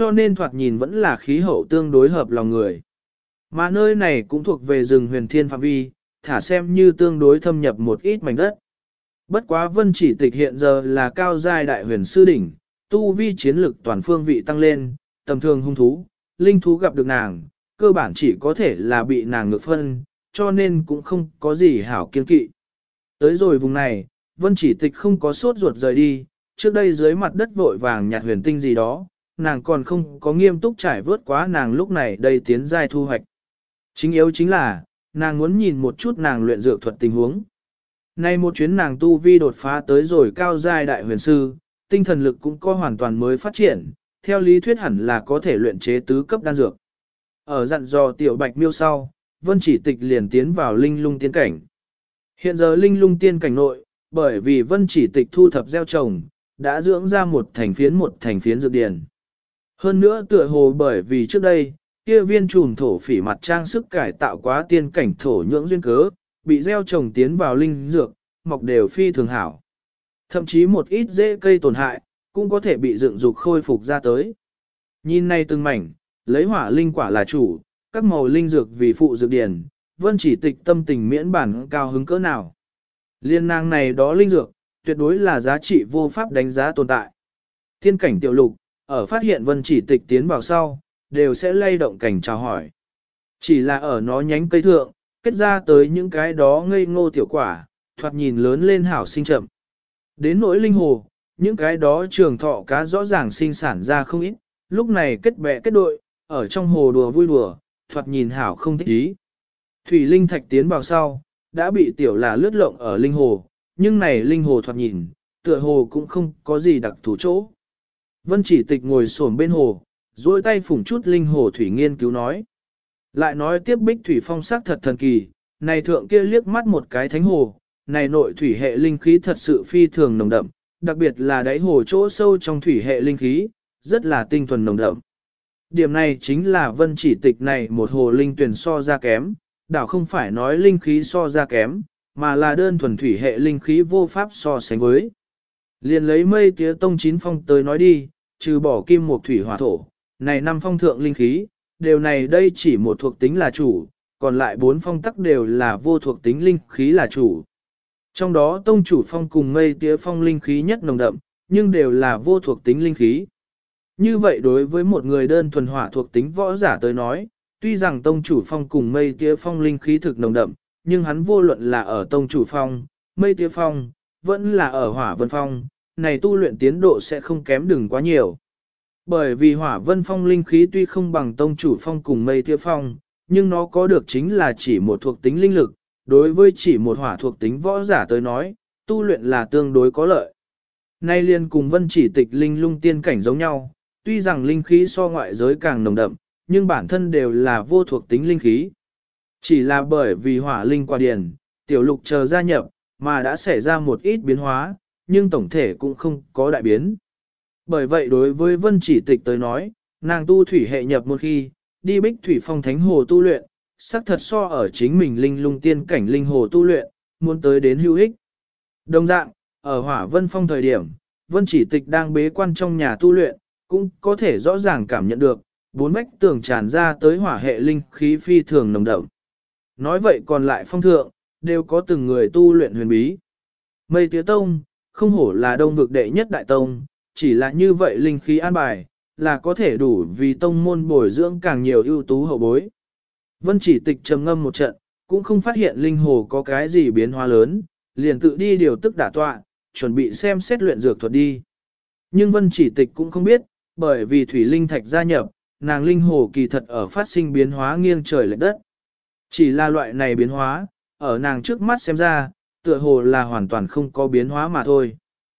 cho nên thoạt nhìn vẫn là khí hậu tương đối hợp lòng người. Mà nơi này cũng thuộc về rừng huyền thiên phạm vi, thả xem như tương đối thâm nhập một ít mảnh đất. Bất quá Vân Chỉ Tịch hiện giờ là cao giai đại huyền sư đỉnh, tu vi chiến lực toàn phương vị tăng lên, tầm thường hung thú, linh thú gặp được nàng, cơ bản chỉ có thể là bị nàng ngược phân, cho nên cũng không có gì hảo kiên kỵ. Tới rồi vùng này, Vân Chỉ Tịch không có sốt ruột rời đi, trước đây dưới mặt đất vội vàng nhặt huyền tinh gì đó, nàng còn không có nghiêm túc trải vớt quá nàng lúc này đây tiến giai thu hoạch. Chính yếu chính là, nàng muốn nhìn một chút nàng luyện dược thuật tình huống. Nay một chuyến nàng tu vi đột phá tới rồi cao giai đại huyền sư, tinh thần lực cũng có hoàn toàn mới phát triển, theo lý thuyết hẳn là có thể luyện chế tứ cấp đan dược. Ở dặn dò tiểu bạch miêu sau, Vân Chỉ Tịch liền tiến vào linh lung tiên cảnh. Hiện giờ linh lung tiên cảnh nội, bởi vì Vân Chỉ Tịch thu thập gieo trồng, đã dưỡng ra một thành phiến dược điển. Hơn nữa tựa hồ bởi vì trước đây, kia viên trùm thổ phỉ mặt trang sức cải tạo quá tiên cảnh thổ nhưỡng duyên cớ, bị gieo trồng tiến vào linh dược, mọc đều phi thường hảo. Thậm chí một ít rễ cây tổn hại, cũng có thể bị dựng dục khôi phục ra tới. Nhìn này từng mảnh, lấy hỏa linh quả là chủ, các màu linh dược vì phụ dược điển, Vân Chỉ Tịch tâm tình miễn bản cao hứng cỡ nào. Liên nàng này đó linh dược, tuyệt đối là giá trị vô pháp đánh giá tồn tại. Tiên cảnh tiểu lục, ở phát hiện Vân Chỉ Tịch tiến vào sau, đều sẽ lay động cảnh chào hỏi. Chỉ là ở nó nhánh cây thượng, kết ra tới những cái đó ngây ngô tiểu quả, thoạt nhìn lớn lên hảo sinh chậm. Đến nỗi linh hồ, những cái đó trường thọ cá rõ ràng sinh sản ra không ít, lúc này kết bè kết đội, ở trong hồ đùa vui đùa, thoạt nhìn hảo không thích ý. Thủy linh thạch tiến vào sau, đã bị tiểu là lướt lộng ở linh hồ, nhưng này linh hồ thoạt nhìn, tựa hồ cũng không có gì đặc thù chỗ. Vân Chỉ Tịch ngồi xổm bên hồ, duỗi tay phủng chút linh hồ thủy nghiên cứu nói. Lại nói tiếp Bích Thủy Phong sắc thật thần kỳ, này thượng kia liếc mắt một cái thánh hồ, này nội thủy hệ linh khí thật sự phi thường nồng đậm, đặc biệt là đáy hồ chỗ sâu trong thủy hệ linh khí, rất là tinh thuần nồng đậm. Điểm này chính là Vân Chỉ Tịch này một hồ linh tuyển so ra kém, đảo không phải nói linh khí so ra kém, mà là đơn thuần thủy hệ linh khí vô pháp so sánh với. Liền lấy mây tía tông 9 phong tới nói đi, trừ bỏ kim một thủy hỏa thổ, này 5 phong thượng linh khí, đều này đây chỉ một thuộc tính là chủ, còn lại 4 phong tắc đều là vô thuộc tính linh khí là chủ. Trong đó tông chủ phong cùng mây tía phong linh khí nhất nồng đậm, nhưng đều là vô thuộc tính linh khí. Như vậy đối với một người đơn thuần hỏa thuộc tính võ giả tới nói, tuy rằng tông chủ phong cùng mây tía phong linh khí thực nồng đậm, nhưng hắn vô luận là ở tông chủ phong, mây tía phong, vẫn là ở hỏa vân phong, này tu luyện tiến độ sẽ không kém đừng quá nhiều. Bởi vì hỏa vân phong linh khí tuy không bằng tông chủ phong cùng mây tía phong, nhưng nó có được chính là chỉ một thuộc tính linh lực, đối với chỉ một hỏa thuộc tính võ giả tới nói, tu luyện là tương đối có lợi. Nay liên cùng Vân Chỉ Tịch linh lung tiên cảnh giống nhau, tuy rằng linh khí so ngoại giới càng nồng đậm, nhưng bản thân đều là vô thuộc tính linh khí. Chỉ là bởi vì hỏa linh qua điển, tiểu lục chờ gia nhập, mà đã xảy ra một ít biến hóa, nhưng tổng thể cũng không có đại biến. Bởi vậy đối với Vân Chỉ Tịch tới nói, nàng tu thủy hệ nhập một khi, đi Bích Thủy Phong Thánh Hồ tu luyện, xác thật so ở chính mình linh lung tiên cảnh linh hồ tu luyện, muốn tới đến hữu ích. Đồng dạng, ở Hỏa Vân Phong thời điểm, Vân Chỉ Tịch đang bế quan trong nhà tu luyện, cũng có thể rõ ràng cảm nhận được, bốn vách tường tràn ra tới hỏa hệ linh khí phi thường nồng đậm. Nói vậy còn lại phong thượng, đều có từng người tu luyện huyền bí. Mây Tía Tông, không hổ là đông vực đệ nhất đại tông, chỉ là như vậy linh khí an bài, là có thể đủ vì tông môn bồi dưỡng càng nhiều ưu tú hậu bối. Vân Chỉ Tịch trầm ngâm một trận, cũng không phát hiện linh hồ có cái gì biến hóa lớn, liền tự đi điều tức đả tọa, chuẩn bị xem xét luyện dược thuật đi. Nhưng Vân Chỉ Tịch cũng không biết, bởi vì thủy linh thạch gia nhập, nàng linh hồ kỳ thật ở phát sinh biến hóa nghiêng trời lệch đất. Chỉ là loại này biến hóa, ở nàng trước mắt xem ra, tựa hồ là hoàn toàn không có biến hóa mà thôi.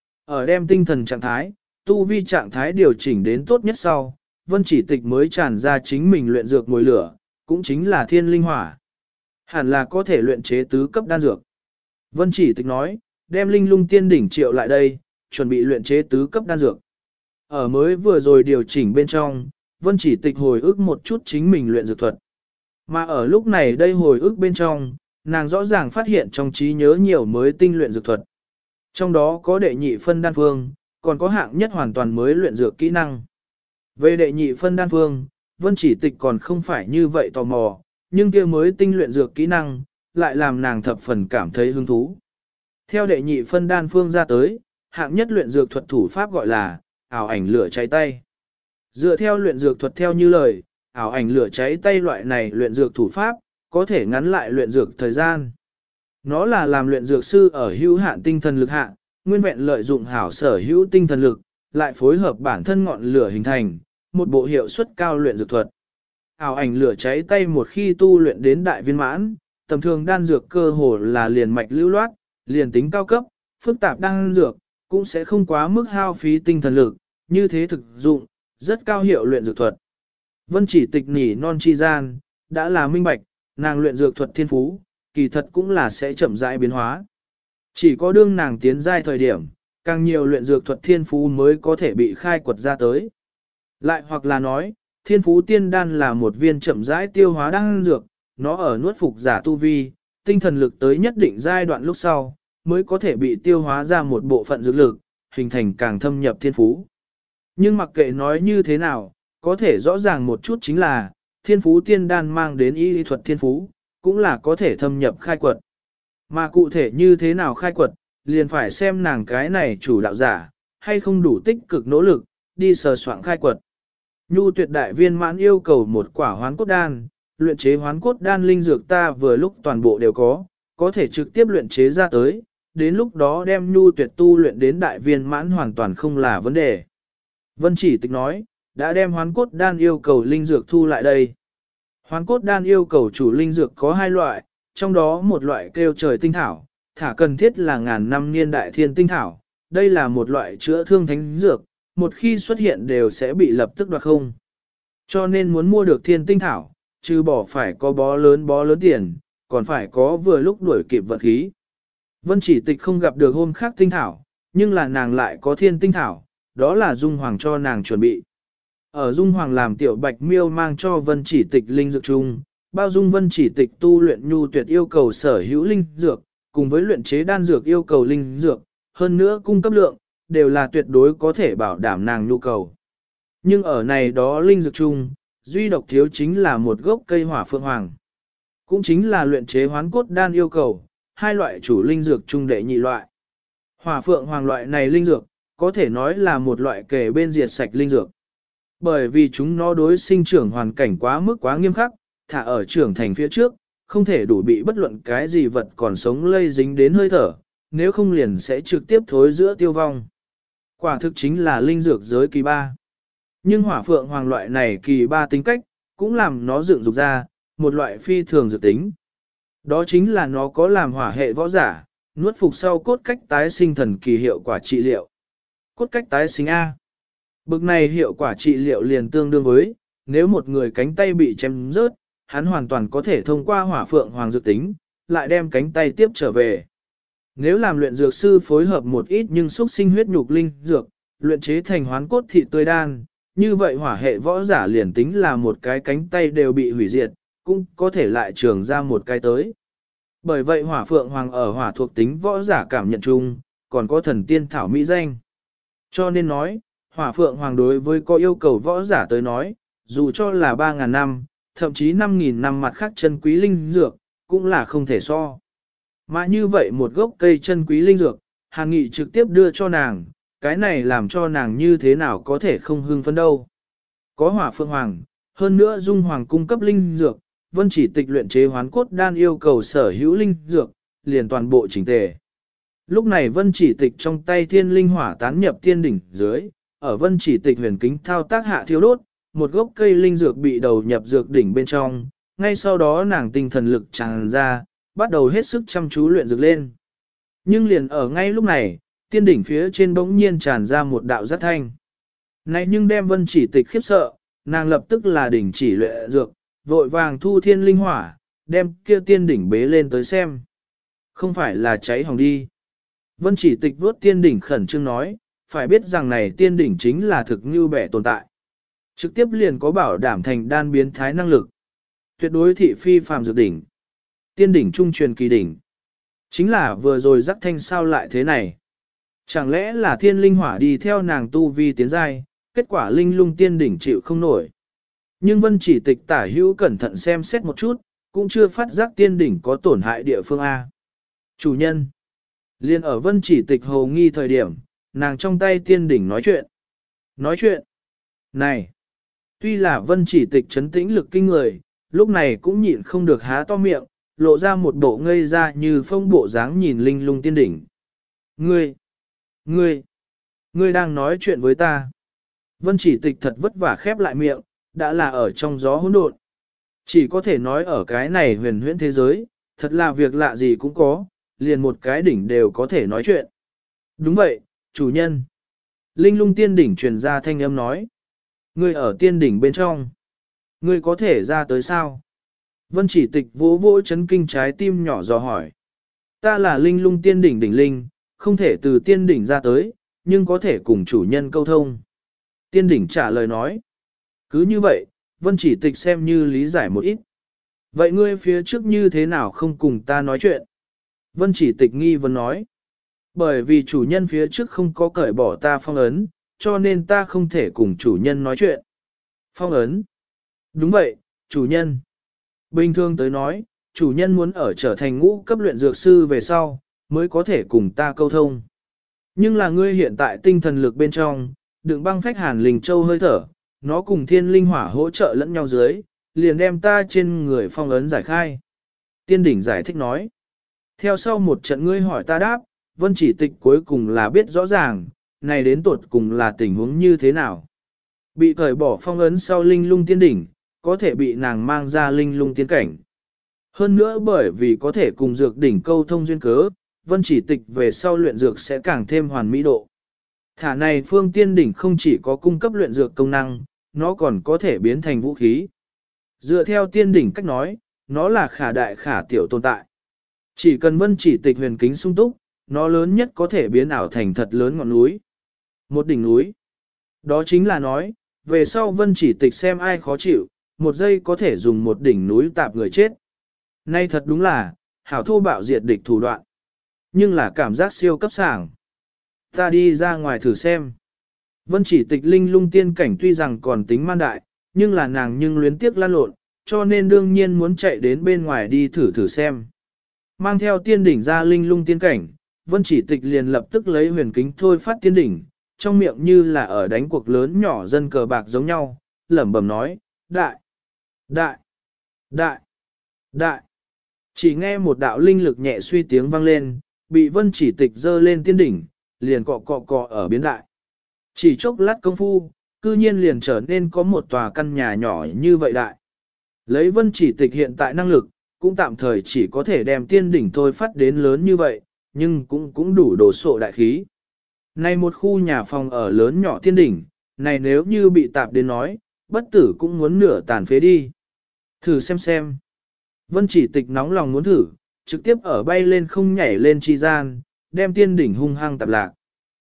Ở đem tinh thần trạng thái, tu vi trạng thái điều chỉnh đến tốt nhất sau, Vân Chỉ Tịch mới tràn ra chính mình luyện dược mồi lửa, cũng chính là thiên linh hỏa. Hẳn là có thể luyện chế tứ cấp đan dược. Vân Chỉ Tịch nói, đem linh lung tiên đỉnh triệu lại đây, chuẩn bị luyện chế tứ cấp đan dược. Ở mới vừa rồi điều chỉnh bên trong, Vân Chỉ Tịch hồi ức một chút chính mình luyện dược thuật. Mà ở lúc này đây hồi ức bên trong, nàng rõ ràng phát hiện trong trí nhớ nhiều mới tinh luyện dược thuật. Trong đó có đệ nhị phân đan phương, còn có hạng nhất hoàn toàn mới luyện dược kỹ năng. Về đệ nhị phân đan phương, Vân Chỉ Tịch còn không phải như vậy tò mò, nhưng kia mới tinh luyện dược kỹ năng, lại làm nàng thập phần cảm thấy hứng thú. Theo đệ nhị phân đan phương ra tới, hạng nhất luyện dược thuật thủ pháp gọi là ảo ảnh lửa cháy tay. Dựa theo luyện dược thuật theo như lời, ảo ảnh lửa cháy tay loại này luyện dược thủ pháp, có thể ngắn lại luyện dược thời gian. Nó là làm luyện dược sư ở hữu hạn tinh thần lực hạ, nguyên vẹn lợi dụng hảo sở hữu tinh thần lực, lại phối hợp bản thân ngọn lửa hình thành, một bộ hiệu suất cao luyện dược thuật. Ảo ảnh lửa cháy tay một khi tu luyện đến đại viên mãn, tầm thường đan dược cơ hồ là liền mạch lưu loát, liền tính cao cấp, phức tạp đan dược, cũng sẽ không quá mức hao phí tinh thần lực, như thế thực dụng, rất cao hiệu luyện dược thuật. Vân Chỉ Tịch nỉ non chi gian, đã là minh bạch, nàng luyện dược thuật thiên phú, kỳ thật cũng là sẽ chậm rãi biến hóa. Chỉ có đương nàng tiến giai thời điểm, càng nhiều luyện dược thuật thiên phú mới có thể bị khai quật ra tới. Lại hoặc là nói, thiên phú tiên đan là một viên chậm rãi tiêu hóa đan dược, nó ở nuốt phục giả tu vi, tinh thần lực tới nhất định giai đoạn lúc sau, mới có thể bị tiêu hóa ra một bộ phận dược lực, hình thành càng thâm nhập thiên phú. Nhưng mặc kệ nói như thế nào, có thể rõ ràng một chút chính là, thiên phú tiên đan mang đến y lý thuật thiên phú, cũng là có thể thâm nhập khai quật. Mà cụ thể như thế nào khai quật, liền phải xem nàng cái này chủ đạo giả, hay không đủ tích cực nỗ lực, đi sờ soạn khai quật. Nhu Tuyệt đại viên mãn yêu cầu một quả hoán cốt đan, luyện chế hoán cốt đan linh dược ta vừa lúc toàn bộ đều có thể trực tiếp luyện chế ra tới, đến lúc đó đem Nhu Tuyệt tu luyện đến đại viên mãn hoàn toàn không là vấn đề. Vân Chỉ Tịch nói, đã đem hoán cốt đan yêu cầu linh dược thu lại đây. Hoán cốt đan yêu cầu chủ linh dược có hai loại, trong đó một loại kêu trời tinh thảo, thả cần thiết là ngàn năm niên đại thiên tinh thảo. Đây là một loại chữa thương thánh dược, một khi xuất hiện đều sẽ bị lập tức đoạt không. Cho nên muốn mua được thiên tinh thảo, trừ bỏ phải có bó lớn tiền, còn phải có vừa lúc đuổi kịp vật khí. Vân Chỉ Tịch không gặp được hôm khác tinh thảo, nhưng là nàng lại có thiên tinh thảo, đó là Dung Hoàng cho nàng chuẩn bị. Ở Dung Hoàng làm tiểu bạch miêu mang cho Vân Chỉ Tịch linh dược chung, bao dung Vân Chỉ Tịch tu luyện Nhu Tuyệt yêu cầu sở hữu linh dược, cùng với luyện chế đan dược yêu cầu linh dược, hơn nữa cung cấp lượng, đều là tuyệt đối có thể bảo đảm nàng nhu cầu. Nhưng ở này đó linh dược chung, duy độc thiếu chính là một gốc cây hỏa phượng hoàng. Cũng chính là luyện chế hoán cốt đan yêu cầu, hai loại chủ linh dược chung đệ nhị loại. Hỏa phượng hoàng loại này linh dược, có thể nói là một loại kề bên diệt sạch linh dược. Bởi vì chúng nó đối sinh trưởng hoàn cảnh quá mức quá nghiêm khắc, thả ở trưởng thành phía trước, không thể đủ bị bất luận cái gì vật còn sống lây dính đến hơi thở, nếu không liền sẽ trực tiếp thối giữa tiêu vong. Quả thực chính là linh dược giới kỳ ba. Nhưng hỏa phượng hoàng loại này kỳ ba tính cách, cũng làm nó dựng dục ra, một loại phi thường dược tính. Đó chính là nó có làm hỏa hệ võ giả, nuốt phục sau cốt cách tái sinh thần kỳ hiệu quả trị liệu. Cốt cách tái sinh A. Bực này hiệu quả trị liệu liền tương đương với, nếu một người cánh tay bị chém rớt, hắn hoàn toàn có thể thông qua hỏa phượng hoàng dược tính, lại đem cánh tay tiếp trở về. Nếu làm luyện dược sư phối hợp một ít nhưng xúc sinh huyết nhục linh dược, luyện chế thành hoán cốt thị tươi đan, như vậy hỏa hệ võ giả liền tính là một cái cánh tay đều bị hủy diệt, cũng có thể lại trường ra một cái tới. Bởi vậy hỏa phượng hoàng ở hỏa thuộc tính võ giả cảm nhận chung, còn có thần tiên thảo mỹ danh. Cho nên nói, hỏa phượng hoàng đối với có yêu cầu võ giả tới nói, dù cho là 3.000 năm, thậm chí 5.000 năm mặt khác chân quý linh dược, cũng là không thể so. Mà như vậy một gốc cây chân quý linh dược, Hàn Nghị trực tiếp đưa cho nàng, cái này làm cho nàng như thế nào có thể không hưng phấn đâu. Có hỏa phượng hoàng, hơn nữa Dung Hoàng cung cấp linh dược, Vân Chỉ Tịch luyện chế hoán cốt đan yêu cầu sở hữu linh dược, liền toàn bộ chỉnh tề. Lúc này Vân Chỉ Tịch trong tay thiên linh hỏa tán nhập thiên đỉnh dưới, ở Vân Chỉ Tịch huyền kính thao tác hạ thiêu đốt, một gốc cây linh dược bị đầu nhập dược đỉnh bên trong, ngay sau đó nàng tinh thần lực tràn ra, bắt đầu hết sức chăm chú luyện dược lên. Nhưng liền ở ngay lúc này, tiên đỉnh phía trên bỗng nhiên tràn ra một đạo giác thanh. Này nhưng đem Vân Chỉ Tịch khiếp sợ, nàng lập tức là đỉnh chỉ luyện dược, vội vàng thu thiên linh hỏa, đem kia tiên đỉnh bế lên tới xem. Không phải là cháy hỏng đi. Vân Chỉ Tịch vuốt tiên đỉnh khẩn trương nói, phải biết rằng này tiên đỉnh chính là thực như bẻ tồn tại. Trực tiếp liền có bảo đảm thành đan biến thái năng lực. Tuyệt đối thị phi phàm dược đỉnh. Tiên đỉnh trung truyền kỳ đỉnh. Chính là vừa rồi giác thanh sao lại thế này. Chẳng lẽ là thiên linh hỏa đi theo nàng tu vi tiến giai, kết quả linh lung tiên đỉnh chịu không nổi. Nhưng Vân Chỉ Tịch tả hữu cẩn thận xem xét một chút, cũng chưa phát giác tiên đỉnh có tổn hại địa phương A. Chủ nhân. Liên ở Vân Chỉ Tịch hồ nghi thời điểm, nàng trong tay tiên đỉnh nói chuyện. Nói chuyện. Này. Tuy là Vân Chỉ Tịch trấn tĩnh lực kinh người, lúc này cũng nhịn không được há to miệng, lộ ra một bộ ngây ra như phong bộ dáng nhìn linh lung tiên đỉnh. Ngươi đang nói chuyện với ta. Vân Chỉ Tịch thật vất vả khép lại miệng, đã là ở trong gió hỗn độn. Chỉ có thể nói ở cái này huyền huyễn thế giới, thật là việc lạ gì cũng có, liền một cái đỉnh đều có thể nói chuyện. Đúng vậy, chủ nhân. Linh lung tiên đỉnh truyền ra thanh âm nói. Ngươi ở tiên đỉnh bên trong. Ngươi có thể ra tới sao? Vân Chỉ Tịch vỗ vỗ chấn kinh trái tim nhỏ dò hỏi. Ta là linh lung tiên đỉnh đỉnh linh, không thể từ tiên đỉnh ra tới, nhưng có thể cùng chủ nhân câu thông. Tiên đỉnh trả lời nói. Cứ như vậy, Vân Chỉ Tịch xem như lý giải một ít. Vậy ngươi phía trước như thế nào không cùng ta nói chuyện? Vân Chỉ Tịch nghi vấn nói. Bởi vì chủ nhân phía trước không có cởi bỏ ta phong ấn, cho nên ta không thể cùng chủ nhân nói chuyện. Phong ấn? Đúng vậy, chủ nhân. Bình thường tới nói, chủ nhân muốn ở trở thành ngũ cấp luyện dược sư về sau, mới có thể cùng ta câu thông. Nhưng là ngươi hiện tại tinh thần lực bên trong, đựng băng phách hàn linh châu hơi thở, nó cùng thiên linh hỏa hỗ trợ lẫn nhau dưới, liền đem ta trên người phong ấn giải khai. Tiên đỉnh giải thích nói. Theo sau một trận ngươi hỏi ta đáp, Vân Chỉ Tịch cuối cùng là biết rõ ràng, này đến tột cùng là tình huống như thế nào. Bị cởi bỏ phong ấn sau linh lung tiên đỉnh, có thể bị nàng mang ra linh lung tiên cảnh. Hơn nữa bởi vì có thể cùng dược đỉnh câu thông duyên cớ, Vân Chỉ Tịch về sau luyện dược sẽ càng thêm hoàn mỹ độ. Thả này phương tiên đỉnh không chỉ có cung cấp luyện dược công năng, nó còn có thể biến thành vũ khí. Dựa theo tiên đỉnh cách nói, nó là khả đại khả tiểu tồn tại. Chỉ cần Vân Chỉ Tịch huyền kính sung túc, nó lớn nhất có thể biến ảo thành thật lớn ngọn núi. Một đỉnh núi. Đó chính là nói, về sau Vân Chỉ Tịch xem ai khó chịu, một giây có thể dùng một đỉnh núi tạp người chết. Nay thật đúng là, hảo thô bạo diệt địch thủ đoạn. Nhưng là cảm giác siêu cấp sảng. Ta đi ra ngoài thử xem. Vân Chỉ Tịch linh lung tiên cảnh tuy rằng còn tính man đại, nhưng là nàng nhưng luyến tiếc lan lộn, cho nên đương nhiên muốn chạy đến bên ngoài đi thử xem. Mang theo tiên đỉnh ra linh lung tiên cảnh, Vân Chỉ Tịch liền lập tức lấy huyền kính thôi phát tiên đỉnh, trong miệng như là ở đánh cuộc lớn nhỏ dân cờ bạc giống nhau, lẩm bẩm nói, đại, đại, đại, đại. Chỉ nghe một đạo linh lực nhẹ suy tiếng vang lên, bị Vân Chỉ Tịch dơ lên tiên đỉnh, liền cọ cọ cọ ở biến đại. Chỉ chốc lát công phu, cư nhiên liền trở nên có một tòa căn nhà nhỏ như vậy đại. Lấy Vân Chỉ Tịch hiện tại năng lực, cũng tạm thời chỉ có thể đem tiên đỉnh thôi phát đến lớn như vậy, nhưng cũng đủ đồ sộ đại khí. Này một khu nhà phòng ở lớn nhỏ tiên đỉnh, này nếu như bị tạp đến nói, bất tử cũng muốn nửa tàn phế đi. Thử xem. Vân Chỉ Tịch nóng lòng muốn thử, trực tiếp ở bay lên không nhảy lên chi gian, đem tiên đỉnh hung hăng tạp lạc.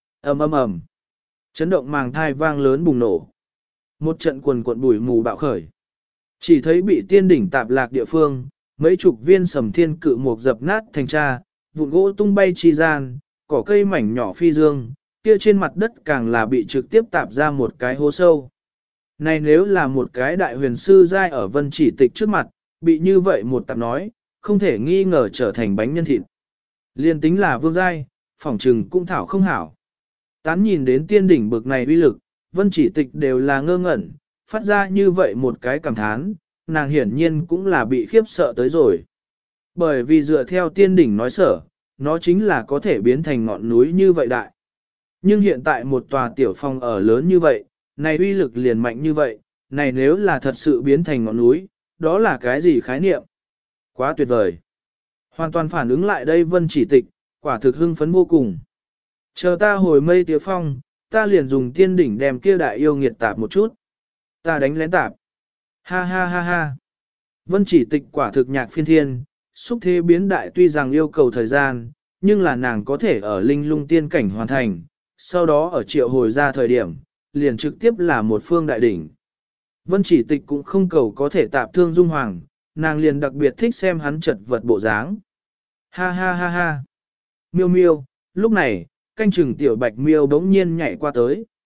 ầm. Chấn động màng thai vang lớn bùng nổ. Một trận quần cuộn bụi mù bạo khởi. Chỉ thấy bị tiên đỉnh tạp lạc địa phương, mấy chục viên sầm thiên cự mục dập nát thành tra, vụn gỗ tung bay chi gian, cỏ cây mảnh nhỏ phi dương, kia trên mặt đất càng là bị trực tiếp tạp ra một cái hố sâu. Này nếu là một cái đại huyền sư giai ở Vân Chỉ Tịch trước mặt, bị như vậy một tạp nói, không thể nghi ngờ trở thành bánh nhân thịt. Liên tính là vương giai, phỏng trừng cũng thảo không hảo. Tán nhìn đến tiên đỉnh bực này uy lực, Vân Chỉ Tịch đều là ngơ ngẩn, phát ra như vậy một cái cảm thán, nàng hiển nhiên cũng là bị khiếp sợ tới rồi. Bởi vì dựa theo tiên đỉnh nói sở, nó chính là có thể biến thành ngọn núi như vậy đại. Nhưng hiện tại một tòa tiểu phòng ở lớn như vậy, này uy lực liền mạnh như vậy, này nếu là thật sự biến thành ngọn núi, đó là cái gì khái niệm? Quá tuyệt vời. Hoàn toàn phản ứng lại đây Vân Chỉ Tịch, quả thực hưng phấn vô cùng. Chờ ta hồi mây tía phong, ta liền dùng tiên đỉnh đem kia đại yêu nghiệt tạp một chút. Ta đánh lén tạp. Ha. Vân Chỉ Tịch quả thực nhạc phiên thiên, xúc thế biến đại tuy rằng yêu cầu thời gian, nhưng là nàng có thể ở linh lung tiên cảnh hoàn thành, sau đó ở triệu hồi ra thời điểm, liền trực tiếp là một phương đại đỉnh. Vân Chỉ Tịch cũng không cầu có thể tạp thương Dung Hoàng, nàng liền đặc biệt thích xem hắn chật vật bộ dáng. Ha. Miêu, lúc này, canh chừng tiểu bạch miêu bỗng nhiên nhảy qua tới.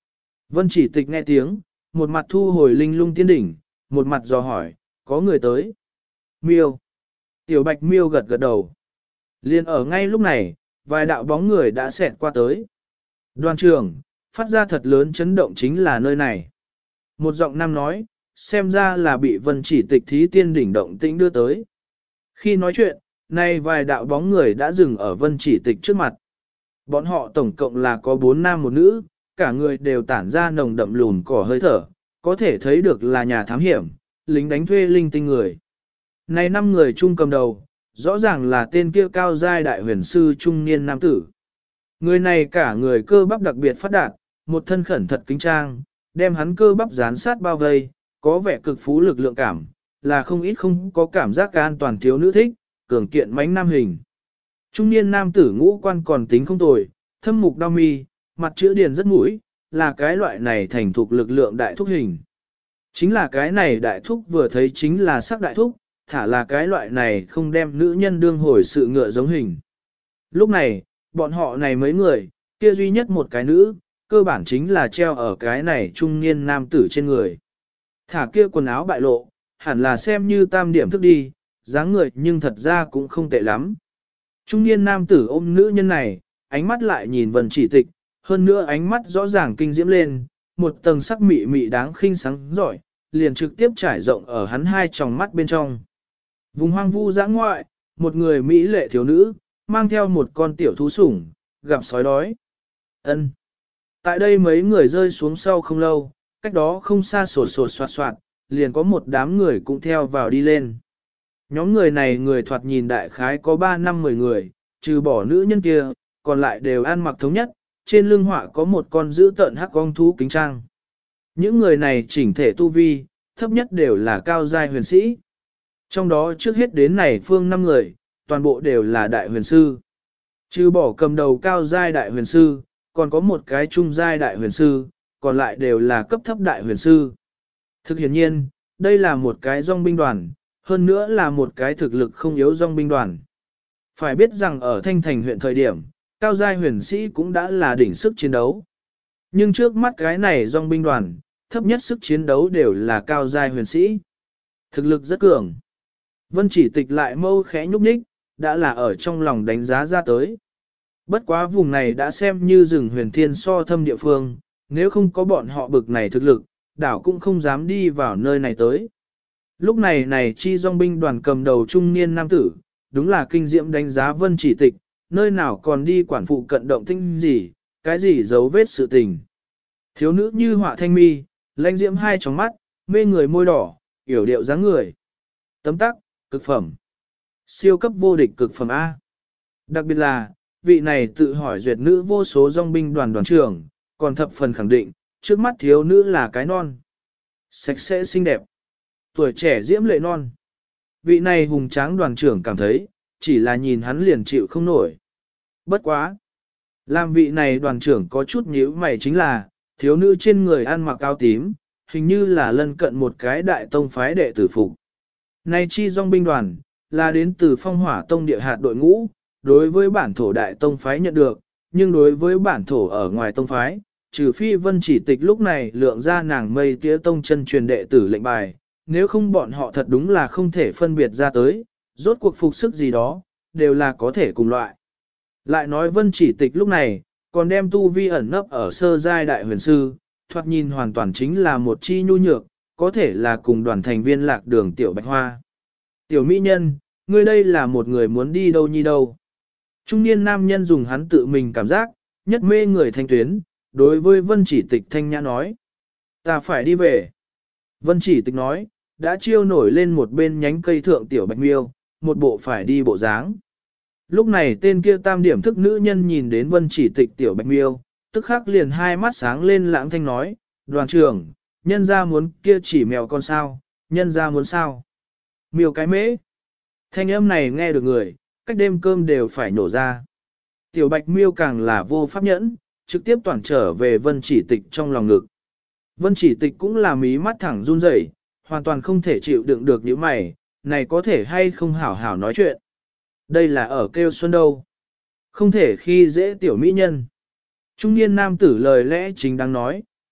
Vân Chỉ Tịch nghe tiếng, một mặt thu hồi linh lung tiên đỉnh, một mặt dò hỏi, có người tới. Miêu. Tiểu Bạch Miêu gật gật đầu. Liên ở ngay lúc này, vài đạo bóng người đã xẹt qua tới. Đoàn trưởng, phát ra thật lớn chấn động chính là nơi này. Một giọng nam nói, xem ra là bị Vân Chỉ Tịch thí tiên đỉnh động tĩnh đưa tới. Khi nói chuyện, nay vài đạo bóng người đã dừng ở Vân Chỉ Tịch trước mặt. Bọn họ tổng cộng là có 4 nam một nữ, cả người đều tản ra nồng đậm lùn cỏ hơi thở, có thể thấy được là nhà thám hiểm, lính đánh thuê linh tinh người. Này 5 người chung cầm đầu, rõ ràng là tên kia cao giai đại huyền sư trung niên nam tử. Người này cả người cơ bắp đặc biệt phát đạt, một thân khẩn thật kính trang, đem hắn cơ bắp dán sát bao vây, có vẻ cực phú lực lượng cảm, là không ít không có cảm giác an toàn thiếu nữ thích, cường kiện mãnh nam hình. Trung niên nam tử ngũ quan còn tính không tồi, thâm mục đao mi, mặt chữ điền rất mũi, là cái loại này thành thục lực lượng đại thúc hình. Chính là cái này đại thúc vừa thấy chính là sắc đại thúc, thả là cái loại này không đem nữ nhân đương hồi sự ngựa giống hình. Lúc này, bọn họ này mấy người, kia duy nhất một cái nữ, cơ bản chính là treo ở cái này trung niên nam tử trên người. Thả kia quần áo bại lộ, hẳn là xem như tam điểm thức đi, dáng người nhưng thật ra cũng không tệ lắm. Trung niên nam tử ôm nữ nhân này, ánh mắt lại nhìn Vân Chỉ Tịch, hơn nữa ánh mắt rõ ràng kinh diễm lên, một tầng sắc mị mị đáng khinh sáng giỏi, liền trực tiếp trải rộng ở hắn hai tròng mắt bên trong. Vùng hoang vu dã ngoại, một người mỹ lệ thiếu nữ, mang theo một con tiểu thú sủng, gặp sói đói. Ân. Tại đây mấy người rơi xuống sau không lâu, cách đó không xa sột sột soạt soạt, liền có một đám người cũng theo vào đi lên. Nhóm người này người thoạt nhìn đại khái có 3 năm 10 người, trừ bỏ nữ nhân kia, còn lại đều ăn mặc thống nhất, trên lưng họa có một con dữ tợn hắc con thú kính trang. Những người này chỉnh thể tu vi, thấp nhất đều là cao giai huyền sĩ. Trong đó trước hết đến này phương 5 người, toàn bộ đều là đại huyền sư. Trừ bỏ cầm đầu cao giai đại huyền sư, còn có một cái trung giai đại huyền sư, còn lại đều là cấp thấp đại huyền sư. Thực hiển nhiên, đây là một cái dòng binh đoàn, hơn nữa là một cái thực lực không yếu dòng binh đoàn. Phải biết rằng ở Thanh Thành huyện thời điểm, cao giai huyền sĩ cũng đã là đỉnh sức chiến đấu. Nhưng trước mắt cái này dòng binh đoàn, thấp nhất sức chiến đấu đều là cao giai huyền sĩ. Thực lực rất cường. Vân Chỉ Tịch lại mâu khẽ nhúc nhích, đã là ở trong lòng đánh giá ra tới. Bất quá vùng này đã xem như rừng huyền thiên so thâm địa phương, nếu không có bọn họ bực này thực lực, đảo cũng không dám đi vào nơi này tới. Lúc này chi dòng binh đoàn cầm đầu trung niên nam tử, đúng là kinh diễm đánh giá Vân Chỉ Tịch, nơi nào còn đi quản phụ cận động tinh gì, cái gì dấu vết sự tình. Thiếu nữ như họa thanh mi, lãnh diễm hai tròng mắt, mê người môi đỏ, yểu điệu dáng người. Tấm tắc, cực phẩm. Siêu cấp vô địch cực phẩm A. Đặc biệt là, vị này tự hỏi duyệt nữ vô số dòng binh đoàn đoàn trưởng, còn thập phần khẳng định, trước mắt thiếu nữ là cái non. Sạch sẽ xinh đẹp. Tuổi trẻ diễm lệ non. Vị này hùng tráng đoàn trưởng cảm thấy, chỉ là nhìn hắn liền chịu không nổi. Bất quá. Làm vị này đoàn trưởng có chút nhíu mày chính là, thiếu nữ trên người ăn mặc áo tím, hình như là lân cận một cái đại tông phái đệ tử phục. Này chi dòng binh đoàn, là đến từ phong hỏa tông địa hạt đội ngũ, đối với bản thổ đại tông phái nhận được, nhưng đối với bản thổ ở ngoài tông phái, trừ phi Vân Chỉ Tịch lúc này lượng ra nàng mây tía tông chân truyền đệ tử lệnh bài, nếu không bọn họ thật đúng là không thể phân biệt ra tới, rốt cuộc phục sức gì đó, đều là có thể cùng loại. Lại nói Vân Chỉ Tịch lúc này, còn đem tu vi ẩn nấp ở sơ giai đại huyền sư, thoạt nhìn hoàn toàn chính là một chi nhu nhược, có thể là cùng đoàn thành viên lạc đường tiểu bạch hoa. Tiểu mỹ nhân, ngươi đây là một người muốn đi đâu nhi đâu. Trung niên nam nhân dùng hắn tự mình cảm giác, nhất mê người thanh tuyến, đối với Vân Chỉ Tịch thanh nhã nói. Ta phải đi về. Vân Chỉ Tịch nói, đã chiêu nổi lên một bên nhánh cây thượng tiểu bạch miêu, một bộ phải đi bộ dáng. Lúc này tên kia tam điểm thức nữ nhân nhìn đến Vân Chỉ Tịch tiểu bạch miêu, tức khắc liền hai mắt sáng lên lãng thanh nói, đoàn trưởng, nhân ra muốn kia chỉ mèo con sao, nhân ra muốn sao. Miêu cái mễ. Thanh âm này nghe được người, cách đêm cơm đều phải nổ ra. Tiểu bạch miêu càng là vô pháp nhẫn, trực tiếp toàn trở về Vân Chỉ Tịch trong lòng ngực. Vân Chỉ Tịch cũng là mí mắt thẳng run rẩy, hoàn toàn không thể chịu đựng được những mày, này có thể hay không hảo hảo nói chuyện. Đây là ở kêu xuân đâu. Không thể khi dễ tiểu mỹ nhân. Trung niên nam tử lời lẽ chính đang nói,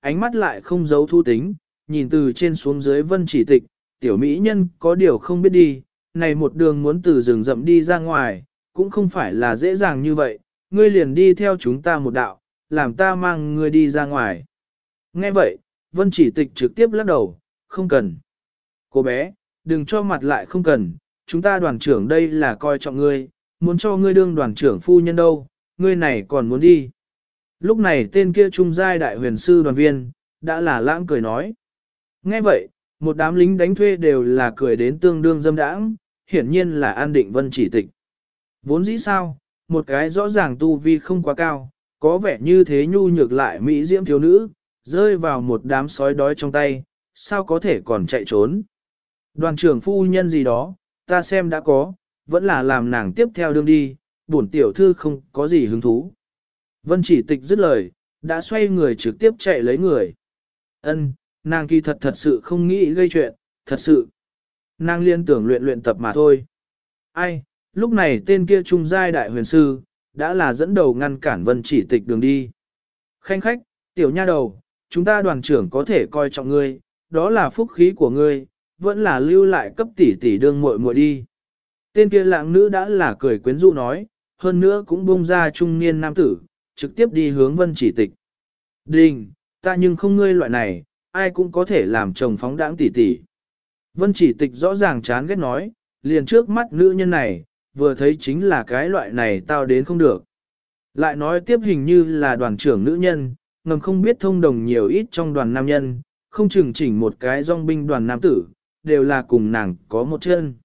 ánh mắt lại không giấu thu tính, nhìn từ trên xuống dưới Vân Chỉ Tịch, tiểu mỹ nhân có điều không biết đi, này một đường muốn từ rừng rậm đi ra ngoài, cũng không phải là dễ dàng như vậy, ngươi liền đi theo chúng ta một đạo, làm ta mang ngươi đi ra ngoài. Nghe vậy, Vân Chỉ Tịch trực tiếp lắc đầu, không cần. Cô bé, đừng cho mặt lại không cần, chúng ta đoàn trưởng đây là coi trọng ngươi, muốn cho ngươi đương đoàn trưởng phu nhân đâu, ngươi này còn muốn đi. Lúc này tên kia trung giai đại huyền sư đoàn viên, đã là lãng cười nói. Nghe vậy, một đám lính đánh thuê đều là cười đến tương đương dâm đãng, hiển nhiên là an định Vân Chỉ Tịch. Vốn dĩ sao, một cái rõ ràng tu vi không quá cao, có vẻ như thế nhu nhược lại mỹ diễm thiếu nữ, rơi vào một đám sói đói trong tay, sao có thể còn chạy trốn. Đoàn trưởng phu nhân gì đó, ta xem đã có, vẫn là làm nàng tiếp theo đương đi, bổn tiểu thư không có gì hứng thú. Vân Chỉ Tịch dứt lời, đã xoay người trực tiếp chạy lấy người. Ân, nàng kỳ thật sự không nghĩ gây chuyện, thật sự. Nàng liên tưởng luyện luyện tập mà thôi. Ai, lúc này tên kia trung giai đại huyền sư, đã là dẫn đầu ngăn cản Vân Chỉ Tịch đường đi. Khanh khách, tiểu nha đầu, chúng ta đoàn trưởng có thể coi trọng ngươi, đó là phúc khí của ngươi, vẫn là lưu lại cấp tỷ tỷ đương muội muội đi. Tên kia lãng nữ đã là cười quyến rũ nói, hơn nữa cũng bung ra trung niên nam tử, trực tiếp đi hướng Vân Chỉ Tịch. Đình, ta nhưng không ngươi loại này, ai cũng có thể làm chồng phóng đãng tỷ tỷ. Vân Chỉ Tịch rõ ràng chán ghét nói, liền trước mắt nữ nhân này, vừa thấy chính là cái loại này tao đến không được. Lại nói tiếp hình như là đoàn trưởng nữ nhân, ngầm không biết thông đồng nhiều ít trong đoàn nam nhân, không chừng chỉnh một cái dòng binh đoàn nam tử, đều là cùng nàng có một chân.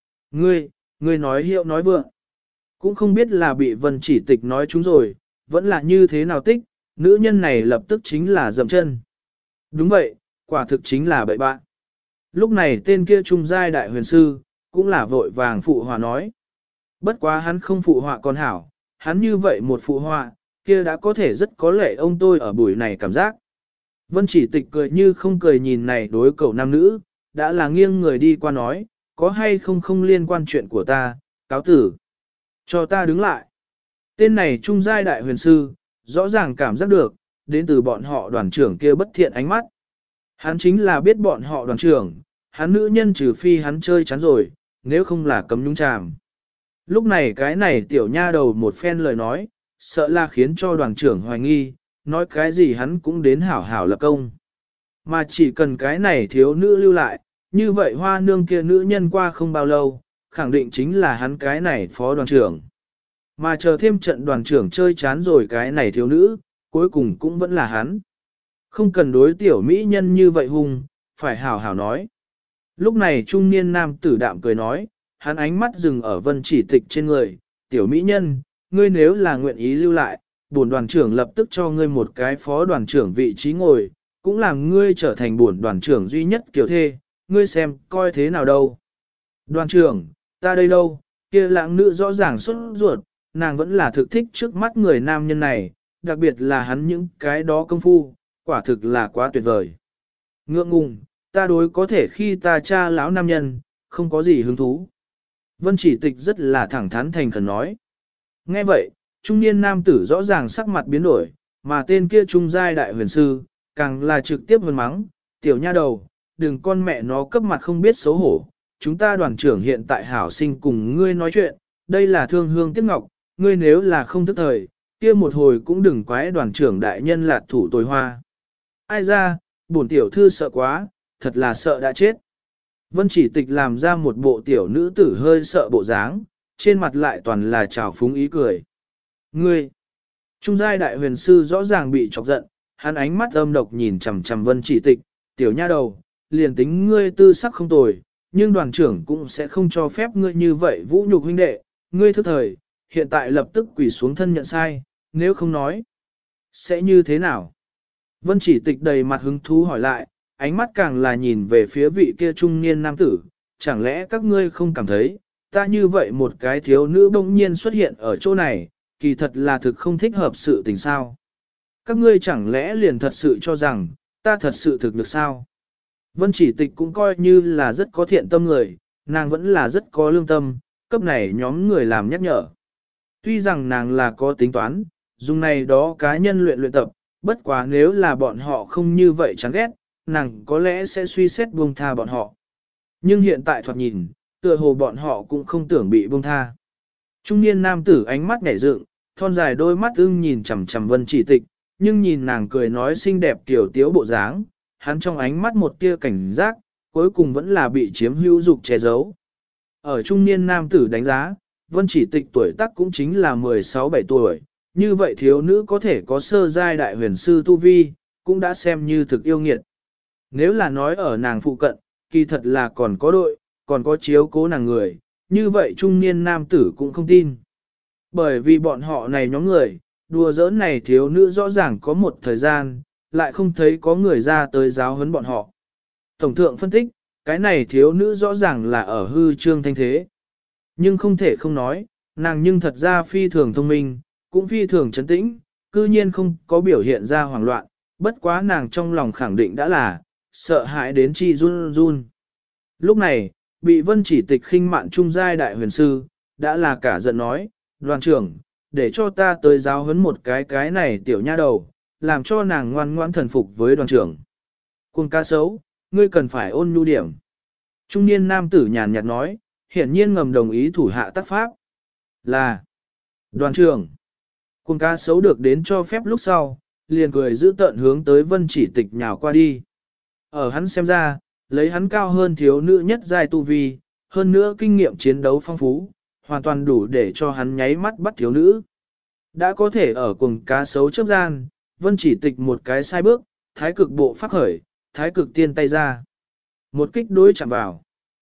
Ngươi nói hiệu nói vượng, cũng không biết là bị Vân Chỉ Tịch nói chúng rồi, vẫn là như thế nào tích, nữ nhân này lập tức chính là dậm chân. Đúng vậy, quả thực chính là bậy bạn. Lúc này tên kia trung giai đại huyền sư, cũng là vội vàng phụ họa nói. Bất quá hắn không phụ họa còn hảo, hắn như vậy một phụ họa, kia đã có thể rất có lệ ông tôi ở buổi này cảm giác. Vân Chỉ Tịch cười như không cười nhìn này đối cậu nam nữ, đã là nghiêng người đi qua nói, có hay không không liên quan chuyện của ta, cáo tử. Cho ta đứng lại. Tên này trung giai đại huyền sư, rõ ràng cảm giác được, đến từ bọn họ đoàn trưởng kia bất thiện ánh mắt. Hắn chính là biết bọn họ đoàn trưởng, hắn nữ nhân trừ phi hắn chơi chán rồi, nếu không là cấm nhúng chàm. Lúc này cái này tiểu nha đầu một phen lời nói, sợ là khiến cho đoàn trưởng hoài nghi, nói cái gì hắn cũng đến hảo hảo lập công. Mà chỉ cần cái này thiếu nữ lưu lại, như vậy hoa nương kia nữ nhân qua không bao lâu, khẳng định chính là hắn cái này phó đoàn trưởng. Mà chờ thêm trận đoàn trưởng chơi chán rồi cái này thiếu nữ, cuối cùng cũng vẫn là hắn. Không cần đối tiểu mỹ nhân như vậy hùng, phải hảo hảo nói. Lúc này trung niên nam tử đạm cười nói, hắn ánh mắt dừng ở Vân Chỉ Tịch trên người, tiểu mỹ nhân, ngươi nếu là nguyện ý lưu lại, bổn đoàn trưởng lập tức cho ngươi một cái phó đoàn trưởng vị trí ngồi, cũng làm ngươi trở thành bổn đoàn trưởng duy nhất kiểu thê, ngươi xem coi thế nào đâu. Đoàn trưởng, ta đây đâu, kia lãng nữ rõ ràng xuất ruột, nàng vẫn là thực thích trước mắt người nam nhân này, đặc biệt là hắn những cái đó công phu, quả thực là quá tuyệt vời. Ngượng ngùng, ta đối có thể khi ta cha lão nam nhân, không có gì hứng thú. Vân Chỉ Tịch rất là thẳng thắn thành khẩn nói. Nghe vậy, trung niên nam tử rõ ràng sắc mặt biến đổi, mà tên kia trung giai đại huyền sư, càng là trực tiếp vần mắng, tiểu nha đầu, đừng con mẹ nó cấp mặt không biết xấu hổ. Chúng ta đoàn trưởng hiện tại hảo sinh cùng ngươi nói chuyện, đây là thương hương tiếc ngọc, ngươi nếu là không thức thời, kia một hồi cũng đừng quái đoàn trưởng đại nhân lạt thủ tồi hoa. Ai ra, bổn tiểu thư sợ quá, thật là sợ đã chết. Vân Chỉ Tịch làm ra một bộ tiểu nữ tử hơi sợ bộ dáng, trên mặt lại toàn là trào phúng ý cười. Ngươi! Trung giai đại huyền sư rõ ràng bị chọc giận, hắn ánh mắt âm độc nhìn chằm chằm Vân Chỉ Tịch, tiểu nha đầu, liền tính ngươi tư sắc không tồi, nhưng đoàn trưởng cũng sẽ không cho phép ngươi như vậy vũ nhục huynh đệ, ngươi thức thời, hiện tại lập tức quỳ xuống thân nhận sai, nếu không nói, sẽ như thế nào? Vân Chỉ Tịch đầy mặt hứng thú hỏi lại, ánh mắt càng là nhìn về phía vị kia trung niên nam tử, chẳng lẽ các ngươi không cảm thấy, ta như vậy một cái thiếu nữ bỗng nhiên xuất hiện ở chỗ này, kỳ thật là thực không thích hợp sự tình sao? Các ngươi chẳng lẽ liền thật sự cho rằng, ta thật sự thực được sao? Vân Chỉ Tịch cũng coi như là rất có thiện tâm người, nàng vẫn là rất có lương tâm, cấp này nhóm người làm nhắc nhở. Tuy rằng nàng là có tính toán, dùng này đó cá nhân luyện tập, Bất quá nếu là bọn họ không như vậy chán ghét, nàng có lẽ sẽ suy xét buông tha bọn họ. Nhưng hiện tại thoạt nhìn, tựa hồ bọn họ cũng không tưởng bị buông tha. Trung niên nam tử ánh mắt nhảy dựng, thon dài đôi mắt ưng nhìn chằm chằm Vân Chỉ Tịch, nhưng nhìn nàng cười nói xinh đẹp kiểu tiếu bộ dáng, hắn trong ánh mắt một tia cảnh giác, cuối cùng vẫn là bị chiếm hữu dục che giấu. Ở trung niên nam tử đánh giá, Vân Chỉ Tịch tuổi tác cũng chính là 16-17 tuổi, như vậy thiếu nữ có thể có sơ giai đại huyền sư tu vi, cũng đã xem như thực yêu nghiệt. Nếu là nói ở nàng phụ cận, kỳ thật là còn có đội, còn có chiếu cố nàng người, như vậy trung niên nam tử cũng không tin. Bởi vì bọn họ này nhóm người, đùa giỡn này thiếu nữ rõ ràng có một thời gian, lại không thấy có người ra tới giáo huấn bọn họ. Tổng thượng phân tích, cái này thiếu nữ rõ ràng là ở hư trương thanh thế. Nhưng không thể không nói, nàng nhưng thật ra phi thường thông minh, cũng phi thường trấn tĩnh, cư nhiên không có biểu hiện ra hoảng loạn, bất quá nàng trong lòng khẳng định đã là, sợ hãi đến chi run run. Lúc này, bị Vân Chỉ Tịch khinh mạn trung giai đại huyền sư, đã là cả giận nói, đoàn trưởng, để cho ta tới giáo huấn một cái này tiểu nha đầu, làm cho nàng ngoan ngoãn thần phục với đoàn trưởng. Cuồng ca xấu, ngươi cần phải ôn nhu điểm. Trung niên nam tử nhàn nhạt nói, hiển nhiên ngầm đồng ý thủ hạ tác pháp. Là, đoàn trưởng. Cuồng ca xấu được đến cho phép lúc sau, liền cười giữ tận hướng tới Vân Chỉ Tịch nhào qua đi. Ở hắn xem ra, lấy hắn cao hơn thiếu nữ nhất giai tu vi, hơn nữa kinh nghiệm chiến đấu phong phú, hoàn toàn đủ để cho hắn nháy mắt bắt thiếu nữ. Đã có thể ở cuồng cá sấu trước gian, Vân Chỉ Tịch một cái sai bước, thái cực bộ phát khởi, thái cực tiên tay ra. Một kích đối chạm vào.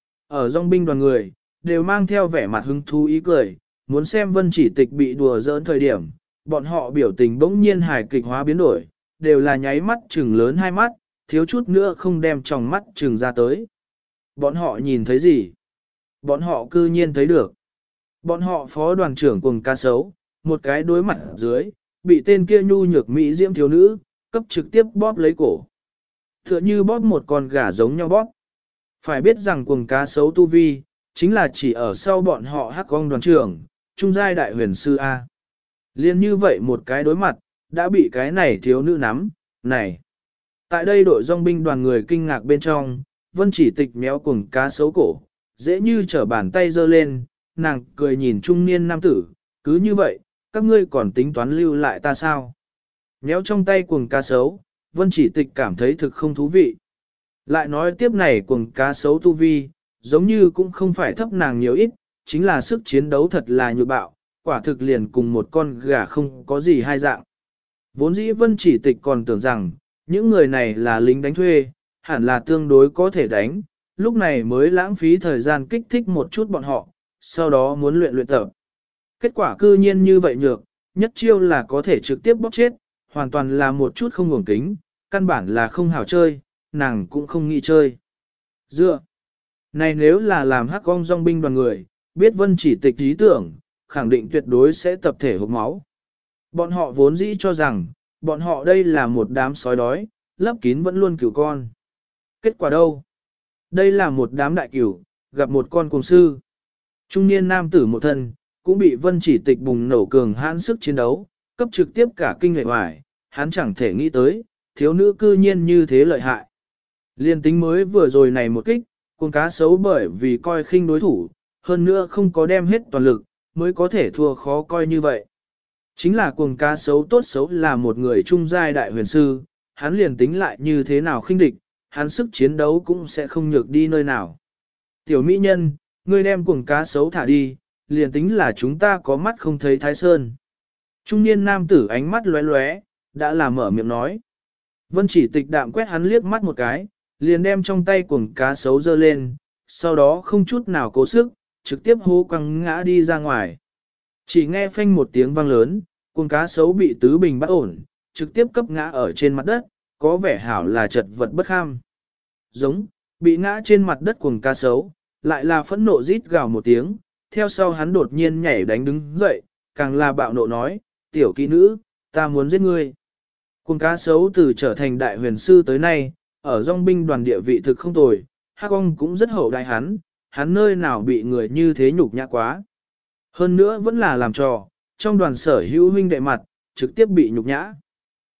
Ở dòng binh đoàn người, đều mang theo vẻ mặt hứng thú ý cười, muốn xem Vân Chỉ Tịch bị đùa giỡn thời điểm, bọn họ biểu tình bỗng nhiên hài kịch hóa biến đổi, đều là nháy mắt trừng lớn hai mắt, thiếu chút nữa không đem tròng mắt trừng ra tới. Bọn họ nhìn thấy gì? Bọn họ cư nhiên thấy được. Bọn họ phó đoàn trưởng cùng ca sấu, một cái đối mặt dưới, bị tên kia nhu nhược mỹ diễm thiếu nữ, cấp trực tiếp bóp lấy cổ. Tựa như bóp một con gà giống nhau bóp. Phải biết rằng cuồng cá sấu tu vi, chính là chỉ ở sau bọn họ hắc con đoàn trưởng, trung giai đại huyền sư A. Liên như vậy một cái đối mặt, đã bị cái này thiếu nữ nắm, này. Tại đây đội dòng binh đoàn người kinh ngạc bên trong, Vân Chỉ Tịch méo cuồng cá sấu cổ, dễ như trở bàn tay giơ lên, nàng cười nhìn trung niên nam tử, cứ như vậy, các ngươi còn tính toán lưu lại ta sao? Méo trong tay cuồng cá sấu, Vân Chỉ Tịch cảm thấy thực không thú vị. Lại nói tiếp này cuồng cá sấu tu vi, giống như cũng không phải thấp nàng nhiều ít, chính là sức chiến đấu thật là nhược bạo, quả thực liền cùng một con gà không có gì hai dạng. Vốn dĩ Vân Chỉ Tịch còn tưởng rằng, những người này là lính đánh thuê, hẳn là tương đối có thể đánh, lúc này mới lãng phí thời gian kích thích một chút bọn họ, sau đó muốn luyện tập. Kết quả cư nhiên như vậy nhược, nhất chiêu là có thể trực tiếp bóp chết, hoàn toàn là một chút không ngủng kính, căn bản là không hảo chơi, nàng cũng không nghĩ chơi. Dựa, này nếu là làm hắc con dòng binh đoàn người, biết Vân Chỉ Tịch ý tưởng, khẳng định tuyệt đối sẽ tập thể hộc máu. Bọn họ vốn dĩ cho rằng, bọn họ đây là một đám sói đói, lấp kín vẫn luôn cửu con. Kết quả đâu? Đây là một đám đại cửu, gặp một con cùng sư. Trung niên nam tử một thân, cũng bị Vân Chỉ Tịch bùng nổ cường hãn sức chiến đấu, cấp trực tiếp cả kinh lệ hoài, hắn chẳng thể nghĩ tới, thiếu nữ cư nhiên như thế lợi hại. Liên tính mới vừa rồi này một kích, con cá sấu bởi vì coi khinh đối thủ, hơn nữa không có đem hết toàn lực, mới có thể thua khó coi như vậy. Chính là cuồng cá sấu tốt xấu là một người trung giai đại huyền sư, hắn liền tính lại như thế nào khinh địch, hắn sức chiến đấu cũng sẽ không nhược đi nơi nào. Tiểu mỹ nhân, ngươi đem cuồng cá sấu thả đi, liền tính là chúng ta có mắt không thấy thái sơn. Trung niên nam tử ánh mắt lóe lóe, đã là mở miệng nói. Vân Chỉ Tịch đạm quét hắn liếc mắt một cái, liền đem trong tay cuồng cá sấu giơ lên, sau đó không chút nào cố sức, trực tiếp hô quăng ngã đi ra ngoài. Chỉ nghe phanh một tiếng vang lớn, cuồng cá sấu bị tứ bình bắt ổn, trực tiếp cấp ngã ở trên mặt đất, có vẻ hảo là chật vật bất kham. Giống, bị ngã trên mặt đất cuồng cá sấu, lại là phẫn nộ rít gào một tiếng, theo sau hắn đột nhiên nhảy đánh đứng dậy, càng là bạo nộ nói, tiểu kỹ nữ, ta muốn giết ngươi. Cuồng cá sấu từ trở thành đại huyền sư tới nay, ở dòng binh đoàn địa vị thực không tồi, Hắc Ông cũng rất hậu đại hắn nơi nào bị người như thế nhục nhã quá. Hơn nữa vẫn là làm trò, trong đoàn sở hữu huynh đệ mặt, trực tiếp bị nhục nhã.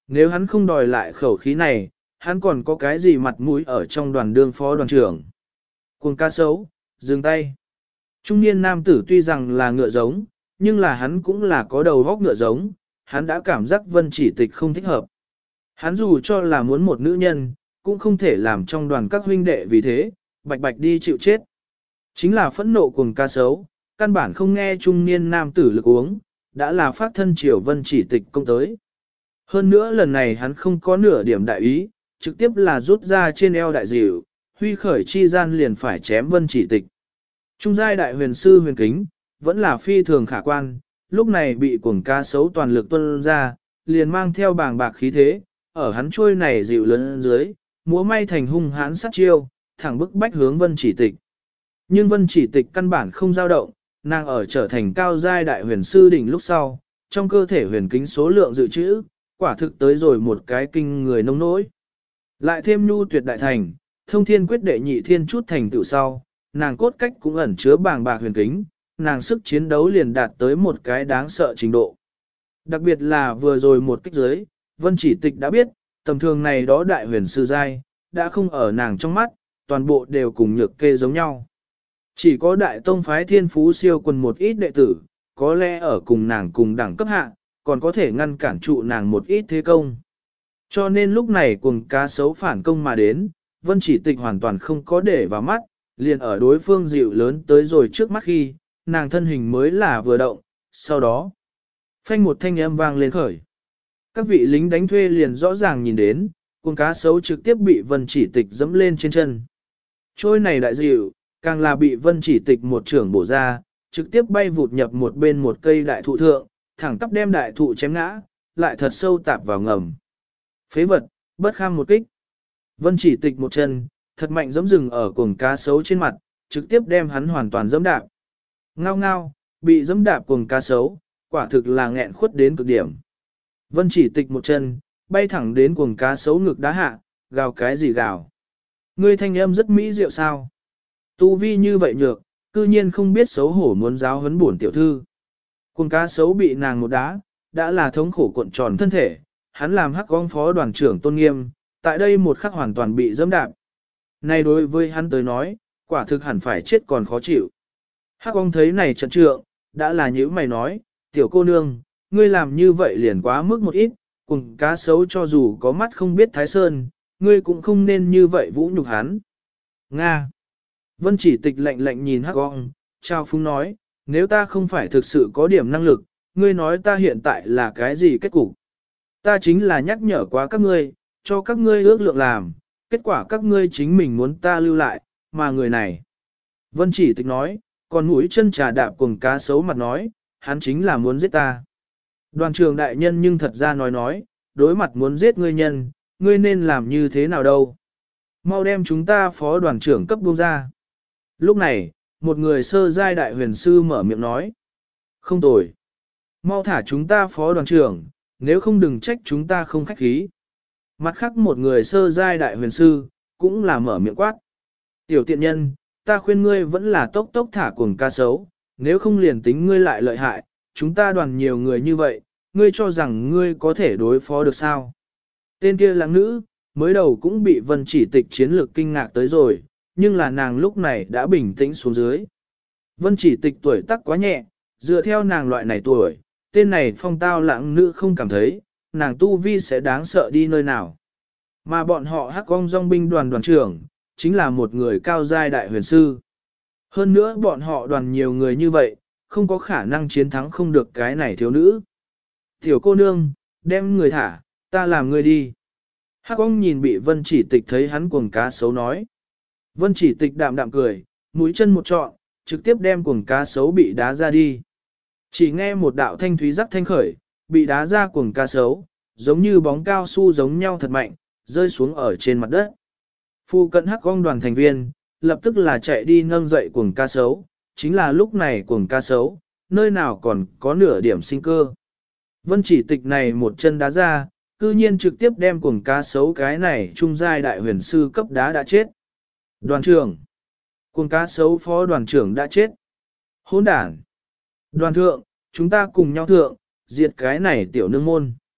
Nếu hắn không đòi lại khẩu khí này, hắn còn có cái gì mặt mũi ở trong đoàn đương phó đoàn trưởng. Cuồng ca sấu, dừng tay. Trung niên nam tử tuy rằng là ngựa giống, nhưng là hắn cũng là có đầu góc ngựa giống, hắn đã cảm giác Vân Chỉ Tịch không thích hợp. Hắn dù cho là muốn một nữ nhân, cũng không thể làm trong đoàn các huynh đệ vì thế, bạch bạch đi chịu chết. Chính là phẫn nộ cuồng ca sấu, căn bản không nghe trung niên nam tử lực uống, đã là phát thân triều Vân Chỉ Tịch công tới. Hơn nữa lần này hắn không có nửa điểm đại ý, trực tiếp là rút ra trên eo đại dịu, huy khởi chi gian liền phải chém Vân Chỉ Tịch. Trung giai đại huyền sư huyền kính, vẫn là phi thường khả quan, lúc này bị cuồng ca sấu toàn lực tuân ra, liền mang theo bàng bạc khí thế, ở hắn trôi này dịu lớn dưới, múa may thành hung hãn sát chiêu, thẳng bức bách hướng Vân Chỉ Tịch. Nhưng Vân Chỉ Tịch căn bản không dao động, nàng ở trở thành cao giai đại huyền sư đỉnh lúc sau, trong cơ thể huyền kính số lượng dự trữ, quả thực tới rồi một cái kinh người nông nỗi. Lại thêm nhu tuyệt đại thành, thông thiên quyết đệ nhị thiên chút thành tựu sau, nàng cốt cách cũng ẩn chứa bàng bạc huyền kính, nàng sức chiến đấu liền đạt tới một cái đáng sợ trình độ. Đặc biệt là vừa rồi một kích giới, Vân Chỉ Tịch đã biết, tầm thường này đó đại huyền sư giai, đã không ở nàng trong mắt, toàn bộ đều cùng nhược kê giống nhau. Chỉ có đại tông phái thiên phú siêu quần một ít đệ tử, có lẽ ở cùng nàng cùng đẳng cấp hạ, còn có thể ngăn cản trụ nàng một ít thế công. Cho nên lúc này cuồng cá sấu phản công mà đến, Vân Chỉ Tịch hoàn toàn không có để vào mắt, liền ở đối phương dịu lớn tới rồi trước mắt khi, nàng thân hình mới là vừa động, sau đó, phanh một thanh âm vang lên khởi. Các vị lính đánh thuê liền rõ ràng nhìn đến, cuồng cá sấu trực tiếp bị Vân Chỉ Tịch dẫm lên trên chân. Trôi này đại dịu, càng là bị Vân Chỉ Tịch một trưởng bổ ra, trực tiếp bay vụt nhập một bên một cây đại thụ thượng, thẳng tắp đem đại thụ chém ngã, lại thật sâu tạp vào ngầm. Phế vật, bất kham một kích. Vân Chỉ Tịch một chân, thật mạnh giẫm rừng ở cuồng cá sấu trên mặt, trực tiếp đem hắn hoàn toàn giẫm đạp. Ngao ngao, bị giẫm đạp cuồng cá sấu, quả thực là nghẹn khuất đến cực điểm. Vân Chỉ Tịch một chân, bay thẳng đến cuồng cá sấu ngực đá hạ, gào cái gì gào. Ngươi thanh âm rất mỹ diệu sao. Tu vi như vậy nhược, cư nhiên không biết xấu hổ muốn giáo huấn bổn tiểu thư. Cuồng cá sấu bị nàng một đá, đã là thống khổ cuộn tròn thân thể, hắn làm hắc gong phó đoàn trưởng tôn nghiêm, tại đây một khắc hoàn toàn bị dẫm đạp. Này đối với hắn tới nói, quả thực hẳn phải chết còn khó chịu. Hắc gong thấy này trận trượng, đã là nhữ mày nói, tiểu cô nương, ngươi làm như vậy liền quá mức một ít, cuồng cá sấu cho dù có mắt không biết thái sơn, ngươi cũng không nên như vậy vũ nhục hắn. Nga. Vân Chỉ Tịch lạnh lạnh nhìn hắc gong, trao phúng nói, nếu ta không phải thực sự có điểm năng lực, ngươi nói ta hiện tại là cái gì kết cục? Ta chính là nhắc nhở quá các ngươi, cho các ngươi ước lượng làm, kết quả các ngươi chính mình muốn ta lưu lại, mà người này. Vân Chỉ Tịch nói, còn mũi chân trà đạp cuồng cá sấu mặt nói, hắn chính là muốn giết ta. Đoàn trưởng đại nhân nhưng thật ra nói, đối mặt muốn giết ngươi nhân, ngươi nên làm như thế nào đâu? Mau đem chúng ta phó đoàn trưởng cấp buông ra. Lúc này, một người sơ giai đại huyền sư mở miệng nói. Không tồi. Mau thả chúng ta phó đoàn trưởng, nếu không đừng trách chúng ta không khách khí. Mặt khác một người sơ giai đại huyền sư, cũng là mở miệng quát. Tiểu tiện nhân, ta khuyên ngươi vẫn là tốc tốc thả cuồng ca sấu, nếu không liền tính ngươi lại lợi hại, chúng ta đoàn nhiều người như vậy, ngươi cho rằng ngươi có thể đối phó được sao? Tên kia lãng nữ, mới đầu cũng bị Vân Chỉ Tịch chiến lược kinh ngạc tới rồi, nhưng là nàng lúc này đã bình tĩnh xuống dưới. Vân Chỉ Tịch tuổi tác quá nhẹ, dựa theo nàng loại này tuổi, tên này phong tao lãng nữ không cảm thấy, nàng tu vi sẽ đáng sợ đi nơi nào. Mà bọn họ hắc gong dòng binh đoàn đoàn trưởng, chính là một người cao giai đại huyền sư. Hơn nữa bọn họ đoàn nhiều người như vậy, không có khả năng chiến thắng không được cái này thiếu nữ. Tiểu cô nương, đem người thả, ta làm người đi. Hắc gong nhìn bị Vân Chỉ Tịch thấy hắn cuồng cá sấu nói. Vân Chỉ Tịch đạm đạm cười, mũi chân một trọn, trực tiếp đem cuồng cá sấu bị đá ra đi. Chỉ nghe một đạo thanh thúy rắc thanh khởi, bị đá ra cuồng cá sấu, giống như bóng cao su giống nhau thật mạnh, rơi xuống ở trên mặt đất. Phu cận hắc gong đoàn thành viên, lập tức là chạy đi nâng dậy cuồng cá sấu, chính là lúc này cuồng cá sấu, nơi nào còn có nửa điểm sinh cơ. Vân Chỉ Tịch này một chân đá ra, cư nhiên trực tiếp đem cuồng cá sấu cái này trung giai đại huyền sư cấp đá đã chết. Đoàn trưởng, cuồng cá sấu phó đoàn trưởng đã chết. Hỗn đản. Đoàn thượng, chúng ta cùng nhau thượng, diệt cái này tiểu nương môn.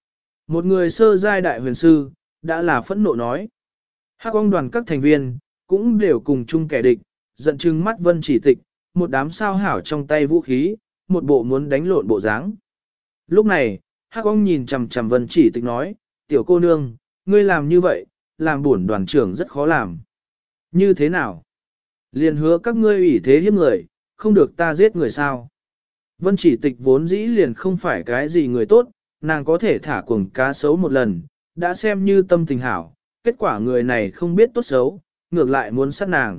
Một người sơ giai đại huyền sư, đã là phẫn nộ nói. Hắc Ong đoàn các thành viên, cũng đều cùng chung kẻ địch, giận chừng mắt Vân Chỉ Tịch, một đám sao hảo trong tay vũ khí, một bộ muốn đánh lộn bộ dáng. Lúc này, Hắc Ong nhìn chằm chằm Vân Chỉ Tịch nói, tiểu cô nương, ngươi làm như vậy, làm bổn đoàn trưởng rất khó làm. Như thế nào? Liền hứa các ngươi ủy thế hiếp người, không được ta giết người sao? Vân Chỉ Tịch vốn dĩ liền không phải cái gì người tốt, nàng có thể thả cuồng cá sấu một lần, đã xem như tâm tình hảo, kết quả người này không biết tốt xấu, ngược lại muốn sát nàng.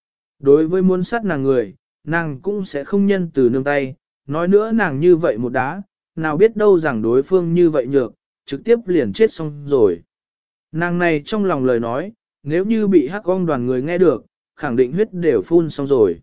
Đối với muốn sát nàng người, nàng cũng sẽ không nhân từ nương tay, nói nữa nàng như vậy một đá, nào biết đâu rằng đối phương như vậy nhược, trực tiếp liền chết xong rồi. Nàng này trong lòng lời nói, nếu như bị Hắc Ong đoàn người nghe được, khẳng định huyết đều phun xong rồi.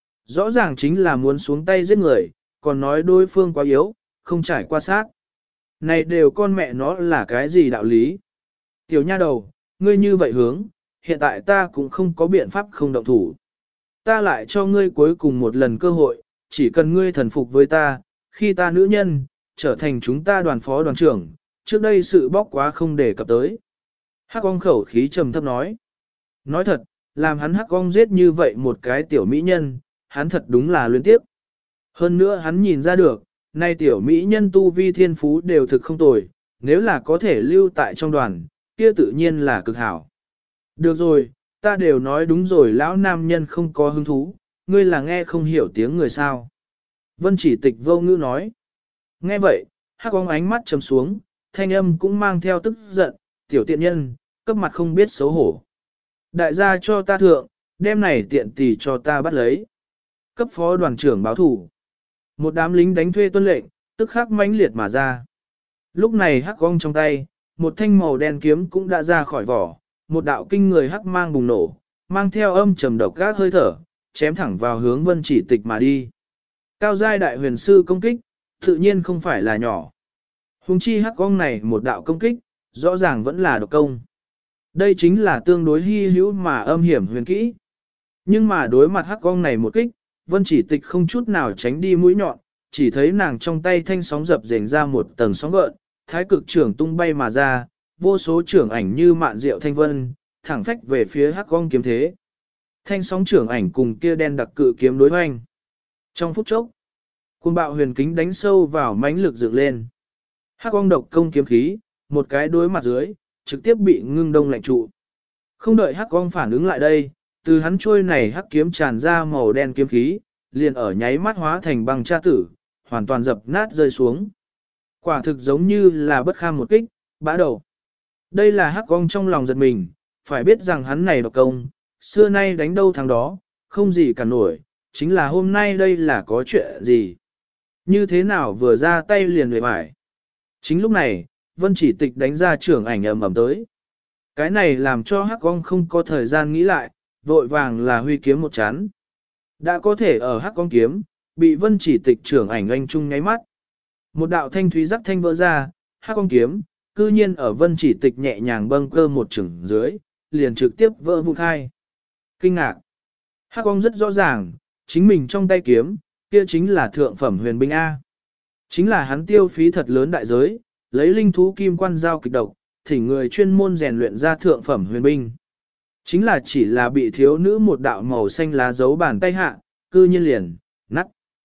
Rõ ràng chính là muốn xuống tay giết người, còn nói đối phương quá yếu, không trải qua sát. Này đều con mẹ nó là cái gì đạo lý? Tiểu nha đầu, ngươi như vậy hướng, hiện tại ta cũng không có biện pháp không động thủ. Ta lại cho ngươi cuối cùng một lần cơ hội, chỉ cần ngươi thần phục với ta, khi ta nữ nhân, trở thành chúng ta đoàn phó đoàn trưởng, trước đây sự bóc quá không để cập tới. Hắc Ong khẩu khí trầm thấp nói. Nói thật, làm hắn Hắc Ong giết như vậy một cái tiểu mỹ nhân, hắn thật đúng là luyến tiếp. Hơn nữa hắn nhìn ra được, nay tiểu mỹ nhân tu vi thiên phú đều thực không tồi, nếu là có thể lưu tại trong đoàn, kia tự nhiên là cực hảo. Được rồi, ta đều nói đúng rồi, lão nam nhân không có hứng thú, ngươi là nghe không hiểu tiếng người sao. Vân Chỉ Tịch vô ngữ nói. Nghe vậy, Hắc Ong ánh mắt trầm xuống, thanh âm cũng mang theo tức giận, tiểu tiện nhân, cấp mặt không biết xấu hổ. Đại gia cho ta thượng, đem này tiện tỷ cho ta bắt lấy. Cấp phó đoàn trưởng báo thủ. Một đám lính đánh thuê tuân lệnh, tức khắc mãnh liệt mà ra. Lúc này Hắc Ong trong tay, một thanh màu đen kiếm cũng đã ra khỏi vỏ, một đạo kinh người hắc mang bùng nổ, mang theo âm trầm độc gác hơi thở, chém thẳng vào hướng Vân Chỉ Tịch mà đi. Cao giai đại huyền sư công kích, tự nhiên không phải là nhỏ. Hùng chi Hắc Ong này một đạo công kích, rõ ràng vẫn là độc công. Đây chính là tương đối hy hữu mà âm hiểm huyền kỹ. Nhưng mà đối mặt Hắc Ong này một kích, Vân Chỉ Tịch không chút nào tránh đi mũi nhọn, chỉ thấy nàng trong tay thanh sóng dập dềnh ra một tầng sóng gợn, thái cực trưởng tung bay mà ra, vô số trưởng ảnh như mạn diệu thanh vân, thẳng phách về phía Hắc Ong kiếm thế. Thanh sóng trưởng ảnh cùng kia đen đặc cự kiếm đối hoành. Trong phút chốc, cuồng bạo huyền kính đánh sâu vào mãnh lực dựng lên. Hắc Ong độc công kiếm khí, một cái đối mặt dưới, trực tiếp bị ngưng đông lạnh trụ. Không đợi Hắc Ong phản ứng lại đây, từ hắn trôi này hắc kiếm tràn ra màu đen kiếm khí, liền ở nháy mắt hóa thành băng cha tử, hoàn toàn dập nát rơi xuống. Quả thực giống như là bất kham một kích, bã đầu. Đây là Hắc Ong trong lòng giật mình, phải biết rằng hắn này độc công, xưa nay đánh đâu thắng đó, không gì cả nổi, chính là hôm nay đây là có chuyện gì. Như thế nào vừa ra tay liền huệ mải. Chính lúc này, Vân Chỉ Tịch đánh ra trưởng ảnh ầm ầm tới. Cái này làm cho Hắc Ong không có thời gian nghĩ lại, vội vàng là huy kiếm một chán. Đã có thể ở Hắc Ong kiếm, bị Vân Chỉ Tịch trưởng ảnh anh trung nháy mắt. Một đạo thanh thúy rắc thanh vỡ ra, Hắc Ong kiếm, cư nhiên ở Vân Chỉ Tịch nhẹ nhàng bâng cơ một chưởng dưới, liền trực tiếp vỡ vụn khai. Kinh ngạc. Hắc Ong rất rõ ràng, chính mình trong tay kiếm, kia chính là thượng phẩm huyền binh A. Chính là hắn tiêu phí thật lớn đại giới, lấy linh thú kim quan giao kịch độc, thỉnh người chuyên môn rèn luyện ra thượng phẩm huyền binh. Chính là chỉ là bị thiếu nữ một đạo màu xanh lá dấu bàn tay hạ, cư nhiên liền, nắt.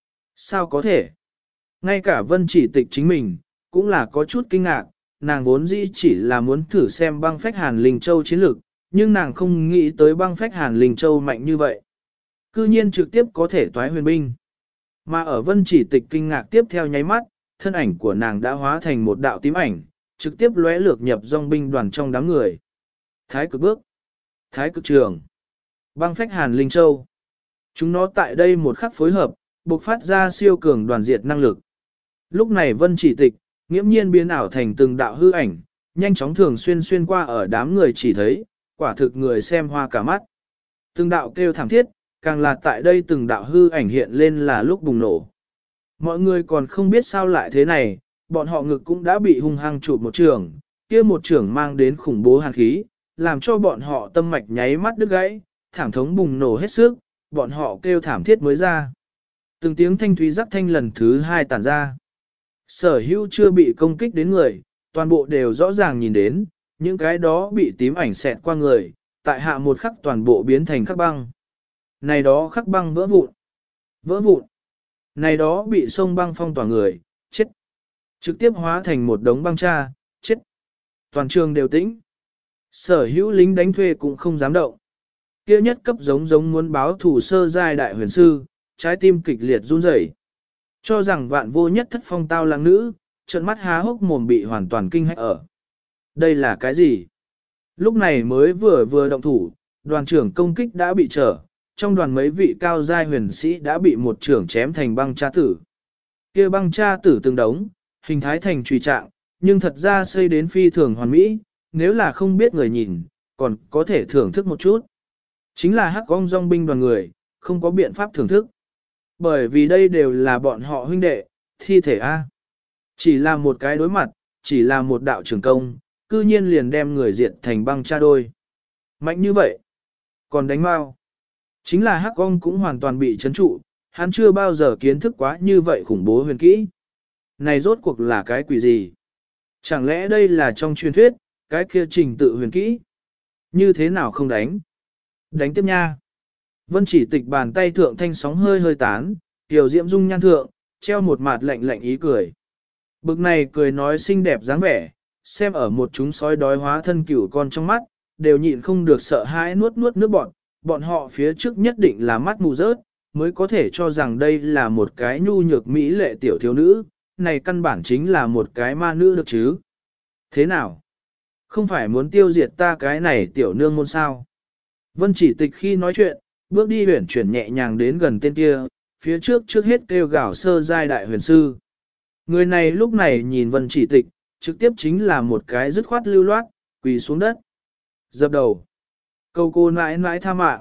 Sao có thể? Ngay cả Vân Chỉ Tịch chính mình, cũng là có chút kinh ngạc, nàng vốn dĩ chỉ là muốn thử xem băng phách Hàn Linh Châu chiến lược, nhưng nàng không nghĩ tới băng phách Hàn Linh Châu mạnh như vậy. Cư nhiên trực tiếp có thể toái huyền binh. Mà ở Vân Chỉ Tịch kinh ngạc tiếp theo nháy mắt, thân ảnh của nàng đã hóa thành một đạo tím ảnh, trực tiếp lóe lược nhập dòng binh đoàn trong đám người. Thái cực bước, thái cực trường, băng phách Hàn Linh Châu. Chúng nó tại đây một khắc phối hợp, bộc phát ra siêu cường đoàn diệt năng lực. Lúc này Vân Chỉ Tịch, nghiễm nhiên biến ảo thành từng đạo hư ảnh, nhanh chóng thường xuyên qua ở đám người chỉ thấy, quả thực người xem hoa cả mắt. Từng đạo kêu thảm thiết, càng là tại đây từng đạo hư ảnh hiện lên là lúc bùng nổ. Mọi người còn không biết sao lại thế này, bọn họ ngực cũng đã bị hung hăng chụp một trường, kia một trường mang đến khủng bố hàn khí, làm cho bọn họ tâm mạch nháy mắt đứt gãy, thảm thống bùng nổ hết sức, bọn họ kêu thảm thiết mới ra. Từng tiếng thanh thúy rắc thanh lần thứ hai tản ra. Sở hữu chưa bị công kích đến người, Toàn bộ đều rõ ràng nhìn đến, những cái đó bị tím ảnh xẹt qua người, tại hạ một khắc toàn bộ biến thành khắc băng. Này đó khắc băng vỡ vụn. Vỡ vụn. Này đó bị sông băng phong tỏa người, chết. Trực tiếp hóa thành một đống băng cha, chết. Toàn trường đều tĩnh. Sở hữu lính đánh thuê cũng không dám động. Kia nhất cấp giống muốn báo thủ sơ giai đại huyền sư, trái tim kịch liệt run rẩy. Cho rằng vạn vô nhất thất phong tao lãng nữ, trợn mắt há hốc mồm bị hoàn toàn kinh hãi ở. Đây là cái gì? Lúc này mới vừa động thủ, đoàn trưởng công kích đã bị trở, trong đoàn mấy vị cao giai huyền sĩ đã bị một trưởng chém thành băng cha tử. Kia băng cha tử từng đống, hình thái thành trùy trạng, nhưng thật ra xây đến phi thường hoàn mỹ, nếu là không biết người nhìn, còn có thể thưởng thức một chút. Chính là hắc ong dòng binh đoàn người, không có biện pháp thưởng thức. Bởi vì đây đều là bọn họ huynh đệ, thi thể A. Chỉ là một cái đối mặt, chỉ là một đạo trưởng công, cư nhiên liền đem người diệt thành băng cha đôi. Mạnh như vậy. Còn đánh mau. Chính là hắc ong cũng hoàn toàn bị chấn trụ, hắn chưa bao giờ kiến thức quá như vậy khủng bố huyền kỹ. Này rốt cuộc là cái quỷ gì? Chẳng lẽ đây là trong truyền thuyết, cái kia trình tự huyền kỹ? Như thế nào không đánh? Đánh tiếp nha. Vân chỉ tịch bàn tay thượng thanh sóng hơi hơi tán, tiểu diễm dung nhan thượng, treo một mặt lạnh lạnh ý cười. Bực này cười nói xinh đẹp dáng vẻ, xem ở một chúng sói đói hóa thân cửu con trong mắt, đều nhịn không được sợ hãi nuốt nước bọt, bọn họ phía trước nhất định là mắt mù rớt, mới có thể cho rằng đây là một cái nhu nhược mỹ lệ tiểu thiếu nữ, này căn bản chính là một cái ma nữ được chứ. Thế nào? Không phải muốn tiêu diệt ta cái này tiểu nương môn sao? Vân chỉ tịch khi nói chuyện, bước đi huyển chuyển nhẹ nhàng đến gần tên kia, phía trước hết kêu gào sơ giai đại huyền sư. Người này lúc này nhìn Vân chỉ tịch, trực tiếp chính là một cái dứt khoát lưu loát, quỳ xuống đất. Dập đầu. Cầu cô nãi nãi tha mạng.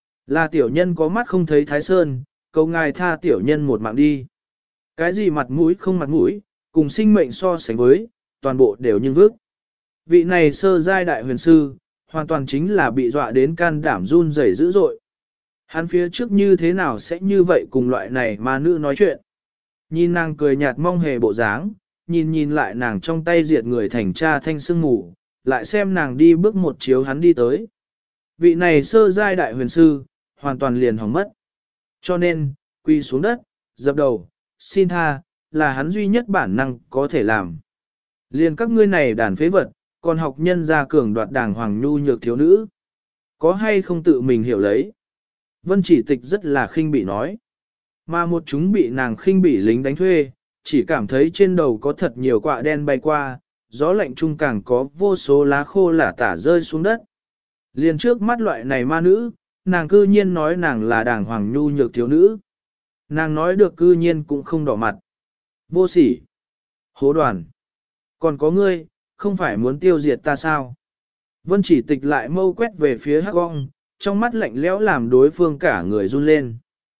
Là tiểu nhân có mắt không thấy thái sơn, cầu ngài tha tiểu nhân một mạng đi. Cái gì mặt mũi không mặt mũi, cùng sinh mệnh so sánh với, toàn bộ đều nhưng vước. Vị này sơ giai đại huyền sư, hoàn toàn chính là bị dọa đến can đảm run rẩy dữ dội. Hắn phía trước như thế nào sẽ như vậy cùng loại này mà nữ nói chuyện. Nhìn nàng cười nhạt mong hề bộ dáng, nhìn lại nàng trong tay diệt người thành cha thanh sương mù, lại xem nàng đi bước một chiếu hắn đi tới. Vị này sơ giai đại huyền sư, hoàn toàn liền hỏng mất. Cho nên, quỳ xuống đất, dập đầu, xin tha, là hắn duy nhất bản năng có thể làm. Liền các ngươi này đàn phế vật, còn học nhân gia cường đoạt đàng hoàng nhu nhược thiếu nữ. Có hay không tự mình hiểu lấy? Vân chỉ tịch rất là khinh bỉ nói. Mà một chúng bị nàng khinh bỉ lính đánh thuê, chỉ cảm thấy trên đầu có thật nhiều quạ đen bay qua, gió lạnh trung càng có vô số lá khô lả tả rơi xuống đất. Liền trước mắt loại này ma nữ, nàng cư nhiên nói nàng là đàng hoàng nhu nhược thiếu nữ. Nàng nói được cư nhiên cũng không đỏ mặt. Vô sỉ. Hố đoàn. Còn có ngươi, không phải muốn tiêu diệt ta sao? Vân chỉ tịch lại mâu quét về phía hắc ong, trong mắt lạnh lẽo làm đối phương cả người run lên.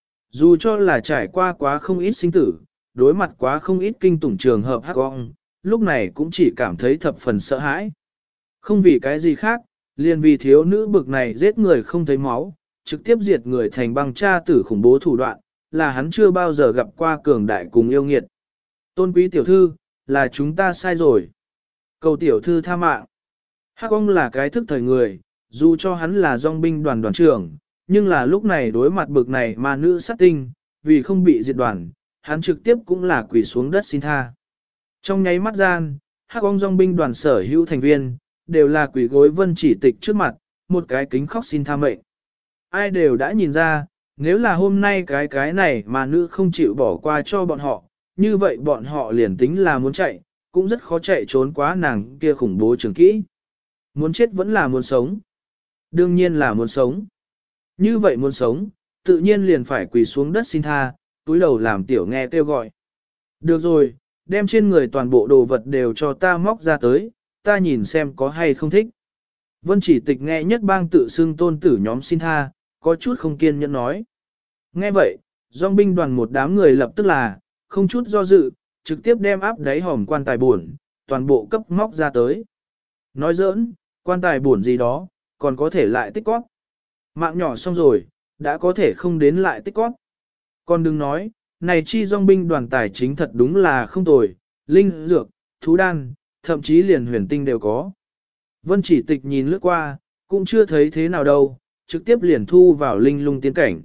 Dù cho là trải qua quá không ít sinh tử, đối mặt quá không ít kinh tủng trường hợp hắc ong, lúc này cũng chỉ cảm thấy thập phần sợ hãi. Không vì cái gì khác, liền vì thiếu nữ bực này giết người không thấy máu, trực tiếp diệt người thành băng cha tử khủng bố thủ đoạn, là hắn chưa bao giờ gặp qua cường đại cùng yêu nghiệt. Tôn quý tiểu thư, là chúng ta sai rồi. Cầu tiểu thư tha mạng. Hắc ong là cái thức thời người, dù cho hắn là dòng binh đoàn đoàn trưởng, nhưng là lúc này đối mặt bực này mà nữ sát tinh, vì không bị diệt đoàn, hắn trực tiếp cũng là quỳ xuống đất xin tha. Trong nháy mắt gian, hắc ong dòng binh đoàn sở hữu thành viên, đều là quỳ gối Vân chỉ tịch trước mặt, một cái kính khóc xin tha mệnh. Ai đều đã nhìn ra, nếu là hôm nay cái này mà nữ không chịu bỏ qua cho bọn họ, như vậy bọn họ liền tính là muốn chạy, cũng rất khó chạy trốn quá nàng kia khủng bố trường kỹ. Muốn chết vẫn là muốn sống. Đương nhiên là muốn sống. Như vậy muốn sống, tự nhiên liền phải quỳ xuống đất xin tha, túi đầu làm tiểu nghe kêu gọi. Được rồi, đem trên người toàn bộ đồ vật đều cho ta móc ra tới, ta nhìn xem có hay không thích. Vân chỉ tịch nghe nhất bang tự xưng tôn tử nhóm xin tha, có chút không kiên nhẫn nói. Nghe vậy, dòng binh đoàn một đám người lập tức là, không chút do dự, trực tiếp đem áp đáy hòm quan tài buồn, toàn bộ cấp móc ra tới. Nói giỡn, quan tài buồn gì đó, còn có thể lại tích cóp. Mạng nhỏ xong rồi, đã có thể không đến lại tích cóp. Còn đừng nói, này chi dòng binh đoàn tài chính thật đúng là không tồi, linh dược, thú đan, thậm chí liền huyền tinh đều có. Vân Chỉ Tịch nhìn lướt qua, cũng chưa thấy thế nào đâu, trực tiếp liền thu vào linh lung tiên cảnh.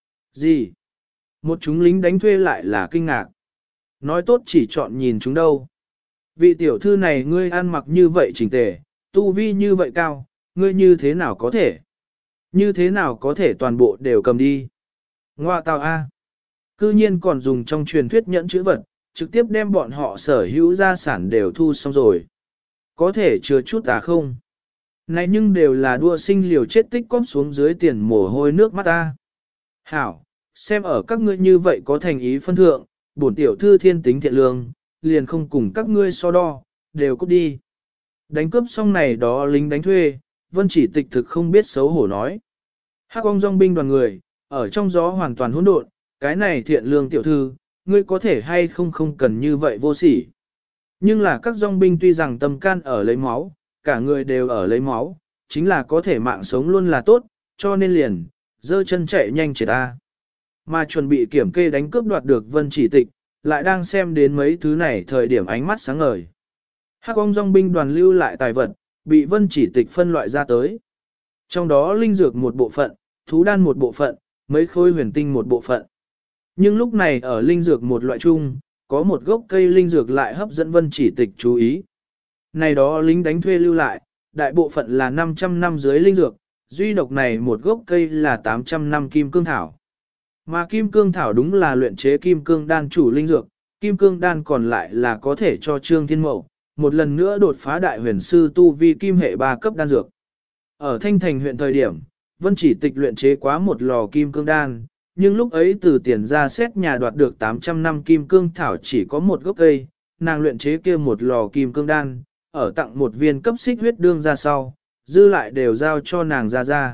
Gì? Một chúng lính đánh thuê lại là kinh ngạc. Nói tốt chỉ chọn nhìn chúng đâu. Vị tiểu thư này ngươi ăn mặc như vậy chỉnh tề, tu vi như vậy cao, ngươi như thế nào có thể? Như thế nào có thể toàn bộ đều cầm đi? Ngoa tào a! Cư nhiên còn dùng trong truyền thuyết nhẫn chữ vật, trực tiếp đem bọn họ sở hữu gia sản đều thu xong rồi. Có thể chừa chút à không? Này nhưng đều là đua sinh liều chết tích cóp xuống dưới tiền mồ hôi nước mắt ta. Hảo, xem ở các ngươi như vậy có thành ý phân thượng, bổn tiểu thư thiên tính thiện lương, liền không cùng các ngươi so đo, đều cút đi. Đánh cướp xong này đó lính đánh thuê, Vân Chỉ Tịch thực không biết xấu hổ nói. Hắc Ong dòng binh đoàn người, ở trong gió hoàn toàn hỗn độn, cái này thiện lương tiểu thư, ngươi có thể hay không cần như vậy vô sỉ. Nhưng là các dòng binh tuy rằng tâm can ở lấy máu, cả người đều ở lấy máu, chính là có thể mạng sống luôn là tốt, cho nên liền, giơ chân chạy nhanh chết ta. Mà chuẩn bị kiểm kê đánh cướp đoạt được Vân Chỉ Tịch, lại đang xem đến mấy thứ này thời điểm ánh mắt sáng ngời. Hắc Ong dòng binh đoàn lưu lại tài vật, bị Vân Chỉ Tịch phân loại ra tới. Trong đó linh dược một bộ phận, thú đan một bộ phận, mấy khối huyền tinh một bộ phận. Nhưng lúc này ở linh dược một loại chung, có một gốc cây linh dược lại hấp dẫn Vân Chỉ Tịch chú ý. Này đó lính đánh thuê lưu lại, đại bộ phận là 500 năm dưới linh dược, duy độc này một gốc cây là 800 năm kim cương thảo. Mà kim cương thảo đúng là luyện chế kim cương đan chủ linh dược, kim cương đan còn lại là có thể cho Trương Thiên Mậu, một lần nữa đột phá đại huyền sư tu vi kim hệ 3 cấp đan dược. Ở Thanh Thành huyện thời điểm, Vân Chỉ Tịch luyện chế quá một lò kim cương đan, nhưng lúc ấy từ tiền ra xét nhà đoạt được 800 năm kim cương thảo chỉ có một gốc cây, nàng luyện chế kia một lò kim cương đan, ở tặng một viên cấp xích huyết đương ra sau, dư lại đều giao cho nàng ra.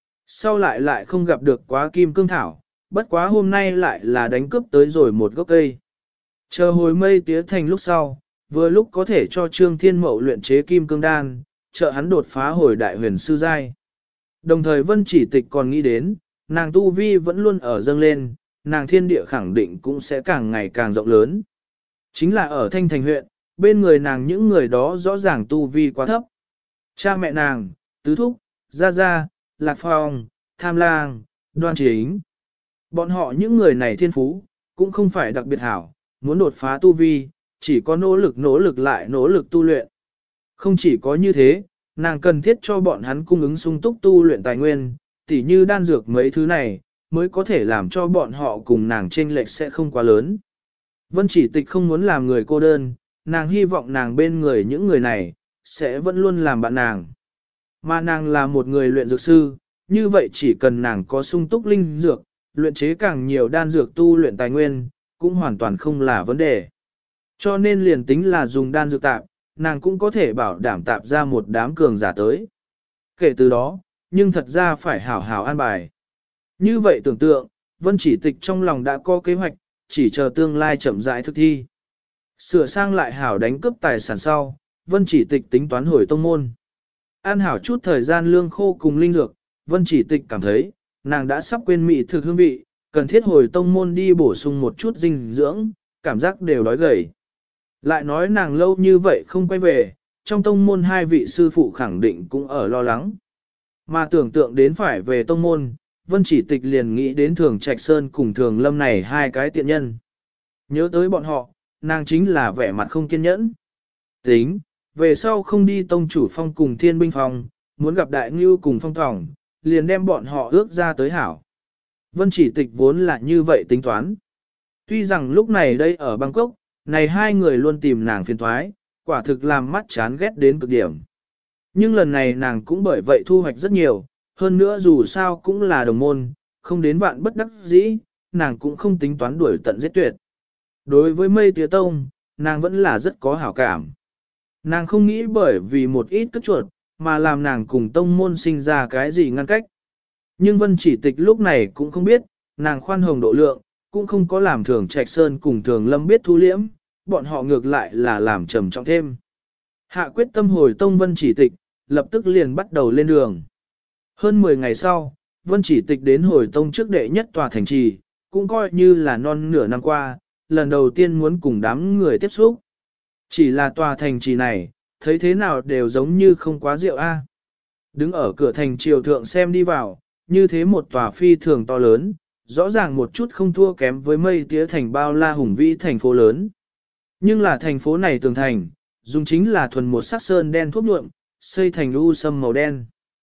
Sau lại không gặp được quá kim cương thảo, bất quá hôm nay lại là đánh cướp tới rồi một gốc cây. Chờ hồi mây tía thành lúc sau, vừa lúc có thể cho Trương Thiên Mậu luyện chế kim cương đan, trợ hắn đột phá hồi đại huyền sư giai. Đồng thời Vân Chỉ Tịch còn nghĩ đến, nàng tu vi vẫn luôn ở dâng lên, nàng thiên địa khẳng định cũng sẽ càng ngày càng rộng lớn. Chính là ở Thanh Thành huyện, bên người nàng những người đó rõ ràng tu vi quá thấp. Cha mẹ nàng, Tứ Thúc, Gia Gia, Lạc Phong, Tham Lang, Đoan Chính. Bọn họ những người này thiên phú, cũng không phải đặc biệt hảo, muốn đột phá tu vi, chỉ có nỗ lực lại nỗ lực tu luyện. Không chỉ có như thế, nàng cần thiết cho bọn hắn cung ứng sung túc tu luyện tài nguyên, tỉ như đan dược mấy thứ này, mới có thể làm cho bọn họ cùng nàng chênh lệch sẽ không quá lớn. Vân Chỉ Tịch không muốn làm người cô đơn, nàng hy vọng nàng bên người những người này, sẽ vẫn luôn làm bạn nàng. Mà nàng là một người luyện dược sư, như vậy chỉ cần nàng có sung túc linh dược, luyện chế càng nhiều đan dược tu luyện tài nguyên, cũng hoàn toàn không là vấn đề. Cho nên liền tính là dùng đan dược tạp, nàng cũng có thể bảo đảm tạp ra một đám cường giả tới. Kể từ đó, nhưng thật ra phải hảo hảo an bài. Như vậy tưởng tượng, Vân Chỉ Tịch trong lòng đã có kế hoạch, chỉ chờ tương lai chậm rãi thực thi. Sửa sang lại hảo đánh cướp tài sản sau, Vân Chỉ Tịch tính toán hồi tông môn. An hảo chút thời gian lương khô cùng linh dược, Vân Chỉ Tịch cảm thấy, nàng đã sắp quên mỹ thực hương vị, cần thiết hồi tông môn đi bổ sung một chút dinh dưỡng, cảm giác đều đói gầy. Lại nói nàng lâu như vậy không quay về, trong tông môn hai vị sư phụ khẳng định cũng ở lo lắng. Mà tưởng tượng đến phải về tông môn, Vân Chỉ Tịch liền nghĩ đến Thường Trạch Sơn cùng Thường Lâm này hai cái tiện nhân. Nhớ tới bọn họ, nàng chính là vẻ mặt không kiên nhẫn. Tính, về sau không đi tông chủ phong cùng thiên binh phong, muốn gặp đại ngưu cùng phong thỏng, liền đem bọn họ ước ra tới hảo. Vân Chỉ Tịch vốn là như vậy tính toán. Tuy rằng lúc này đây ở Bangkok, này hai người luôn tìm nàng phiền thoái, quả thực làm mắt chán ghét đến cực điểm. Nhưng lần này nàng cũng bởi vậy thu hoạch rất nhiều, hơn nữa dù sao cũng là đồng môn, không đến vạn bất đắc dĩ, nàng cũng không tính toán đuổi tận giết tuyệt. Đối với Mây Tía Tông, nàng vẫn là rất có hảo cảm. Nàng không nghĩ bởi vì một ít cất chuột, mà làm nàng cùng tông môn sinh ra cái gì ngăn cách. Nhưng Vân Chỉ Tịch lúc này cũng không biết, nàng khoan hồng độ lượng, cũng không có làm Thường Trạch Sơn cùng Thường Lâm biết thu liễm, bọn họ ngược lại là làm trầm trọng thêm. Hạ quyết tâm hồi tông Vân Chỉ Tịch, lập tức liền bắt đầu lên đường. Hơn 10 ngày sau, Vân Chỉ Tịch đến hồi tông trước đệ nhất tòa thành trì, cũng coi như là non nửa năm qua, lần đầu tiên muốn cùng đám người tiếp xúc. Chỉ là tòa thành trì này, thấy thế nào đều giống như không quá rượu a. Đứng ở cửa thành triều thượng xem đi vào, như thế một tòa phi thường to lớn, rõ ràng một chút không thua kém với mây tía thành bao la hùng vĩ thành phố lớn. Nhưng là thành phố này tường thành, dùng chính là thuần một sắc sơn đen thuốc nhuộm, xây thành u sâm màu đen.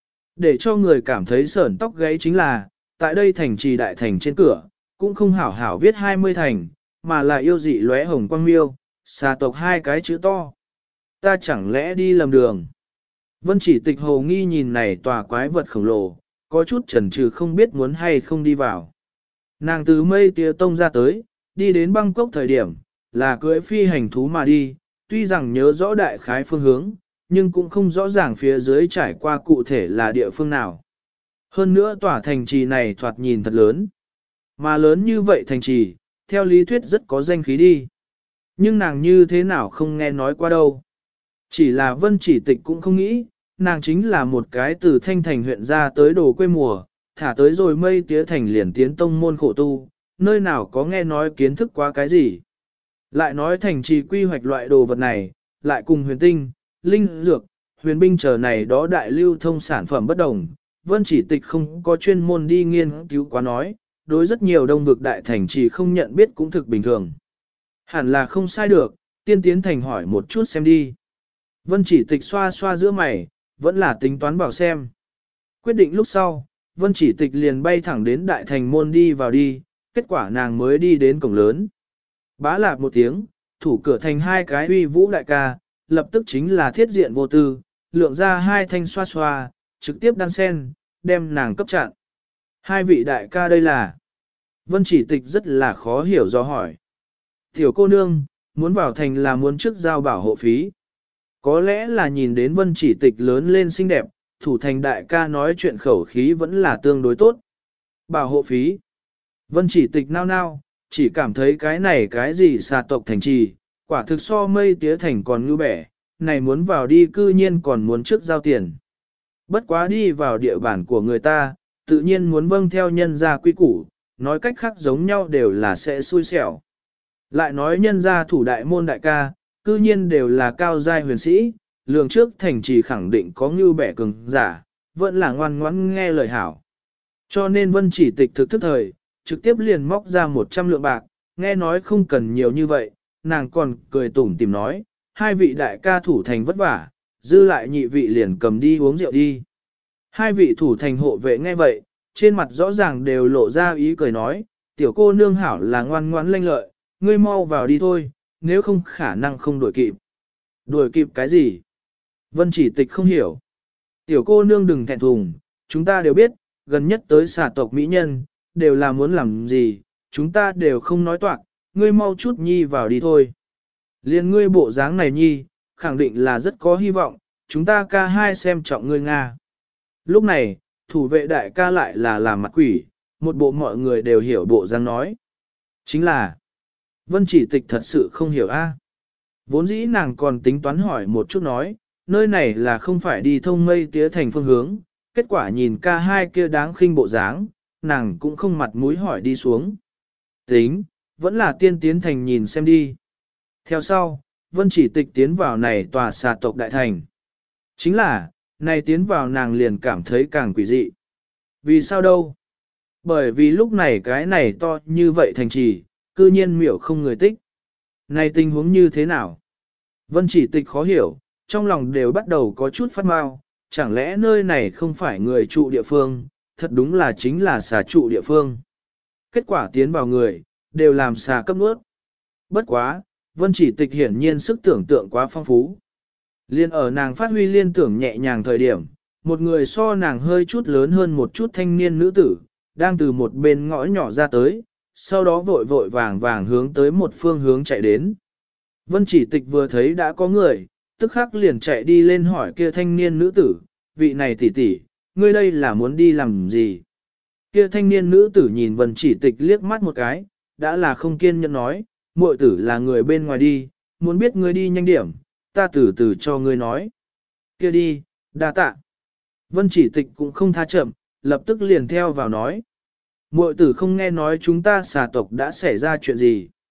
Để cho người cảm thấy sởn tóc gáy chính là, tại đây thành trì đại thành trên cửa, cũng không hảo hảo viết 20 thành, mà là yêu dị lóe hồng quang miêu, xà tộc hai cái chữ to. Ta chẳng lẽ đi lầm đường? Vân Chỉ Tịch hồ nghi nhìn này tòa quái vật khổng lồ, có chút chần chừ không biết muốn hay không đi vào. Nàng từ mây tía tông ra tới, đi đến Bangkok thời điểm, là cưỡi phi hành thú mà đi, tuy rằng nhớ rõ đại khái phương hướng, nhưng cũng không rõ ràng phía dưới trải qua cụ thể là địa phương nào. Hơn nữa tòa thành trì này thoạt nhìn thật lớn. Mà lớn như vậy thành trì, theo lý thuyết rất có danh khí đi. Nhưng nàng như thế nào không nghe nói qua đâu. Chỉ là Vân Chỉ Tịch cũng không nghĩ, nàng chính là một cái từ Thanh Thành huyện ra tới đồ quê mùa, thả tới rồi mây tía thành liền tiến tông môn khổ tu, nơi nào có nghe nói kiến thức quá cái gì. Lại nói thành trì quy hoạch loại đồ vật này, lại cùng huyền tinh, linh dược, huyền binh chờ này đó đại lưu thông sản phẩm bất đồng. Vân Chỉ Tịch không có chuyên môn đi nghiên cứu quá nói, đối rất nhiều đông vực đại thành trì không nhận biết cũng thực bình thường. Hẳn là không sai được, tiên tiến thành hỏi một chút xem đi. Vân Chỉ Tịch xoa xoa giữa mày, vẫn là tính toán bảo xem. Quyết định lúc sau, Vân Chỉ Tịch liền bay thẳng đến đại thành môn đi vào đi, kết quả nàng mới đi đến cổng lớn. Bá lạp một tiếng, thủ cửa thành hai cái uy vũ đại ca, lập tức chính là thiết diện vô tư, lượng ra hai thanh xoa xoa, trực tiếp đan sen, đem nàng cấp chặn. Hai vị đại ca đây là... Vân Chỉ Tịch rất là khó hiểu do hỏi. Tiểu cô nương, muốn vào thành là muốn trước giao bảo hộ phí. Có lẽ là nhìn đến Vân Chỉ Tịch lớn lên xinh đẹp, thủ thành đại ca nói chuyện khẩu khí vẫn là tương đối tốt. Bảo hộ phí. Vân Chỉ Tịch nao nao, chỉ cảm thấy cái này cái gì xà tộc thành trì, quả thực so mây tía thành còn ngư bẻ, này muốn vào đi cư nhiên còn muốn trước giao tiền. Bất quá đi vào địa bàn của người ta, tự nhiên muốn vâng theo nhân gia quy củ, nói cách khác giống nhau đều là sẽ xui xẻo. Lại nói nhân gia thủ đại môn đại ca, cư nhiên đều là cao giai huyền sĩ, lường trước thành trì khẳng định có ngưu bẻ cường giả, vẫn là ngoan ngoãn nghe lời hảo. Cho nên Vân Chỉ Tịch thực thức thời, trực tiếp liền móc ra 100 lượng bạc, nghe nói không cần nhiều như vậy, nàng còn cười tủm tìm nói, hai vị đại ca thủ thành vất vả, dư lại nhị vị liền cầm đi uống rượu đi. Hai vị thủ thành hộ vệ nghe vậy, trên mặt rõ ràng đều lộ ra ý cười nói, tiểu cô nương hảo là ngoan ngoãn lanh lợi, ngươi mau vào đi thôi, nếu không khả năng không đuổi kịp. Đuổi kịp cái gì? Vân Chỉ Tịch không hiểu. Tiểu cô nương đừng thẹn thùng, chúng ta đều biết, gần nhất tới xà tộc mỹ nhân, đều là muốn làm gì, chúng ta đều không nói toạc, ngươi mau chút nhi vào đi thôi. Liên ngươi bộ dáng này nhi, khẳng định là rất có hy vọng, chúng ta ca hai xem trọng ngươi Nga. Lúc này, thủ vệ đại ca lại là làm mặt quỷ, một bộ mọi người đều hiểu bộ dáng nói. Chính là, Vân Chỉ Tịch thật sự không hiểu a. Vốn dĩ nàng còn tính toán hỏi một chút nói, nơi này là không phải đi thông mây tía thành phương hướng, kết quả nhìn ca hai kia đáng khinh bộ dáng, nàng cũng không mặt mũi hỏi đi xuống. Tính, vẫn là tiên tiến thành nhìn xem đi. Theo sau, Vân Chỉ Tịch tiến vào này tòa xà tộc đại thành. Chính là, này tiến vào nàng liền cảm thấy càng quỷ dị. Vì sao đâu? Bởi vì lúc này cái này to như vậy thành trì, cư nhiên miểu không người tích. Này tình huống như thế nào? Vân Chỉ Tịch khó hiểu, trong lòng đều bắt đầu có chút phát mau, chẳng lẽ nơi này không phải người trụ địa phương, thật đúng là chính là xà trụ địa phương. Kết quả tiến vào người, đều làm xà cấp nuốt. Bất quá, Vân Chỉ Tịch hiển nhiên sức tưởng tượng quá phong phú. Liên ở nàng phát huy liên tưởng nhẹ nhàng thời điểm, một người so nàng hơi chút lớn hơn một chút thanh niên nữ tử, đang từ một bên ngõ nhỏ ra tới, sau đó vội vội vàng vàng hướng tới một phương hướng chạy đến. Vân Chỉ Tịch vừa thấy đã có người, tức khắc liền chạy đi lên hỏi kia thanh niên nữ tử, vị này tỷ tỷ, ngươi đây là muốn đi làm gì? Kia thanh niên nữ tử nhìn Vân Chỉ Tịch liếc mắt một cái, đã là không kiên nhẫn nói, muội tử là người bên ngoài đi, muốn biết ngươi đi nhanh điểm, ta từ từ cho ngươi nói. Kia đi, đa tạ. Vân Chỉ Tịch cũng không tha chậm, lập tức liền theo vào nói. Muội tử không nghe nói chúng ta xà tộc đã xảy ra chuyện gì.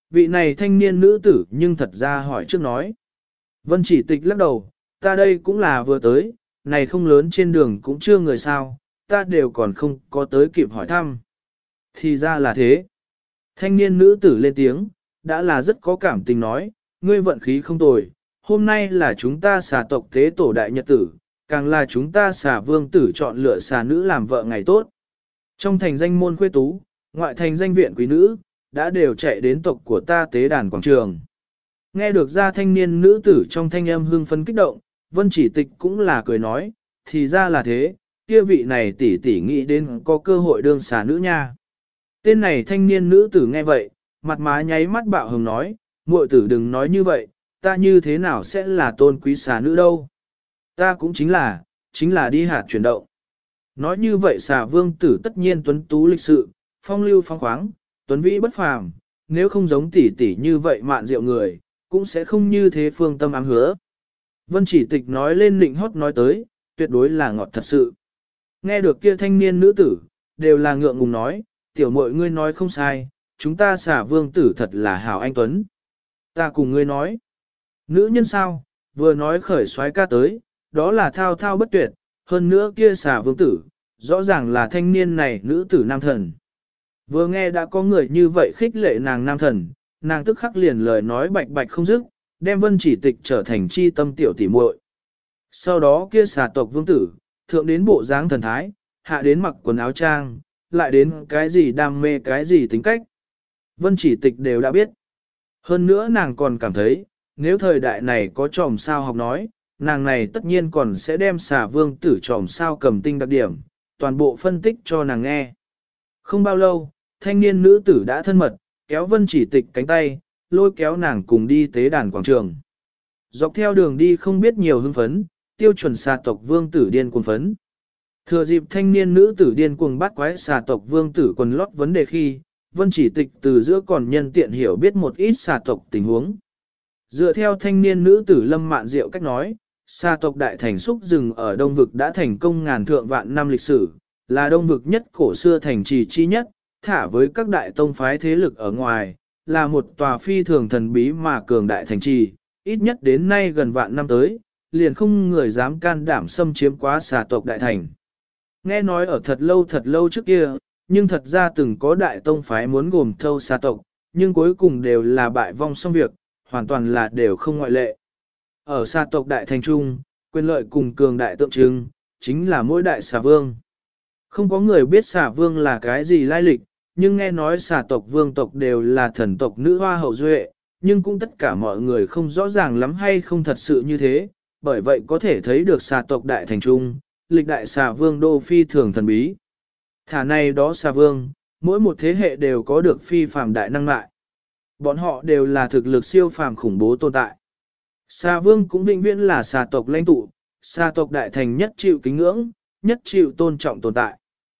Vị này thanh niên nữ tử nhưng thật ra hỏi trước nói. Vân chỉ tịch lắc đầu, ta đây cũng là vừa tới, này không lớn trên đường cũng chưa người sao, ta đều còn không có tới kịp hỏi thăm. Thì ra là thế. Thanh niên nữ tử lên tiếng, đã là rất có cảm tình nói, ngươi vận khí không tồi, hôm nay là chúng ta xà tộc tế tổ đại nhật tử, càng là chúng ta xà vương tử chọn lựa xà nữ làm vợ ngày tốt. Trong thành danh môn khuê tú, ngoại thành danh viện quý nữ, đã đều chạy đến tộc của ta tế đàn quảng trường. Nghe được ra thanh niên nữ tử trong thanh âm hưng phấn kích động, Vân Chỉ Tịch cũng là cười nói, thì ra là thế, kia vị này tỷ tỷ nghĩ đến có cơ hội đương xà nữ nha. Tên này thanh niên nữ tử nghe vậy, mặt má nháy mắt bạo hồng nói, muội tử đừng nói như vậy, ta như thế nào sẽ là tôn quý xà nữ đâu. Ta cũng chính là đi hạt chuyển động. Nói như vậy xà vương tử tất nhiên tuấn tú lịch sự, phong lưu phong khoáng, tuấn vĩ bất phàm, nếu không giống tỷ tỷ như vậy mạn diệu người, cũng sẽ không như thế phương tâm ám hứa. Vân Chỉ Tịch nói lên nịnh hót nói tới, tuyệt đối là ngọt thật sự. Nghe được kia thanh niên nữ tử, đều là ngượng ngùng nói, tiểu muội ngươi nói không sai, chúng ta xả vương tử thật là hảo anh tuấn. Ta cùng ngươi nói, nữ nhân sao, vừa nói khởi soái ca tới, đó là thao thao bất tuyệt, hơn nữa kia xả vương tử, rõ ràng là thanh niên này nữ tử nam thần. Vừa nghe đã có người như vậy khích lệ nàng nam thần, nàng tức khắc liền lời nói bạch bạch không dứt, đem Vân Chỉ Tịch trở thành chi tâm tiểu tỷ muội. Sau đó kia xà tộc vương tử, thượng đến bộ dáng thần thái, hạ đến mặc quần áo trang, lại đến cái gì đam mê cái gì tính cách. Vân Chỉ Tịch đều đã biết. Hơn nữa nàng còn cảm thấy, nếu thời đại này có tròm sao học nói, nàng này tất nhiên còn sẽ đem xà vương tử tròm sao cầm tinh đặc điểm, toàn bộ phân tích cho nàng nghe. Không bao lâu, thanh niên nữ tử đã thân mật, kéo Vân Chỉ Tịch cánh tay, lôi kéo nàng cùng đi tế đàn quảng trường. Dọc theo đường đi không biết nhiều hưng phấn, tiêu chuẩn xà tộc vương tử điên cuồng phấn. Thừa dịp thanh niên nữ tử điên cuồng bắt quái xà tộc vương tử quần lót vấn đề khi, Vân Chỉ Tịch từ giữa còn nhân tiện hiểu biết một ít xà tộc tình huống. Dựa theo thanh niên nữ tử Lâm Mạn Diệu cách nói, xà tộc đại thành xúc rừng ở Đông Vực đã thành công ngàn thượng vạn năm lịch sử, là Đông Vực nhất cổ xưa thành trì chi nhất, thả với các đại tông phái thế lực ở ngoài, là một tòa phi thường thần bí mà cường đại thành trì, ít nhất đến nay gần vạn năm tới, liền không người dám can đảm xâm chiếm quá xà tộc đại thành. Nghe nói ở thật lâu trước kia, nhưng thật ra từng có đại tông phái muốn gồm thâu xà tộc, nhưng cuối cùng đều là bại vong xong việc, hoàn toàn là đều không ngoại lệ. Ở xà tộc đại thành trung, quyền lợi cùng cường đại tượng trưng, chính là mỗi đại xà vương. Không có người biết xà vương là cái gì lai lịch, nhưng nghe nói xà tộc vương tộc đều là thần tộc nữ hoa hậu duệ, nhưng cũng tất cả mọi người không rõ ràng lắm hay không thật sự như thế, bởi vậy có thể thấy được xà tộc đại thành trung, lịch đại xà vương đô phi thường thần bí. Thả này đó xà vương, mỗi một thế hệ đều có được phi phàm đại năng lại. Bọn họ đều là thực lực siêu phàm khủng bố tồn tại. Xà vương cũng vĩnh viễn là xà tộc lãnh tụ, xà tộc đại thành nhất chịu kính ngưỡng, nhất chịu tôn trọng tồn tại.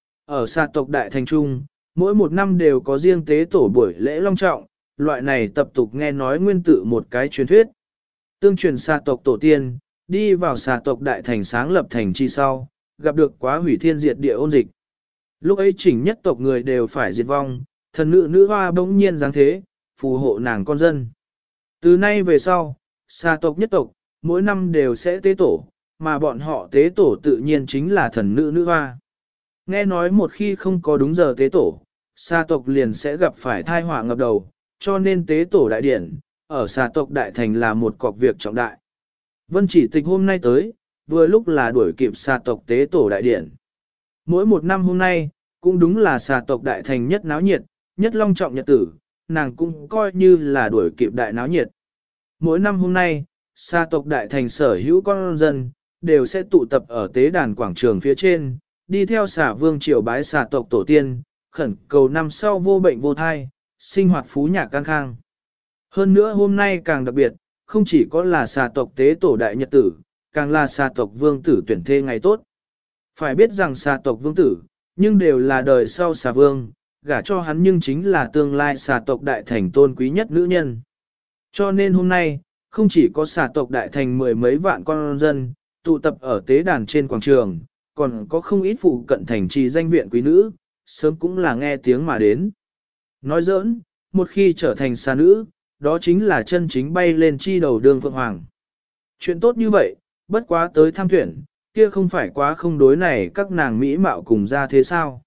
Ở xà tộc đại thành trung, mỗi một năm đều có riêng tế tổ buổi lễ long trọng, loại này tập tục nghe nói nguyên tự một cái truyền thuyết. Tương truyền xà tộc tổ tiên, đi vào xà tộc đại thành sáng lập thành chi sau, gặp được quá hủy thiên diệt địa ôn dịch. Lúc ấy chỉnh nhất tộc người đều phải diệt vong, thần nữ hoa bỗng nhiên giáng thế, phù hộ nàng con dân. Từ nay về sau, xà tộc nhất tộc, mỗi năm đều sẽ tế tổ, mà bọn họ tế tổ tự nhiên chính là thần nữ hoa. Nghe nói một khi không có đúng giờ tế tổ, xà tộc liền sẽ gặp phải thai họa ngập đầu, cho nên tế tổ đại điển, ở xà tộc đại thành là một cọc việc trọng đại. Vân Chỉ Tịch hôm nay tới, vừa lúc là đuổi kịp xà tộc tế tổ đại điển. Mỗi một năm hôm nay, cũng đúng là xà tộc đại thành nhất náo nhiệt, nhất long trọng nhật tử, nàng cũng coi như là đuổi kịp đại náo nhiệt. Mỗi năm hôm nay, xà tộc đại thành sở hữu con dân, đều sẽ tụ tập ở tế đàn quảng trường phía trên, đi theo xà vương triều bái xà tộc tổ tiên, khẩn cầu năm sau vô bệnh vô thai, sinh hoạt phú nhạc căng khang. Hơn nữa hôm nay càng đặc biệt, không chỉ có là xà tộc tế tổ đại nhật tử, càng là xà tộc vương tử tuyển thê ngày tốt. Phải biết rằng xà tộc vương tử, nhưng đều là đời sau xà vương, gả cho hắn nhưng chính là tương lai xà tộc đại thành tôn quý nhất nữ nhân. Cho nên hôm nay, không chỉ có xà tộc đại thành mười mấy vạn con dân, tụ tập ở tế đàn trên quảng trường, còn có không ít phụ cận thành trì danh viện quý nữ, sớm cũng là nghe tiếng mà đến. Nói giỡn, một khi trở thành xà nữ, đó chính là chân chính bay lên chi đầu đường Phượng Hoàng. Chuyện tốt như vậy, bất quá tới tham tuyển, kia không phải quá không đối này các nàng mỹ mạo cùng ra thế sao.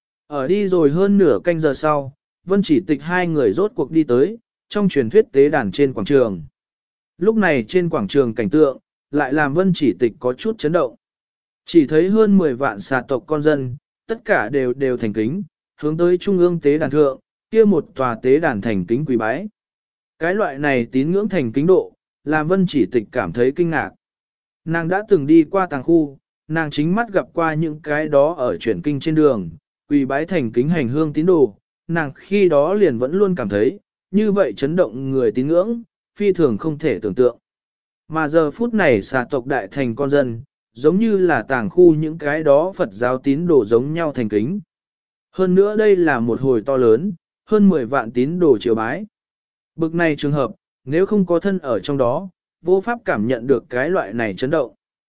Ở đi rồi hơn nửa canh giờ sau, Vân Chỉ Tịch hai người rốt cuộc đi tới, trong truyền thuyết tế đàn trên quảng trường. Lúc này trên quảng trường cảnh tượng, lại làm Vân Chỉ Tịch có chút chấn động. Chỉ thấy hơn 10 vạn xà tộc con dân, tất cả đều thành kính, hướng tới trung ương tế đàn thượng, kia một tòa tế đàn thành kính quỳ bái. Cái loại này tín ngưỡng thành kính độ, làm Vân Chỉ Tịch cảm thấy kinh ngạc. Nàng đã từng đi qua tàng khu, nàng chính mắt gặp qua những cái đó ở chuyển kinh trên đường, quỳ bái thành kính hành hương tín đồ, nàng khi đó liền vẫn luôn cảm thấy, như vậy chấn động người tín ngưỡng, phi thường không thể tưởng tượng. Mà giờ phút này xà tộc đại thành con dân, giống như là tàng khu những cái đó Phật giáo tín đồ giống nhau thành kính. Hơn nữa đây là một hồi to lớn, hơn 10 vạn tín đồ triều bái. Bực này trường hợp, nếu không có thân ở trong đó, vô pháp cảm nhận được cái loại này chấn động.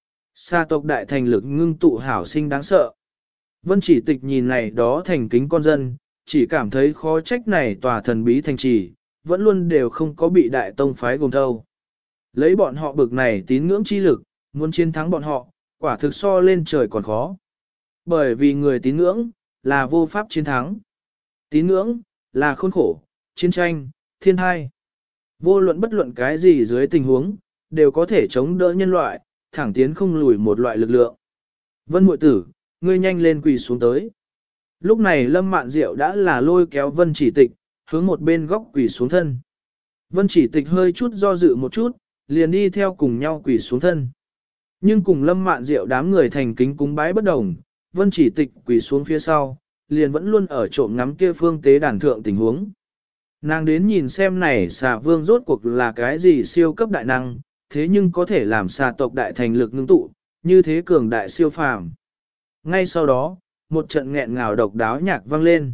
Xà tộc đại thành lực ngưng tụ hảo sinh đáng sợ. Vân Chỉ Tịch nhìn này đó thành kính con dân, chỉ cảm thấy khó trách này tòa thần bí thành trì, vẫn luôn đều không có bị đại tông phái gồm thâu. Lấy bọn họ bực này tín ngưỡng chi lực, muốn chiến thắng bọn họ, quả thực so lên trời còn khó. Bởi vì người tín ngưỡng, là vô pháp chiến thắng. Tín ngưỡng, là khốn khổ, chiến tranh, thiên thai. Vô luận bất luận cái gì dưới tình huống, đều có thể chống đỡ nhân loại, thẳng tiến không lùi một loại lực lượng. Vân muội tử, ngươi nhanh lên quỳ xuống tới. Lúc này Lâm Mạn Diệu đã là lôi kéo Vân Chỉ Tịch, hướng một bên góc quỳ xuống thân. Vân Chỉ Tịch hơi chút do dự một chút, liền đi theo cùng nhau quỳ xuống thân. Nhưng cùng Lâm Mạn Diệu đám người thành kính cúng bái bất đồng, Vân Chỉ Tịch quỳ xuống phía sau, liền vẫn luôn ở trộm ngắm kia phương tế đàn thượng tình huống. Nàng đến nhìn xem này xà vương rốt cuộc là cái gì siêu cấp đại năng, thế nhưng có thể làm xà tộc đại thành lực ngưng tụ, như thế cường đại siêu phàm. Ngay sau đó, một trận nghẹn ngào độc đáo nhạc vang lên.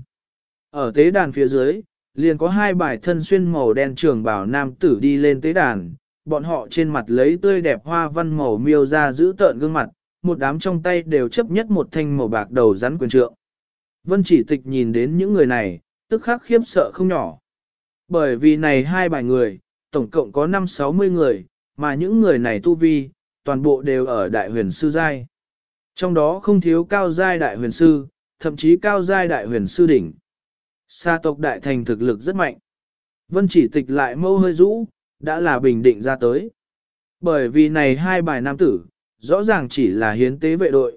Ở tế đàn phía dưới, liền có hai bài thân xuyên màu đen trường bào nam tử đi lên tế đàn, bọn họ trên mặt lấy tươi đẹp hoa văn màu miêu ra giữ tợn gương mặt, một đám trong tay đều chấp nhất một thanh màu bạc đầu rắn quyền trượng. Vân Chỉ Tịch nhìn đến những người này, tức khắc khiếp sợ không nhỏ. Bởi vì này hai bài người, tổng cộng có 5-60 người, mà những người này tu vi, toàn bộ đều ở đại huyền sư giai. Trong đó không thiếu cao giai đại huyền sư, thậm chí cao giai đại huyền sư đỉnh. Sa tộc đại thành thực lực rất mạnh. Vân Chỉ Tịch lại mâu hơi rũ, đã là bình định ra tới. Bởi vì này hai bài nam tử, rõ ràng chỉ là hiến tế vệ đội,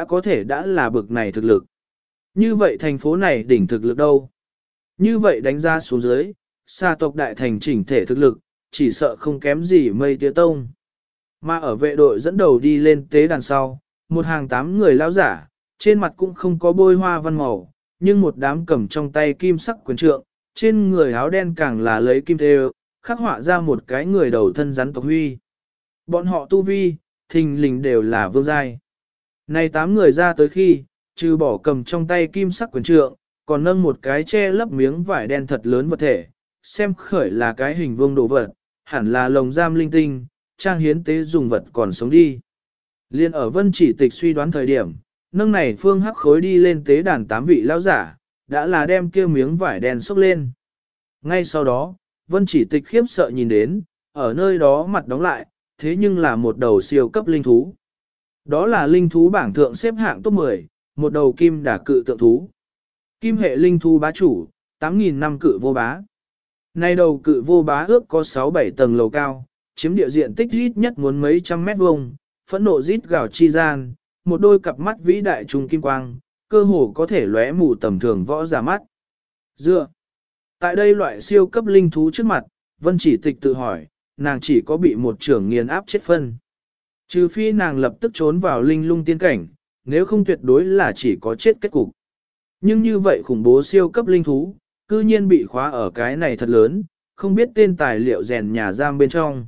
đã là bực này thực lực. Như vậy thành phố này đỉnh thực lực đâu? Như vậy đánh ra xuống dưới, sa tộc đại thành chỉnh thể thực lực, chỉ sợ không kém gì mây tía tông. Mà ở vệ đội dẫn đầu đi lên tế đàn sau, một hàng 8 người lão giả, trên mặt cũng không có bôi hoa văn màu, nhưng một đám cầm trong tay kim sắc quyền trượng, trên người áo đen càng là lấy kim thêu, khắc họa ra một cái người đầu thân rắn tộc huy. Bọn họ tu vi, thình lình đều là vương giai. Này 8 người ra tới khi, trừ bỏ cầm trong tay kim sắc quyền trượng, còn nâng một cái che lấp miếng vải đen thật lớn vật thể, xem khởi là cái hình vuông đồ vật, hẳn là lồng giam linh tinh, trang hiến tế dùng vật còn sống đi. Liên ở Vân Chỉ Tịch suy đoán thời điểm, nâng này phương hắc khối đi lên tế đàn 8 vị lão giả, đã là đem kia miếng vải đen xốc lên. Ngay sau đó, Vân Chỉ Tịch khiếp sợ nhìn đến, ở nơi đó mặt đóng lại, thế nhưng là một đầu siêu cấp linh thú. Đó là linh thú bảng thượng xếp hạng top 10, một đầu kim đả cự tượng thú. Kim hệ linh thú bá chủ, 8.000 năm cự vô bá. Nay đầu cự vô bá ước có 6-7 tầng lầu cao, chiếm địa diện tích ít nhất muốn mấy trăm mét vuông, phẫn nộ rít gào chi gian, một đôi cặp mắt vĩ đại trung kim quang, cơ hồ có thể lóe mù tầm thường võ giả mắt. Dựa. Tại đây loại siêu cấp linh thú trước mặt, Vân Chỉ Tịch tự hỏi, nàng chỉ có bị một trưởng nghiền áp chết phân. Trừ phi nàng lập tức trốn vào linh lung tiên cảnh, nếu không tuyệt đối là chỉ có chết kết cục. Nhưng như vậy khủng bố siêu cấp linh thú, cư nhiên bị khóa ở cái này thật lớn, không biết tên tài liệu rèn nhà giam bên trong.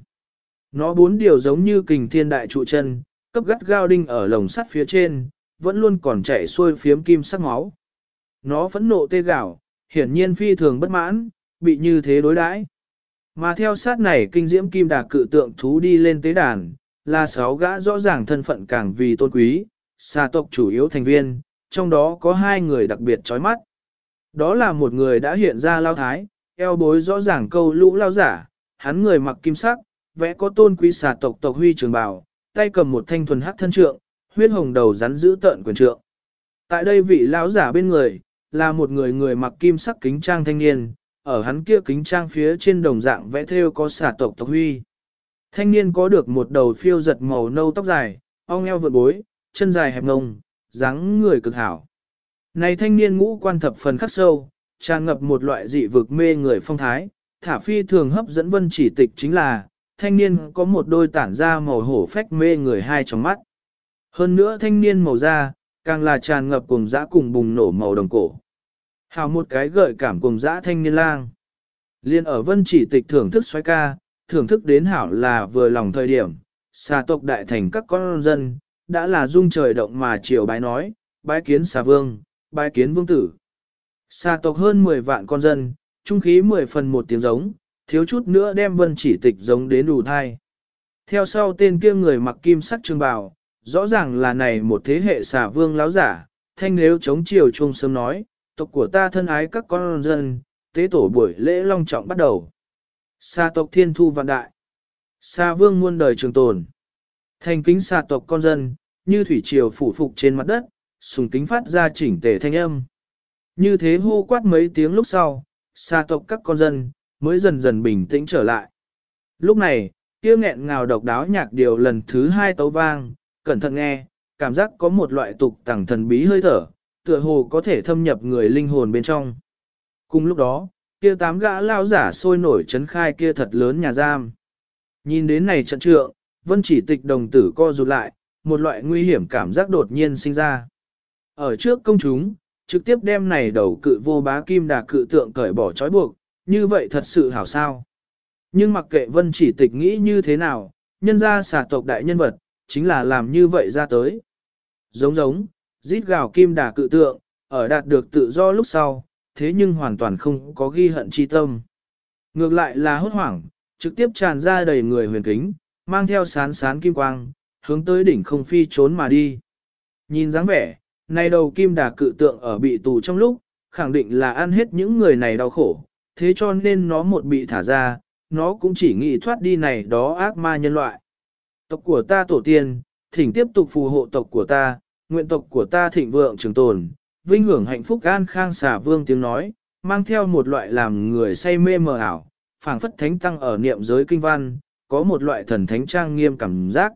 Nó 4 điều giống như kình thiên đại trụ chân, cấp gắt gao đinh ở lồng sắt phía trên, vẫn luôn còn chảy xuôi phiếm kim sắc máu. Nó phẫn nộ tê gạo, hiển nhiên phi thường bất mãn, bị như thế đối đãi. Mà theo sát này kinh diễm kim đà cự tượng thú đi lên tế đàn, là 6 gã rõ ràng thân phận càng vì tôn quý, xà tộc chủ yếu thành viên, trong đó có 2 người đặc biệt chói mắt. Đó là một người đã hiện ra lao thái, eo bối rõ ràng câu lũ lao giả, hắn người mặc kim sắc, vẽ có tôn quý xà tộc tộc huy trường bào, tay cầm một thanh thuần hắc thân trượng, huyết hồng đầu rắn giữ tợn quyền trượng. Tại đây vị lão giả bên người, là một người mặc kim sắc kính trang thanh niên, ở hắn kia kính trang phía trên đồng dạng vẽ thêu có xà tộc tộc huy. Thanh niên có được một đầu phiêu giật màu nâu tóc dài, ong eo vượt bối, chân dài hẹp ngông, dáng người cực hảo. Này thanh niên ngũ quan thập phần khắc sâu, tràn ngập một loại dị vực mê người phong thái, thả phi thường hấp dẫn Vân Chỉ Tịch chính là, thanh niên có một đôi tản da màu hổ phách mê người hai trong mắt. Hơn nữa thanh niên màu da, càng là tràn ngập cùng dã cùng bùng nổ màu đồng cổ. Hào một cái gợi cảm cùng dã thanh niên lang. Liên ở Vân Chỉ Tịch thưởng thức xoay ca, thưởng thức đến hảo là vừa lòng thời điểm, xà tộc đại thành các con dân, đã là dung trời động mà chiều bái nói, bái kiến xà vương, bái kiến vương tử. Xà tộc hơn 10 vạn con dân, trung khí 10 phần một tiếng giống, thiếu chút nữa đem Vân Chỉ Tịch giống đến đủ thai. Theo sau tên kia người mặc kim sắc trường bào, rõ ràng là này một thế hệ xà vương láo giả, thanh nếu chống chiều trung sớm nói, tộc của ta thân ái các con dân, tế tổ buổi lễ long trọng bắt đầu. Xà tộc thiên thu vạn đại, xà vương muôn đời trường tồn. Thành kính xà tộc con dân, như thủy triều phủ phục trên mặt đất, sùng kính phát ra chỉnh tề thanh âm. Như thế hô quát mấy tiếng lúc sau, xà tộc các con dân, mới dần dần bình tĩnh trở lại. Lúc này, kia nghẹn ngào độc đáo nhạc điều lần thứ 2 tấu vang, cẩn thận nghe, cảm giác có một loại tục tẳng thần bí hơi thở, tựa hồ có thể thâm nhập người linh hồn bên trong. Cùng lúc đó, kia 8 gã lao giả sôi nổi chấn khai kia thật lớn nhà giam. Nhìn đến này trận trượng, Vân Chỉ Tịch đồng tử co rụt lại, một loại nguy hiểm cảm giác đột nhiên sinh ra. Ở trước công chúng, trực tiếp đem này đầu cự vô bá kim đà cự tượng cởi bỏ trói buộc, như vậy thật sự hảo sao. Nhưng mặc kệ Vân Chỉ Tịch nghĩ như thế nào, nhân ra xà tộc đại nhân vật, chính là làm như vậy ra tới. Giống, rít gào kim đà cự tượng, ở đạt được tự do lúc sau, thế nhưng hoàn toàn không có ghi hận chi tâm. Ngược lại là hốt hoảng, trực tiếp tràn ra đầy người huyền kính, mang theo sán kim quang, hướng tới đỉnh không phi trốn mà đi. Nhìn dáng vẻ, này đầu kim đà cự tượng ở bị tù trong lúc, khẳng định là ăn hết những người này đau khổ, thế cho nên nó một bị thả ra, nó cũng chỉ nghĩ thoát đi này đó ác ma nhân loại. Tộc của ta tổ tiên, thỉnh tiếp tục phù hộ tộc của ta, nguyện tộc của ta thịnh vượng trường tồn, vinh hưởng hạnh phúc an khang xà vương tiếng nói, mang theo một loại làm người say mê mờ ảo, phảng phất thánh tăng ở niệm giới kinh văn, có một loại thần thánh trang nghiêm cảm giác.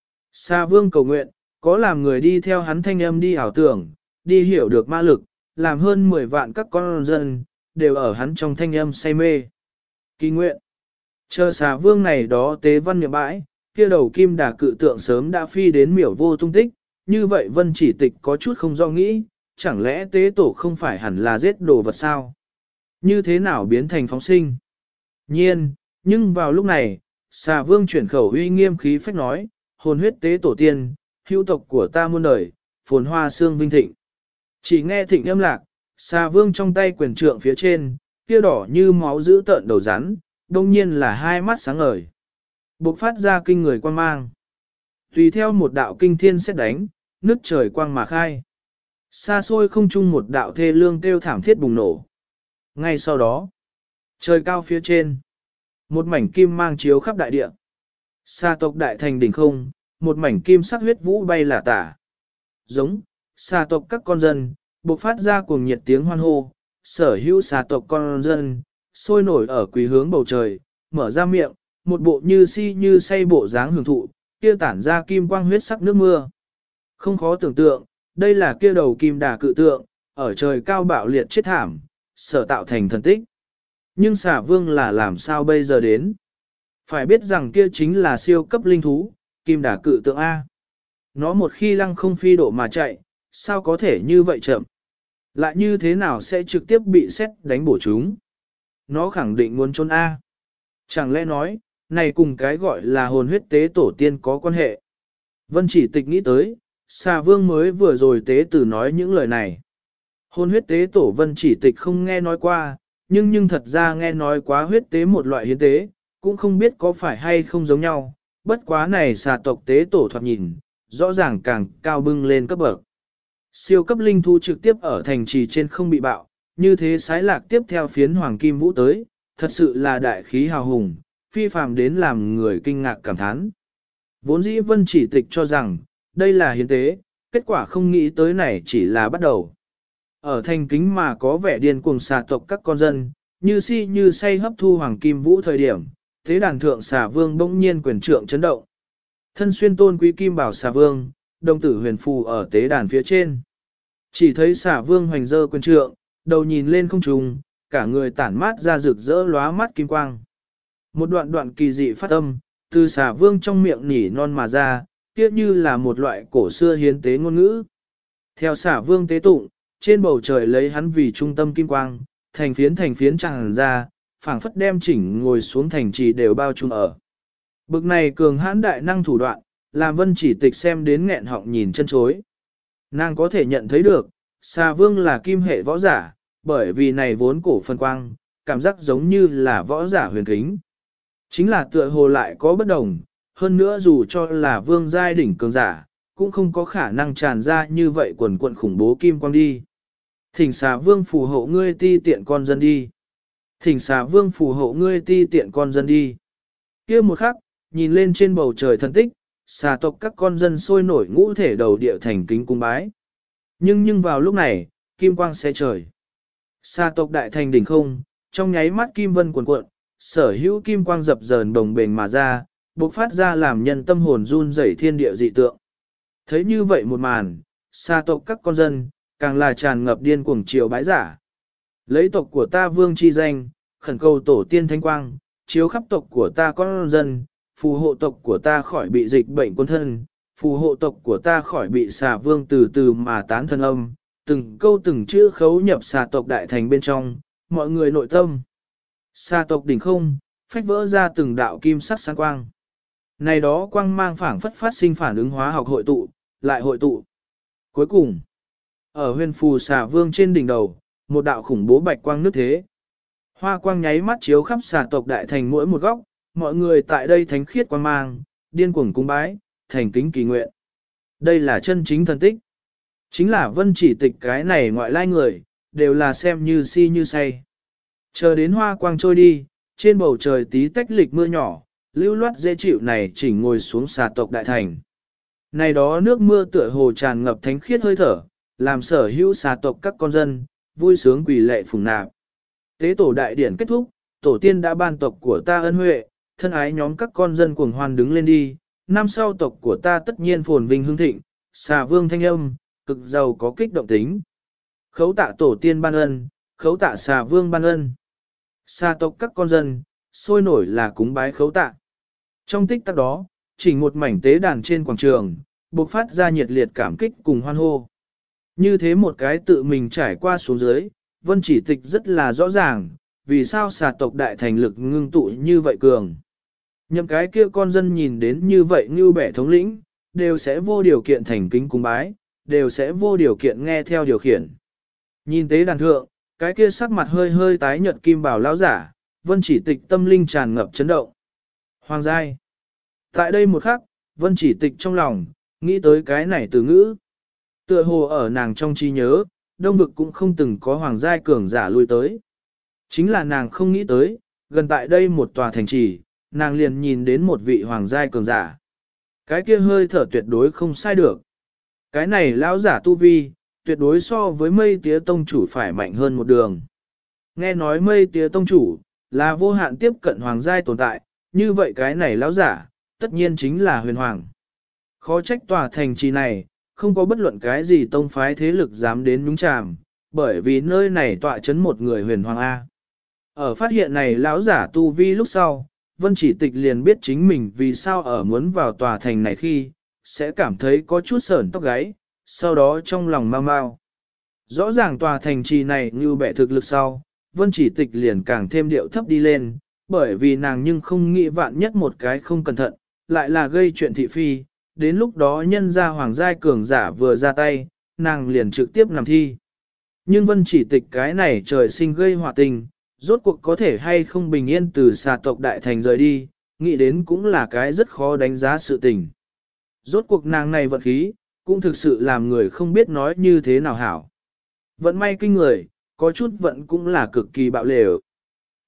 Xà vương cầu nguyện, có làm người đi theo hắn thanh âm đi ảo tưởng, đi hiểu được ma lực, làm hơn 10 vạn các con dân, đều ở hắn trong thanh âm say mê. Kỳ nguyện, chờ xà vương này đó tế văn miệng bãi, kia đầu kim đà cự tượng sớm đã phi đến miểu vô tung tích, như vậy Vân Chỉ Tịch có chút không do nghĩ, chẳng lẽ tế tổ không phải hẳn là giết đồ vật sao? Như thế nào biến thành phóng sinh? Nhiên, nhưng vào lúc này, xà vương chuyển khẩu uy nghiêm khí phách nói, hồn huyết tế tổ tiên, hữu tộc của ta muôn đời, phồn hoa xương vinh thịnh. Chỉ nghe thịnh âm lạc, xà vương trong tay quyền trượng phía trên, kia đỏ như máu giữ tợn đầu rắn, đông nhiên là hai mắt sáng ngời. Bộc phát ra kinh người quan mang. Tùy theo một đạo kinh thiên xét đánh, nứt trời quang mà khai. Xa xôi không chung một đạo thê lương kêu thảm thiết bùng nổ. Ngay sau đó, trời cao phía trên, một mảnh kim mang chiếu khắp đại địa. Sa tộc đại thành đỉnh không, một mảnh kim sắc huyết vũ bay lả tả. Giống, sa tộc các con dân, bộc phát ra cuồng nhiệt tiếng hoan hô, sở hữu sa tộc con dân, sôi nổi ở quỳ hướng bầu trời, mở ra miệng, một bộ như si như say bộ dáng hưởng thụ, kia tản ra kim quang huyết sắc nước mưa. Không khó tưởng tượng, đây là kia đầu kim đà cự tượng, ở trời cao bạo liệt chết thảm, sở tạo thành thần tích. Nhưng xà vương là làm sao bây giờ đến? Phải biết rằng kia chính là siêu cấp linh thú, kim đà cự tượng A. Nó một khi lăng không phi độ mà chạy, sao có thể như vậy chậm? Lại như thế nào sẽ trực tiếp bị xét đánh bổ chúng? Nó khẳng định muốn trốn A. Chẳng lẽ nói, này cùng cái gọi là hồn huyết tế tổ tiên có quan hệ? Vân Chỉ Tịch nghĩ tới, xà vương mới vừa rồi tế tử nói những lời này. Hồn huyết tế tổ Vân Chỉ Tịch không nghe nói qua, nhưng thật ra nghe nói quá huyết tế một loại hiến tế, cũng không biết có phải hay không giống nhau, bất quá này xà tộc tế tổ thoạt nhìn, rõ ràng càng cao bưng lên cấp bậc. Siêu cấp linh thú trực tiếp ở thành trì trên không bị bạo, như thế sái lạc tiếp theo phiến hoàng kim vũ tới, thật sự là đại khí hào hùng, phi phàm đến làm người kinh ngạc cảm thán. Vốn dĩ Vân Chỉ Tịch cho rằng, đây là hiến tế, kết quả không nghĩ tới này chỉ là bắt đầu. Ở thành kính mà có vẻ điên cuồng xà tộc các con dân, như si như say hấp thu hoàng kim vũ thời điểm, thế đàn thượng xà vương bỗng nhiên quyền trượng chấn động. Thân xuyên tôn quý kim bảo xà vương, đồng tử huyền phù ở tế đàn phía trên. Chỉ thấy xà vương hoành dơ quyền trượng, đầu nhìn lên không trùng, cả người tản mát ra rực rỡ lóa mắt kim quang. Một đoạn đoạn kỳ dị phát âm, từ xà vương trong miệng nỉ non mà ra, tiếc như là một loại cổ xưa hiến tế ngôn ngữ. Theo xà vương tế tụng, trên bầu trời lấy hắn vì trung tâm kim quang, thành phiến tràn ra, phảng phất đem chỉnh ngồi xuống thành trì đều bao trùm ở. Bực này cường hãn đại năng thủ đoạn, làm Vân Chỉ Tịch xem đến nghẹn họng nhìn chân chối. Nàng có thể nhận thấy được, xà vương là kim hệ võ giả, bởi vì này vốn cổ phân quang, cảm giác giống như là võ giả huyền kính. Chính là tựa hồ lại có bất đồng, hơn nữa dù cho là vương giai đỉnh cường giả, cũng không có khả năng tràn ra như vậy quần quận khủng bố kim quang đi. Thỉnh xà vương phù hộ ngươi ti tiện con dân đi. Thỉnh xà vương phù hộ ngươi ti tiện con dân đi. Kia một khắc, nhìn lên trên bầu trời thần tích, xà tộc các con dân sôi nổi ngũ thể đầu địa thành kính cung bái. Nhưng vào lúc này, kim quang sẽ trời. Xà tộc đại thành đỉnh không, trong nháy mắt kim vân cuồn cuộn, sở hữu kim quang dập dờn đồng bền mà ra, bộc phát ra làm nhân tâm hồn run rẩy thiên địa dị tượng. Thấy như vậy một màn, xà tộc các con dân, càng là tràn ngập điên cuồng chiều bái giả. Lấy tộc của ta vương chi danh, khẩn cầu tổ tiên thánh quang, chiếu khắp tộc của ta con dân, phù hộ tộc của ta khỏi bị dịch bệnh quân thân, phù hộ tộc của ta khỏi bị xà vương từ từ mà tán thân âm, từng câu từng chữ khấu nhập xà tộc đại thành bên trong, mọi người nội tâm. Xà tộc đỉnh không, phách vỡ ra từng đạo kim sắc sáng quang. Này đó quang mang phảng phất phát sinh phản ứng hóa học hội tụ, lại hội tụ. Cuối cùng, ở huyền phù xà vương trên đỉnh đầu, một đạo khủng bố bạch quang nứt thế. Hoa quang nháy mắt chiếu khắp xà tộc đại thành mỗi một góc, mọi người tại đây thánh khiết quang mang, điên cuồng cung bái, thành kính kỳ nguyện. Đây là chân chính thần tích. Chính là Vân Chỉ Tịch cái này ngoại lai người, đều là xem như si như say. Chờ đến hoa quang trôi đi, trên bầu trời tí tách lịch mưa nhỏ, lưu loát dễ chịu này chỉnh ngồi xuống xà tộc đại thành. Này đó nước mưa tựa hồ tràn ngập thánh khiết hơi thở, làm sở hữu xà tộc các con dân, vui sướng quỳ lệ phùng nạp. Tế tổ đại điển kết thúc, tổ tiên đã ban tộc của ta ân huệ, thân ái nhóm các con dân cuồng hoan đứng lên đi, năm sau tộc của ta tất nhiên phồn vinh hưng thịnh, xà vương thanh âm, cực giàu có kích động tính. Khấu tạ tổ tiên ban ân, khấu tạ xà vương ban ân. Xà tộc các con dân, sôi nổi là cúng bái khấu tạ. Trong tích tắc đó, chỉ một mảnh tế đàn trên quảng trường, bộc phát ra nhiệt liệt cảm kích cùng hoan hô. Như thế một cái tự mình trải qua xuống dưới, Vân Chỉ Tịch rất là rõ ràng, vì sao xà tộc đại thành lực ngưng tụ như vậy cường. Nhậm cái kia con dân nhìn đến như vậy như bẻ thống lĩnh, đều sẽ vô điều kiện thành kính cung bái, đều sẽ vô điều kiện nghe theo điều khiển. Nhìn tế đàn thượng, cái kia sắc mặt hơi hơi tái nhợt kim bảo lão giả, Vân Chỉ Tịch tâm linh tràn ngập chấn động. Hoàng giai. Tại đây một khắc, Vân Chỉ Tịch trong lòng, nghĩ tới cái này từ ngữ. Tựa hồ ở nàng trong trí nhớ, đông vực cũng không từng có hoàng giai cường giả lui tới. Chính là nàng không nghĩ tới, gần tại đây một tòa thành trì, nàng liền nhìn đến một vị hoàng giai cường giả. Cái kia hơi thở tuyệt đối không sai được. Cái này lão giả tu vi, tuyệt đối so với mây tía tông chủ phải mạnh hơn một đường. Nghe nói mây tía tông chủ, là vô hạn tiếp cận hoàng giai tồn tại, như vậy cái này lão giả, tất nhiên chính là huyền hoàng. Khó trách tòa thành trì này, không có bất luận cái gì tông phái thế lực dám đến nhúng chàm, bởi vì nơi này tọa chấn một người huyền hoàng A. Ở phát hiện này lão giả tu vi lúc sau, Vân Chỉ Tịch liền biết chính mình vì sao ở muốn vào tòa thành này khi, sẽ cảm thấy có chút sởn tóc gáy, sau đó trong lòng mau mau. Rõ ràng tòa thành trì này như bẻ thực lực sau, Vân Chỉ Tịch liền càng thêm điệu thấp đi lên, bởi vì nàng nhưng không nghĩ vạn nhất một cái không cẩn thận, lại là gây chuyện thị phi, đến lúc đó nhân gia hoàng giai cường giả vừa ra tay, nàng liền trực tiếp nằm thi. Nhưng Vân Chỉ Tịch cái này trời sinh gây họa tình, rốt cuộc có thể hay không bình yên từ xà tộc đại thành rời đi, nghĩ đến cũng là cái rất khó đánh giá sự tình. Rốt cuộc nàng này vận khí, cũng thực sự làm người không biết nói như thế nào hảo. Vận may kinh người, có chút vận cũng là cực kỳ bạo lều.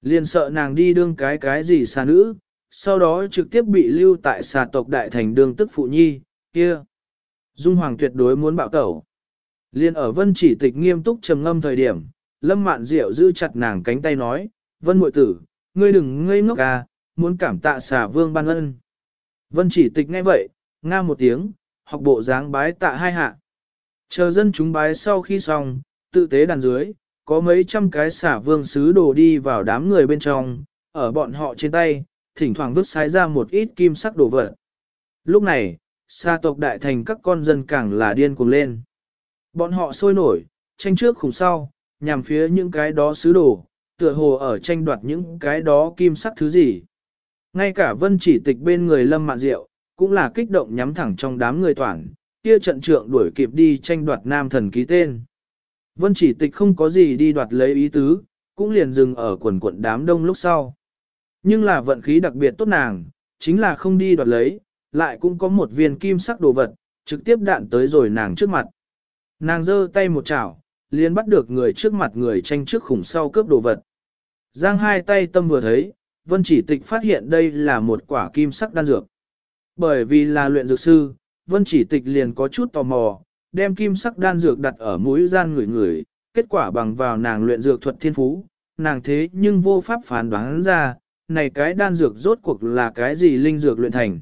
Liền sợ nàng đi đương cái gì xà nữ, sau đó trực tiếp bị lưu tại xà tộc đại thành đương tức phụ nhi, kia. Dung Hoàng tuyệt đối muốn bạo tẩu. Liên ở Vân Chỉ Tịch nghiêm túc trầm ngâm thời điểm, Lâm Mạn Diệu giữ chặt nàng cánh tay nói, Vân muội tử, ngươi đừng ngây ngốc à, muốn cảm tạ xà vương ban ân. Vân Chỉ Tịch nghe vậy, nga một tiếng, học bộ dáng bái tạ hai hạ. Chờ dân chúng bái sau khi xong, tự tế đàn dưới, có mấy trăm cái xà vương sứ đồ đi vào đám người bên trong, ở bọn họ trên tay, thỉnh thoảng vứt sái ra một ít kim sắc đồ vật. Lúc này, xà tộc đại thành các con dân càng là điên cuồng lên. Bọn họ sôi nổi, tranh trước khủng sau, nhằm phía những cái đó sứ đồ, tựa hồ ở tranh đoạt những cái đó kim sắc thứ gì. Ngay cả Vân Chỉ Tịch bên người Lâm Mạn Diệu, cũng là kích động nhắm thẳng trong đám người toàn, kia trận trượng đuổi kịp đi tranh đoạt nam thần ký tên. Vân Chỉ Tịch không có gì đi đoạt lấy ý tứ, cũng liền dừng ở quần quận đám đông lúc sau. Nhưng là vận khí đặc biệt tốt nàng, chính là không đi đoạt lấy, lại cũng có một viên kim sắc đồ vật, trực tiếp đạn tới rồi nàng trước mặt. Nàng giơ tay một chảo, liền bắt được người trước mặt người tranh trước khủng sau cướp đồ vật. Giang hai tay tâm vừa thấy, Vân Chỉ Tịch phát hiện đây là một quả kim sắc đan dược. Bởi vì là luyện dược sư, Vân Chỉ Tịch liền có chút tò mò, đem kim sắc đan dược đặt ở mũi gian người, kết quả bằng vào nàng luyện dược thuật thiên phú, nàng thế nhưng vô pháp phán đoán ra, này cái đan dược rốt cuộc là cái gì linh dược luyện thành.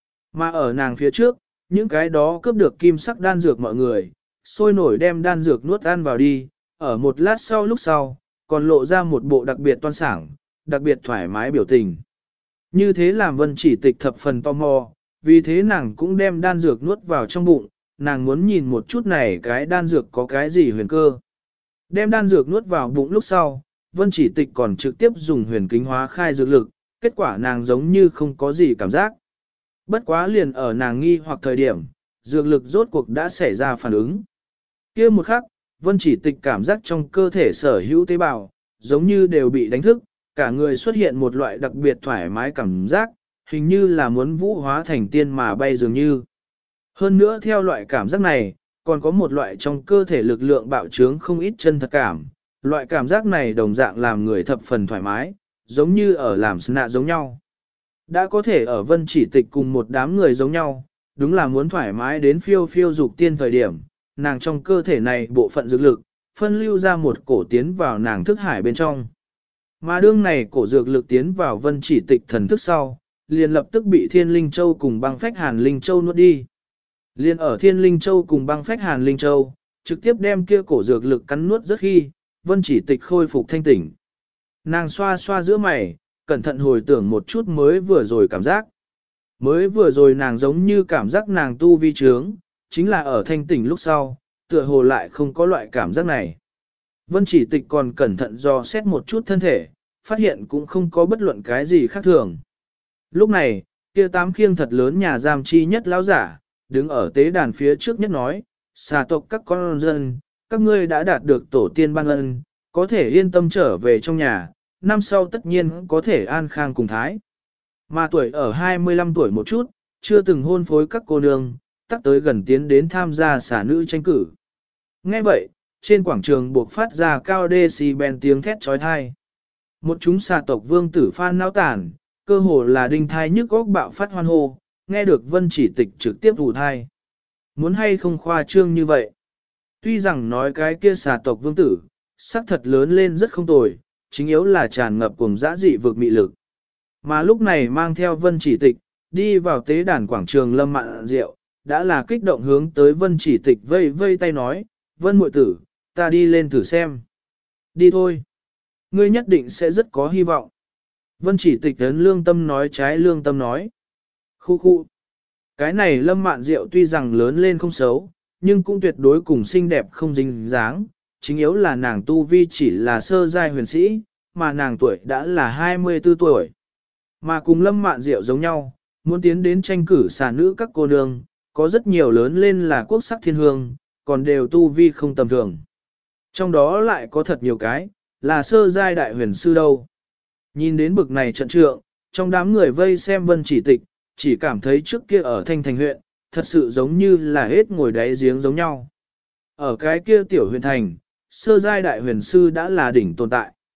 Mà ở nàng phía trước, những cái đó cướp được kim sắc đan dược mọi người, sôi nổi đem đan dược nuốt ăn vào đi, ở một lát sau lúc sau, còn lộ ra một bộ đặc biệt toan sảng, đặc biệt thoải mái biểu tình. Như thế làm Vân Chỉ Tịch thập phần tò mò, vì thế nàng cũng đem đan dược nuốt vào trong bụng, nàng muốn nhìn một chút này cái đan dược có cái gì huyền cơ. Đem đan dược nuốt vào bụng lúc sau, Vân Chỉ Tịch còn trực tiếp dùng huyền kính hóa khai dược lực, kết quả nàng giống như không có gì cảm giác. Bất quá liền ở nàng nghi hoặc thời điểm, dược lực rốt cuộc đã xảy ra phản ứng. Kia một khắc, Vân Chỉ Tịch cảm giác trong cơ thể sở hữu tế bào, giống như đều bị đánh thức, cả người xuất hiện một loại đặc biệt thoải mái cảm giác, hình như là muốn vũ hóa thành tiên mà bay dường như. Hơn nữa theo loại cảm giác này, còn có một loại trong cơ thể lực lượng bạo trướng không ít chân thật cảm. Loại cảm giác này đồng dạng làm người thập phần thoải mái, giống như ở làm sna giống nhau. Đã có thể ở Vân Chỉ Tịch cùng một đám người giống nhau, đúng là muốn thoải mái đến phiêu phiêu dục tiên thời điểm, nàng trong cơ thể này bộ phận dược lực, phân lưu ra một cổ tiến vào nàng thức hải bên trong. Mà đương này cổ dược lực tiến vào Vân Chỉ Tịch thần thức sau, liền lập tức bị Thiên Linh Châu cùng băng phách Hàn Linh Châu nuốt đi. Liền ở Thiên Linh Châu cùng băng phách Hàn Linh Châu, trực tiếp đem kia cổ dược lực cắn nuốt rất khi, Vân Chỉ Tịch khôi phục thanh tỉnh. Nàng xoa xoa giữa mày, cẩn thận hồi tưởng một chút mới vừa rồi cảm giác. Mới vừa rồi nàng giống như cảm giác nàng tu vi trướng, chính là ở thanh tỉnh lúc sau, tựa hồ lại không có loại cảm giác này. Vân Chỉ Tịch còn cẩn thận dò xét một chút thân thể, phát hiện cũng không có bất luận cái gì khác thường. Lúc này, kia tám khiêng thật lớn nhà giam chi nhất lão giả, đứng ở tế đàn phía trước nhất nói, xà tộc các con dân, các ngươi đã đạt được tổ tiên ban ân, có thể yên tâm trở về trong nhà, năm sau tất nhiên có thể an khang cùng thái. Mà tuổi ở 25 tuổi một chút, chưa từng hôn phối các cô nương, tắc tới gần tiến đến tham gia xà nữ tranh cử. Nghe vậy, trên quảng trường buộc phát ra cao decibel tiếng thét trói thai. Một chúng xà tộc vương tử phan náo tản, cơ hồ là đinh thai nhức góc bạo phát hoan hô, nghe được Vân Chỉ Tịch trực tiếp ù thai. Muốn hay không khoa trương như vậy? Tuy rằng nói cái kia xà tộc vương tử, sắc thật lớn lên rất không tồi, chính yếu là tràn ngập cùng dã dị vực mị lực. Mà lúc này mang theo Vân Chỉ Tịch, đi vào tế đàn quảng trường Lâm Mạn Diệu, đã là kích động hướng tới Vân Chỉ Tịch vây vây tay nói, Vân muội tử, ta đi lên thử xem. Đi thôi. Ngươi nhất định sẽ rất có hy vọng. Vân Chỉ Tịch ấn lương tâm nói trái lương tâm nói. Khu khu. Cái này Lâm Mạn Diệu tuy rằng lớn lên không xấu, nhưng cũng tuyệt đối cùng xinh đẹp không dính dáng. Chính yếu là nàng tu vi chỉ là sơ giai huyền sĩ, mà nàng tuổi đã là 24 tuổi. Mà cùng Lâm Mạn Diệu giống nhau, muốn tiến đến tranh cử xà nữ các cô nương, có rất nhiều lớn lên là quốc sắc thiên hương, còn đều tu vi không tầm thường. Trong đó lại có thật nhiều cái, là sơ giai đại huyền sư đâu. Nhìn đến bực này trận trượng, trong đám người vây xem Vân Chỉ Tịch, chỉ cảm thấy trước kia ở Thanh Thành huyện, thật sự giống như là hết ngồi đáy giếng giống nhau. Ở cái kia tiểu huyền thành, sơ giai đại huyền sư đã là đỉnh tồn tại.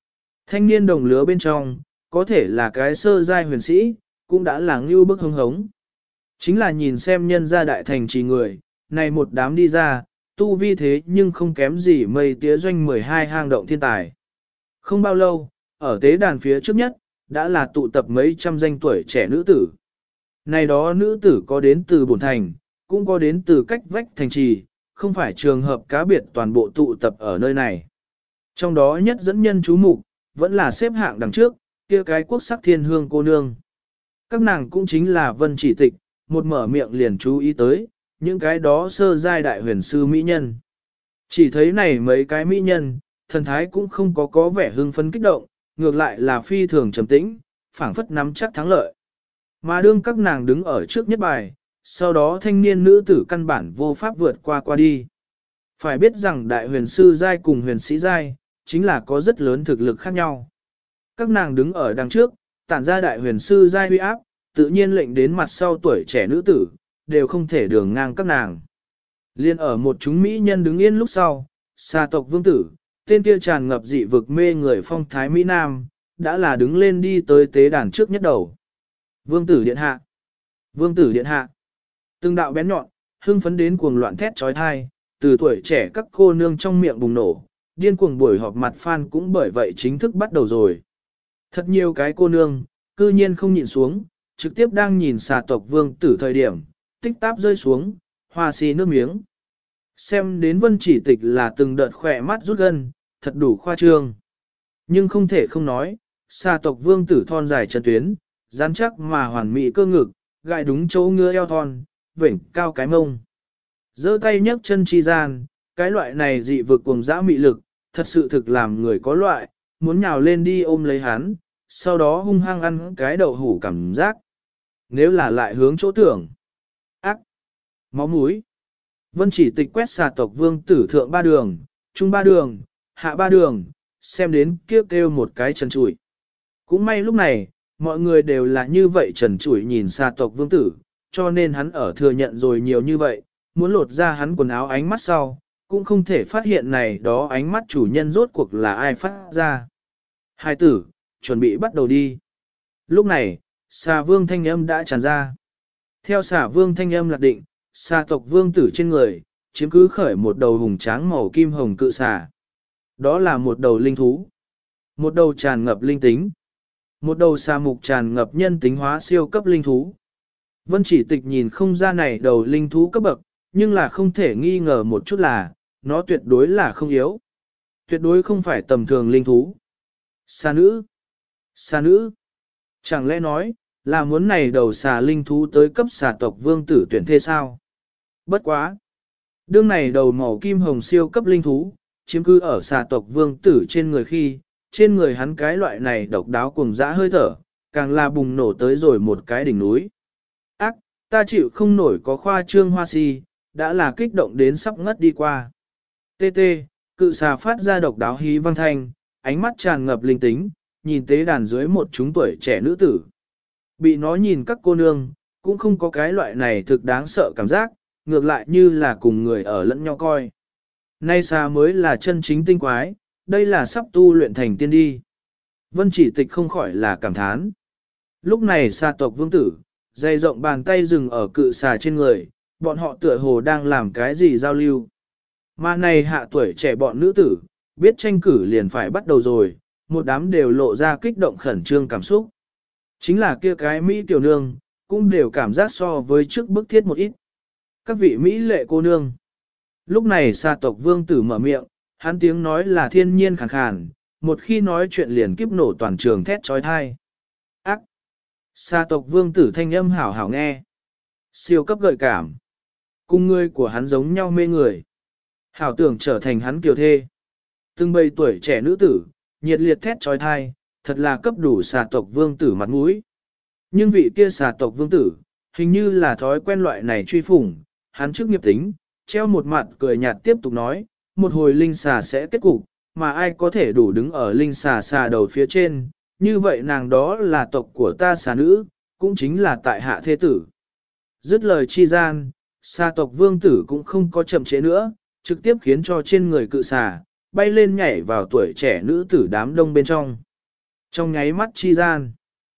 Thanh niên đồng lứa bên trong, có thể là cái sơ giai huyền sĩ, cũng đã là ngưu bức hứng hống. Chính là nhìn xem nhân gia đại thành trì người, này một đám đi ra, tu vi thế nhưng không kém gì mây tía doanh 12 hang động thiên tài. Không bao lâu, ở tế đàn phía trước nhất, đã là tụ tập mấy trăm danh tuổi trẻ nữ tử. Này đó nữ tử có đến từ bổn thành, cũng có đến từ cách vách thành trì, không phải trường hợp cá biệt toàn bộ tụ tập ở nơi này. Trong đó nhất dẫn nhân chú mục vẫn là xếp hạng đằng trước, kia cái quốc sắc thiên hương cô nương. Các nàng cũng chính là Vân Chỉ Tịch, một mở miệng liền chú ý tới, những cái đó sơ giai đại huyền sư mỹ nhân. Chỉ thấy này mấy cái mỹ nhân, thần thái cũng không có vẻ hưng phấn kích động, ngược lại là phi thường trầm tĩnh, phảng phất nắm chắc thắng lợi. Mà đương các nàng đứng ở trước nhất bài, sau đó thanh niên nữ tử căn bản vô pháp vượt qua đi. Phải biết rằng đại huyền sư giai cùng huyền sĩ giai, chính là có rất lớn thực lực khác nhau. Các nàng đứng ở đằng trước, tản ra đại huyền sư giai uy áp, tự nhiên lệnh đến mặt sau tuổi trẻ nữ tử, đều không thể đường ngang các nàng. Liên ở một chúng mỹ nhân đứng yên lúc sau, xà tộc vương tử, tên kia tràn ngập dị vực mê người phong thái Mỹ Nam, đã là đứng lên đi tới tế đàn trước nhất đầu. Vương tử điện hạ! Vương tử điện hạ! Từng đạo bén nhọn, hưng phấn đến cuồng loạn thét trói thai, từ tuổi trẻ các cô nương trong miệng bùng nổ, điên cuồng buổi họp mặt fan cũng bởi vậy chính thức bắt đầu rồi. Thật nhiều cái cô nương, cư nhiên không nhịn xuống, trực tiếp đang nhìn xà tộc vương tử thời điểm, tích táp rơi xuống, hoa xì nước miếng. Xem đến Vân Chỉ Tịch là từng đợt khỏe mắt rút gân, thật đủ khoa trương. Nhưng không thể không nói, xà tộc vương tử thon dài chân tuyến, rắn chắc mà hoàn mỹ cơ ngực, gại đúng chỗ ngứa eo thon, vểnh cao cái mông. Giơ tay nhấc chân chi gian, cái loại này dị vực cùng dã mị lực, thật sự thực làm người có loại, muốn nhào lên đi ôm lấy hắn, sau đó hung hăng ăn cái đậu hủ cảm giác. Nếu là lại hướng chỗ tưởng, ác, máu mũi. Vân Chỉ Tịch quét xà tộc vương tử thượng 3 đường, trung 3 đường, hạ 3 đường, xem đến kêu một cái trần trụi. Cũng may lúc này, mọi người đều là như vậy trần trụi nhìn xà tộc vương tử, cho nên hắn ở thừa nhận rồi nhiều như vậy, muốn lột ra hắn quần áo ánh mắt sau, cũng không thể phát hiện này đó ánh mắt chủ nhân rốt cuộc là ai phát ra. Hai tử, chuẩn bị bắt đầu đi. Lúc này, xà vương thanh âm đã tràn ra. Theo xà vương thanh âm lạc định, xà tộc vương tử trên người, chiếm cứ khởi một đầu hùng tráng màu kim hồng cự xà. Đó là một đầu linh thú. Một đầu tràn ngập linh tính. Một đầu xà mục tràn ngập nhân tính hóa siêu cấp linh thú. Vân Chỉ Tịch nhìn không ra này đầu linh thú cấp bậc, nhưng là không thể nghi ngờ một chút là, nó tuyệt đối là không yếu. Tuyệt đối không phải tầm thường linh thú. Xà nữ. Xà nữ. Chẳng lẽ nói, là muốn này đầu xà linh thú tới cấp xà tộc vương tử tuyển thê sao? Bất quá. Đương này đầu màu kim hồng siêu cấp linh thú, chiếm cư ở xà tộc vương tử trên người khi, trên người hắn cái loại này độc đáo cùng dã hơi thở, càng là bùng nổ tới rồi một cái đỉnh núi. Ác, ta chịu không nổi có khoa trương hoa si, đã là kích động đến sắp ngất đi qua. Tê tê, cự xà phát ra độc đáo hí vang thanh, ánh mắt tràn ngập linh tính, nhìn tế đàn dưới một chúng tuổi trẻ nữ tử. Bị nó nhìn các cô nương, cũng không có cái loại này thực đáng sợ cảm giác, ngược lại như là cùng người ở lẫn nhau coi. Nay xà mới là chân chính tinh quái, đây là sắp tu luyện thành tiên đi. Vân Chỉ Tịch không khỏi là cảm thán. Lúc này xà tộc vương tử, dày rộng bàn tay dừng ở cự xà trên người, bọn họ tựa hồ đang làm cái gì giao lưu. Mà này hạ tuổi trẻ bọn nữ tử, biết tranh cử liền phải bắt đầu rồi, một đám đều lộ ra kích động khẩn trương cảm xúc. Chính là kia cái Mỹ tiểu nương, cũng đều cảm giác so với trước bức thiết một ít. Các vị Mỹ lệ cô nương. Lúc này xà tộc vương tử mở miệng, hắn tiếng nói là thiên nhiên khàn khàn, một khi nói chuyện liền kiếp nổ toàn trường thét trói thai. Ác! Xà tộc vương tử thanh âm hảo hảo nghe. Siêu cấp gợi cảm. Cùng người của hắn giống nhau mê người. Hảo tưởng trở thành hắn kiều thê. Từng bầy tuổi trẻ nữ tử, nhiệt liệt thét trói thai, thật là cấp đủ xà tộc vương tử mặt mũi. Nhưng vị kia xà tộc vương tử, hình như là thói quen loại này truy phủng, hắn trước nghiệp tính, treo một mặt cười nhạt tiếp tục nói, một hồi linh xà sẽ kết cục, mà ai có thể đủ đứng ở linh xà xà đầu phía trên, như vậy nàng đó là tộc của ta xà nữ, cũng chính là tại hạ thế tử. Dứt lời chi gian, xà tộc vương tử cũng không có chậm trễ nữa, trực tiếp khiến cho trên người cự xà, bay lên nhảy vào tuổi trẻ nữ tử đám đông bên trong. Trong nháy mắt chi gian,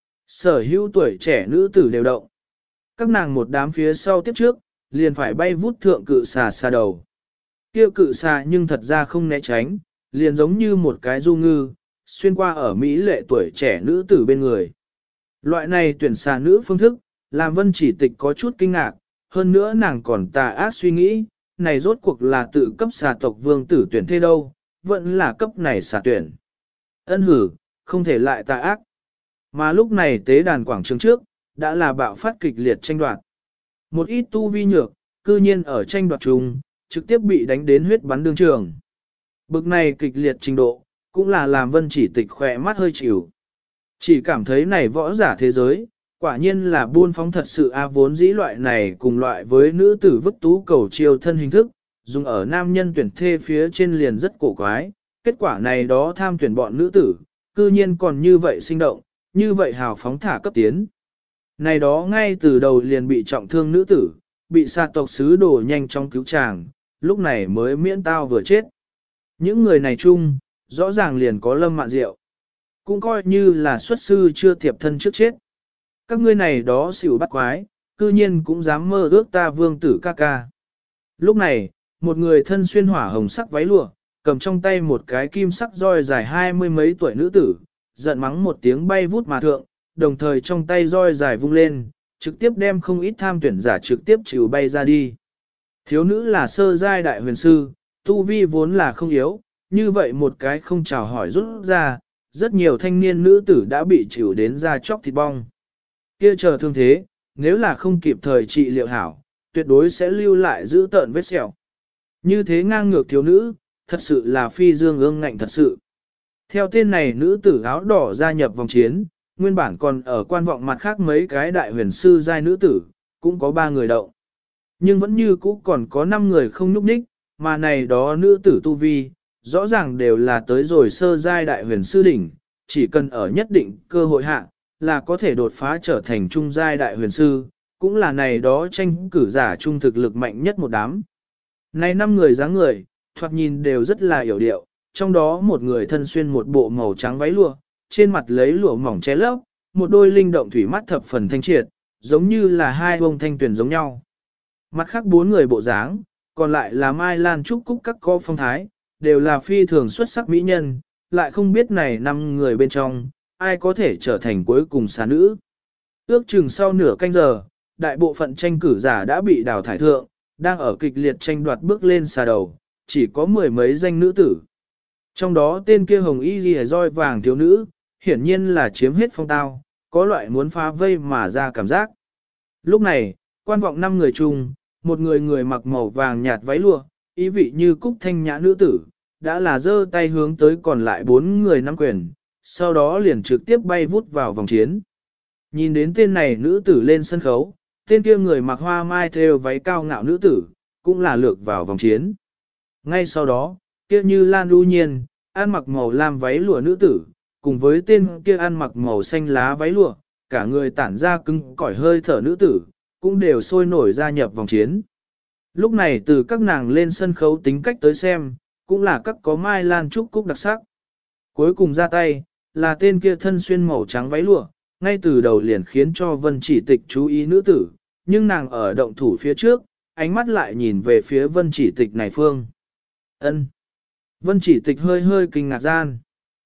sở hữu tuổi trẻ nữ tử đều động. Các nàng một đám phía sau tiếp trước, liền phải bay vút thượng cự xà xa đầu. Kia cự xà nhưng thật ra không né tránh, liền giống như một cái du ngư, xuyên qua ở Mỹ lệ tuổi trẻ nữ tử bên người. Loại này tuyển xà nữ phương thức, làm Vân Chỉ Tịch có chút kinh ngạc, hơn nữa nàng còn tà ác suy nghĩ, này rốt cuộc là tự cấp xà tộc vương tử tuyển thế đâu, vẫn là cấp này xà tuyển. Ân hử, không thể lại tà ác. Mà lúc này tế đàn quảng trường trước, đã là bạo phát kịch liệt tranh đoạt. Một ít tu vi nhược, cư nhiên ở tranh đoạt chung, trực tiếp bị đánh đến huyết bắn đương trường. Bực này kịch liệt trình độ, cũng là làm Vân Chỉ Tịch khỏe mắt hơi chịu. Chỉ cảm thấy này võ giả thế giới, quả nhiên là buôn phóng thật sự vốn dĩ loại này cùng loại với nữ tử vứt tú cầu chiêu thân hình thức, dùng ở nam nhân tuyển thê phía trên liền rất cổ quái, kết quả này đó tham tuyển bọn nữ tử, cư nhiên còn như vậy sinh động, như vậy hào phóng thả cấp tiến. Này đó ngay từ đầu liền bị trọng thương nữ tử, bị sa tộc sứ đồ nhanh chóng cứu chàng, lúc này mới miễn tao vừa chết. Những người này chung, rõ ràng liền có Lâm Mạn Diệu. Cũng coi như là xuất sư chưa tiệp thân trước chết. Các ngươi này đó xỉu bắt quái, cư nhiên cũng dám mơ ước ta vương tử ca ca. Lúc này, một người thân xuyên hỏa hồng sắc váy lụa, cầm trong tay một cái kim sắc roi dài 20 mấy tuổi nữ tử, giận mắng một tiếng bay vút mà thượng, đồng thời trong tay roi dài vung lên, trực tiếp đem không ít tham tuyển giả trực tiếp chịu bay ra đi. Thiếu nữ là sơ giai đại huyền sư, tu vi vốn là không yếu, như vậy một cái không chào hỏi rút ra, rất nhiều thanh niên nữ tử đã bị chịu đến ra chóc thịt bong. Kia chờ thương thế, nếu là không kịp thời trị liệu hảo, tuyệt đối sẽ lưu lại giữ tợn vết sẹo. Như thế ngang ngược thiếu nữ, thật sự là phi dương ương ngạnh thật sự. Theo tên này nữ tử áo đỏ gia nhập vòng chiến, nguyên bản còn ở quan vọng mặt khác mấy cái đại huyền sư giai nữ tử, cũng có 3 người đậu. Nhưng vẫn như cũ còn có 5 người không nhúc nhích, mà này đó nữ tử tu vi, rõ ràng đều là tới rồi sơ giai đại huyền sư đỉnh, chỉ cần ở nhất định cơ hội hạ, là có thể đột phá trở thành trung giai đại huyền sư, cũng là này đó tranh cử giả trung thực lực mạnh nhất một đám. Này 5 người dáng người, thoạt nhìn đều rất là hiểu điệu, trong đó một người thân xuyên một bộ màu trắng váy lụa, trên mặt lấy lụa mỏng che lấp, một đôi linh động thủy mắt thập phần thanh triệt, giống như là hai bông thanh tuyển giống nhau. Mặt khác 4 người bộ dáng, còn lại là Mai Lan Trúc Cúc các co phong thái, đều là phi thường xuất sắc mỹ nhân, lại không biết này 5 người bên trong, ai có thể trở thành cuối cùng xà nữ. Ước chừng sau nửa canh giờ, đại bộ phận tranh cử giả đã bị đào thải thượng, đang ở kịch liệt tranh đoạt bước lên xà đầu, chỉ có 10 mấy danh nữ tử. Trong đó tên kia hồng y ghi roi vàng thiếu nữ, hiển nhiên là chiếm hết phong tao, có loại muốn phá vây mà ra cảm giác. Lúc này, quan vọng 5 người chung, một người mặc màu vàng nhạt váy lụa, ý vị như cúc thanh nhã nữ tử, đã là giơ tay hướng tới còn lại 4 người nắm quyền, sau đó liền trực tiếp bay vút vào vòng chiến. Nhìn đến tên này nữ tử lên sân khấu, tên kia người mặc hoa mai thêu váy cao ngạo nữ tử, cũng là lược vào vòng chiến. Ngay sau đó, kia như Lan Du Nhiên, ăn mặc màu lam váy lụa nữ tử, cùng với tên kia ăn mặc màu xanh lá váy lụa, cả người tản ra cứng cỏi hơi thở nữ tử, cũng đều sôi nổi gia nhập vòng chiến. Lúc này từ các nàng lên sân khấu tính cách tới xem, cũng là các có Mai Lan Trúc Cúc đặc sắc. Cuối cùng ra tay, là tên kia thân xuyên màu trắng váy lụa, ngay từ đầu liền khiến cho Vân Chỉ Tịch chú ý nữ tử, nhưng nàng ở động thủ phía trước, ánh mắt lại nhìn về phía Vân Chỉ Tịch này phương. Ân. Vân Chỉ Tịch hơi hơi kinh ngạc gian.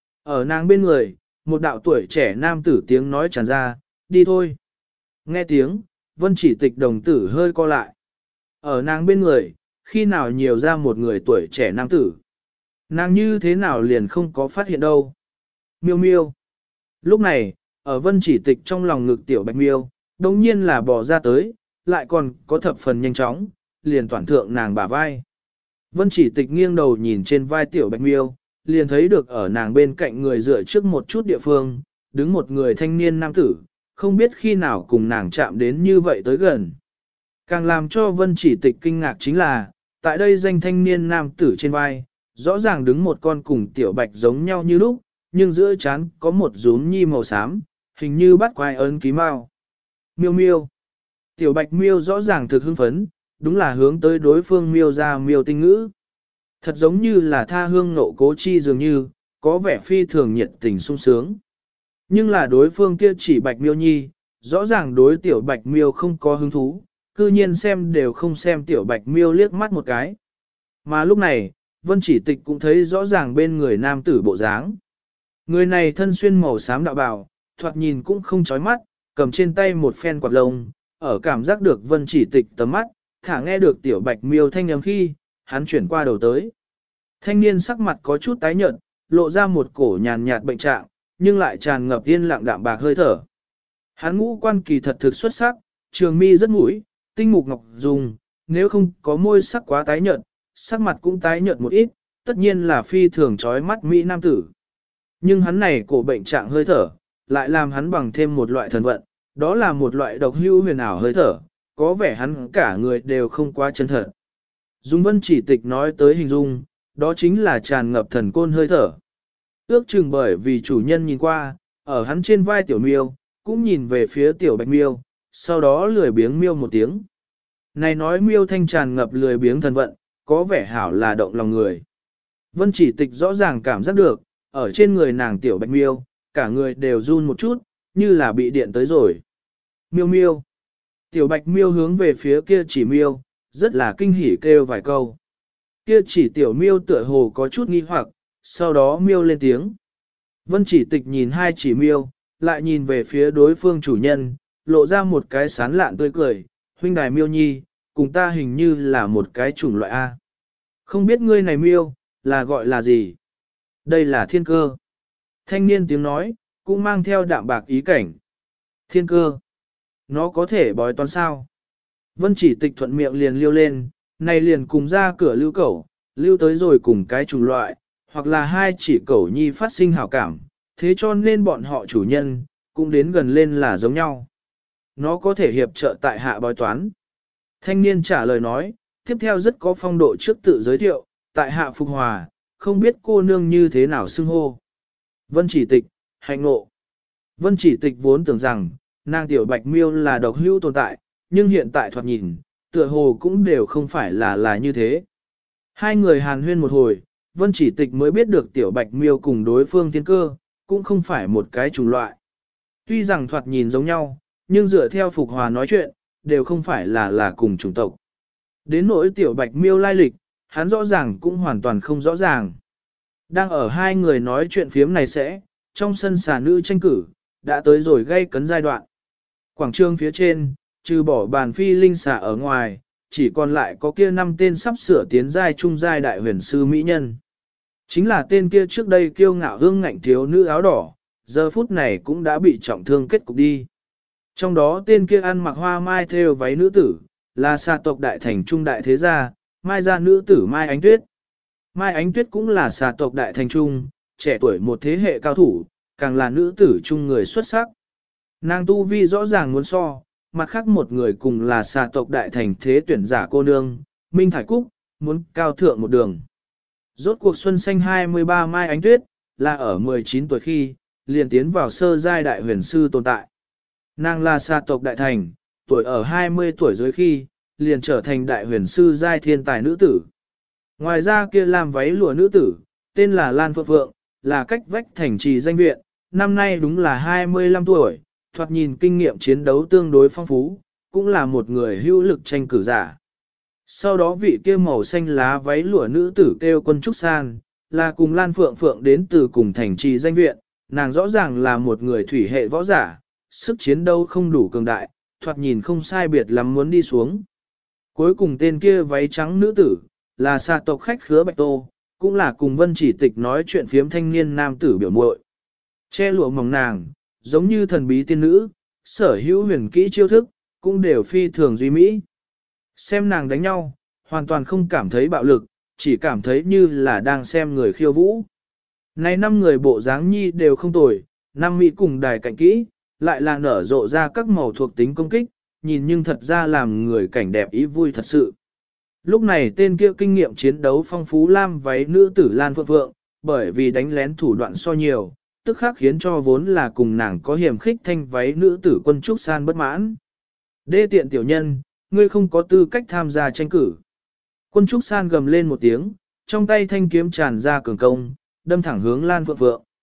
Ở nàng bên người, một đạo tuổi trẻ nam tử tiếng nói tràn ra, đi thôi. Nghe tiếng, Vân Chỉ Tịch đồng tử hơi co lại. Ở nàng bên người, khi nào nhiều ra một người tuổi trẻ nam tử. Nàng như thế nào liền không có phát hiện đâu. Miêu miêu. Lúc này, ở Vân Chỉ Tịch trong lòng ngực tiểu bạch miêu, đồng nhiên là bỏ ra tới, lại còn có thập phần nhanh chóng, liền toàn thượng nàng bả vai. Vân Chỉ Tịch nghiêng đầu nhìn trên vai tiểu bạch miêu, liền thấy được ở nàng bên cạnh người dựa trước một chút địa phương, đứng một người thanh niên nam tử, không biết khi nào cùng nàng chạm đến như vậy tới gần. Càng làm cho Vân Chỉ Tịch kinh ngạc chính là, tại đây danh thanh niên nam tử trên vai, rõ ràng đứng một con cùng tiểu bạch giống nhau như lúc, nhưng giữa trán có một rúm nhi màu xám, hình như bắt quái ấn ký mao. Miêu miêu. Tiểu bạch miêu rõ ràng thực hưng phấn, đúng là hướng tới đối phương miêu ra miêu tinh ngữ. Thật giống như là tha hương nộ cố chi dường như, có vẻ phi thường nhiệt tình sung sướng. Nhưng là đối phương kia chỉ Bạch Miêu Nhi, rõ ràng đối tiểu Bạch Miêu không có hứng thú, cư nhiên xem đều không xem tiểu Bạch Miêu liếc mắt một cái. Mà lúc này, Vân Chỉ Tịch cũng thấy rõ ràng bên người nam tử bộ dáng. Người này thân xuyên màu xám đạo bào, thoạt nhìn cũng không chói mắt, cầm trên tay một phen quạt lông, ở cảm giác được Vân Chỉ Tịch tầm mắt, thả nghe được tiểu Bạch Miêu thanh âm khi, hắn chuyển qua đầu tới. Thanh niên sắc mặt có chút tái nhợt, lộ ra một cổ nhàn nhạt bệnh trạng, nhưng lại tràn ngập yên lặng đạm bạc hơi thở. Hắn ngũ quan kỳ thật thực xuất sắc, trường mi rất mũi, tinh mục ngọc dùng, nếu không có môi sắc quá tái nhợt, sắc mặt cũng tái nhợt một ít, tất nhiên là phi thường chói mắt mỹ nam tử. Nhưng hắn này cổ bệnh trạng hơi thở, lại làm hắn bằng thêm một loại thần vận, đó là một loại độc hữu huyền ảo hơi thở, có vẻ hắn cả người đều không quá chân thật. Dung Vân Chỉ Tịch nói tới hình dung, đó chính là tràn ngập thần côn hơi thở. Ước chừng bởi vì chủ nhân nhìn qua, ở hắn trên vai tiểu miêu, cũng nhìn về phía tiểu Bạch Miêu, sau đó lười biếng miêu một tiếng. Này nói miêu thanh tràn ngập lười biếng thần vận, có vẻ hảo là động lòng người. Vân Chỉ Tịch rõ ràng cảm giác được, ở trên người nàng tiểu Bạch Miêu, cả người đều run một chút, như là bị điện tới rồi. Miêu miêu. Tiểu Bạch Miêu hướng về phía kia chỉ miêu, rất là kinh hỉ kêu vài câu. Kia chỉ tiểu miêu tựa hồ có chút nghi hoặc, sau đó miêu lên tiếng. Vân Chỉ Tịch nhìn hai chỉ miêu, lại nhìn về phía đối phương chủ nhân, lộ ra một cái sán lạn tươi cười, huynh đài miêu nhi, cùng ta hình như là một cái chủng loại A. Không biết ngươi này miêu, là gọi là gì? Đây là thiên cơ. Thanh niên tiếng nói, cũng mang theo đạm bạc ý cảnh. Thiên cơ. Nó có thể bói toán sao? Vân Chỉ Tịch thuận miệng liền liêu lên, này liền cùng ra cửa lưu cẩu, lưu tới rồi cùng cái chủng loại, hoặc là hai chỉ cẩu nhi phát sinh hảo cảm, thế cho nên bọn họ chủ nhân, cũng đến gần lên là giống nhau. Nó có thể hiệp trợ tại hạ bói toán. Thanh niên trả lời nói, tiếp theo rất có phong độ trước tự giới thiệu, tại hạ Phục Hòa, không biết cô nương như thế nào xưng hô. Vân Chỉ Tịch, hạnh ngộ. Vân Chỉ Tịch vốn tưởng rằng, nàng tiểu Bạch Miêu là độc hữu tồn tại, nhưng hiện tại thoạt nhìn, tựa hồ cũng đều không phải là như thế. Hai người hàn huyên một hồi, Vân Chỉ Tịch mới biết được tiểu Bạch Miêu cùng đối phương thiên cơ, cũng không phải một cái chủng loại. Tuy rằng thoạt nhìn giống nhau, nhưng dựa theo Phục Hòa nói chuyện, đều không phải là cùng chủng tộc. Đến nỗi tiểu Bạch Miêu lai lịch, hắn rõ ràng cũng hoàn toàn không rõ ràng. Đang ở hai người nói chuyện phiếm này sẽ, trong sân xà nữ tranh cử, đã tới rồi gây cấn giai đoạn. Quảng trường phía trên, trừ bỏ bàn phi linh xà ở ngoài, chỉ còn lại có kia 5 tên sắp sửa tiến giai trung giai đại huyền sư mỹ nhân. Chính là tên kia trước đây kiêu ngạo hương ngạnh thiếu nữ áo đỏ, giờ phút này cũng đã bị trọng thương kết cục đi. Trong đó tên kia ăn mặc hoa mai thêu váy nữ tử, là xà tộc đại thành trung đại thế gia, mai gia nữ tử Mai Ánh Tuyết. Mai Ánh Tuyết cũng là xà tộc đại thành trung, trẻ tuổi một thế hệ cao thủ, càng là nữ tử trung người xuất sắc. Nàng tu vi rõ ràng muốn so, mặt khác một người cùng là xà tộc đại thành thế tuyển giả cô nương, Minh Thải Cúc, muốn cao thượng một đường. Rốt cuộc xuân xanh 23 Mai Ánh Tuyết, là ở 19 tuổi khi, liền tiến vào sơ giai đại huyền sư tồn tại. Nàng là xà tộc đại thành, tuổi ở 20 tuổi dưới khi, liền trở thành đại huyền sư giai thiên tài nữ tử. Ngoài ra kia làm váy lụa nữ tử, tên là Lan Phượng Phượng, là cách vách thành trì danh viện, năm nay đúng là 25 tuổi, thoạt nhìn kinh nghiệm chiến đấu tương đối phong phú, cũng là một người hữu lực tranh cử giả. Sau đó vị kia màu xanh lá váy lụa nữ tử kêu Quân Trúc San, là cùng Lan Phượng Phượng đến từ cùng thành trì danh viện, nàng rõ ràng là một người thủy hệ võ giả, sức chiến đấu không đủ cường đại, thoạt nhìn không sai biệt lắm muốn đi xuống. Cuối cùng tên kia váy trắng nữ tử, là xà tộc khách khứa Bạch Tô, cũng là cùng Vân Chỉ Tịch nói chuyện phiếm thanh niên nam tử biểu muội. Che lụa mỏng nàng, giống như thần bí tiên nữ, sở hữu huyền kỹ chiêu thức, cũng đều phi thường duy mỹ. Xem nàng đánh nhau, hoàn toàn không cảm thấy bạo lực, chỉ cảm thấy như là đang xem người khiêu vũ. Này 5 người bộ dáng nhi đều không tồi, 5 mỹ cùng đài cạnh kỹ, lại là nở rộ ra các màu thuộc tính công kích, nhìn nhưng thật ra làm người cảnh đẹp ý vui thật sự. Lúc này tên kia kinh nghiệm chiến đấu phong phú lam váy nữ tử Lan Phượng Phượng, bởi vì đánh lén thủ đoạn so nhiều, tức khắc khiến cho vốn là cùng nàng có hiểm khích thanh váy nữ tử Quân Trúc San bất mãn. Đê tiện tiểu nhân, ngươi không có tư cách tham gia tranh cử. Quân Trúc San gầm lên một tiếng, trong tay thanh kiếm tràn ra cường công, đâm thẳng hướng Lan Phượng Phượng.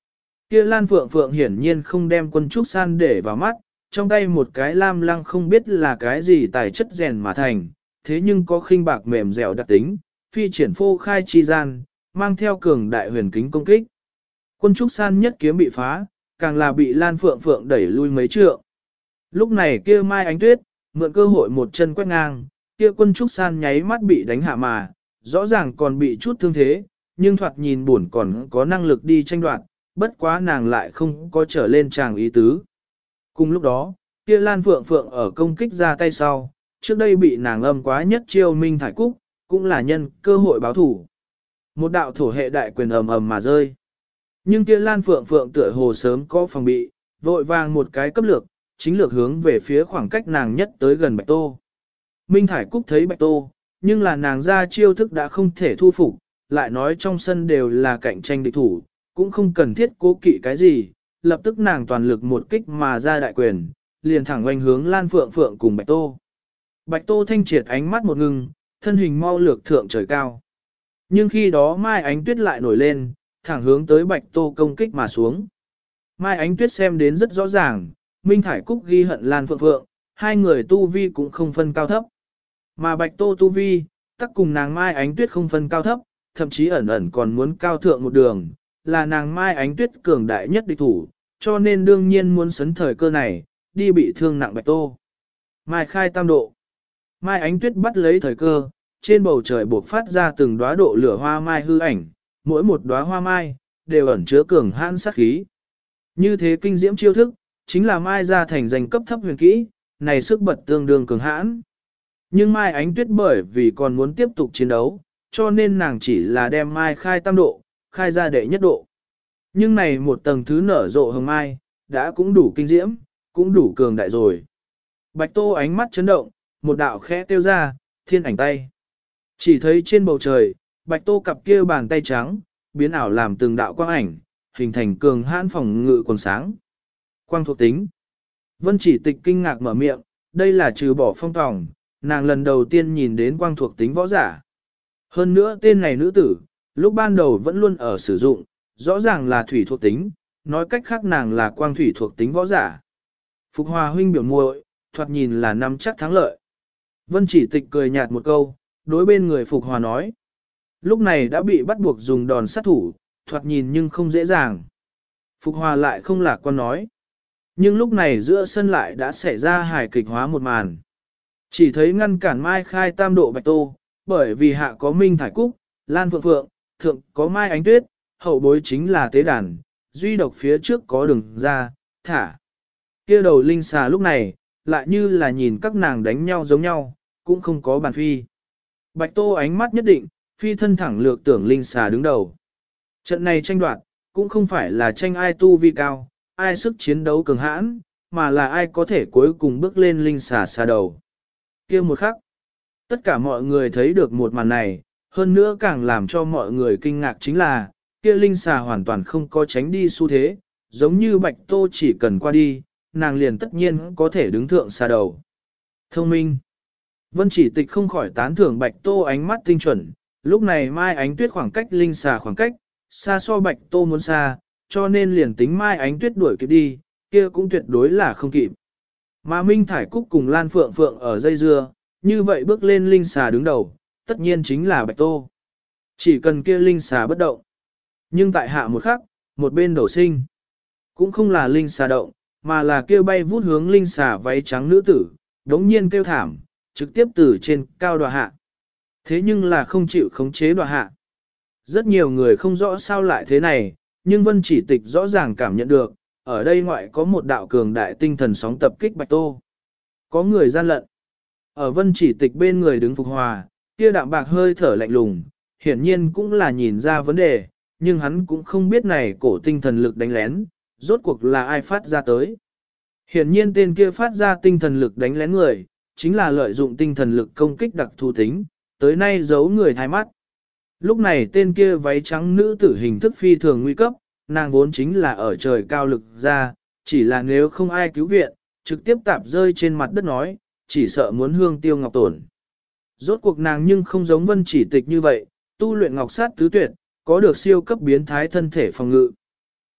Kia Lan Phượng Phượng hiển nhiên không đem Quân Trúc San để vào mắt, trong tay một cái lam lăng không biết là cái gì tài chất rèn mà thành, thế nhưng có khinh bạc mềm dẻo đặc tính, phi triển phô khai chi gian, mang theo cường đại huyền kính công kích. Quân Trúc San nhất kiếm bị phá, càng là bị Lan Phượng Phượng đẩy lui mấy trượng. Lúc này kia Mai Ánh Tuyết, mượn cơ hội một chân quét ngang, kia Quân Trúc San nháy mắt bị đánh hạ mà, rõ ràng còn bị chút thương thế, nhưng thoạt nhìn buồn còn có năng lực đi tranh đoạt, bất quá nàng lại không có trở lên tràng ý tứ. Cùng lúc đó, kia Lan Phượng Phượng ở công kích ra tay sau, trước đây bị nàng âm quá nhất chiêu Minh Thải Cúc, cũng là nhân cơ hội báo thủ. Một đạo thổ hệ đại quyền ầm ầm mà rơi. Nhưng kia Lan Phượng Phượng tựa hồ sớm có phòng bị, vội vàng một cái cấp lược, chính lược hướng về phía khoảng cách nàng nhất tới gần Bạch Tô. Minh Thải Cúc thấy Bạch Tô, nhưng là nàng ra chiêu thức đã không thể thu phục, lại nói trong sân đều là cạnh tranh địch thủ, cũng không cần thiết cố kỵ cái gì, lập tức nàng toàn lực một kích mà ra đại quyền, liền thẳng oanh hướng Lan Phượng Phượng cùng Bạch Tô. Bạch Tô thanh triệt ánh mắt một ngừng, thân hình mau lược thượng trời cao. Nhưng khi đó Mai Ánh Tuyết lại nổi lên, thẳng hướng tới Bạch Tô công kích mà xuống. Mai Ánh Tuyết xem đến rất rõ ràng, Minh Thải Cúc ghi hận Lan Phượng Phượng, hai người tu vi cũng không phân cao thấp. Mà Bạch Tô tu vi, tắc cùng nàng Mai Ánh Tuyết không phân cao thấp, thậm chí ẩn ẩn còn muốn cao thượng một đường, là nàng Mai Ánh Tuyết cường đại nhất địch thủ, cho nên đương nhiên muốn sấn thời cơ này, đi bị thương nặng Bạch Tô. Mai khai tam độ. Mai Ánh Tuyết bắt lấy thời cơ, trên bầu trời buộc phát ra từng đóa độ lửa hoa mai hư ảnh, mỗi một đóa hoa mai, đều ẩn chứa cường hãn sát khí. Như thế kinh diễm chiêu thức, chính là Mai ra thành danh cấp thấp huyền kỹ, này sức bật tương đương cường hãn. Nhưng Mai Ánh Tuyết bởi vì còn muốn tiếp tục chiến đấu, cho nên nàng chỉ là đem Mai khai tam độ, khai ra đệ nhất độ. Nhưng này một tầng thứ nở rộ hồng Mai, đã cũng đủ kinh diễm, cũng đủ cường đại rồi. Bạch Tô ánh mắt chấn động, một đạo khẽ tiêu ra, thiên ảnh tay. Chỉ thấy trên bầu trời, Bạch Tô cặp kia bàn tay trắng, biến ảo làm từng đạo quang ảnh, hình thành cường hãn phòng ngự quần sáng. Quang thuộc tính. Vân Chỉ Tịch kinh ngạc mở miệng, đây là trừ bỏ phong tòng, nàng lần đầu tiên nhìn đến quang thuộc tính võ giả. Hơn nữa tên này nữ tử, lúc ban đầu vẫn luôn ở sử dụng, rõ ràng là thủy thuộc tính, nói cách khác nàng là quang thủy thuộc tính võ giả. Phục Hòa huynh biểu muội, thoạt nhìn là nắm chắc thắng lợi. Vân Chỉ Tịch cười nhạt một câu, đối bên người Phục Hòa nói. Lúc này đã bị bắt buộc dùng đòn sát thủ, thoạt nhìn nhưng không dễ dàng. Phục Hòa lại không lạc quan nói. Nhưng lúc này giữa sân lại đã xảy ra hài kịch hóa một màn. Chỉ thấy ngăn cản Mai khai tam độ Bạch Tô, bởi vì hạ có Minh Thải Cúc, Lan Phượng Phượng, thượng có Mai Ánh Tuyết, hậu bối chính là tế đàn, duy độc phía trước có đường ra, thả. Kia đầu linh xà lúc này, lại như là nhìn các nàng đánh nhau giống nhau, cũng không có bàn phi. Bạch Tô ánh mắt nhất định, phi thân thẳng lược tưởng linh xà đứng đầu. Trận này tranh đoạt, cũng không phải là tranh ai tu vi cao, ai sức chiến đấu cường hãn, mà là ai có thể cuối cùng bước lên linh xà xà đầu. Kia một khắc, tất cả mọi người thấy được một màn này, hơn nữa càng làm cho mọi người kinh ngạc chính là, kia linh xà hoàn toàn không có tránh đi xu thế, giống như Bạch Tô chỉ cần qua đi, nàng liền tất nhiên có thể đứng thượng xà đầu. Thông minh. Vân Chỉ Tịch không khỏi tán thưởng Bạch Tô ánh mắt tinh chuẩn, lúc này Mai Ánh Tuyết khoảng cách linh xà khoảng cách, xa so Bạch Tô muốn xa, cho nên liền tính Mai Ánh Tuyết đuổi kịp đi, kia cũng tuyệt đối là không kịp. Mà Minh Thải Cúc cùng Lan Phượng Phượng ở dây dưa, như vậy bước lên linh xà đứng đầu, tất nhiên chính là Bạch Tô. Chỉ cần kia linh xà bất động. Nhưng tại hạ một khắc, một bên đổ sinh, cũng không là linh xà động, mà là kêu bay vút hướng linh xà váy trắng nữ tử, đống nhiên kêu thảm, trực tiếp từ trên cao đọa hạ. Thế nhưng là không chịu khống chế đọa hạ. Rất nhiều người không rõ sao lại thế này, nhưng Vân Chỉ Tịch rõ ràng cảm nhận được, ở đây ngoại có một đạo cường đại tinh thần sóng tập kích Bạch Tô. Có người gian lận. Ở Vân Chỉ Tịch bên người đứng Phục Hòa, kia đạm bạc hơi thở lạnh lùng, hiển nhiên cũng là nhìn ra vấn đề, nhưng hắn cũng không biết này cổ tinh thần lực đánh lén, rốt cuộc là ai phát ra tới. Hiển nhiên tên kia phát ra tinh thần lực đánh lén người, chính là lợi dụng tinh thần lực công kích đặc thù tính, tới nay giấu người thay mắt. Lúc này tên kia váy trắng nữ tử hình thức phi thường nguy cấp, nàng vốn chính là ở trời cao lực ra, chỉ là nếu không ai cứu viện, trực tiếp tạp rơi trên mặt đất nói, chỉ sợ muốn hương tiêu ngọc tổn. Rốt cuộc nàng nhưng không giống Vân Chỉ Tịch như vậy, tu luyện ngọc sát tứ tuyệt, có được siêu cấp biến thái thân thể phòng ngự.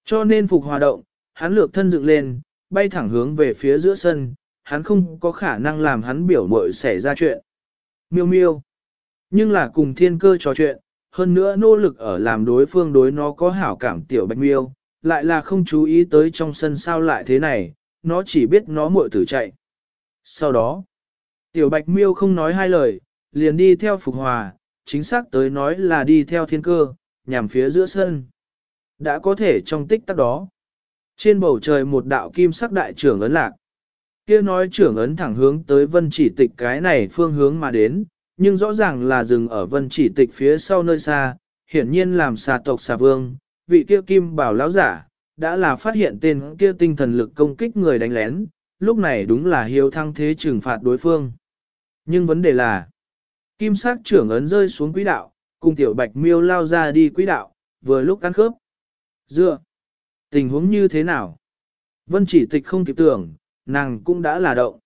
Cho nên Phục Hòa động, hắn lược thân dựng lên, bay thẳng hướng về phía giữa sân, hắn không có khả năng làm hắn biểu muội xảy ra chuyện. Miêu miêu. Nhưng là cùng thiên cơ trò chuyện, hơn nữa nỗ lực ở làm đối phương đối nó có hảo cảm tiểu bạch miêu, lại là không chú ý tới trong sân sao lại thế này, nó chỉ biết nó muội tử chạy. Sau đó, tiểu bạch miêu không nói hai lời, liền đi theo Phục Hòa, chính xác tới nói là đi theo thiên cơ, nhằm phía giữa sân. Đã có thể trong tích tắc đó. Trên bầu trời một đạo kim sắc đại trưởng ấn lạc. Kia nói trưởng ấn thẳng hướng tới vân chỉ tịch cái này phương hướng mà đến, nhưng rõ ràng là dừng ở vân chỉ tịch phía sau nơi xa, hiển nhiên làm xà tộc xà vương, vị kia kim bảo lão giả, đã là phát hiện tên kia tinh thần lực công kích người đánh lén, lúc này đúng là hiếu thăng thế trừng phạt đối phương. Nhưng vấn đề là, kim sắc trưởng ấn rơi xuống quỹ đạo, cùng tiểu bạch miêu lao ra đi quỹ đạo, vừa lúc ăn khớp. Dựa, tình huống như thế nào? Vân chỉ tịch không kịp tưởng, nàng cũng đã là động.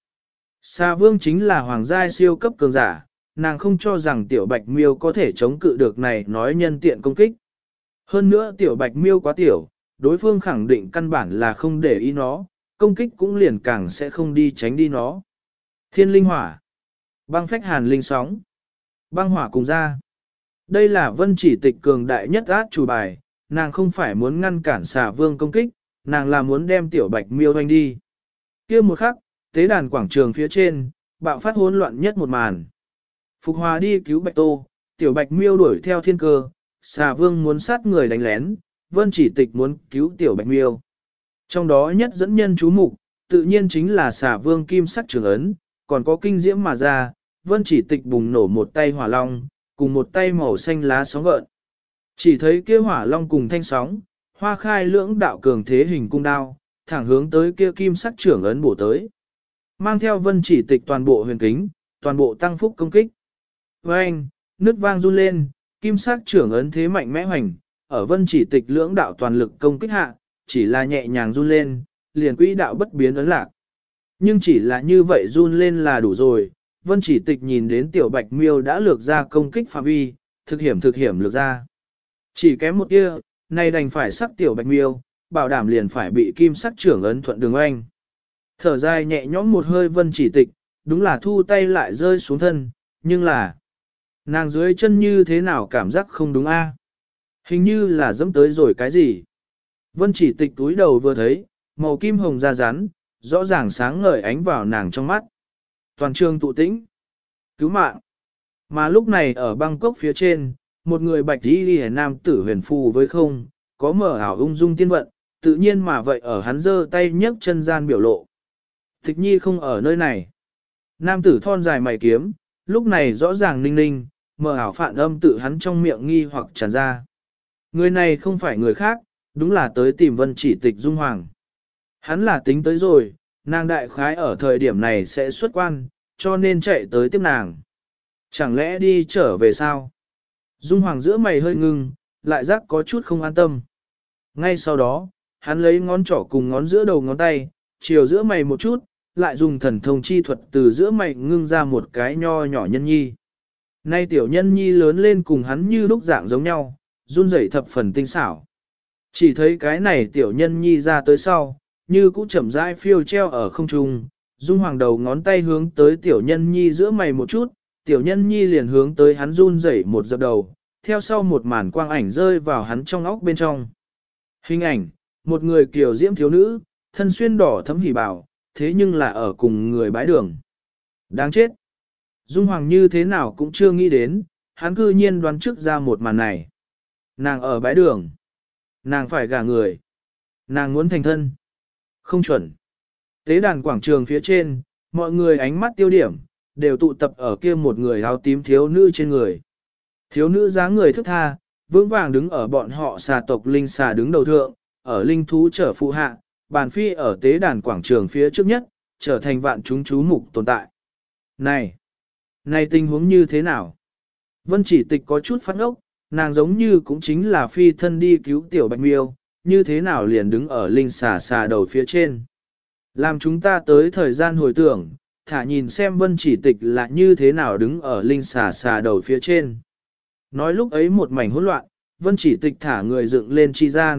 Xà vương chính là hoàng giai siêu cấp cường giả, nàng không cho rằng tiểu bạch miêu có thể chống cự được này nói nhân tiện công kích. Hơn nữa tiểu bạch miêu quá tiểu, đối phương khẳng định căn bản là không để ý nó, công kích cũng liền càng sẽ không đi tránh đi nó. Thiên linh hỏa, băng phách hàn linh sóng, băng hỏa cùng ra. Đây là vân chỉ tịch cường đại nhất át chủ bài, nàng không phải muốn ngăn cản xà vương công kích, nàng là muốn đem tiểu bạch miêu hoành đi. Kia một khắc, tế đàn quảng trường phía trên, bạo phát hỗn loạn nhất một màn. Phục Hòa đi cứu Bạch Tô, tiểu Bạch Miêu đuổi theo thiên cơ, xà vương muốn sát người đánh lén, vân chỉ tịch muốn cứu tiểu Bạch Miêu. Trong đó nhất dẫn nhân chú mục, tự nhiên chính là xà vương kim sắc trường ấn, còn có kinh diễm mà ra, vân chỉ tịch bùng nổ một tay hỏa long, cùng một tay màu xanh lá sóng gợn. Chỉ thấy kia hỏa long cùng thanh sóng, hoa khai lưỡng đạo cường thế hình cung đao, thẳng hướng tới kia kim sắc trưởng ấn bổ tới. Mang theo vân chỉ tịch toàn bộ huyền kính, toàn bộ tăng phúc công kích. Với anh, nước vang run lên, kim sắc trưởng ấn thế mạnh mẽ hoành, ở vân chỉ tịch lưỡng đạo toàn lực công kích hạ, chỉ là nhẹ nhàng run lên, liền quỹ đạo bất biến ấn lạc. Nhưng chỉ là như vậy run lên là đủ rồi, vân chỉ tịch nhìn đến tiểu bạch miêu đã lược ra công kích phạm vi, thực hiểm lược ra. Chỉ kém một tia, nay đành phải sắc tiểu bạch miêu, bảo đảm liền phải bị kim sắc trưởng ấn thuận đường oanh. Thở dài nhẹ nhõm một hơi vân chỉ tịch, đúng là thu tay lại rơi xuống thân, nhưng là nàng dưới chân như thế nào cảm giác không đúng a? Hình như là dẫm tới rồi cái gì. Vân chỉ tịch túi đầu vừa thấy, màu kim hồng da rắn, rõ ràng sáng ngời ánh vào nàng trong mắt. Toàn trường tụ tĩnh. Cứu mạng. Mà lúc này ở Bangkok phía trên, một người bạch y nam tử huyền phù với không, có mở ảo ung dung tiên vận, tự nhiên mà vậy ở hắn giơ tay nhấc chân gian biểu lộ. Tịch nhi không ở nơi này. Nam tử thon dài mày kiếm, lúc này rõ ràng ninh ninh, mở ảo phản âm tự hắn trong miệng nghi hoặc tràn ra. Người này không phải người khác, đúng là tới tìm vân chỉ tịch Dung Hoàng. Hắn là tính tới rồi, nàng đại khái ở thời điểm này sẽ xuất quan, cho nên chạy tới tiếp nàng. Chẳng lẽ đi trở về sao? Dung Hoàng giữa mày hơi ngưng, lại giác có chút không an tâm. Ngay sau đó, hắn lấy ngón trỏ cùng ngón giữa đầu ngón tay, chiều giữa mày một chút, lại dùng thần thông chi thuật từ giữa mày ngưng ra một cái nho nhỏ nhân nhi. Nay tiểu nhân nhi lớn lên cùng hắn như lúc dạng giống nhau, run rẩy thập phần tinh xảo. Chỉ thấy cái này tiểu nhân nhi ra tới sau, như cũng chậm rãi phiêu treo ở không trung, Dung Hoàng đầu ngón tay hướng tới tiểu nhân nhi giữa mày một chút, tiểu nhân nhi liền hướng tới hắn run rẩy một dập đầu, theo sau một màn quang ảnh rơi vào hắn trong óc bên trong. Hình ảnh, một người kiều diễm thiếu nữ, thân xuyên đỏ thấm hỉ bảo, thế nhưng là ở cùng người bái đường. Đáng chết! Dung Hoàng như thế nào cũng chưa nghĩ đến, hắn cư nhiên đoán trước ra một màn này. Nàng ở bái đường. Nàng phải gả người. Nàng muốn thành thân. Không chuẩn. Tế đàn quảng trường phía trên, mọi người ánh mắt tiêu điểm, đều tụ tập ở kia một người áo tím thiếu nữ trên người. Thiếu nữ dáng người thức tha, vững vàng đứng ở bọn họ xà tộc linh xà đứng đầu thượng, ở linh thú trở phụ hạ, bàn phi ở tế đàn quảng trường phía trước nhất, trở thành vạn chúng chú mục tồn tại. Này! Này tình huống như thế nào? Vân chỉ tịch có chút phát ốc, nàng giống như cũng chính là phi thân đi cứu tiểu bạch miêu, như thế nào liền đứng ở linh xà xà đầu phía trên. Làm chúng ta tới thời gian hồi tưởng, thả nhìn xem vân chỉ tịch là như thế nào đứng ở linh xà xà đầu phía trên. Nói lúc ấy một mảnh hỗn loạn, vân chỉ tịch thả người dựng lên chi gian,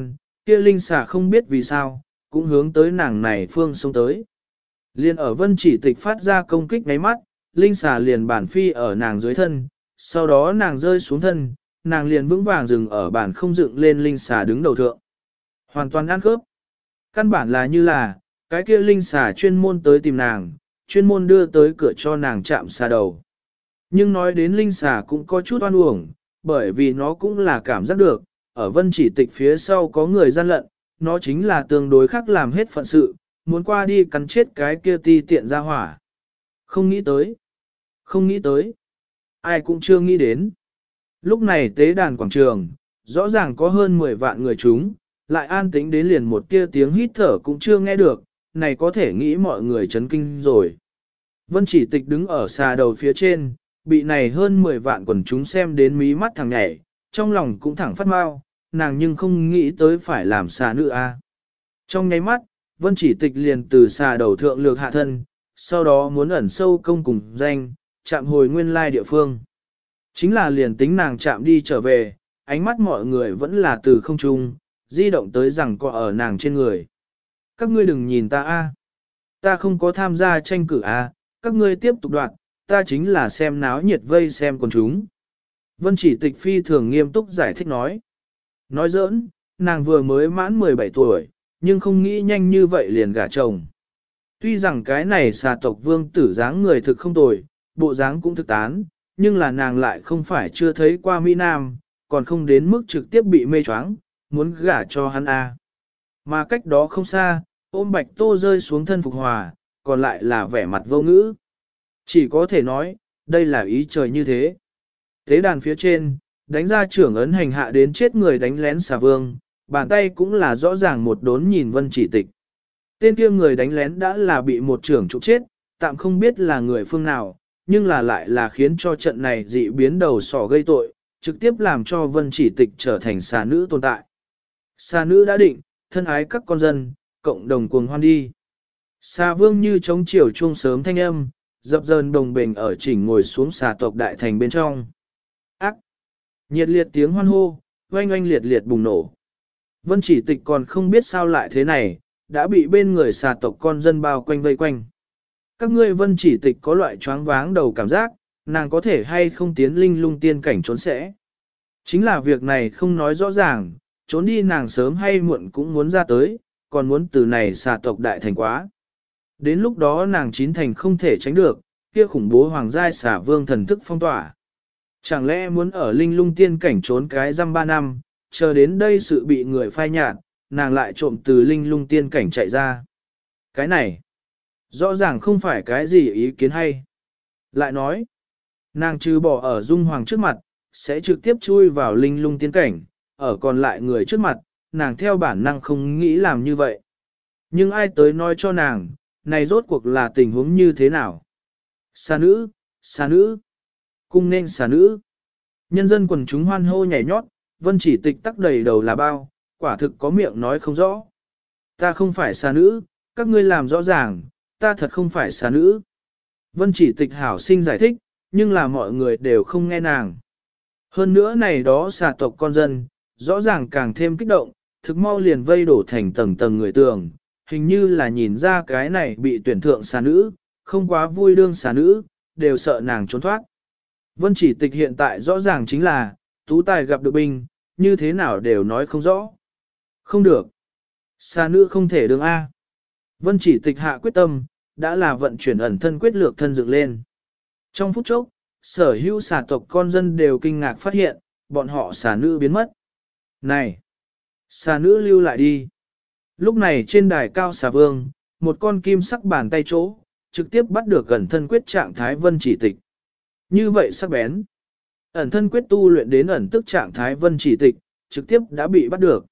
Kia linh xà không biết vì sao, cũng hướng tới nàng này phương xông tới. Liên ở vân chỉ tịch phát ra công kích ngáy mắt, linh xà liền bản phi ở nàng dưới thân, sau đó nàng rơi xuống thân, nàng liền vững vàng dừng ở bản không dựng lên linh xà đứng đầu thượng. Hoàn toàn ăn khớp. Căn bản là như là, cái kia linh xà chuyên môn tới tìm nàng, chuyên môn đưa tới cửa cho nàng chạm xà đầu. Nhưng nói đến linh xà cũng có chút oan uổng, bởi vì nó cũng là cảm giác được, ở vân chỉ tịch phía sau có người gian lận, nó chính là tương đối khác làm hết phận sự, muốn qua đi cắn chết cái kia ti tiện ra hỏa. Không nghĩ tới. Không nghĩ tới. Ai cũng chưa nghĩ đến. Lúc này tế đàn quảng trường, rõ ràng có hơn 10 vạn người chúng, lại an tĩnh đến liền một tia tiếng hít thở cũng chưa nghe được, này có thể nghĩ mọi người chấn kinh rồi. Vân chỉ tịch đứng ở xà đầu phía trên, bị này hơn 10 vạn quần chúng xem đến mí mắt thằng nhảy, trong lòng cũng thẳng phát mau, nàng nhưng không nghĩ tới phải làm xà nữ a. Trong nháy mắt, vân chỉ tịch liền từ xà đầu thượng lược hạ thân, sau đó muốn ẩn sâu công cùng danh, chạm hồi nguyên lai địa phương. Chính là liền tính nàng chạm đi trở về, ánh mắt mọi người vẫn là từ không trung, di động tới rằng có ở nàng trên người. Các ngươi đừng nhìn ta a, ta không có tham gia tranh cử a, các ngươi tiếp tục đoạn, ta chính là xem náo nhiệt vây xem quần chúng. Vân chỉ tịch phi thường nghiêm túc giải thích nói. Nói giỡn, nàng vừa mới mãn 17 tuổi, nhưng không nghĩ nhanh như vậy liền gả chồng. Tuy rằng cái này xà tộc vương tử dáng người thực không tồi, bộ dáng cũng thực tán, nhưng là nàng lại không phải chưa thấy qua Mỹ Nam, còn không đến mức trực tiếp bị mê choáng, muốn gả cho hắn a. Mà cách đó không xa, ôm Bạch Tô rơi xuống thân Phục Hòa, còn lại là vẻ mặt vô ngữ. Chỉ có thể nói, đây là ý trời như thế. Tế đàn phía trên, đánh ra trưởng ấn hành hạ đến chết người đánh lén xà vương, bàn tay cũng là rõ ràng một đốn nhìn vân chỉ tịch. Tên kia người đánh lén đã là bị một trưởng trục chết, tạm không biết là người phương nào, nhưng là lại là khiến cho trận này dị biến đầu sỏ gây tội, trực tiếp làm cho vân chỉ tịch trở thành xà nữ tồn tại. Xà nữ đã định, thân ái các con dân, cộng đồng cuồng hoan đi. Xà vương như chống chiều chuông sớm thanh âm, dập dờn đồng bền ở chỉnh ngồi xuống xà tộc đại thành bên trong. Ác! Nhiệt liệt tiếng hoan hô, oanh oanh liệt liệt bùng nổ. Vân chỉ tịch còn không biết sao lại thế này, đã bị bên người xà tộc con dân bao quanh vây quanh. Các ngươi vân chỉ tịch có loại choáng váng đầu cảm giác, nàng có thể hay không tiến linh lung tiên cảnh trốn sẽ. Chính là việc này không nói rõ ràng, trốn đi nàng sớm hay muộn cũng muốn ra tới, còn muốn từ này xà tộc đại thành quá. Đến lúc đó nàng chín thành không thể tránh được, kia khủng bố hoàng giai xà vương thần thức phong tỏa. Chẳng lẽ muốn ở linh lung tiên cảnh trốn cái răm 3 năm, chờ đến đây sự bị người phai nhạt, nàng lại trộm từ linh lung tiên cảnh chạy ra. Cái này, rõ ràng không phải cái gì ý kiến hay. Lại nói, nàng trừ bỏ ở dung hoàng trước mặt, sẽ trực tiếp chui vào linh lung tiên cảnh, ở còn lại người trước mặt, nàng theo bản năng không nghĩ làm như vậy. Nhưng ai tới nói cho nàng, này rốt cuộc là tình huống như thế nào? Xà nữ, xà nữ, cung nên xà nữ. Nhân dân quần chúng hoan hô nhảy nhót, vân chỉ tịch tắc đầy đầu là bao, quả thực có miệng nói không rõ. Ta không phải xà nữ, các ngươi làm rõ ràng, ta thật không phải xà nữ. Vân chỉ tịch hảo sinh giải thích, nhưng là mọi người đều không nghe nàng. Hơn nữa này đó xà tộc con dân, rõ ràng càng thêm kích động, thực mau liền vây đổ thành tầng tầng người tường, hình như là nhìn ra cái này bị tuyển thượng xà nữ, không quá vui đương xà nữ, đều sợ nàng trốn thoát. Vân chỉ tịch hiện tại rõ ràng chính là, tú tài gặp được binh, như thế nào đều nói không rõ. Không được. Xà nữ không thể đương A. Vân chỉ tịch hạ quyết tâm, đã là vận chuyển ẩn thân quyết lược thân dựng lên. Trong phút chốc, sở hữu xà tộc con dân đều kinh ngạc phát hiện, bọn họ xà nữ biến mất. Này! Xà nữ lưu lại đi. Lúc này trên đài cao xà vương, một con kim sắc bàn tay chỗ, trực tiếp bắt được ẩn thân quyết trạng thái vân chỉ tịch. Như vậy sắc bén. Ẩn thân quyết tu luyện đến ẩn tức trạng thái vân chỉ tịch, trực tiếp đã bị bắt được.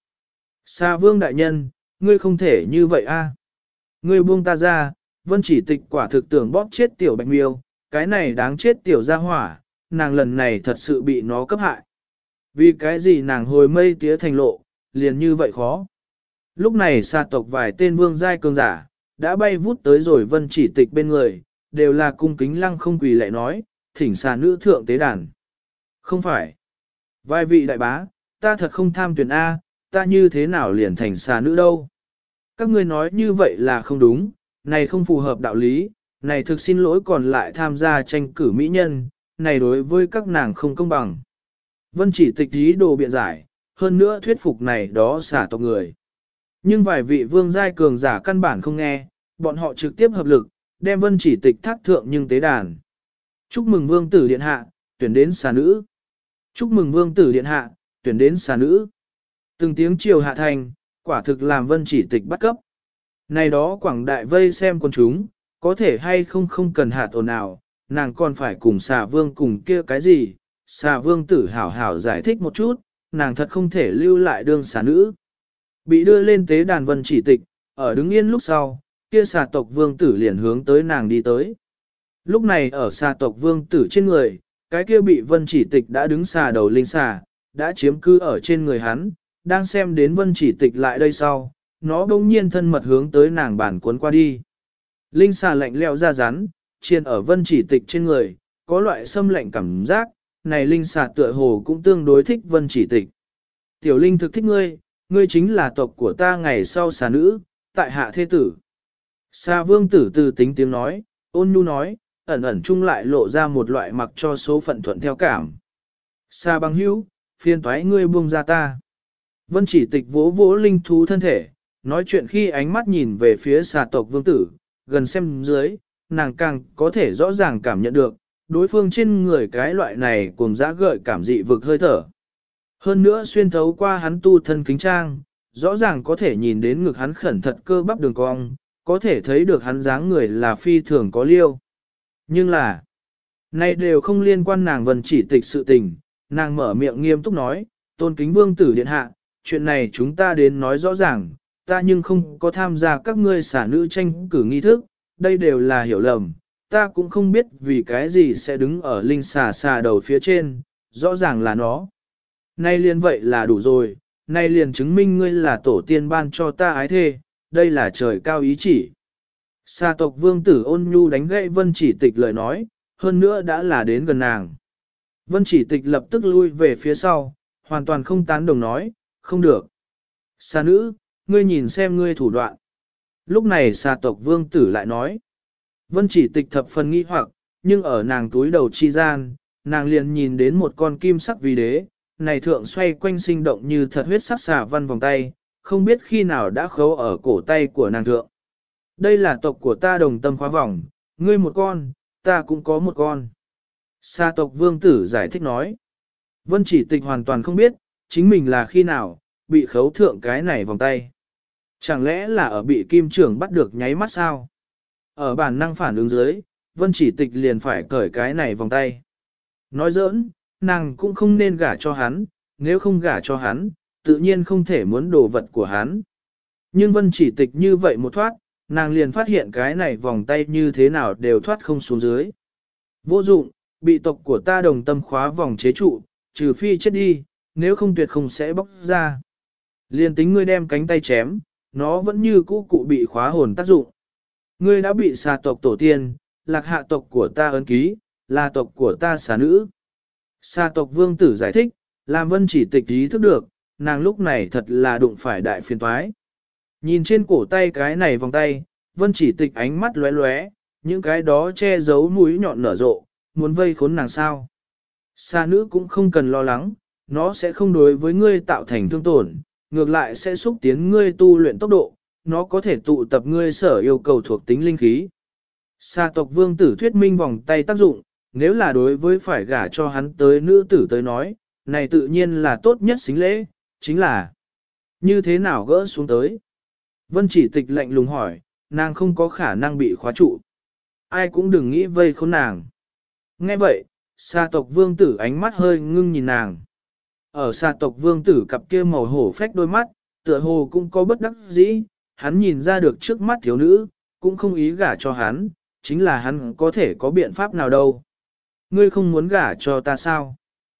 Xà vương đại nhân, ngươi không thể như vậy a. Ngươi buông ta ra, vân chỉ tịch quả thực tưởng bóp chết tiểu bạch miêu, cái này đáng chết tiểu gia hỏa, nàng lần này thật sự bị nó cấp hại. Vì cái gì nàng hồi mây tía thành lộ, liền như vậy khó. Lúc này xà tộc vài tên vương giai cường giả, đã bay vút tới rồi vân chỉ tịch bên người, đều là cung kính lăng không quỳ lạy nói, thỉnh xà nữ thượng tế đàn. Không phải. Vài vị đại bá, ta thật không tham tuyển A, ta như thế nào liền thành xà nữ đâu. Các ngươi nói như vậy là không đúng, này không phù hợp đạo lý, này thực xin lỗi còn lại tham gia tranh cử mỹ nhân, này đối với các nàng không công bằng. Vân chỉ tịch ý đồ biện giải, hơn nữa thuyết phục này đó xả tộc người. Nhưng vài vị vương giai cường giả căn bản không nghe, bọn họ trực tiếp hợp lực, đem vân chỉ tịch thác thượng nhưng tế đàn. Chúc mừng vương tử điện hạ, tuyển đến xà nữ. Chúc mừng vương tử điện hạ, tuyển đến xà nữ. Từng tiếng chiều hạ thành, quả thực làm vân chỉ tịch bắt cấp. Này đó quảng đại vây xem con chúng, có thể hay không cần hạt ồn nào, nàng còn phải cùng xà vương cùng kia cái gì, xà vương tử hảo hảo giải thích một chút, nàng thật không thể lưu lại đương xà nữ. Bị đưa lên tế đàn vân chỉ tịch, ở đứng yên lúc sau, kia xà tộc vương tử liền hướng tới nàng đi tới. Lúc này ở xà tộc vương tử trên người, cái kia bị vân chỉ tịch đã đứng xà đầu linh xà, đã chiếm cư ở trên người hắn, đang xem đến vân chỉ tịch lại đây sau, nó bỗng nhiên thân mật hướng tới nàng bản cuốn qua đi. Linh xà lạnh leo ra rắn, chiên ở vân chỉ tịch trên người, có loại xâm lạnh cảm giác, này linh xà tựa hồ cũng tương đối thích vân chỉ tịch. Tiểu linh thực thích ngươi, ngươi chính là tộc của ta ngày sau xà nữ, tại hạ thế tử. Xà vương tử từ tính tiếng nói, ôn nhu nói, ẩn ẩn chung lại lộ ra một loại mặc cho số phận thuận theo cảm. Xà bằng hữu, phiên toái ngươi buông ra ta. Vân chỉ tịch vỗ vỗ linh thú thân thể, nói chuyện khi ánh mắt nhìn về phía xà tộc vương tử, gần xem dưới, nàng càng có thể rõ ràng cảm nhận được, đối phương trên người cái loại này cùng dã gợi cảm dị vực hơi thở. Hơn nữa xuyên thấu qua hắn tu thân kính trang, rõ ràng có thể nhìn đến ngực hắn khẩn thật cơ bắp đường cong, có thể thấy được hắn dáng người là phi thường có liêu. Nhưng là, này đều không liên quan nàng vân chỉ tịch sự tình, nàng mở miệng nghiêm túc nói, tôn kính vương tử điện hạ, chuyện này chúng ta đến nói rõ ràng, ta nhưng không có tham gia các ngươi xả nữ tranh cử nghi thức, đây đều là hiểu lầm, ta cũng không biết vì cái gì sẽ đứng ở linh xà đầu phía trên, rõ ràng là nó. Nay liền vậy là đủ rồi, nay liền chứng minh ngươi là tổ tiên ban cho ta ái thê, đây là trời cao ý chỉ. Xà tộc vương tử ôn nhu đánh gậy vân chỉ tịch lời nói, hơn nữa đã là đến gần nàng. Vân chỉ tịch lập tức lui về phía sau, hoàn toàn không tán đồng nói, không được. Xà nữ, ngươi nhìn xem ngươi thủ đoạn. Lúc này xà tộc vương tử lại nói. Vân chỉ tịch thập phần nghi hoặc, nhưng ở nàng túi đầu chi gian, nàng liền nhìn đến một con kim sắc vì đế, này thượng xoay quanh sinh động như thật huyết sắc xà văn vòng tay, không biết khi nào đã khấu ở cổ tay của nàng thượng. Đây là tộc của ta đồng tâm khóa vòng, ngươi một con, ta cũng có một con. Xà tộc vương tử giải thích nói. Vân chỉ tịch hoàn toàn không biết, chính mình là khi nào, bị khấu thượng cái này vòng tay. Chẳng lẽ là ở bị kim trưởng bắt được nháy mắt sao? Ở bản năng phản ứng dưới, vân chỉ tịch liền phải cởi cái này vòng tay. Nói giỡn, nàng cũng không nên gả cho hắn, nếu không gả cho hắn, tự nhiên không thể muốn đồ vật của hắn. Nhưng vân chỉ tịch như vậy một thoát, nàng liền phát hiện cái này vòng tay như thế nào đều thoát không xuống dưới. Vô dụng, bị tộc của ta đồng tâm khóa vòng chế trụ, trừ phi chết đi, nếu không tuyệt không sẽ bóc ra. Liền tính ngươi đem cánh tay chém, nó vẫn như cũ cụ bị khóa hồn tác dụng. Ngươi đã bị xà tộc tổ tiên, lạc hạ tộc của ta ấn ký, là tộc của ta xà nữ. Xà tộc vương tử giải thích, làm vân chỉ tịch ý thức được, nàng lúc này thật là đụng phải đại phiền toái. Nhìn trên cổ tay cái này vòng tay, vân chỉ tịch ánh mắt lóe lóe, những cái đó che giấu mũi nhọn nở rộ, muốn vây khốn nàng sao. Xà nữ cũng không cần lo lắng, nó sẽ không đối với ngươi tạo thành thương tổn, ngược lại sẽ xúc tiến ngươi tu luyện tốc độ, nó có thể tụ tập ngươi sở yêu cầu thuộc tính linh khí. Xà tộc vương tử thuyết minh vòng tay tác dụng, nếu là đối với phải gả cho hắn tới nữ tử tới nói, này tự nhiên là tốt nhất xính lễ, chính là như thế nào gỡ xuống tới. Vân chỉ tịch lạnh lùng hỏi, nàng không có khả năng bị khóa trụ. Ai cũng đừng nghĩ vây khốn nàng. Nghe vậy, xà tộc vương tử ánh mắt hơi ngưng nhìn nàng. Ở xà tộc vương tử cặp kia màu hổ phách đôi mắt, tựa hồ cũng có bất đắc dĩ, hắn nhìn ra được trước mắt thiếu nữ, cũng không ý gả cho hắn, chính là hắn có thể có biện pháp nào đâu. Ngươi không muốn gả cho ta sao?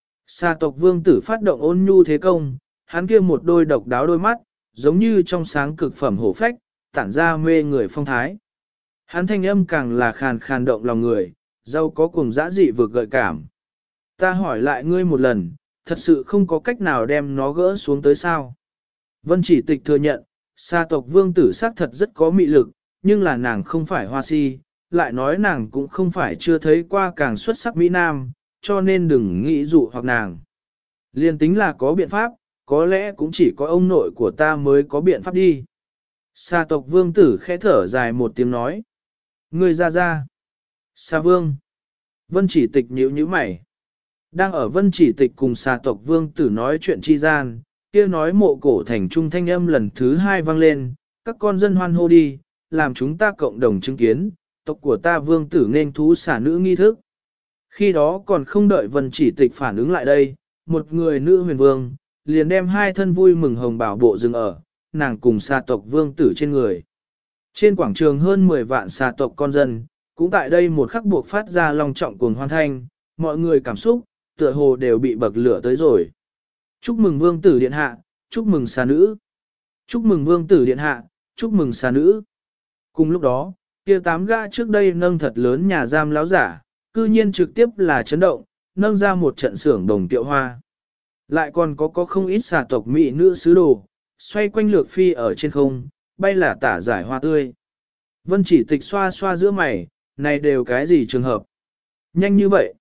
Xà tộc vương tử phát động ôn nhu thế công, hắn kia một đôi độc đáo đôi mắt, giống như trong sáng cực phẩm hổ phách, tản ra mê người phong thái. Hắn thanh âm càng là khàn khàn động lòng người, giàu có cùng dã dị vực gợi cảm. Ta hỏi lại ngươi một lần, thật sự không có cách nào đem nó gỡ xuống tới sao? Vân chỉ tịch thừa nhận, sa tộc vương tử xác thật rất có mị lực, nhưng là nàng không phải hoa si, lại nói nàng cũng không phải chưa thấy qua càng xuất sắc Mỹ Nam, cho nên đừng nghĩ dụ hoặc nàng. Liên tính là có biện pháp, có lẽ cũng chỉ có ông nội của ta mới có biện pháp đi. Sa tộc vương tử khẽ thở dài một tiếng nói. Ngươi ra. Sa vương. Vân chỉ tịch nhíu nhíu mày. Đang ở vân chỉ tịch cùng sa tộc vương tử nói chuyện chi gian, kia nói mộ cổ thành trung thanh âm lần thứ hai vang lên, các con dân hoan hô đi, làm chúng ta cộng đồng chứng kiến, tộc của ta vương tử nên thú xả nữ nghi thức. Khi đó còn không đợi vân chỉ tịch phản ứng lại đây, một người nữ huyền vương, liền đem hai thân vui mừng hồng bảo bộ dừng ở, nàng cùng sa tộc vương tử trên người. Trên quảng trường hơn 10 vạn sa tộc con dân, cũng tại đây một khắc buộc phát ra long trọng cuồng hoan thanh, mọi người cảm xúc, tựa hồ đều bị bậc lửa tới rồi. Chúc mừng vương tử điện hạ, chúc mừng sa nữ. Chúc mừng vương tử điện hạ, chúc mừng sa nữ. Cùng lúc đó, kia 8 gã trước đây nâng thật lớn nhà giam láo giả, cư nhiên trực tiếp là chấn động, nâng ra một trận xưởng đồng tiệu hoa. Lại còn có không ít xà tộc mỹ nữ sứ đồ, xoay quanh lược phi ở trên không, bay là tả giải hoa tươi. Vân chỉ tịch xoa xoa giữa mày, này đều cái gì trường hợp? Nhanh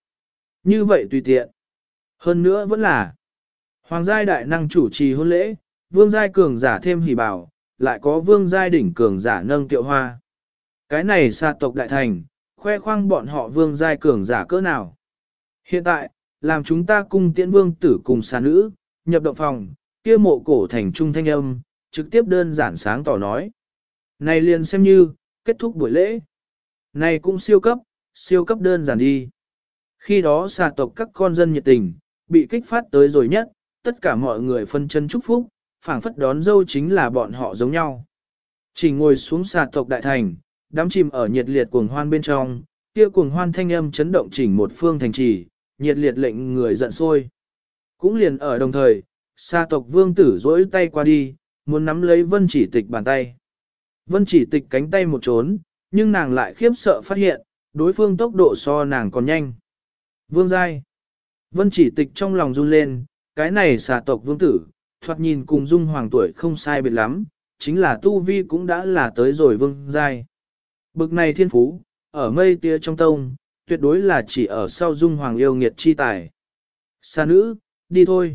như vậy tùy tiện. Hơn nữa vẫn là hoàng giai đại năng chủ trì hôn lễ, vương giai cường giả thêm hỉ bảo, lại có vương giai đỉnh cường giả nâng tiệu hoa. Cái này xà tộc đại thành, khoe khoang bọn họ vương giai cường giả cỡ nào. Hiện tại, làm chúng ta cung tiễn vương tử cùng xà nữ, nhập động phòng, kia mộ cổ thành trung thanh âm, trực tiếp đơn giản sáng tỏ nói. Này liền xem như, kết thúc buổi lễ. Này cũng siêu cấp đơn giản đi. Khi đó xà tộc các con dân nhiệt tình, bị kích phát tới rồi nhất, tất cả mọi người phân chân chúc phúc, phảng phất đón dâu chính là bọn họ giống nhau. Chỉ ngồi xuống xà tộc đại thành, đắm chìm ở nhiệt liệt cuồng hoan bên trong, kia cuồng hoan thanh âm chấn động chỉnh một phương thành trì, nhiệt liệt lệnh người giận sôi. Cũng liền ở đồng thời, xà tộc vương tử dỗi tay qua đi, muốn nắm lấy vân chỉ tịch bàn tay. Vân chỉ tịch cánh tay một trốn, nhưng nàng lại khiếp sợ phát hiện, đối phương tốc độ so nàng còn nhanh. Vương giai. Vân chỉ tịch trong lòng run lên, cái này xà tộc vương tử, thoạt nhìn cùng dung hoàng tuổi không sai biệt lắm, chính là tu vi cũng đã là tới rồi vương giai. Bực này thiên phú, ở mây tia trong tông, tuyệt đối là chỉ ở sau dung hoàng yêu nghiệt chi tài. Xà nữ, đi thôi.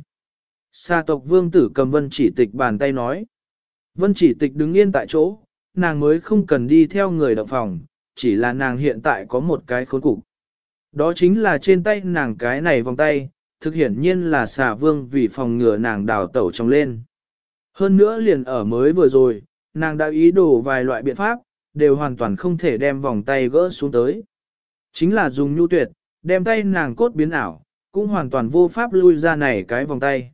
Xà tộc vương tử cầm vân chỉ tịch bàn tay nói. Vân chỉ tịch đứng yên tại chỗ, nàng mới không cần đi theo người động phòng, chỉ là nàng hiện tại có một cái khốn cục. Đó chính là trên tay nàng cái này vòng tay, thực hiển nhiên là xà vương vì phòng ngừa nàng đào tẩu trong lên. Hơn nữa liền ở mới vừa rồi, nàng đã ý đồ vài loại biện pháp, đều hoàn toàn không thể đem vòng tay gỡ xuống tới. Chính là dùng nhu tuyệt, đem tay nàng cốt biến ảo, cũng hoàn toàn vô pháp lui ra này cái vòng tay.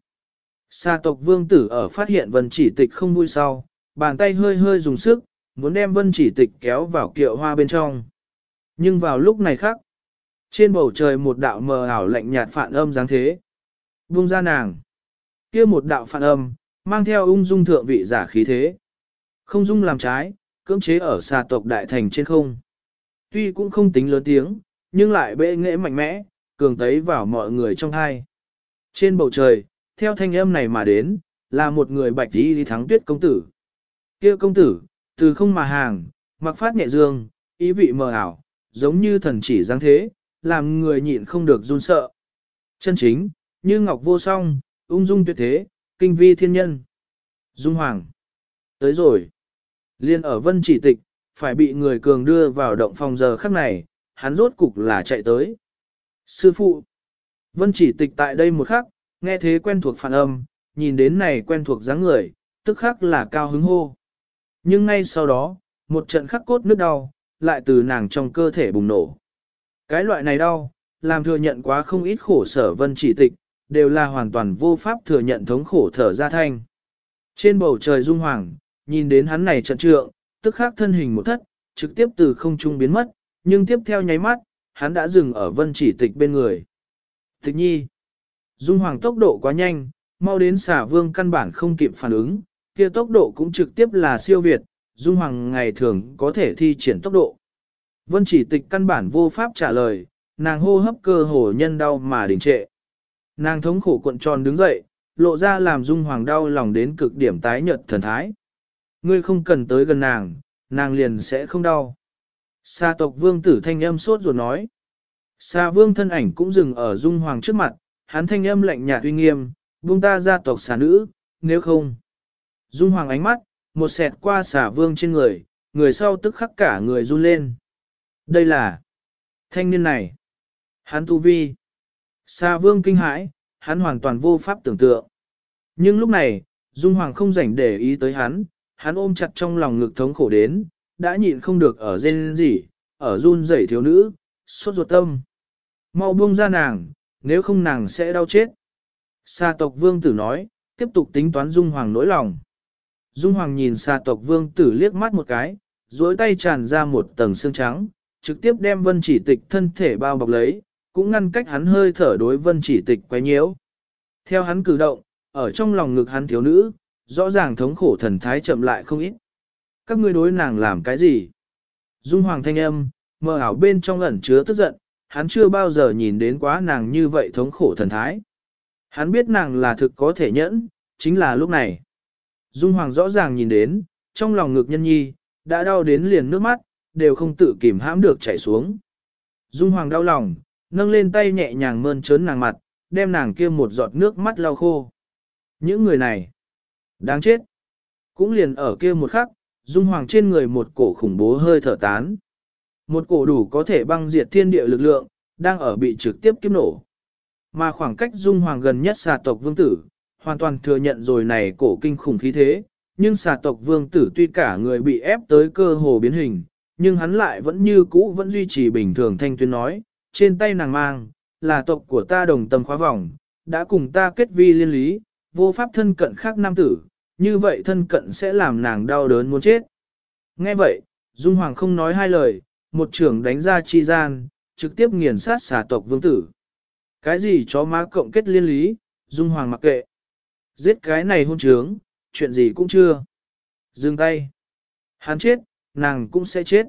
Sa tộc vương tử ở phát hiện vân chỉ tịch không vui sau, bàn tay hơi hơi dùng sức, muốn đem vân chỉ tịch kéo vào kiệu hoa bên trong. Nhưng vào lúc này khác, trên bầu trời một đạo mờ ảo lạnh nhạt phản âm dáng thế. Buông ra nàng. Kia một đạo phản âm, mang theo ung dung thượng vị giả khí thế. Không dung làm trái, cưỡng chế ở xà tộc đại thành trên không. Tuy cũng không tính lớn tiếng, nhưng lại bệ nghệ mạnh mẽ, cường tấy vào mọi người trong hai. Trên bầu trời, theo thanh âm này mà đến, là một người bạch đi thắng tuyết công tử. Kia công tử, từ không mà hàng, mặc phát nhẹ dương, ý vị mờ ảo, giống như thần chỉ dáng thế, làm người nhịn không được run sợ. Chân chính, như ngọc vô song, ung dung tuyệt thế, kinh vi thiên nhân. Dung Hoàng. Tới rồi. Liên ở vân chỉ tịch, phải bị người cường đưa vào động phòng giờ khắc này, hắn rốt cục là chạy tới. Sư phụ. Vân chỉ tịch tại đây một khắc, nghe thế quen thuộc phản âm, nhìn đến này quen thuộc dáng người, tức khắc là cao hứng hô. Nhưng ngay sau đó, một trận khắc cốt nước đau, lại từ nàng trong cơ thể bùng nổ. Cái loại này đau, làm thừa nhận quá không ít khổ sở vân chỉ tịch, đều là hoàn toàn vô pháp thừa nhận thống khổ thở ra thanh. Trên bầu trời Dung Hoàng, nhìn đến hắn này trận trượng, tức khắc thân hình một thất, trực tiếp từ không trung biến mất, nhưng tiếp theo nháy mắt, hắn đã dừng ở vân chỉ tịch bên người. Tịch nhi, Dung Hoàng tốc độ quá nhanh, mau đến xả vương căn bản không kịp phản ứng, kia tốc độ cũng trực tiếp là siêu việt, Dung Hoàng ngày thường có thể thi triển tốc độ. Vân chỉ tịch căn bản vô pháp trả lời, nàng hô hấp cơ hồ nhân đau mà đình trệ. Nàng thống khổ cuộn tròn đứng dậy, lộ ra làm Dung Hoàng đau lòng đến cực điểm tái nhợt thần thái. Ngươi không cần tới gần nàng, nàng liền sẽ không đau. Xà tộc vương tử thanh âm sốt ruột nói. Xà vương thân ảnh cũng dừng ở Dung Hoàng trước mặt, hắn thanh âm lạnh nhạt uy nghiêm, buông ta gia tộc xà nữ, nếu không. Dung Hoàng ánh mắt, một xẹt qua xà vương trên người, người sau tức khắc cả người run lên. Đây là thanh niên này. Hắn tu vi. Xà vương kinh hãi, hắn hoàn toàn vô pháp tưởng tượng. Nhưng lúc này, Dung Hoàng không rảnh để ý tới hắn ôm chặt trong lòng ngực thống khổ đến, đã nhịn không được ở rên rỉ, ở run rẩy thiếu nữ, sốt ruột tâm. Mau buông ra nàng, nếu không nàng sẽ đau chết. Xà tộc vương tử nói, tiếp tục tính toán Dung Hoàng nỗi lòng. Dung Hoàng nhìn xà tộc vương tử liếc mắt một cái, duỗi tay tràn ra một tầng xương trắng, trực tiếp đem Vân Chỉ Tịch thân thể bao bọc lấy, cũng ngăn cách hắn hơi thở đối Vân Chỉ Tịch quấy nhiễu. Theo hắn cử động, ở trong lòng ngực hắn thiếu nữ, rõ ràng thống khổ thần thái chậm lại không ít. Các ngươi đối nàng làm cái gì? Dung Hoàng thanh âm, mờ ảo bên trong ẩn chứa tức giận, hắn chưa bao giờ nhìn đến quá nàng như vậy thống khổ thần thái. Hắn biết nàng là thực có thể nhẫn, chính là lúc này. Dung Hoàng rõ ràng nhìn đến, trong lòng ngực nhân nhi, đã đau đến liền nước mắt, đều không tự kìm hãm được chảy xuống. Dung Hoàng đau lòng, nâng lên tay nhẹ nhàng mơn trớn nàng mặt, đem nàng kia một giọt nước mắt lau khô. Những người này, đáng chết. Cũng liền ở kia một khắc, Dung Hoàng trên người một cổ khủng bố hơi thở tán. Một cổ đủ có thể băng diệt thiên địa lực lượng, đang ở bị trực tiếp kiếp nổ. Mà khoảng cách Dung Hoàng gần nhất xà tộc vương tử, hoàn toàn thừa nhận rồi này cổ kinh khủng khí thế, nhưng xà tộc vương tử tuy cả người bị ép tới cơ hồ biến hình, nhưng hắn lại vẫn như cũ vẫn duy trì bình thường thanh tuyến nói, trên tay nàng mang, là tộc của ta đồng tâm khóa vòng, đã cùng ta kết vi liên lý, vô pháp thân cận khác nam tử, như vậy thân cận sẽ làm nàng đau đớn muốn chết. Nghe vậy, Dung Hoàng không nói hai lời, một trưởng đánh ra chi gian, trực tiếp nghiền sát xà tộc vương tử. Cái gì chó má cộng kết liên lý, Dung Hoàng mặc kệ. Giết cái này hôn trướng, chuyện gì cũng chưa. Dừng tay. Hắn chết, nàng cũng sẽ chết.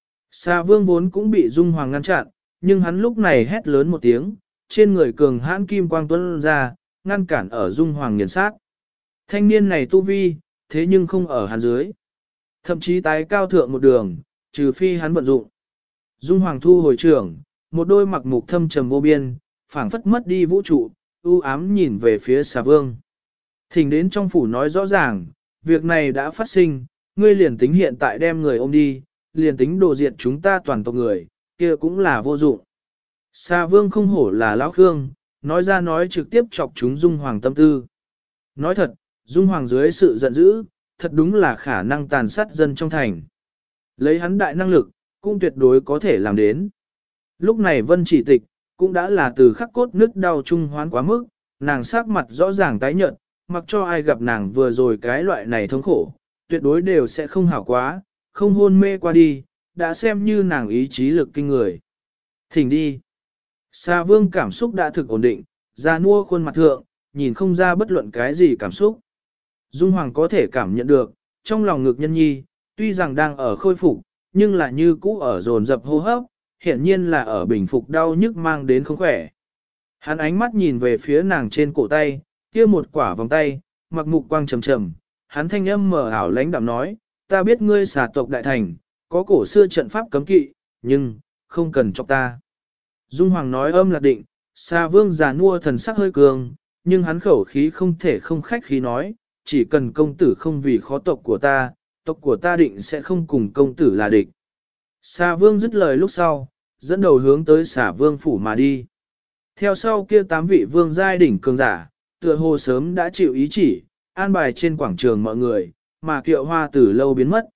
Xà vương vốn cũng bị Dung Hoàng ngăn chặn, nhưng hắn lúc này hét lớn một tiếng, trên người cường hãn kim quang tuấn ra, ngăn cản ở Dung Hoàng nghiền sát. Thanh niên này tu vi, thế nhưng không ở hắn dưới. Thậm chí tái cao thượng một đường, trừ phi hắn vận dụng. Dung Hoàng thu hồi trưởng, một đôi mặc mục thâm trầm vô biên, phảng phất mất đi vũ trụ, u ám nhìn về phía xà vương. Thỉnh đến trong phủ nói rõ ràng, việc này đã phát sinh, ngươi liền tính hiện tại đem người ôm đi, liền tính đồ diệt chúng ta toàn tộc người, kia cũng là vô dụng. Xà vương không hổ là lão Khương, nói ra nói trực tiếp chọc chúng Dung Hoàng tâm tư. Nói thật, Dung Hoàng dưới sự giận dữ, thật đúng là khả năng tàn sát dân trong thành. Lấy hắn đại năng lực, cũng tuyệt đối có thể làm đến. Lúc này Vân Chỉ Tịch, cũng đã là từ khắc cốt nứt đau trung hoán quá mức, nàng sắc mặt rõ ràng tái nhợt, mặc cho ai gặp nàng vừa rồi cái loại này thống khổ, tuyệt đối đều sẽ không hảo quá, không hôn mê qua đi, đã xem như nàng ý chí lực kinh người. Thỉnh đi. Xà vương cảm xúc đã thực ổn định, ra nua khuôn mặt thượng, nhìn không ra bất luận cái gì cảm xúc. Dung Hoàng có thể cảm nhận được, trong lòng ngực nhân nhi, tuy rằng đang ở khôi phục, nhưng là như cũ ở dồn dập hô hấp, hiển nhiên là ở bình phục đau nhức mang đến không khỏe. Hắn ánh mắt nhìn về phía nàng trên cổ tay, kia một quả vòng tay, mặc mục quang trầm trầm, hắn thanh âm mở ảo lãnh đạm nói, ta biết ngươi xà tộc đại thành, có cổ xưa trận pháp cấm kỵ, nhưng, không cần chọc ta. Dung Hoàng nói âm lạc định, xà vương già nua thần sắc hơi cường, nhưng hắn khẩu khí không thể không khách khí nói, chỉ cần công tử không vì khó tộc của ta định sẽ không cùng công tử là địch. Xà vương dứt lời lúc sau, dẫn đầu hướng tới xà vương phủ mà đi. Theo sau kia 8 vị vương giai đỉnh cường giả, tựa hồ sớm đã chịu ý chỉ, an bài trên quảng trường mọi người, mà kiệu hoa từ lâu biến mất.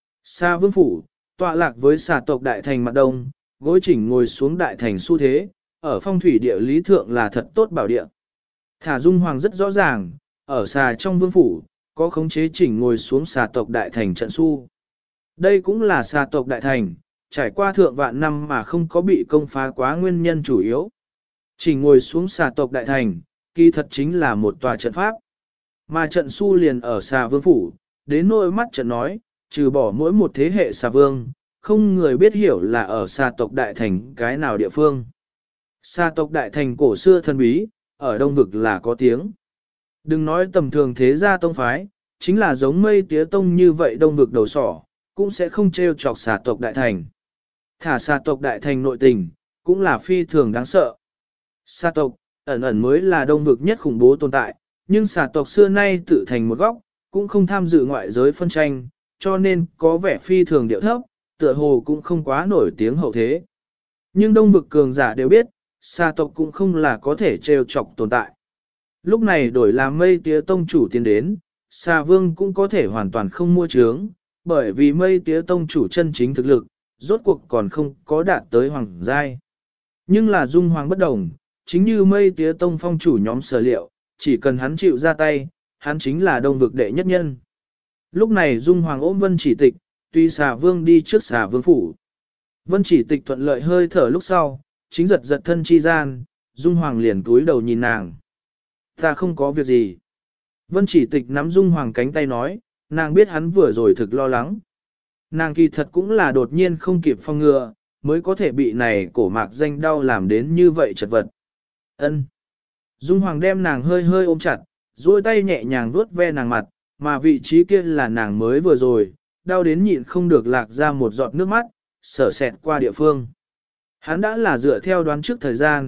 Xà vương phủ, tọa lạc với xà tộc đại thành mặt đông, gối chỉnh ngồi xuống đại thành xu thế, ở phong thủy địa lý thượng là thật tốt bảo địa. Thả Dung Hoàng rất rõ ràng, ở xà trong vương phủ, có khống chế chỉnh ngồi xuống xà tộc đại thành trận su. Đây cũng là xà tộc đại thành, trải qua thượng vạn năm mà không có bị công phá quá nguyên nhân chủ yếu. Chỉnh ngồi xuống xà tộc đại thành, kỳ thật chính là một tòa trận pháp. Mà trận su liền ở xà vương phủ, đến nỗi mắt trận nói, trừ bỏ mỗi một thế hệ xà vương, không người biết hiểu là ở xà tộc đại thành cái nào địa phương. Xà tộc đại thành cổ xưa thần bí, ở đông vực là có tiếng. Đừng nói tầm thường thế gia tông phái, chính là giống Mây Tía Tông như vậy đông vực đầu sỏ, cũng sẽ không trêu chọc xà tộc đại thành. Thả xà tộc đại thành nội tình, cũng là phi thường đáng sợ. Xà tộc, ẩn ẩn mới là đông vực nhất khủng bố tồn tại, nhưng xà tộc xưa nay tự thành một góc, cũng không tham dự ngoại giới phân tranh, cho nên có vẻ phi thường điệu thấp, tựa hồ cũng không quá nổi tiếng hậu thế. Nhưng đông vực cường giả đều biết, xà tộc cũng không là có thể trêu chọc tồn tại. Lúc này đổi làm Mây Tía Tông chủ tiến đến, xà vương cũng có thể hoàn toàn không mua trướng, bởi vì Mây Tía Tông chủ chân chính thực lực, rốt cuộc còn không có đạt tới hoàng giai. Nhưng là dung hoàng bất đồng, chính như Mây Tía Tông phong chủ nhóm sở liệu, chỉ cần hắn chịu ra tay, hắn chính là đông vực đệ nhất nhân. Lúc này dung hoàng ôm Vân Chỉ Tịch, tuy xà vương đi trước xà vương phủ. Vân Chỉ Tịch thuận lợi hơi thở lúc sau, chính giật giật thân chi gian, dung hoàng liền cúi đầu nhìn nàng. Ta không có việc gì. Vân Chỉ Tịch nắm dung hoàng cánh tay nói, nàng biết hắn vừa rồi thực lo lắng. Nàng kỳ thật cũng là đột nhiên không kịp phòng ngừa, mới có thể bị này cổ mạc danh đau làm đến như vậy chật vật. Ân. Dung hoàng đem nàng hơi hơi ôm chặt, duỗi tay nhẹ nhàng vuốt ve nàng mặt, mà vị trí kia là nàng mới vừa rồi, đau đến nhịn không được lạc ra một giọt nước mắt, sở sẹt qua địa phương. Hắn đã là dựa theo đoán trước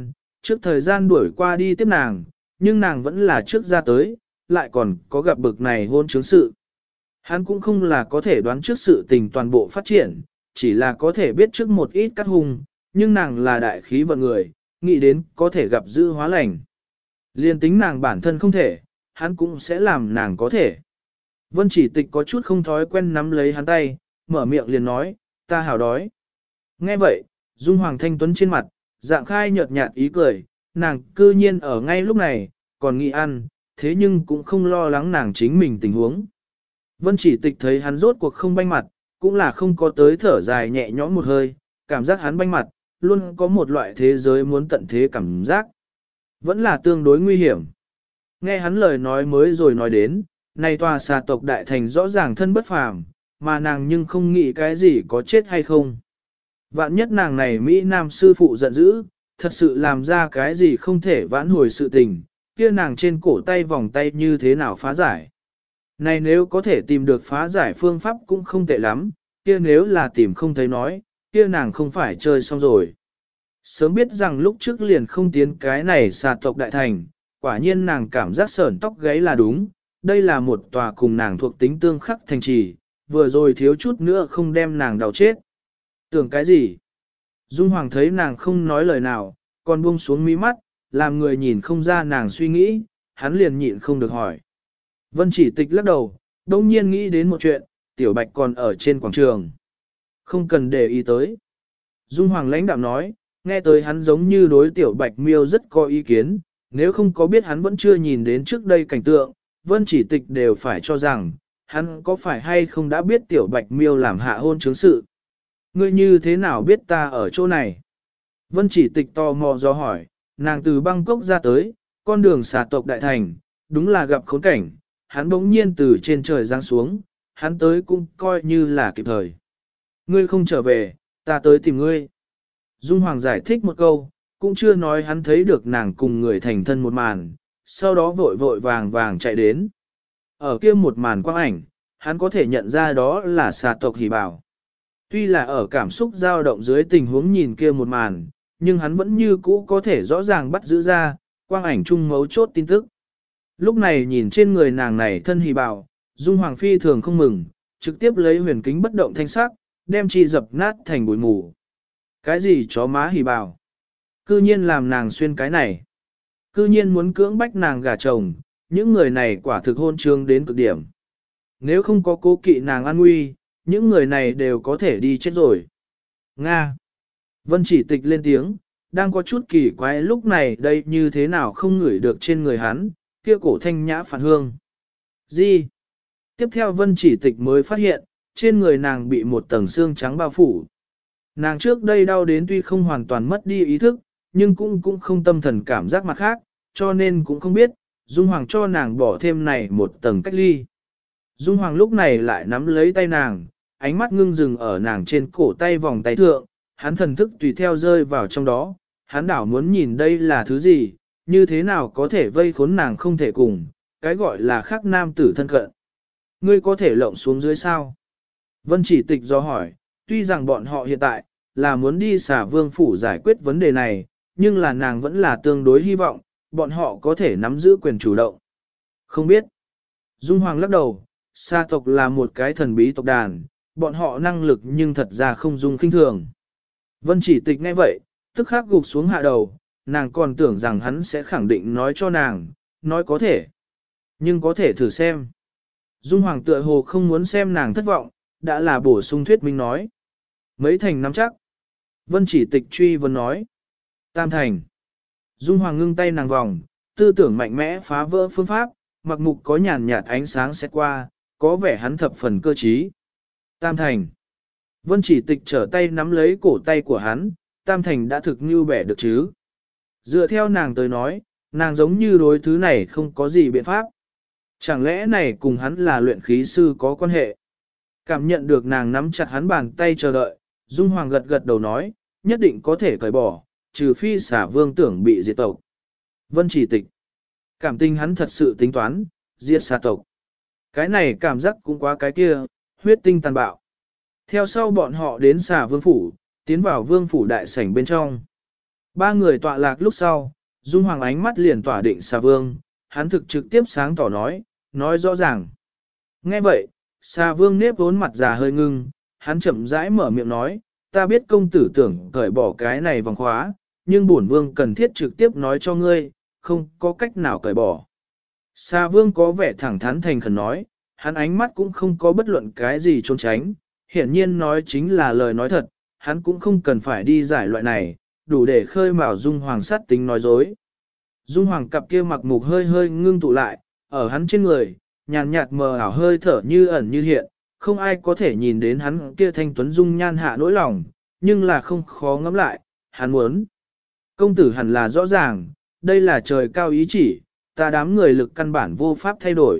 thời gian đuổi qua đi tiếp nàng, nhưng nàng vẫn là trước ra tới, lại còn có gặp bực này hôn chứng sự. Hắn cũng không là có thể đoán trước sự tình toàn bộ phát triển, chỉ là có thể biết trước một ít cắt hung, nhưng nàng là đại khí vận người, nghĩ đến có thể gặp dư hóa lành. Liên tính nàng bản thân không thể, hắn cũng sẽ làm nàng có thể. Vân Chỉ Tịch có chút không thói quen nắm lấy hắn tay, mở miệng liền nói, ta hào đói. Nghe vậy, Dung Hoàng Thanh Tuấn trên mặt, dạng khai nhợt nhạt ý cười, nàng cư nhiên ở ngay lúc này, còn nghĩ ăn, thế nhưng cũng không lo lắng nàng chính mình tình huống. Vân Chỉ Tịch thấy hắn rốt cuộc không banh mặt, cũng là không có tới thở dài nhẹ nhõm một hơi, cảm giác hắn banh mặt, luôn có một loại thế giới muốn tận thế cảm giác. Vẫn là tương đối nguy hiểm. Nghe hắn lời nói mới rồi nói đến, này tòa xà tộc đại thành rõ ràng thân bất phàm, mà nàng nhưng không nghĩ cái gì có chết hay không. Vạn nhất nàng này Mỹ Nam sư phụ giận dữ, thật sự làm ra cái gì không thể vãn hồi sự tình, kia nàng trên cổ tay vòng tay như thế nào phá giải. Này nếu có thể tìm được phá giải phương pháp cũng không tệ lắm, kia nếu là tìm không thấy nói, kia nàng không phải chơi xong rồi. Sớm biết rằng lúc trước liền không tiến cái này xà tộc đại thành, quả nhiên nàng cảm giác sởn tóc gáy là đúng, đây là một tòa cùng nàng thuộc tính tương khắc thành trì, vừa rồi thiếu chút nữa không đem nàng đau chết. Tưởng cái gì? Dung Hoàng thấy nàng không nói lời nào, còn buông xuống mí mắt, làm người nhìn không ra nàng suy nghĩ, hắn liền nhịn không được hỏi. Vân Chỉ Tịch lắc đầu, đông nhiên nghĩ đến một chuyện, Tiểu Bạch còn ở trên quảng trường. Không cần để ý tới. Dung Hoàng lãnh đạm nói, nghe tới hắn giống như đối Tiểu Bạch Miêu rất có ý kiến, nếu không có biết hắn vẫn chưa nhìn đến trước đây cảnh tượng, Vân Chỉ Tịch đều phải cho rằng, hắn có phải hay không đã biết Tiểu Bạch Miêu làm hạ hôn chứng sự. Ngươi như thế nào biết ta ở chỗ này? Vân Chỉ Tịch tò mò do hỏi, nàng từ Bangkok ra tới, con đường xà tộc đại thành, đúng là gặp khốn cảnh, hắn bỗng nhiên từ trên trời giáng xuống, hắn tới cũng coi như là kịp thời. Ngươi không trở về, ta tới tìm ngươi. Dung Hoàng giải thích một câu, cũng chưa nói hắn thấy được nàng cùng người thành thân một màn, sau đó vội vội vàng vàng chạy đến. Ở kia một màn quang ảnh, hắn có thể nhận ra đó là xà tộc Hỉ Bảo. Tuy là ở cảm xúc dao động dưới tình huống nhìn kia một màn, nhưng hắn vẫn như cũ có thể rõ ràng bắt giữ ra, quang ảnh chung mấu chốt tin tức. Lúc này nhìn trên người nàng này thân Hỉ Bảo, Dung Hoàng phi thường không mừng, trực tiếp lấy huyền kính bất động thanh sắc, đem chi dập nát thành bụi mù. Cái gì chó má Hỉ Bảo? Cư nhiên làm nàng xuyên cái này. Cư nhiên muốn cưỡng bách nàng gả chồng, những người này quả thực hôn trương đến cực điểm. Nếu không có cố kỵ nàng an nguy, những người này đều có thể đi chết rồi. Nga. Vân Chỉ Tịch lên tiếng, đang có chút kỳ quái lúc này đây như thế nào không ngửi được trên người hắn, kia cổ thanh nhã phản hương. Gì? Tiếp theo Vân Chỉ Tịch mới phát hiện, trên người nàng bị một tầng xương trắng bao phủ. Nàng trước đây đau đến tuy không hoàn toàn mất đi ý thức, nhưng cũng không tâm thần cảm giác mặt khác, cho nên cũng không biết, Dung Hoàng cho nàng bỏ thêm này một tầng cách ly. Dung Hoàng lúc này lại nắm lấy tay nàng, ánh mắt ngưng dừng ở nàng trên cổ tay vòng tay thượng, hắn thần thức tùy theo rơi vào trong đó, hắn đảo muốn nhìn đây là thứ gì, như thế nào có thể vây khốn nàng không thể cùng, cái gọi là khác nam tử thân cận. Ngươi có thể lộng xuống dưới sao? Vân Chỉ Tịch do hỏi, tuy rằng bọn họ hiện tại là muốn đi xả vương phủ giải quyết vấn đề này, nhưng là nàng vẫn là tương đối hy vọng, bọn họ có thể nắm giữ quyền chủ động. Không biết. Dung Hoàng lắc đầu, Sa tộc là một cái thần bí tộc đàn, bọn họ năng lực nhưng thật ra không dung khinh thường. Vân Chỉ Tịch nghe vậy, tức khắc gục xuống hạ đầu, nàng còn tưởng rằng hắn sẽ khẳng định nói cho nàng, nói có thể. Nhưng có thể thử xem. Dung Hoàng tựa hồ không muốn xem nàng thất vọng, đã là bổ sung thuyết minh nói. Mấy thành nắm chắc. Vân Chỉ Tịch truy vấn nói. Tam thành. Dung Hoàng ngưng tay nàng vòng, tư tưởng mạnh mẽ phá vỡ phương pháp, mặc mục có nhàn nhạt ánh sáng xét qua, có vẻ hắn thập phần cơ trí. Tam thành. Vân Chỉ Tịch trở tay nắm lấy cổ tay của hắn, Tam thành đã thực như bẻ được chứ. Dựa theo nàng tới nói, nàng giống như đối thứ này không có gì biện pháp. Chẳng lẽ này cùng hắn là luyện khí sư có quan hệ? Cảm nhận được nàng nắm chặt hắn bàn tay chờ đợi, Dung Hoàng gật gật đầu nói, nhất định có thể cởi bỏ, trừ phi xả vương tưởng bị diệt tộc. Vân Chỉ Tịch. Cảm tình hắn thật sự tính toán, diệt xả tộc. Cái này cảm giác cũng quá cái kia, huyết tinh tàn bạo. Theo sau bọn họ đến xả vương phủ, tiến vào vương phủ đại sảnh bên trong. Ba người tọa lạc lúc sau, Dung Hoàng ánh mắt liền tỏa định xà vương, hắn thực trực tiếp sáng tỏ nói rõ ràng. Nghe vậy, xà vương nếp vốn mặt già hơi ngưng, hắn chậm rãi mở miệng nói, ta biết công tử tưởng cởi bỏ cái này vòng khóa, nhưng bổn vương cần thiết trực tiếp nói cho ngươi, không có cách nào cởi bỏ. Xà vương có vẻ thẳng thắn thành khẩn nói, hắn ánh mắt cũng không có bất luận cái gì trốn tránh, hiển nhiên nói chính là lời nói thật, hắn cũng không cần phải đi giải loại này, đủ để khơi mào Dung Hoàng sát tính nói dối. Dung Hoàng cặp kia mặc mục hơi hơi ngưng tụ lại, ở hắn trên người, nhàn nhạt mờ ảo hơi thở như ẩn như hiện, không ai có thể nhìn đến hắn kia thanh tuấn dung nhan hạ nỗi lòng, nhưng là không khó ngẫm lại, hắn muốn. Công tử hẳn là rõ ràng, đây là trời cao ý chỉ, ta đám người lực căn bản vô pháp thay đổi.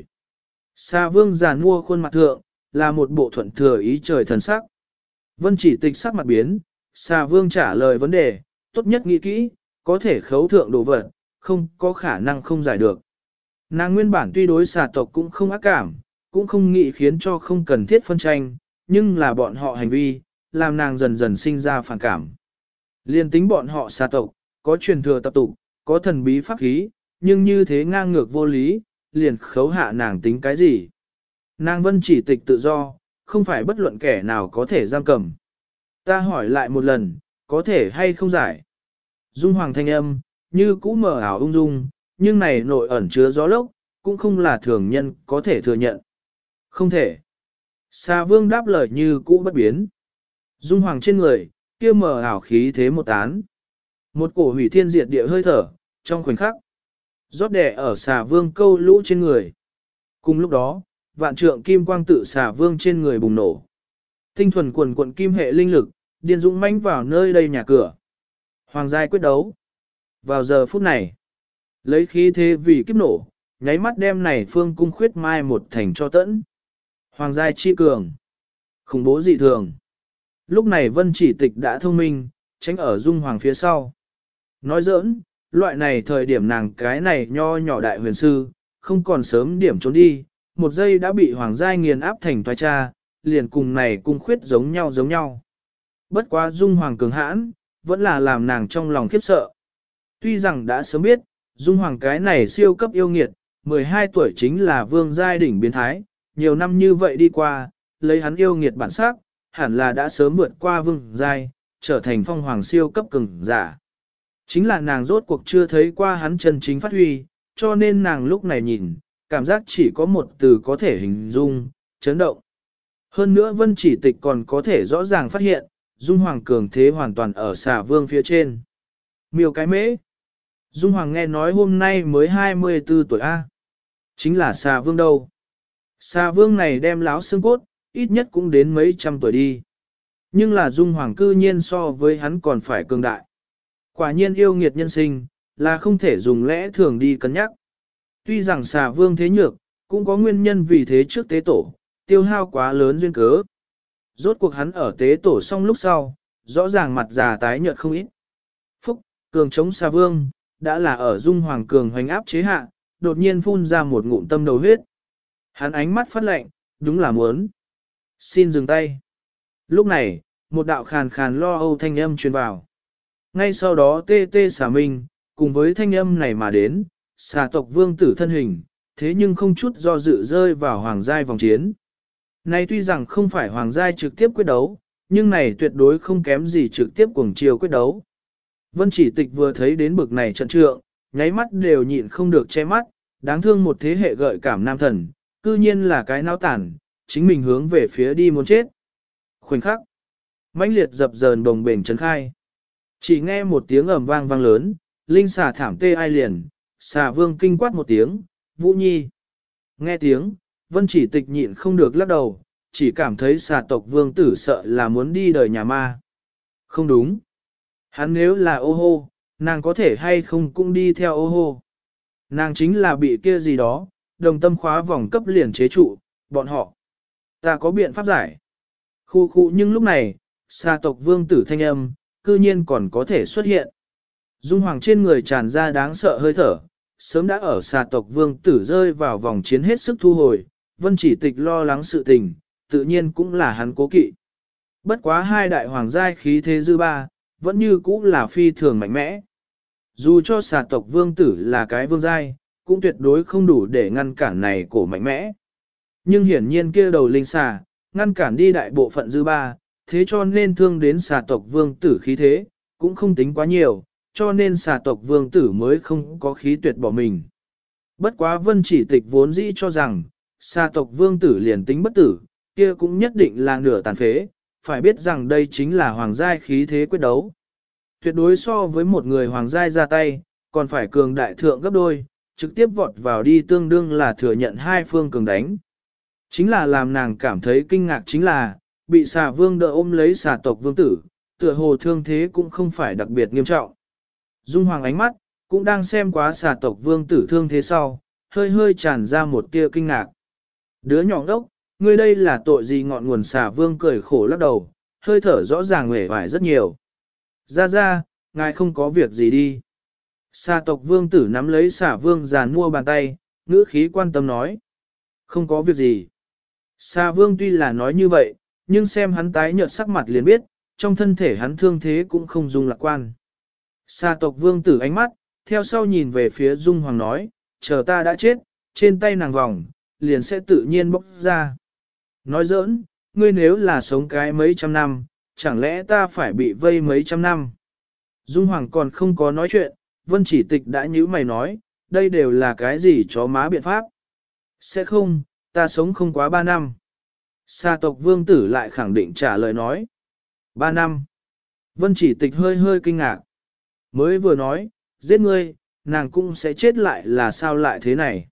Sa vương giàn mua khuôn mặt thượng, là một bộ thuận thừa ý trời thần sắc. Vân Chỉ Tịch sắc mặt biến, Sa vương trả lời vấn đề, tốt nhất nghĩ kỹ, có thể khấu thượng đồ vật, không có khả năng không giải được. Nàng nguyên bản tuy đối xà tộc cũng không ác cảm, cũng không nghĩ khiến cho không cần thiết phân tranh, nhưng là bọn họ hành vi, làm nàng dần dần sinh ra phản cảm. Liên tính bọn họ xà tộc, có truyền thừa tập tục, có thần bí pháp khí, nhưng như thế ngang ngược vô lý, liền khấu hạ nàng tính cái gì. Nàng Vân Chỉ Tịch tự do, không phải bất luận kẻ nào có thể giam cầm. Ta hỏi lại một lần, có thể hay không giải? Dung Hoàng thanh âm, như cũ mở ảo ung dung, nhưng này nội ẩn chứa gió lốc, cũng không là thường nhân có thể thừa nhận. Không thể. Sa vương đáp lời như cũ bất biến. Dung Hoàng trên người, kia mở ảo khí thế một tán. Một cổ hủy thiên diệt địa hơi thở, trong khoảnh khắc. Rót đè ở xà vương câu lũ trên người. Cùng lúc đó, vạn trượng kim quang tự xà vương trên người bùng nổ. Tinh thuần quần quận kim hệ linh lực, điên dũng mãnh vào nơi đây nhà cửa. Hoàng giai quyết đấu. Vào giờ phút này, lấy khí thế vì kiếp nổ, nháy mắt đem này phương cung khuyết mai một thành cho tẫn. Hoàng giai chi cường. Khủng bố dị thường. Lúc này Vân Chỉ Tịch đã thông minh, tránh ở Dung Hoàng phía sau. Nói giỡn, loại này thời điểm nàng cái này nho nhỏ đại huyền sư, không còn sớm điểm trốn đi, một giây đã bị Hoàng giai nghiền áp thành toái cha, liền cùng này cung khuyết giống nhau. Bất quá Dung Hoàng cường hãn, vẫn là làm nàng trong lòng khiếp sợ. Tuy rằng đã sớm biết, Dung Hoàng cái này siêu cấp yêu nghiệt, 12 tuổi chính là vương giai đỉnh biến thái, nhiều năm như vậy đi qua, lấy hắn yêu nghiệt bản sắc, hẳn là đã sớm vượt qua vương giai, trở thành phong hoàng siêu cấp cường giả. Chính là nàng rốt cuộc chưa thấy qua hắn chân chính phát huy, cho nên nàng lúc này nhìn, cảm giác chỉ có một từ có thể hình dung, chấn động. Hơn nữa Vân Chỉ Tịch còn có thể rõ ràng phát hiện, Dung Hoàng cường thế hoàn toàn ở xà vương phía trên. Miêu cái mễ. Dung Hoàng nghe nói hôm nay mới 24 tuổi A. Chính là xà vương đâu. Xà vương này đem láo xương cốt, ít nhất cũng đến mấy trăm tuổi đi. Nhưng là Dung Hoàng cư nhiên so với hắn còn phải cường đại. Quả nhiên yêu nghiệt nhân sinh, là không thể dùng lẽ thường đi cân nhắc. Tuy rằng xà vương thế nhược, cũng có nguyên nhân vì thế trước tế tổ, tiêu hao quá lớn duyên cớ. Rốt cuộc hắn ở tế tổ xong lúc sau, rõ ràng mặt già tái nhợt không ít. Phúc, cường chống xà vương, đã là ở Dung Hoàng cường hoành áp chế hạ, đột nhiên phun ra một ngụm tâm đầu huyết. Hắn ánh mắt phát lạnh, đúng là muốn. Xin dừng tay. Lúc này, một đạo khàn khàn lo âu thanh âm truyền vào. Ngay sau đó tê tê xà minh, cùng với thanh âm này mà đến, xà tộc vương tử thân hình, thế nhưng không chút do dự rơi vào hoàng giai vòng chiến. Này tuy rằng không phải hoàng giai trực tiếp quyết đấu, nhưng này tuyệt đối không kém gì trực tiếp cuồng chiều quyết đấu. Vân Chỉ Tịch vừa thấy đến bực này trận trượng, nháy mắt đều nhịn không được che mắt, đáng thương một thế hệ gợi cảm nam thần, cư nhiên là cái náo tản, chính mình hướng về phía đi muốn chết. Khoảnh khắc, mãnh liệt dập dờn đồng bền chấn khai. Chỉ nghe một tiếng ầm vang vang lớn, linh xà thảm tê ai liền, xà vương kinh quát một tiếng, Vũ Nhi. Nghe tiếng, Vân Chỉ Tịch nhịn không được lắc đầu, chỉ cảm thấy xà tộc vương tử sợ là muốn đi đời nhà ma. Không đúng. Hắn nếu là ô hô, nàng có thể hay không cũng đi theo ô hô. Nàng chính là bị kia gì đó, đồng tâm khóa vòng cấp liền chế trụ, bọn họ. Ta có biện pháp giải. Khu khu nhưng lúc này, xà tộc vương tử thanh âm, cư nhiên còn có thể xuất hiện. Dung hoàng trên người tràn ra đáng sợ hơi thở, sớm đã ở xà tộc vương tử rơi vào vòng chiến hết sức thu hồi, Vân Chỉ Tịch lo lắng sự tình, tự nhiên cũng là hắn cố kỵ. Bất quá hai đại hoàng giai khí thế dư ba, vẫn như cũ là phi thường mạnh mẽ. Dù cho xà tộc vương tử là cái vương giai, cũng tuyệt đối không đủ để ngăn cản này cổ mạnh mẽ. Nhưng hiển nhiên kia đầu linh xà, ngăn cản đi đại bộ phận dư ba, thế cho nên thương đến xà tộc vương tử khí thế, cũng không tính quá nhiều, cho nên xà tộc vương tử mới không có khí tuyệt bỏ mình. Bất quá Vân Chỉ Tịch vốn dĩ cho rằng, xà tộc vương tử liền tính bất tử, kia cũng nhất định là nửa tàn phế, phải biết rằng đây chính là hoàng giai khí thế quyết đấu. Tuyệt đối so với một người hoàng giai ra tay, còn phải cường đại thượng gấp đôi, trực tiếp vọt vào đi tương đương là thừa nhận hai phương cường đánh. Chính là làm nàng cảm thấy kinh ngạc chính là, bị xà vương đỡ ôm lấy xà tộc vương tử, tựa hồ thương thế cũng không phải đặc biệt nghiêm trọng. Dung hoàng ánh mắt, cũng đang xem quá xà tộc vương tử thương thế sau, hơi hơi tràn ra một tia kinh ngạc. Đứa nhỏ đốc, ngươi đây là tội gì ngọn nguồn xà vương cười khổ lắc đầu, hơi thở rõ ràng uể oải rất nhiều. Ra, ngài không có việc gì đi. Xà tộc vương tử nắm lấy xà vương giàn mua bàn tay, ngữ khí quan tâm nói. Không có việc gì. Xà vương tuy là nói như vậy, nhưng xem hắn tái nhợt sắc mặt liền biết, trong thân thể hắn thương thế cũng không dung lạc quan. Xà tộc vương tử ánh mắt, theo sau nhìn về phía Dung Hoàng nói, chờ ta đã chết, trên tay nàng vòng, liền sẽ tự nhiên bốc ra. Nói giỡn, ngươi nếu là sống cái mấy trăm năm, chẳng lẽ ta phải bị vây mấy trăm năm? Dung Hoàng còn không có nói chuyện, Vân Chỉ Tịch đã nhíu mày nói, đây đều là cái gì chó má biện pháp? Sẽ không, ta sống không quá 3 năm. Sa tộc vương tử lại khẳng định trả lời nói. 3 năm. Vân Chỉ Tịch hơi hơi kinh ngạc. Mới vừa nói, giết ngươi, nàng cũng sẽ chết lại là sao lại thế này?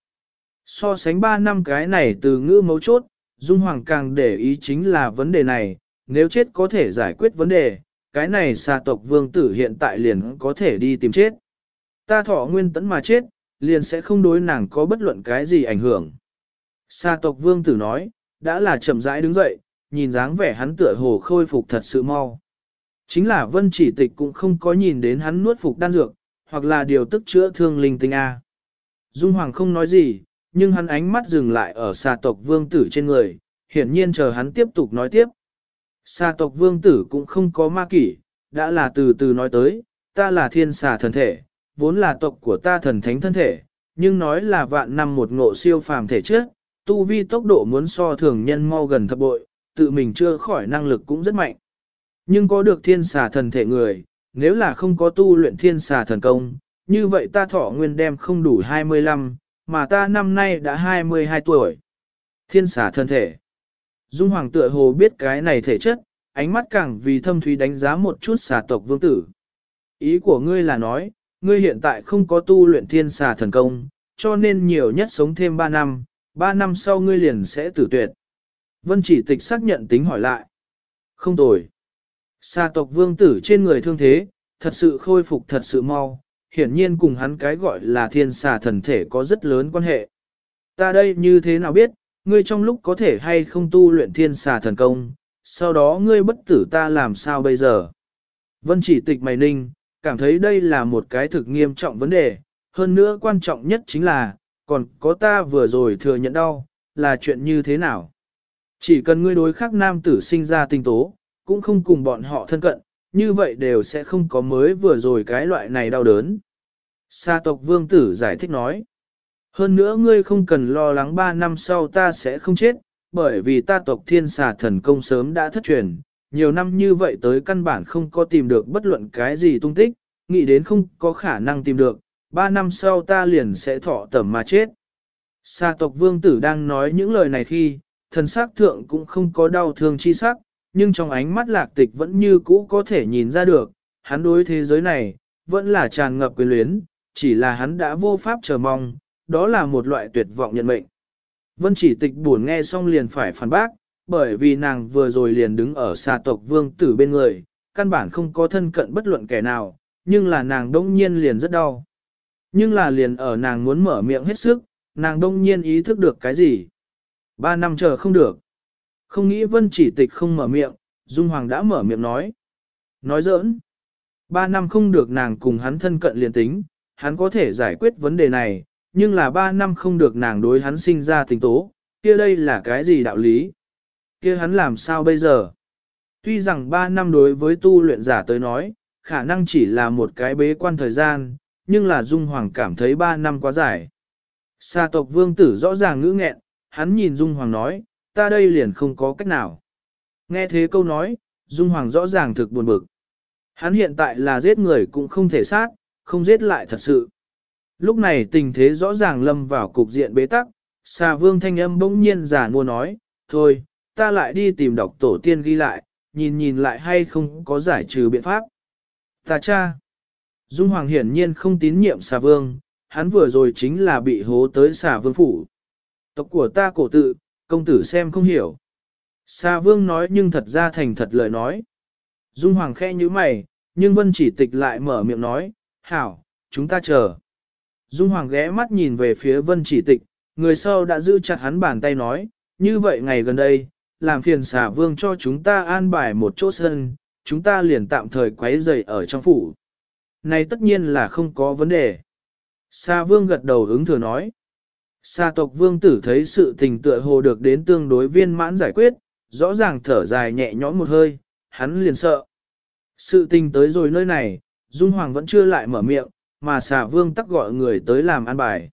So sánh 3 năm cái này từ ngữ mấu chốt, Dung Hoàng càng để ý chính là vấn đề này, nếu chết có thể giải quyết vấn đề, cái này xà tộc vương tử hiện tại liền có thể đi tìm chết. Ta thọ nguyên tẫn mà chết, liền sẽ không đối nàng có bất luận cái gì ảnh hưởng. Xà tộc vương tử nói, đã là chậm rãi đứng dậy, nhìn dáng vẻ hắn tựa hồ khôi phục thật sự mau. Chính là Vân Chỉ Tịch cũng không có nhìn đến hắn nuốt phục đan dược, hoặc là điều tức chữa thương linh tinh A. Dung Hoàng không nói gì, nhưng hắn ánh mắt dừng lại ở xà tộc vương tử trên người, hiển nhiên chờ hắn tiếp tục nói tiếp. Xà tộc vương tử cũng không có ma kỷ, đã là từ từ nói tới, ta là thiên xà thần thể, vốn là tộc của ta thần thánh thân thể, nhưng nói là vạn năm một ngộ siêu phàm thể trước, tu vi tốc độ muốn so thường nhân mau gần thập bội, tự mình chưa khỏi năng lực cũng rất mạnh. Nhưng có được thiên xà thần thể người, nếu là không có tu luyện thiên xà thần công, như vậy ta thọ nguyên đem không đủ 25, mà ta năm nay đã 22 tuổi. Thiên xà thần thể. Dung Hoàng tựa hồ biết cái này thể chất, ánh mắt càng vì thâm thúy đánh giá một chút xà tộc vương tử. Ý của ngươi là nói, ngươi hiện tại không có tu luyện thiên xà thần công, cho nên nhiều nhất sống thêm 3 năm, 3 năm sau ngươi liền sẽ tử tuyệt. Vân Chỉ Tịch xác nhận tính hỏi lại. Không tồi. Xà tộc vương tử trên người thương thế, thật sự khôi phục thật sự mau, hiển nhiên cùng hắn cái gọi là thiên xà thần thể có rất lớn quan hệ. Ta đây như thế nào biết, ngươi trong lúc có thể hay không tu luyện thiên xà thần công, sau đó ngươi bất tử ta làm sao bây giờ? Vân Chỉ Tịch mày ninh, cảm thấy đây là một cái thực nghiêm trọng vấn đề, hơn nữa quan trọng nhất chính là, còn có ta vừa rồi thừa nhận đau, là chuyện như thế nào? Chỉ cần ngươi đối khác nam tử sinh ra tình tố, cũng không cùng bọn họ thân cận, như vậy đều sẽ không có mới vừa rồi cái loại này đau đớn. Sa tộc vương tử giải thích nói. Hơn nữa ngươi không cần lo lắng 3 năm sau ta sẽ không chết, bởi vì ta tộc thiên xà thần công sớm đã thất truyền, nhiều năm như vậy tới căn bản không có tìm được bất luận cái gì tung tích, nghĩ đến không có khả năng tìm được, 3 năm sau ta liền sẽ thọ tẩm mà chết. Sa tộc vương tử đang nói những lời này khi, thần sắc thượng cũng không có đau thương chi sắc, nhưng trong ánh mắt lạc tịch vẫn như cũ có thể nhìn ra được, hắn đối thế giới này, vẫn là tràn ngập quyến luyến, chỉ là hắn đã vô pháp chờ mong, đó là một loại tuyệt vọng nhận mệnh. Vân chỉ tịch buồn nghe xong liền phải phản bác, bởi vì nàng vừa rồi liền đứng ở Sa tộc vương tử bên người, căn bản không có thân cận bất luận kẻ nào, nhưng là nàng đông nhiên liền rất đau. Nhưng là liền ở nàng muốn mở miệng hết sức, nàng đông nhiên ý thức được cái gì. 3 năm chờ không được. Không nghĩ Vân chỉ tịch không mở miệng, Dung Hoàng đã mở miệng nói. Nói giỡn. 3 năm không được nàng cùng hắn thân cận liền tính, hắn có thể giải quyết vấn đề này, nhưng là 3 năm không được nàng đối hắn sinh ra tình tố, kia đây là cái gì đạo lý? Kia hắn làm sao bây giờ? Tuy rằng 3 năm đối với tu luyện giả tới nói, khả năng chỉ là một cái bế quan thời gian, nhưng là Dung Hoàng cảm thấy 3 năm quá dài. Sa tộc vương tử rõ ràng ngữ nghẹn, hắn nhìn Dung Hoàng nói, ta đây liền không có cách nào. Nghe thế câu nói, Dung Hoàng rõ ràng thực buồn bực. Hắn hiện tại là giết người cũng không thể sát, không giết lại thật sự. Lúc này tình thế rõ ràng lâm vào cục diện bế tắc, Xà Vương thanh âm bỗng nhiên giả nua nói, thôi, ta lại đi tìm đọc tổ tiên ghi lại, nhìn lại hay không có giải trừ biện pháp. Ta cha. Dung Hoàng hiển nhiên không tín nhiệm Xà Vương, hắn vừa rồi chính là bị hố tới Xà Vương phủ. Tộc của ta cổ tự, công tử xem không hiểu. Xà Vương nói nhưng thật ra thành thật lời nói. Dung Hoàng khẽ như mày, nhưng Vân chỉ tịch lại mở miệng nói, hảo, chúng ta chờ. Dung Hoàng ghé mắt nhìn về phía Vân chỉ tịch, người sau đã giữ chặt hắn bàn tay nói, như vậy ngày gần đây, làm phiền Xà Vương cho chúng ta an bài một chỗ sân, chúng ta liền tạm thời quấy rầy ở trong phủ. Này tất nhiên là không có vấn đề. Xà Vương gật đầu ứng thừa nói. Xà tộc vương tử thấy sự tình tựa hồ được đến tương đối viên mãn giải quyết, rõ ràng thở dài nhẹ nhõm một hơi, hắn liền sợ. Sự tình tới rồi nơi này, Dung Hoàng vẫn chưa lại mở miệng, mà Xà Vương tắc gọi người tới làm an bài.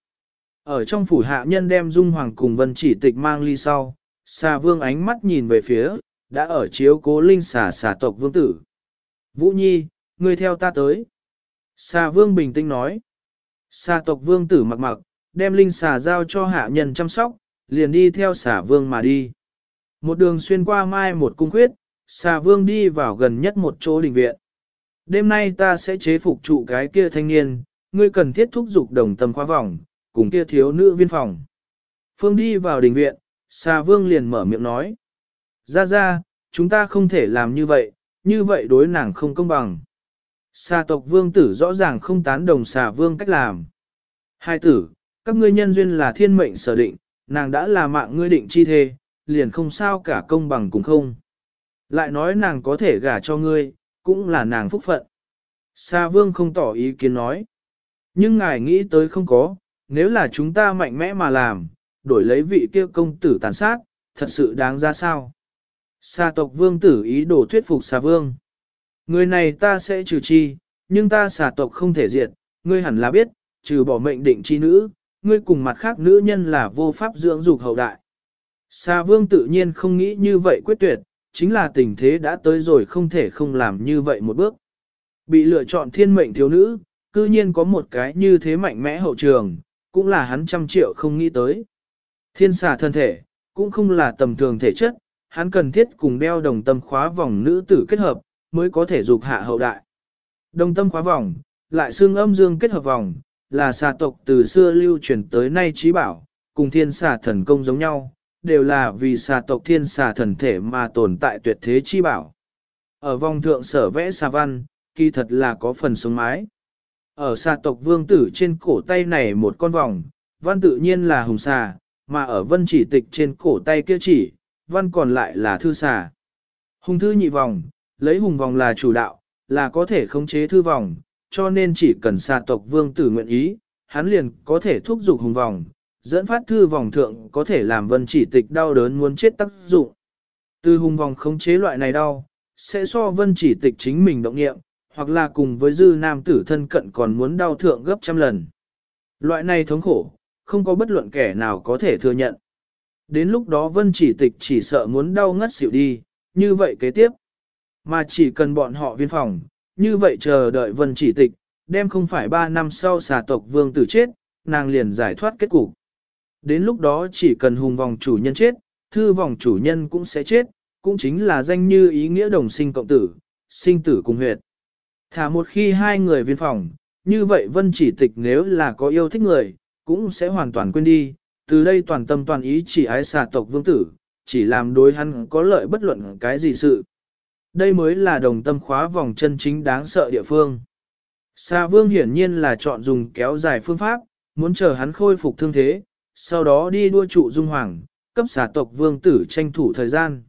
Ở trong phủ hạ nhân đem Dung Hoàng cùng Vân chỉ tịch mang ly sau, Xà Vương ánh mắt nhìn về phía, đã ở chiếu cố linh xà tộc vương tử. Vũ Nhi, ngươi theo ta tới. Xà Vương bình tĩnh nói. Xà tộc vương tử mặc mặc, đem linh xà giao cho hạ nhân chăm sóc, liền đi theo Xà Vương mà đi. Một đường xuyên qua mai một cung khuyết, Xà Vương đi vào gần nhất một chỗ đình viện. Đêm nay ta sẽ chế phục trụ cái kia thanh niên, ngươi cần thiết thúc dục đồng tâm khóa vòng, cùng kia thiếu nữ viên phòng. Phương đi vào đình viện, Xà Vương liền mở miệng nói. Ra, chúng ta không thể làm như vậy đối nàng không công bằng. Xà tộc vương tử rõ ràng không tán đồng Xà Vương cách làm. Hai tử, các ngươi nhân duyên là thiên mệnh sở định, nàng đã là mạng ngươi định chi thê, liền không sao cả công bằng cũng không. Lại nói nàng có thể gả cho ngươi, cũng là nàng phúc phận. Xà Vương không tỏ ý kiến nói. Nhưng ngài nghĩ tới không có, nếu là chúng ta mạnh mẽ mà làm, đổi lấy vị kia công tử tàn sát, thật sự đáng ra sao? Xà tộc vương tử ý đồ thuyết phục Xà Vương. Người này ta sẽ trừ chi, nhưng ta xà tộc không thể diệt, ngươi hẳn là biết, trừ bỏ mệnh định chi nữ, ngươi cùng mặt khác nữ nhân là vô pháp dưỡng dục hậu đại. Xà Vương tự nhiên không nghĩ như vậy quyết tuyệt, chính là tình thế đã tới rồi không thể không làm như vậy một bước. Bị lựa chọn thiên mệnh thiếu nữ, cư nhiên có một cái như thế mạnh mẽ hậu trường, cũng là hắn 100 triệu không nghĩ tới. Thiên xà thân thể, cũng không là tầm thường thể chất, hắn cần thiết cùng đeo đồng tâm khóa vòng nữ tử kết hợp, mới có thể dục hạ hậu đại. Đồng tâm khóa vòng, lại xương âm dương kết hợp vòng, là xà tộc từ xưa lưu truyền tới nay trí bảo, cùng thiên xà thần công giống nhau, đều là vì xà tộc thiên xà thần thể mà tồn tại tuyệt thế chi bảo. Ở vòng thượng sở vẽ xà văn, kỳ thật là có phần sống mái. Ở xà tộc vương tử trên cổ tay này một con vòng, văn tự nhiên là hùng xà, mà ở vân chỉ tịch trên cổ tay kia chỉ, văn còn lại là thư xà. Hùng thư nhị vòng, lấy hùng vòng là chủ đạo, là có thể khống chế thư vòng, cho nên chỉ cần xà tộc vương tử nguyện ý, hắn liền có thể thúc giục hùng vòng, dẫn phát thư vòng thượng có thể làm vân chỉ tịch đau đớn muốn chết tác dụng. Từ hùng vòng khống chế loại này đau, sẽ so vân chỉ tịch chính mình động nghiệm, hoặc là cùng với dư nam tử thân cận còn muốn đau thượng gấp trăm lần. Loại này thống khổ, không có bất luận kẻ nào có thể thừa nhận. Đến lúc đó vân chỉ tịch chỉ sợ muốn đau ngất xỉu đi, như vậy kế tiếp. Mà chỉ cần bọn họ viên phòng, như vậy chờ đợi vân chỉ tịch, đem không phải 3 năm sau xà tộc vương tử chết, nàng liền giải thoát kết cục. Đến lúc đó chỉ cần hùng vòng chủ nhân chết, thư vòng chủ nhân cũng sẽ chết, cũng chính là danh như ý nghĩa đồng sinh cộng tử, sinh tử cùng huyệt. Thả một khi hai người viên phòng, như vậy vân chỉ tịch nếu là có yêu thích người, cũng sẽ hoàn toàn quên đi, từ đây toàn tâm toàn ý chỉ ái xà tộc vương tử, chỉ làm đối hắn có lợi bất luận cái gì sự. Đây mới là đồng tâm khóa vòng chân chính đáng sợ địa phương. Xà vương hiển nhiên là chọn dùng kéo dài phương pháp, muốn chờ hắn khôi phục thương thế, sau đó đi đua trụ dung hoàng, cấp xà tộc vương tử tranh thủ thời gian.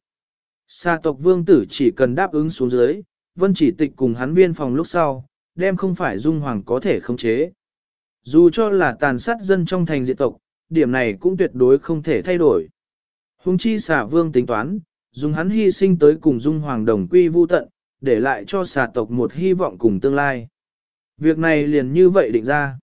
Xà tộc vương tử chỉ cần đáp ứng xuống dưới, vân chỉ tịch cùng hắn viên phòng lúc sau, đem không phải dung hoàng có thể khống chế. Dù cho là tàn sát dân trong thành diệt tộc, điểm này cũng tuyệt đối không thể thay đổi. Hùng chi xà vương tính toán, dùng hắn hy sinh tới cùng dung hoàng đồng quy vu tận, để lại cho xà tộc một hy vọng cùng tương lai. Việc này liền như vậy định ra.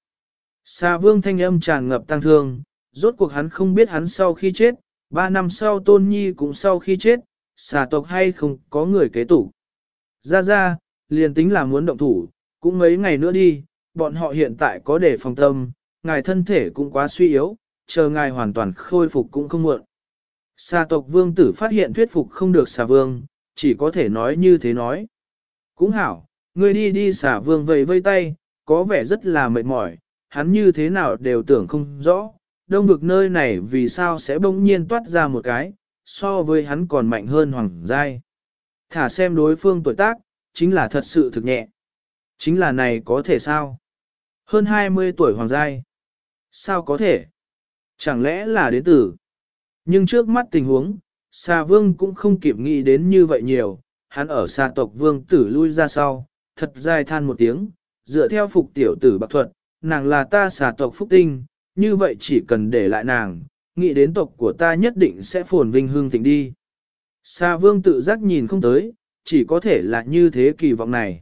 Xà vương thanh âm tràn ngập tang thương, rốt cuộc hắn không biết hắn sau khi chết, 3 năm sau tôn nhi cũng sau khi chết, xà tộc hay không có người kế tục. Ra, liền tính là muốn động thủ, cũng mấy ngày nữa đi, bọn họ hiện tại có để phòng tâm, ngài thân thể cũng quá suy yếu, chờ ngài hoàn toàn khôi phục cũng không muộn. Xà tộc vương tử phát hiện thuyết phục không được xà vương, chỉ có thể nói như thế nói. Cũng hảo, ngươi đi xà vương vẫy vây tay, có vẻ rất là mệt mỏi, hắn như thế nào đều tưởng không rõ, đông vực nơi này vì sao sẽ bỗng nhiên toát ra một cái, so với hắn còn mạnh hơn hoàng giai. Thả xem đối phương tuổi tác, chính là thật sự thực nhẹ. Chính là này có thể sao? Hơn 20 tuổi hoàng giai. Sao có thể? Chẳng lẽ là đến từ? Nhưng trước mắt tình huống, xà vương cũng không kịp nghĩ đến như vậy nhiều, hắn ở xà tộc vương tử lui ra sau, thật dài than một tiếng, dựa theo phục tiểu tử bạc thuật, nàng là ta xà tộc phúc tinh, như vậy chỉ cần để lại nàng, nghĩ đến tộc của ta nhất định sẽ phồn vinh hương thịnh đi. Xà vương tự giác nhìn không tới, chỉ có thể là như thế kỳ vọng này.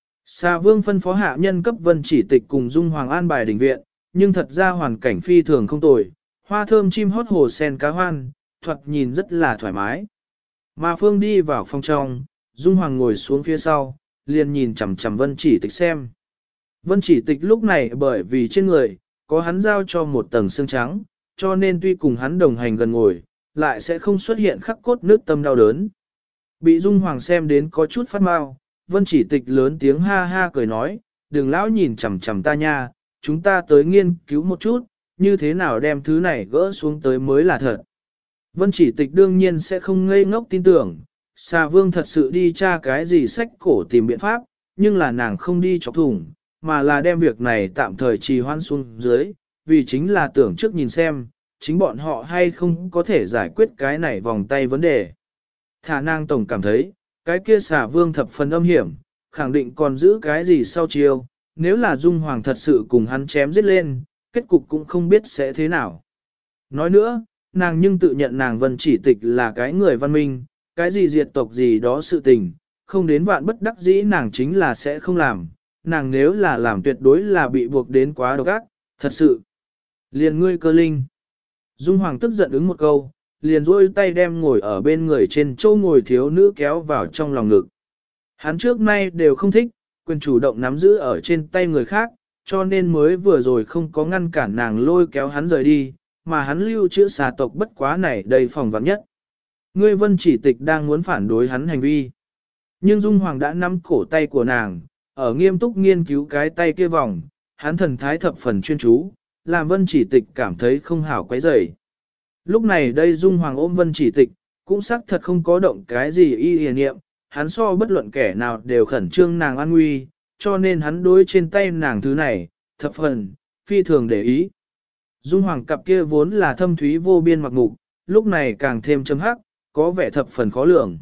Xà vương phân phó hạ nhân cấp vân chỉ tịch cùng dung hoàng an bài đình viện, nhưng thật ra hoàn cảnh phi thường không tồi, hoa thơm chim hót hồ sen cá hoan, thoạt nhìn rất là thoải mái. Mà phương đi vào phòng trong, dung hoàng ngồi xuống phía sau, liền nhìn chằm chằm vân chỉ tịch xem. Vân chỉ tịch lúc này bởi vì trên người, có hắn giao cho một tầng xương trắng, cho nên tuy cùng hắn đồng hành gần ngồi, lại sẽ không xuất hiện khắc cốt nước tâm đau đớn. Bị dung hoàng xem đến có chút phát mau, vân chỉ tịch lớn tiếng ha ha cười nói, đừng lão nhìn chằm chằm ta nha, chúng ta tới nghiên cứu một chút, như thế nào đem thứ này gỡ xuống tới mới là thật. Vân chỉ tịch đương nhiên sẽ không ngây ngốc tin tưởng, xà vương thật sự đi tra cái gì sách cổ tìm biện pháp, nhưng là nàng không đi chọc thủng, mà là đem việc này tạm thời trì hoãn xuống dưới, vì chính là tưởng trước nhìn xem, chính bọn họ hay không có thể giải quyết cái này vòng tay vấn đề. Thả nàng tổng cảm thấy, cái kia xà vương thập phần âm hiểm, khẳng định còn giữ cái gì sau chiêu, nếu là dung hoàng thật sự cùng hắn chém giết lên, kết cục cũng không biết sẽ thế nào. Nói nữa, nàng nhưng tự nhận nàng vân chỉ tịch là cái người văn minh, cái gì diệt tộc gì đó sự tình, không đến vạn bất đắc dĩ nàng chính là sẽ không làm, nàng nếu là làm tuyệt đối là bị buộc đến quá độc ác, thật sự. Liền ngươi cơ linh. Dung hoàng tức giận ứng một câu, liền duỗi tay đem ngồi ở bên người trên châu ngồi thiếu nữ kéo vào trong lòng ngực. Hắn trước nay đều không thích, quyền chủ động nắm giữ ở trên tay người khác, cho nên mới vừa rồi không có ngăn cản nàng lôi kéo hắn rời đi, mà hắn lưu trữ xà tộc bất quá này đầy phòng vắng nhất. Ngươi vân chỉ tịch đang muốn phản đối hắn hành vi. Nhưng Dung Hoàng đã nắm cổ tay của nàng, ở nghiêm túc nghiên cứu cái tay kia vòng, hắn thần thái thập phần chuyên chú, làm vân chỉ tịch cảm thấy không hảo quấy rầy. Lúc này đây Dung Hoàng ôm vân chỉ tịch, cũng xác thật không có động cái gì y niệm, hắn so bất luận kẻ nào đều khẩn trương nàng an nguy, cho nên hắn đối trên tay nàng thứ này, thập phần, phi thường để ý. Dung Hoàng cặp kia vốn là thâm thúy vô biên mặc ngục, lúc này càng thêm chấm hắc, có vẻ thập phần khó lường.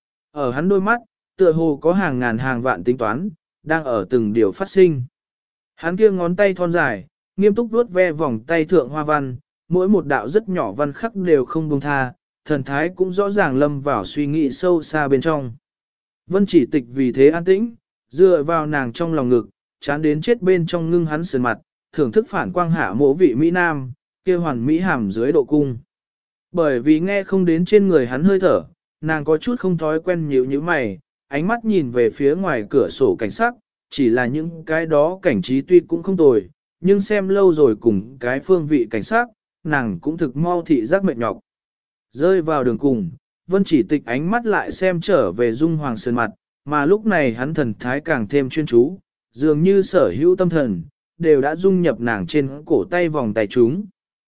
Ở hắn đôi mắt, tựa hồ có hàng ngàn hàng vạn tính toán, đang ở từng điều phát sinh. Hắn kia ngón tay thon dài, nghiêm túc vuốt ve vòng tay thượng hoa văn, mỗi một đạo rất nhỏ văn khắc đều không buông tha, thần thái cũng rõ ràng lâm vào suy nghĩ sâu xa bên trong. Vân Chỉ Tịch vì thế an tĩnh, dựa vào nàng trong lòng ngực, chán đến chết bên trong ngưng hắn sườn mặt, thưởng thức phản quang hạ mỗ vị Mỹ Nam, kia hoàn Mỹ hàm dưới độ cung. Bởi vì nghe không đến trên người hắn hơi thở, nàng có chút không thói quen nhíu nhíu mày, ánh mắt nhìn về phía ngoài cửa sổ cảnh sắc, chỉ là những cái đó cảnh trí tuy cũng không tồi, nhưng xem lâu rồi cùng cái phương vị cảnh sắc, nàng cũng thực mau thị giác mệt nhọc. Rơi vào đường cùng, Vân Chỉ Tịch ánh mắt lại xem trở về Dung Hoàng sơn mặt, mà lúc này hắn thần thái càng thêm chuyên chú, dường như sở hữu tâm thần, đều đã dung nhập nàng trên cổ tay vòng tay chúng.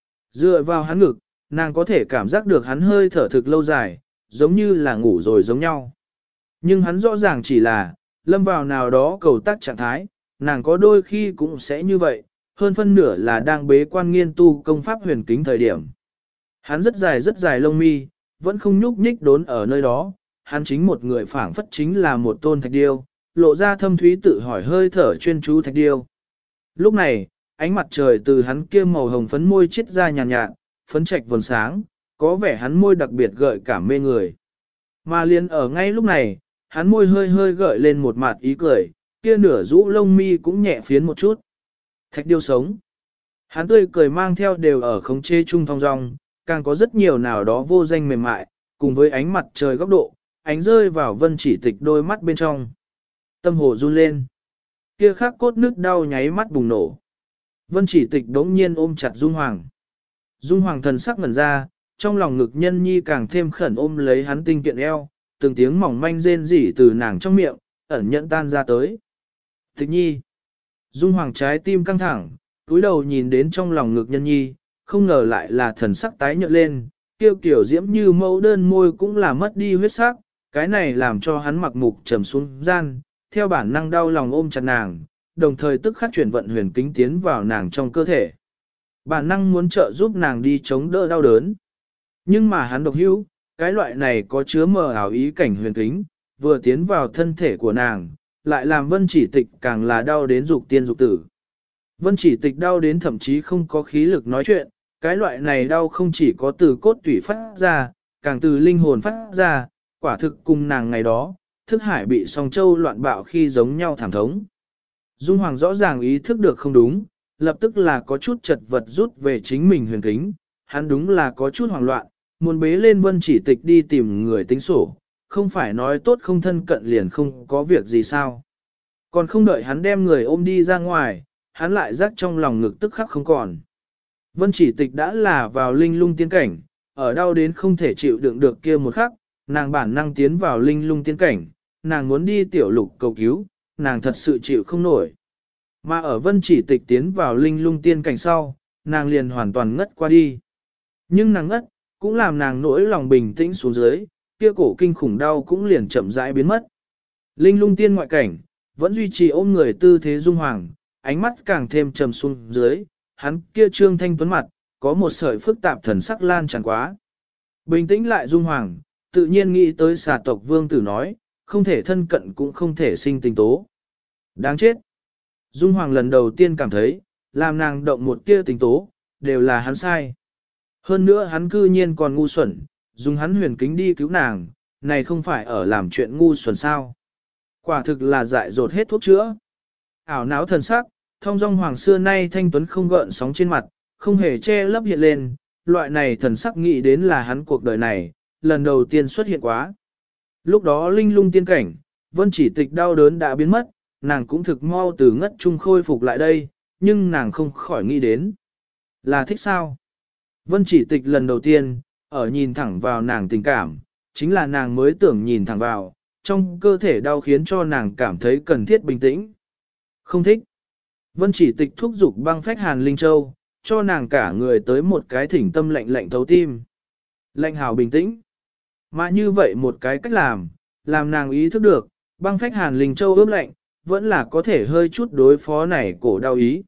Dựa vào hắn ngực, nàng có thể cảm giác được hắn hơi thở thực lâu dài, giống như là ngủ rồi giống nhau. Nhưng hắn rõ ràng chỉ là, lâm vào nào đó cầu tác trạng thái, nàng có đôi khi cũng sẽ như vậy, hơn phân nửa là đang bế quan nghiên tu công pháp huyền kính thời điểm. Hắn rất dài lông mi, vẫn không nhúc nhích đốn ở nơi đó, hắn chính một người phảng phất chính là một tôn thạch điêu, lộ ra thâm thúy tự hỏi hơi thở chuyên chú thạch điêu. Lúc này, ánh mặt trời từ hắn kia màu hồng phấn môi chiết ra nhàn nhạt, phấn trạch vầng sáng, có vẻ hắn môi đặc biệt gợi cảm mê người. Mà liền ở ngay lúc này, hắn môi hơi gợi lên một mặt ý cười, kia nửa rũ lông mi cũng nhẹ phiến một chút. Thạch điêu sống. Hắn tươi cười mang theo đều ở khống chế trung thong dong, càng có rất nhiều nào đó vô danh mềm mại, cùng với ánh mặt trời góc độ, ánh rơi vào Vân Chỉ Tịch đôi mắt bên trong. Tâm hồ run lên. Kia khắc cốt nước đau nháy mắt bùng nổ. Vân Chỉ Tịch đống nhiên ôm chặt Dung Hoàng. Dung Hoàng thần sắc ngẩn ra, trong lòng ngực nhân nhi càng thêm khẩn ôm lấy hắn tinh kiện eo, từng tiếng mỏng manh rên rỉ từ nàng trong miệng, ẩn nhẫn tan ra tới. Tịch nhi. Dung Hoàng trái tim căng thẳng, cúi đầu nhìn đến trong lòng ngực nhân nhi, không ngờ lại là thần sắc tái nhợt lên, kiêu kiểu diễm như mẫu đơn môi cũng là mất đi huyết sắc, cái này làm cho hắn mặc mục trầm xuống gian, theo bản năng đau lòng ôm chặt nàng, đồng thời tức khắc chuyển vận huyền kính tiến vào nàng trong cơ thể. Bản năng muốn trợ giúp nàng đi chống đỡ đau đớn. Nhưng mà hắn độc hữu, cái loại này có chứa mờ ảo ý cảnh huyền kính, vừa tiến vào thân thể của nàng, lại làm Vân Chỉ Tịch càng là đau đến dục tiên dục tử. Vân Chỉ Tịch đau đến thậm chí không có khí lực nói chuyện, cái loại này đau không chỉ có từ cốt tủy phát ra, càng từ linh hồn phát ra, quả thực cùng nàng ngày đó, thức hải bị song châu loạn bạo khi giống nhau thảm thống. Dung Hoàng rõ ràng ý thức được không đúng, lập tức là có chút chật vật rút về chính mình huyền kính, hắn đúng là có chút hoảng loạn, muốn bế lên Vân Chỉ Tịch đi tìm người tính sổ, không phải nói tốt không thân cận liền không có việc gì sao. Còn không đợi hắn đem người ôm đi ra ngoài, hắn lại rắc trong lòng ngực tức khắc không còn. Vân Chỉ Tịch đã là vào linh lung tiên cảnh, ở đau đến không thể chịu đựng được kia một khắc, nàng bản năng tiến vào linh lung tiên cảnh, nàng muốn đi tiểu lục cầu cứu, nàng thật sự chịu không nổi. Mà ở Vân Chỉ Tịch tiến vào linh lung tiên cảnh sau, nàng liền hoàn toàn ngất qua đi. Nhưng nàng ngất, cũng làm nàng nỗi lòng bình tĩnh xuống dưới, kia cổ kinh khủng đau cũng liền chậm rãi biến mất. Linh lung tiên ngoại cảnh, vẫn duy trì ôm người tư thế Dung Hoàng, ánh mắt càng thêm trầm xuống dưới, hắn kia trương thanh tuấn mặt, có một sợi phức tạp thần sắc lan tràn quá. Bình tĩnh lại Dung Hoàng, tự nhiên nghĩ tới xà tộc vương tử nói, không thể thân cận cũng không thể sinh tình tố. Đáng chết. Dung Hoàng lần đầu tiên cảm thấy, làm nàng động một tia tình tố, đều là hắn sai. Hơn nữa hắn cư nhiên còn ngu xuẩn, dùng hắn huyền kính đi cứu nàng, này không phải ở làm chuyện ngu xuẩn sao. Quả thực là dại dột hết thuốc chữa. Ảo não thần sắc, thông dong Hoàng xưa nay thanh tuấn không gợn sóng trên mặt, không hề che lấp hiện lên, loại này thần sắc nghĩ đến là hắn cuộc đời này, lần đầu tiên xuất hiện quá. Lúc đó linh lung tiên cảnh, Vân Chỉ Tịch đau đớn đã biến mất, nàng cũng thực mau từ ngất trung khôi phục lại đây, nhưng nàng không khỏi nghĩ đến. Là thích sao? Vân Chỉ Tịch lần đầu tiên, ở nhìn thẳng vào nàng tình cảm, chính là nàng mới tưởng nhìn thẳng vào, trong cơ thể đau khiến cho nàng cảm thấy cần thiết bình tĩnh. Không thích. Vân Chỉ Tịch thúc giục băng phách Hàn Linh Châu, cho nàng cả người tới một cái thỉnh tâm lạnh lạnh thấu tim. Lạnh hào bình tĩnh. Mà như vậy một cái cách làm nàng ý thức được, băng phách Hàn Linh Châu ướp lạnh, vẫn là có thể hơi chút đối phó này cổ đau ý.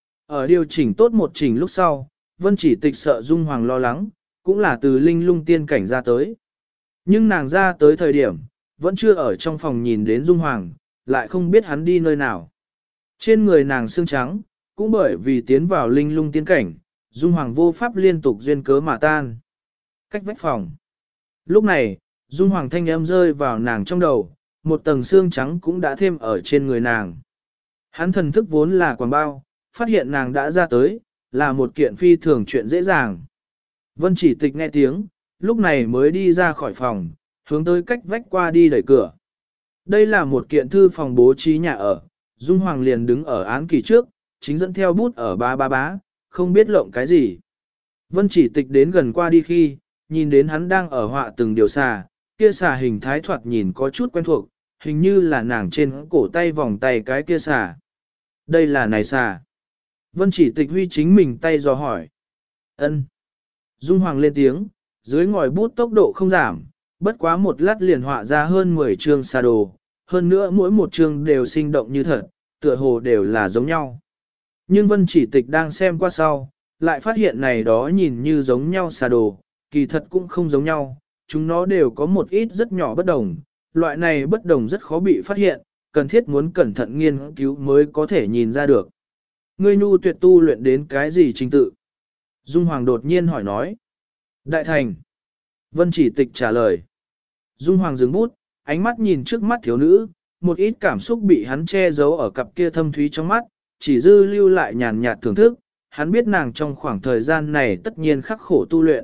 Ở điều chỉnh tốt một trình lúc sau, Vân Chỉ Tịch sợ Dung Hoàng lo lắng, cũng là từ linh lung tiên cảnh ra tới. Nhưng nàng ra tới thời điểm, vẫn chưa ở trong phòng nhìn đến Dung Hoàng, lại không biết hắn đi nơi nào. Trên người nàng xương trắng, cũng bởi vì tiến vào linh lung tiên cảnh, Dung Hoàng vô pháp liên tục duyên cớ mà tan. Cách vách phòng. Lúc này, Dung Hoàng thanh âm rơi vào nàng trong đầu, một tầng xương trắng cũng đã thêm ở trên người nàng. Hắn thần thức vốn là quàng bao, phát hiện nàng đã ra tới, là một kiện phi thường chuyện dễ dàng. Vân Chỉ Tịch nghe tiếng, lúc này mới đi ra khỏi phòng, hướng tới cách vách qua đi đẩy cửa. Đây là một kiện thư phòng bố trí nhà ở, Dung Hoàng liền đứng ở án kỳ trước, chính dẫn theo bút ở bá, không biết lộng cái gì. Vân Chỉ Tịch đến gần qua đi khi, nhìn đến hắn đang ở họa từng điều xà, kia xà hình thái thoạt nhìn có chút quen thuộc, hình như là nàng trên cổ tay vòng tay cái kia xà. Đây là này xà. Vân Chỉ Tịch huy chính mình tay dò hỏi. Ân. Dung Hoàng lên tiếng, dưới ngòi bút tốc độ không giảm, bất quá một lát liền họa ra hơn 10 chương xà đồ, hơn nữa mỗi một chương đều sinh động như thật, tựa hồ đều là giống nhau. Nhưng Vân Chỉ Tịch đang xem qua sau, lại phát hiện này đó nhìn như giống nhau xà đồ, kỳ thật cũng không giống nhau, chúng nó đều có một ít rất nhỏ bất đồng, loại này bất đồng rất khó bị phát hiện, cần thiết muốn cẩn thận nghiên cứu mới có thể nhìn ra được. Ngươi nhu tuyệt tu luyện đến cái gì trình tự? Dung Hoàng đột nhiên hỏi nói. Đại thành. Vân Chỉ Tịch trả lời. Dung Hoàng dừng bút, ánh mắt nhìn trước mắt thiếu nữ, một ít cảm xúc bị hắn che giấu ở cặp kia thâm thúy trong mắt, chỉ dư lưu lại nhàn nhạt thưởng thức, hắn biết nàng trong khoảng thời gian này tất nhiên khắc khổ tu luyện.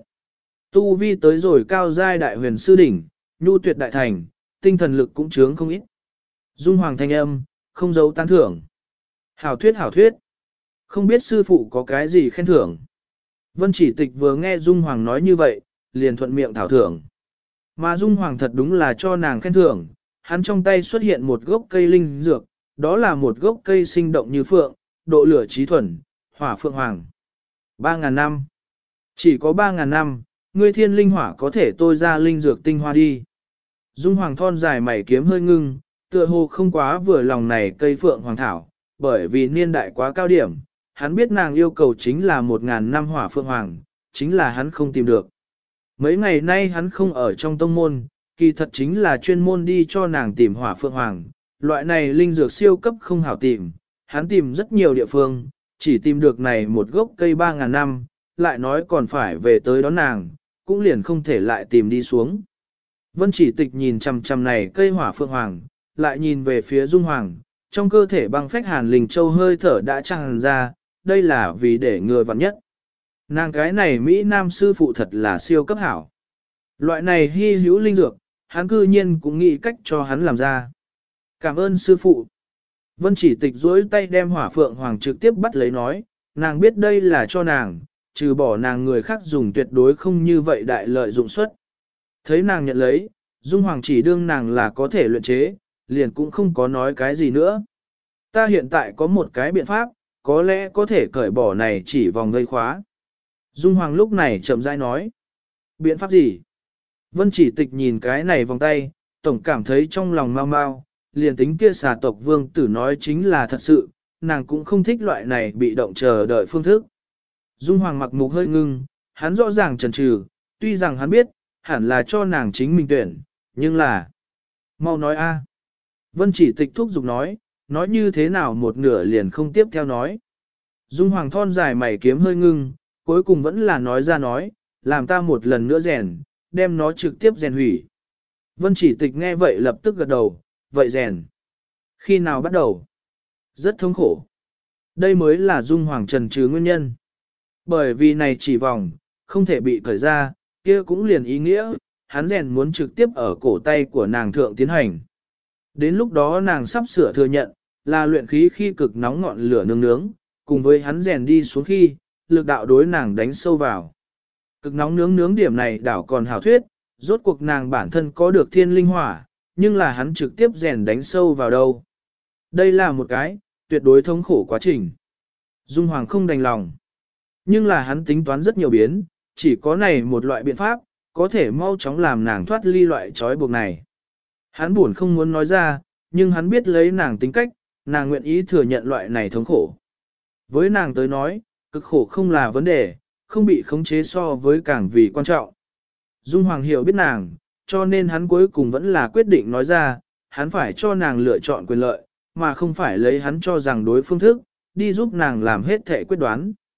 Tu vi tới rồi cao giai đại huyền sư đỉnh, nhu tuyệt đại thành, tinh thần lực cũng chướng không ít. Dung Hoàng thanh âm, không giấu tán thưởng. Hảo thuyết. Không biết sư phụ có cái gì khen thưởng. Vân Chỉ Tịch vừa nghe Dung Hoàng nói như vậy, liền thuận miệng thảo thưởng. Mà Dung Hoàng thật đúng là cho nàng khen thưởng, hắn trong tay xuất hiện một gốc cây linh dược, đó là một gốc cây sinh động như phượng, độ lửa trí thuần, hỏa phượng hoàng. 3.000 năm. Chỉ có 3.000 năm, ngươi thiên linh hỏa có thể tôi ra linh dược tinh hoa đi. Dung Hoàng thon dài mày kiếm hơi ngưng, tựa hồ không quá vừa lòng này cây phượng hoàng thảo, bởi vì niên đại quá cao điểm, hắn biết nàng yêu cầu chính là 1.000 năm hỏa phượng hoàng, chính là hắn không tìm được. Mấy ngày nay hắn không ở trong tông môn, kỳ thật chính là chuyên môn đi cho nàng tìm hỏa phượng hoàng, loại này linh dược siêu cấp không hảo tìm, hắn tìm rất nhiều địa phương, chỉ tìm được này một gốc cây 3.000 năm, lại nói còn phải về tới đón nàng, cũng liền không thể lại tìm đi xuống. Vân Chỉ Tịch nhìn chằm chằm này cây hỏa phượng hoàng, lại nhìn về phía Dung Hoàng, trong cơ thể băng phách hàn linh châu hơi thở đã tràn ra, đây là vì để ngừa vặn nhất. Nàng cái này Mỹ Nam sư phụ thật là siêu cấp hảo. Loại này hy hữu linh dược, hắn cư nhiên cũng nghĩ cách cho hắn làm ra. Cảm ơn sư phụ. Vân Chỉ Tịch duỗi tay đem hỏa phượng hoàng trực tiếp bắt lấy nói, nàng biết đây là cho nàng, trừ bỏ nàng người khác dùng tuyệt đối không như vậy đại lợi dụng suất. Thấy nàng nhận lấy, Dung Hoàng chỉ đương nàng là có thể luyện chế, liền cũng không có nói cái gì nữa. Ta hiện tại có một cái biện pháp, có lẽ có thể cởi bỏ này chỉ vòng gây khóa. Dung Hoàng lúc này chậm rãi nói. Biện pháp gì? Vân Chỉ Tịch nhìn cái này vòng tay, tổng cảm thấy trong lòng mau mau, liền tính kia xà tộc vương tử nói chính là thật sự, nàng cũng không thích loại này bị động chờ đợi phương thức. Dung Hoàng mặc mục hơi ngưng, hắn rõ ràng chần chừ, tuy rằng hắn biết, hẳn là cho nàng chính mình tuyển, nhưng là... Mau nói a. Vân Chỉ Tịch thúc giục nói như thế nào một nửa liền không tiếp theo nói. Dung Hoàng thon dài mày kiếm hơi ngưng, cuối cùng vẫn là nói ra làm ta một lần nữa rèn, đem nó trực tiếp rèn hủy. Vân Chỉ Tịch nghe vậy lập tức gật đầu, vậy rèn. Khi nào bắt đầu? Rất thống khổ. Đây mới là Dung Hoàng trần trừ nguyên nhân. Bởi vì này chỉ vòng, không thể bị cởi ra, kia cũng liền ý nghĩa, hắn rèn muốn trực tiếp ở cổ tay của nàng thượng tiến hành. Đến lúc đó nàng sắp sửa thừa nhận, là luyện khí khi cực nóng ngọn lửa nướng nướng, cùng với hắn rèn đi xuống khi, lực đạo đối nàng đánh sâu vào. Cực nóng nướng nướng điểm này đảo còn hảo thuyết, rốt cuộc nàng bản thân có được thiên linh hỏa, nhưng là hắn trực tiếp rèn đánh sâu vào đâu. Đây là một cái, tuyệt đối thống khổ quá trình. Dung Hoàng không đành lòng. Nhưng là hắn tính toán rất nhiều biến, chỉ có này một loại biện pháp, có thể mau chóng làm nàng thoát ly loại trói buộc này. Hắn buồn không muốn nói ra, nhưng hắn biết lấy nàng tính cách, nàng nguyện ý thừa nhận loại này thống khổ. Với nàng tới nói, cực khổ không là vấn đề, không bị khống chế so với càng vì quan trọng. Dung Hoàng hiểu biết nàng, cho nên hắn cuối cùng vẫn là quyết định nói ra, hắn phải cho nàng lựa chọn quyền lợi, mà không phải lấy hắn cho rằng đối phương thức, đi giúp nàng làm hết thể quyết đoán.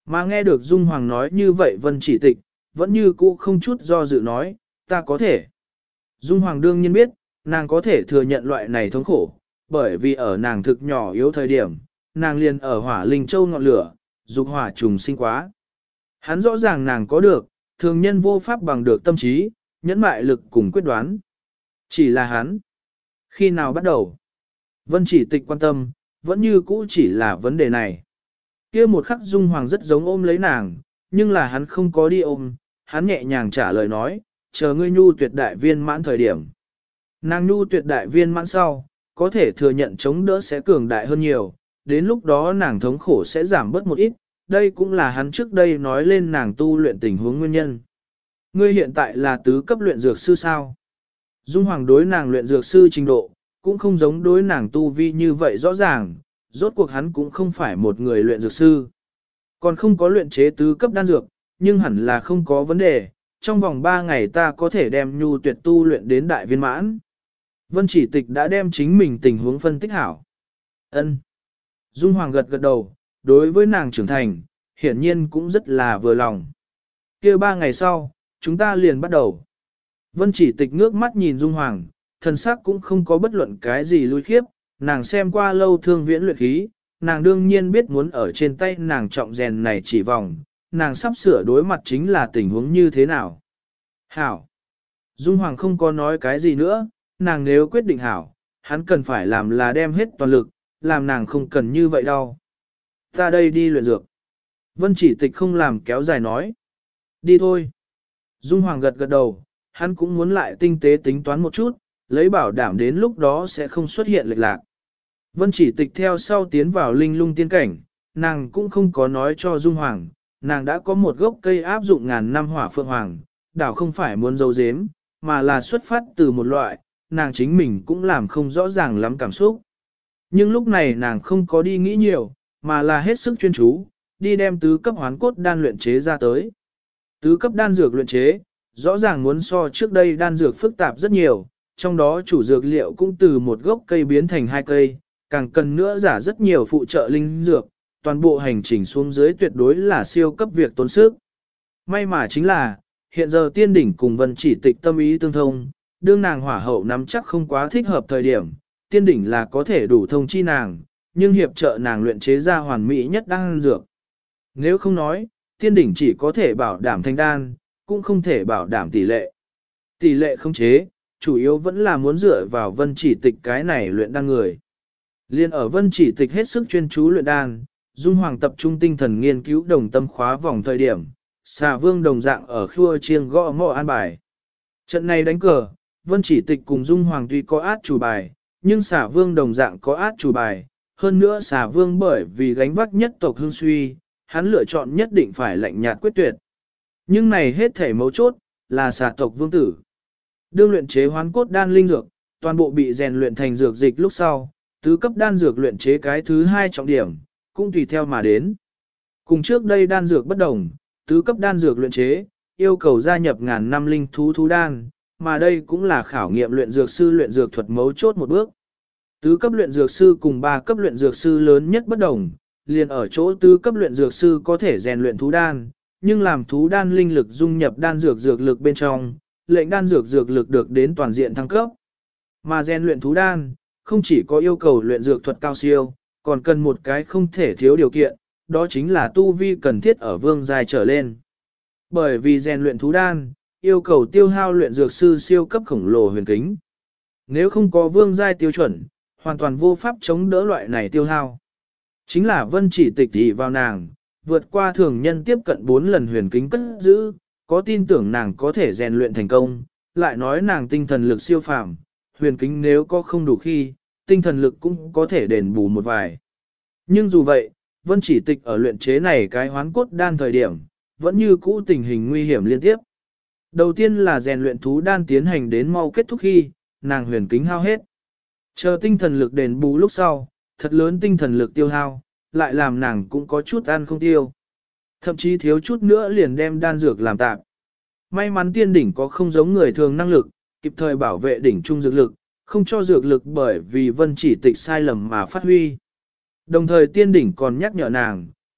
Mà nghe được Dung Hoàng nói như vậy Vân Chỉ Tịch, vẫn như cũ không chút do dự nói, ta có thể. Dung Hoàng đương nhiên biết, nàng có thể thừa nhận loại này thống khổ, bởi vì ở nàng thực nhỏ yếu thời điểm, nàng liền ở hỏa linh châu ngọn lửa, dục hỏa trùng sinh quá. Hắn rõ ràng nàng có được, thường nhân vô pháp bằng được tâm trí, nhẫn mại lực cùng quyết đoán. Chỉ là hắn. Khi nào bắt đầu? Vân Chỉ Tịch quan tâm, vẫn như cũ chỉ là vấn đề này. Kia một khắc Dung Hoàng rất giống ôm lấy nàng, nhưng là hắn không có đi ôm, hắn nhẹ nhàng trả lời nói, chờ ngươi nhu tuyệt đại viên mãn thời điểm. Nàng nhu tuyệt đại viên mãn sau, có thể thừa nhận chống đỡ sẽ cường đại hơn nhiều, đến lúc đó nàng thống khổ sẽ giảm bớt một ít, đây cũng là hắn trước đây nói lên nàng tu luyện tình huống nguyên nhân. Ngươi hiện tại là tứ cấp luyện dược sư sao? Dung Hoàng đối nàng luyện dược sư trình độ, cũng không giống đối nàng tu vi như vậy rõ ràng, rốt cuộc hắn cũng không phải một người luyện dược sư. Còn không có luyện chế tứ cấp đan dược, nhưng hẳn là không có vấn đề, trong vòng 3 ngày ta có thể đem nhu tuyệt tu luyện đến đại viên mãn. Vân Chỉ Tịch đã đem chính mình tình huống phân tích hảo. Ân. Dung Hoàng gật gật đầu, đối với nàng trưởng thành, hiển nhiên cũng rất là vừa lòng. Kia 3 ngày sau, chúng ta liền bắt đầu. Vân Chỉ Tịch ngước mắt nhìn Dung Hoàng, thần sắc cũng không có bất luận cái gì lui khiếp, nàng xem qua lâu thương viễn luyện khí, nàng đương nhiên biết muốn ở trên tay nàng trọng rèn này chỉ vòng, nàng sắp sửa đối mặt chính là tình huống như thế nào. Hảo. Dung Hoàng không có nói cái gì nữa, nàng nếu quyết định hảo, hắn cần phải làm là đem hết toàn lực, làm nàng không cần như vậy đâu. Ta đây đi luyện dược. Vân Chỉ Tịch không làm kéo dài nói. Đi thôi. Dung Hoàng gật gật đầu, hắn cũng muốn lại tinh tế tính toán một chút, lấy bảo đảm đến lúc đó sẽ không xuất hiện lệch lạc. Vân Chỉ Tịch theo sau tiến vào linh lung tiên cảnh, nàng cũng không có nói cho Dung Hoàng, nàng đã có một gốc cây áp dụng ngàn năm hỏa phượng hoàng, đảo không phải muốn giấu giếm, mà là xuất phát từ một loại, nàng chính mình cũng làm không rõ ràng lắm cảm xúc. Nhưng lúc này nàng không có đi nghĩ nhiều, mà là hết sức chuyên chú, đi đem tứ cấp hoán cốt đan luyện chế ra tới. Tứ cấp đan dược luyện chế, rõ ràng muốn so trước đây đan dược phức tạp rất nhiều, trong đó chủ dược liệu cũng từ một gốc cây biến thành 2 cây, càng cần nữa giả rất nhiều phụ trợ linh dược, toàn bộ hành trình xuống dưới tuyệt đối là siêu cấp việc tốn sức. May mà chính là, hiện giờ tiên đỉnh cùng Vân Chỉ Tịch tâm ý tương thông, đương nàng hỏa hậu nắm chắc không quá thích hợp thời điểm, tiên đỉnh là có thể đủ thông chi nàng, nhưng hiệp trợ nàng luyện chế ra hoàn mỹ nhất đan dược. Nếu không nói, tiên đỉnh chỉ có thể bảo đảm thành đan, cũng không thể bảo đảm tỷ lệ. Tỷ lệ không chế, chủ yếu vẫn là muốn dựa vào Vân Chỉ Tịch cái này luyện đan người. Liên ở Vân Chỉ Tịch hết sức chuyên chú luyện đan, Dung Hoàng tập trung tinh thần nghiên cứu đồng tâm khóa vòng thời điểm, Xà Vương đồng dạng ở khua chiêng gõ mõ an bài. Trận này đánh cờ, Vân Chỉ Tịch cùng Dung Hoàng tuy có át chủ bài, nhưng Xà Vương đồng dạng có át chủ bài, hơn nữa Xà Vương bởi vì gánh vác nhất tộc hương suy, hắn lựa chọn nhất định phải lạnh nhạt quyết tuyệt. Nhưng này hết thể mấu chốt, là Xà tộc vương tử. Đương luyện chế hoán cốt đan linh dược, toàn bộ bị rèn luyện thành dược dịch lúc sau, tứ cấp đan dược luyện chế cái thứ 2 trọng điểm, cũng tùy theo mà đến. Cùng trước đây đan dược bất đồng, tứ cấp đan dược luyện chế, yêu cầu gia nhập ngàn năm linh thú thú đan, mà đây cũng là khảo nghiệm luyện dược sư luyện dược thuật mấu chốt một bước. Tứ cấp luyện dược sư cùng 3 cấp luyện dược sư lớn nhất bất đồng, liền ở chỗ tứ cấp luyện dược sư có thể rèn luyện thú đan, nhưng làm thú đan linh lực dung nhập đan dược dược lực bên trong, lệnh đan dược dược lực được đến toàn diện thăng cấp. Mà rèn luyện thú đan, không chỉ có yêu cầu luyện dược thuật cao siêu, còn cần một cái không thể thiếu điều kiện, đó chính là tu vi cần thiết ở vương giai trở lên. Bởi vì rèn luyện thú đan, yêu cầu tiêu hao luyện dược sư siêu cấp khổng lồ huyền kính. Nếu không có vương giai tiêu chuẩn, hoàn toàn vô pháp chống đỡ loại này tiêu hao. Chính là Vân Chỉ Tịch thị vào nàng, vượt qua thường nhân tiếp cận 4 lần huyền kính cất giữ, có tin tưởng nàng có thể rèn luyện thành công, lại nói nàng tinh thần lực siêu phàm, huyền kính nếu có không đủ khi, tinh thần lực cũng có thể đền bù một vài. Nhưng dù vậy, Vân Chỉ Tịch ở luyện chế này cái hoán cốt đan thời điểm, vẫn như cũ tình hình nguy hiểm liên tiếp. Đầu tiên là rèn luyện thú đan tiến hành đến mau kết thúc khi, nàng huyền kính hao hết. Chờ tinh thần lực đền bù lúc sau, thật lớn tinh thần lực tiêu hao, lại làm nàng cũng có chút ăn không tiêu. Thậm chí thiếu chút nữa liền đem đan dược làm tạm. May mắn tiên đỉnh có không giống người thường năng lực, kịp thời bảo vệ đỉnh trung dược lực, không cho dược lực bởi vì Vân Chỉ Tịch sai lầm mà phát huy. Đồng thời tiên đỉnh còn nhắc nhở nàng,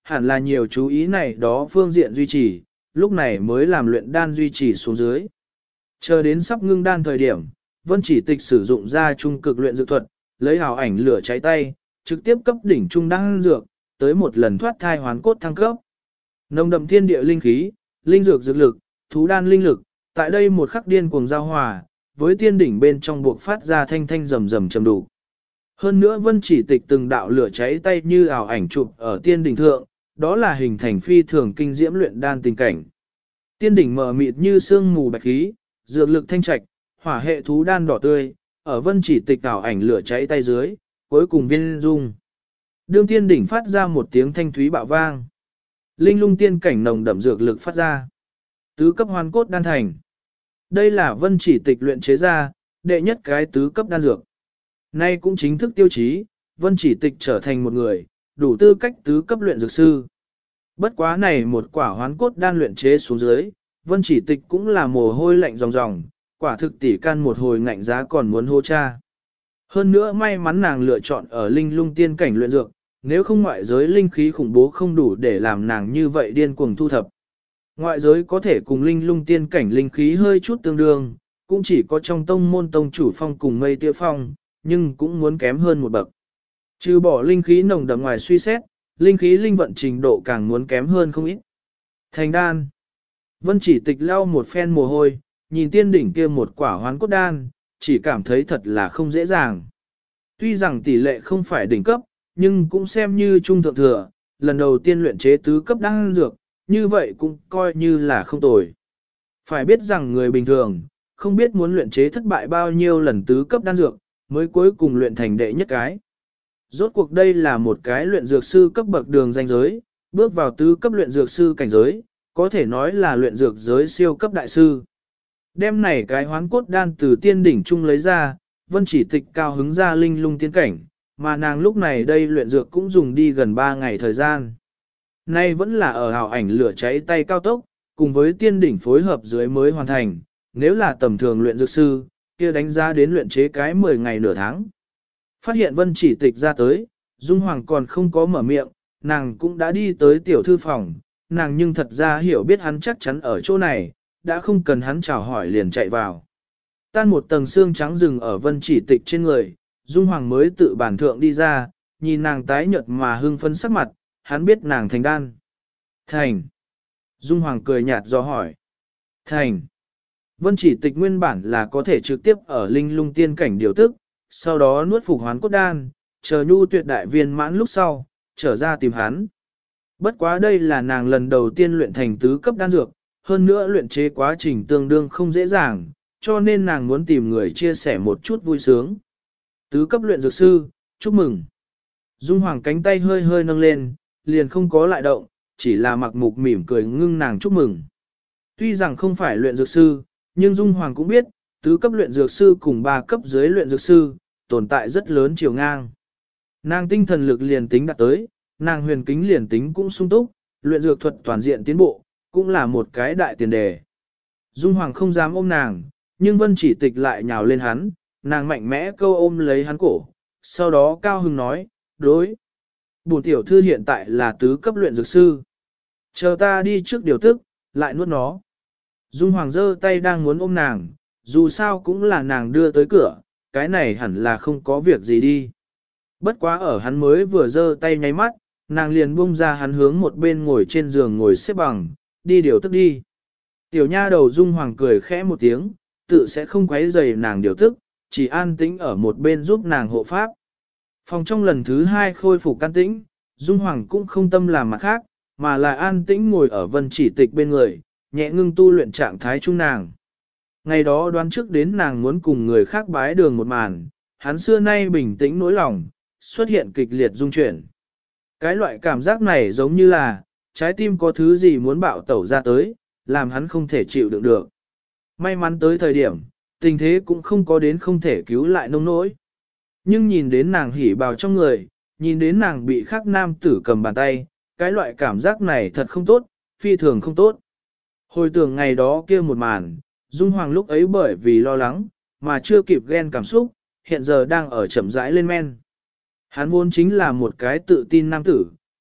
hẳn là nhiều chú ý này đó phương diện duy trì, lúc này mới làm luyện đan duy trì xuống dưới. Chờ đến sắp ngưng đan thời điểm, Vân Chỉ Tịch sử dụng ra trung cực luyện dược thuật, lấy hào ảnh lửa cháy tay, trực tiếp cấp đỉnh trung đan dược, tới một lần thoát thai hoán cốt thăng cấp. Nồng đậm thiên địa linh khí, linh dược dược lực, thú đan linh lực, tại đây một khắc điên cuồng giao hòa, với tiên đỉnh bên trong buộc phát ra thanh thanh rầm rầm trầm đủ. Hơn nữa Vân Chỉ Tịch từng đạo lửa cháy tay như ảo ảnh chụp ở tiên đỉnh thượng, đó là hình thành phi thường kinh diễm luyện đan tình cảnh. Tiên đỉnh mờ mịt như sương mù bạch khí, dược lực thanh trạch, hỏa hệ thú đan đỏ tươi, ở Vân Chỉ Tịch ảo ảnh lửa cháy tay dưới, cuối cùng viên dung. Đương tiên đỉnh phát ra một tiếng thanh thúy bạo vang. Linh lung tiên cảnh nồng đậm dược lực phát ra. Tứ cấp hoàn cốt đan thành. Đây là Vân Chỉ Tịch luyện chế ra, đệ nhất cái tứ cấp đan dược. Nay cũng chính thức tiêu chí, Vân Chỉ Tịch trở thành một người, đủ tư cách tứ cấp luyện dược sư. Bất quá này một quả hoán cốt đan luyện chế xuống dưới, Vân Chỉ Tịch cũng là mồ hôi lạnh ròng ròng, quả thực tỉ can một hồi ngạnh giá còn muốn hô cha. Hơn nữa may mắn nàng lựa chọn ở linh lung tiên cảnh luyện dược, nếu không ngoại giới linh khí khủng bố không đủ để làm nàng như vậy điên cuồng thu thập. Ngoại giới có thể cùng linh lung tiên cảnh linh khí hơi chút tương đương, cũng chỉ có trong tông môn tông chủ phong cùng mây tiêu phong, nhưng cũng muốn kém hơn một bậc. Trừ bỏ linh khí nồng đậm ngoài suy xét, linh khí linh vận trình độ càng muốn kém hơn không ít. Thành đan. Vân Chỉ Tịch lau một phen mồ hôi, nhìn tiên đỉnh kia một quả hoán cốt đan, chỉ cảm thấy thật là không dễ dàng. Tuy rằng tỷ lệ không phải đỉnh cấp, nhưng cũng xem như trung thượng thừa, lần đầu tiên luyện chế tứ cấp đan dược, như vậy cũng coi như là không tồi. Phải biết rằng người bình thường, không biết muốn luyện chế thất bại bao nhiêu lần tứ cấp đan dược, mới cuối cùng luyện thành đệ nhất cái. Rốt cuộc đây là một cái luyện dược sư cấp bậc đường danh giới, bước vào tứ cấp luyện dược sư cảnh giới, có thể nói là luyện dược giới siêu cấp đại sư. Đêm này cái hoán cốt đan từ tiên đỉnh trung lấy ra, Vân Chỉ Tịch cao hứng ra linh lung tiên cảnh, mà nàng lúc này đây luyện dược cũng dùng đi gần 3 ngày thời gian. Nay vẫn là ở ảo ảnh lửa cháy tay cao tốc, cùng với tiên đỉnh phối hợp dưới mới hoàn thành, nếu là tầm thường luyện dược sư, kia đánh giá đến luyện chế cái 10 ngày nửa tháng. Phát hiện Vân Chỉ Tịch ra tới, Dung Hoàng còn không có mở miệng, nàng cũng đã đi tới tiểu thư phòng, nàng nhưng thật ra hiểu biết hắn chắc chắn ở chỗ này, đã không cần hắn chào hỏi liền chạy vào. Tan một tầng xương trắng rừng ở Vân Chỉ Tịch trên người, Dung Hoàng mới tự bản thượng đi ra, nhìn nàng tái nhợt mà hưng phấn sắc mặt, hắn biết nàng thành đan. Thành. Dung Hoàng cười nhạt do hỏi. Thành. Vân Chỉ Tịch nguyên bản là có thể trực tiếp ở linh lung tiên cảnh điều tức, sau đó nuốt phục hoán cốt đan, chờ nhu tuyệt đại viên mãn lúc sau, trở ra tìm hắn. Bất quá đây là nàng lần đầu tiên luyện thành tứ cấp đan dược, hơn nữa luyện chế quá trình tương đương không dễ dàng, cho nên nàng muốn tìm người chia sẻ một chút vui sướng. Tứ cấp luyện dược sư, chúc mừng. Dung Hoàng cánh tay hơi hơi nâng lên, liền không có lại động, chỉ là mặc mục mỉm cười ngưng nàng chúc mừng. Tuy rằng không phải luyện dược sư, nhưng Dung Hoàng cũng biết, tứ cấp luyện dược sư cùng 3 cấp dưới luyện dược sư, tồn tại rất lớn chiều ngang. Nàng tinh thần lực liền tính đạt tới, nàng huyền kính liền tính cũng sung túc, luyện dược thuật toàn diện tiến bộ, cũng là một cái đại tiền đề. Dung Hoàng không dám ôm nàng, nhưng Vân Chỉ Tịch lại nhào lên hắn, nàng mạnh mẽ câu ôm lấy hắn cổ, sau đó cao hứng nói, đối. Bổn tiểu thư hiện tại là tứ cấp luyện dược sư. Chờ ta đi trước điều tức, lại nuốt nó. Dung Hoàng giơ tay đang muốn ôm nàng, dù sao cũng là nàng đưa tới cửa, cái này hẳn là không có việc gì đi. Bất quá ở hắn mới vừa giơ tay nháy mắt, nàng liền buông ra hắn hướng một bên ngồi trên giường ngồi xếp bằng, đi điều tức đi. Tiểu nha đầu Dung Hoàng cười khẽ một tiếng, tự sẽ không quấy rầy nàng điều tức, chỉ an tĩnh ở một bên giúp nàng hộ pháp. Phòng trong lần thứ 2 khôi phục an tĩnh, Dung Hoàng cũng không tâm làm mặt khác, mà là an tĩnh ngồi ở Vân Chỉ Tịch bên người, nhẹ ngưng tu luyện trạng thái trung nàng. Ngày đó đoán trước đến nàng muốn cùng người khác bái đường một màn, hắn xưa nay bình tĩnh nỗi lòng, xuất hiện kịch liệt dung chuyển. Cái loại cảm giác này giống như là, trái tim có thứ gì muốn bạo tẩu ra tới, làm hắn không thể chịu đựng được. May mắn tới thời điểm, tình thế cũng không có đến không thể cứu lại nông nỗi. Nhưng nhìn đến nàng hỉ bào trong người, nhìn đến nàng bị khác nam tử cầm bàn tay, cái loại cảm giác này thật không tốt, phi thường không tốt. Hồi tưởng ngày đó kia một màn, Dung Hoàng lúc ấy bởi vì lo lắng, mà chưa kịp ghen cảm xúc, hiện giờ đang ở chậm rãi lên men. Hắn vốn chính là một cái tự tin nam tử,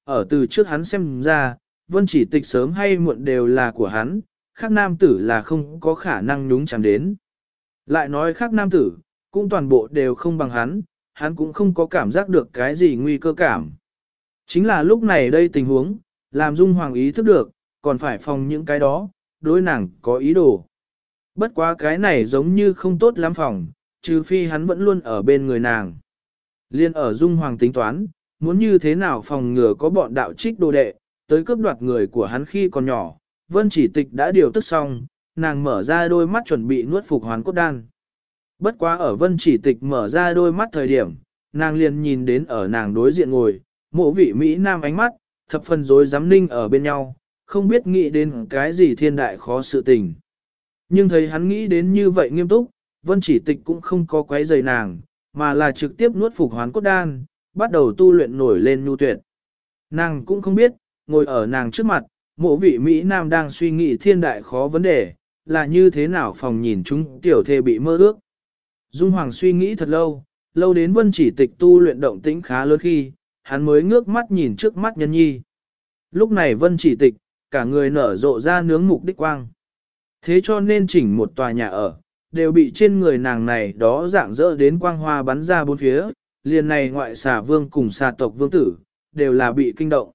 ở từ trước hắn xem ra, vân chỉ tịch sớm hay muộn đều là của hắn, khác nam tử là không có khả năng nhúng chạm đến. Lại nói khác nam tử, cũng toàn bộ đều không bằng hắn cũng không có cảm giác được cái gì nguy cơ cảm. Chính là lúc này đây tình huống, làm Dung Hoàng ý thức được, còn phải phòng những cái đó, đối nàng có ý đồ. Bất quá cái này giống như không tốt lắm phòng, trừ phi hắn vẫn luôn ở bên người nàng. Liên ở Dung Hoàng tính toán, muốn như thế nào phòng ngừa có bọn đạo trích đồ đệ, tới cướp đoạt người của hắn khi còn nhỏ. Vân chỉ tịch đã điều tức xong, nàng mở ra đôi mắt chuẩn bị nuốt phục hoàn cốt đan. Bất quá ở vân chỉ tịch mở ra đôi mắt thời điểm, nàng liền nhìn đến ở nàng đối diện ngồi, mộ vị Mỹ Nam ánh mắt, thập phần rối rắm ninh ở bên nhau, không biết nghĩ đến cái gì thiên đại khó sự tình. Nhưng thấy hắn nghĩ đến như vậy nghiêm túc, vân chỉ tịch cũng không có quấy rầy nàng, mà là trực tiếp nuốt phục hoán cốt đan, bắt đầu tu luyện nổi lên nhu tuyệt. Nàng cũng không biết, ngồi ở nàng trước mặt, mộ vị Mỹ Nam đang suy nghĩ thiên đại khó vấn đề, là như thế nào phòng nhìn chúng tiểu thê bị mơ ước. Dung Hoàng suy nghĩ thật lâu, lâu đến vân chỉ tịch tu luyện động tĩnh khá lớn khi, hắn mới ngước mắt nhìn trước mắt nhân nhi. Lúc này vân chỉ tịch, cả người nở rộ ra nướng mục đích quang. Thế cho nên chỉnh một tòa nhà ở, đều bị trên người nàng này đó dạng dỡ đến quang hoa bắn ra bốn phía, liền này ngoại xà vương cùng xà tộc vương tử, đều là bị kinh động.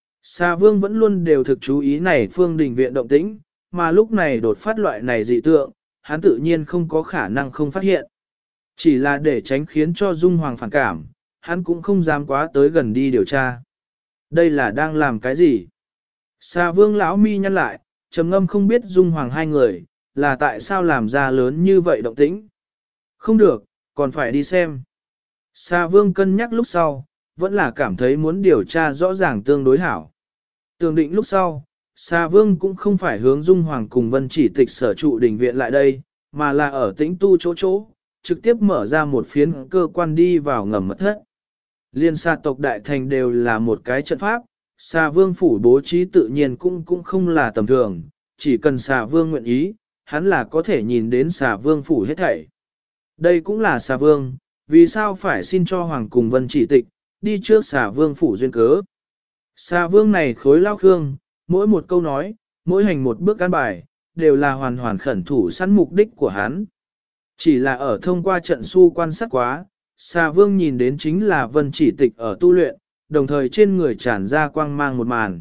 Xà vương vẫn luôn đều thực chú ý này phương đình viện động tĩnh, mà lúc này đột phát loại này dị tượng, hắn tự nhiên không có khả năng không phát hiện. Chỉ là để tránh khiến cho Dung Hoàng phản cảm, hắn cũng không dám quá tới gần đi điều tra. Đây là đang làm cái gì? Xà vương lão mi nhăn lại, trầm ngâm không biết Dung Hoàng hai người, là tại sao làm ra lớn như vậy động tĩnh. Không được, còn phải đi xem. Xà vương cân nhắc lúc sau, vẫn là cảm thấy muốn điều tra rõ ràng tương đối hảo. Tường định lúc sau, Xà vương cũng không phải hướng Dung Hoàng cùng vân chỉ tịch sở trụ đình viện lại đây, mà là ở tĩnh tu chỗ, trực tiếp mở ra một phiến cơ quan đi vào ngầm mật thất. Liên xa tộc đại thành đều là một cái trận pháp, xà vương phủ bố trí tự nhiên cũng không là tầm thường, chỉ cần xà vương nguyện ý, hắn là có thể nhìn đến xà vương phủ hết thảy. Đây cũng là xà vương, vì sao phải xin cho hoàng cùng vân chỉ tịch, đi trước xà vương phủ duyên cớ. Xà vương này khối lao khương, mỗi một câu nói, mỗi hành một bước căn bài, đều là hoàn hoàn khẩn thủ sẵn mục đích của hắn. Chỉ là ở thông qua trận su quan sát quá, xà vương nhìn đến chính là vân chỉ tịch ở tu luyện, đồng thời trên người tràn ra quang mang một màn.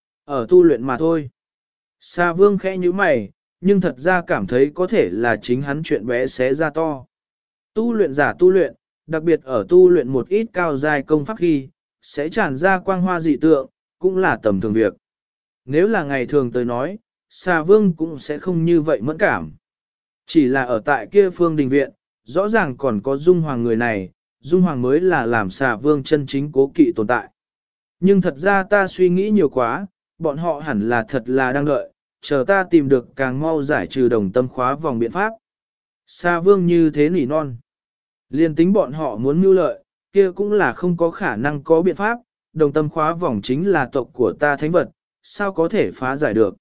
Ở tu luyện mà thôi. Xà vương khẽ như mày, nhưng thật ra cảm thấy có thể là chính hắn chuyện bé xé ra to. Tu luyện giả tu luyện, đặc biệt ở tu luyện một ít cao dài công pháp khi, sẽ tràn ra quang hoa dị tượng, cũng là tầm thường việc. Nếu là ngày thường tới nói, xà vương cũng sẽ không như vậy mẫn cảm. Chỉ là ở tại kia phương đình viện, rõ ràng còn có Dung Hoàng người này, Dung Hoàng mới là làm xà vương chân chính cố kỵ tồn tại. Nhưng thật ra ta suy nghĩ nhiều quá, bọn họ hẳn là thật là đang đợi, chờ ta tìm được càng mau giải trừ đồng tâm khóa vòng biện pháp. Xà vương như thế nỉ non. Liên tính bọn họ muốn mưu lợi, kia cũng là không có khả năng có biện pháp, đồng tâm khóa vòng chính là tộc của ta thánh vật, sao có thể phá giải được.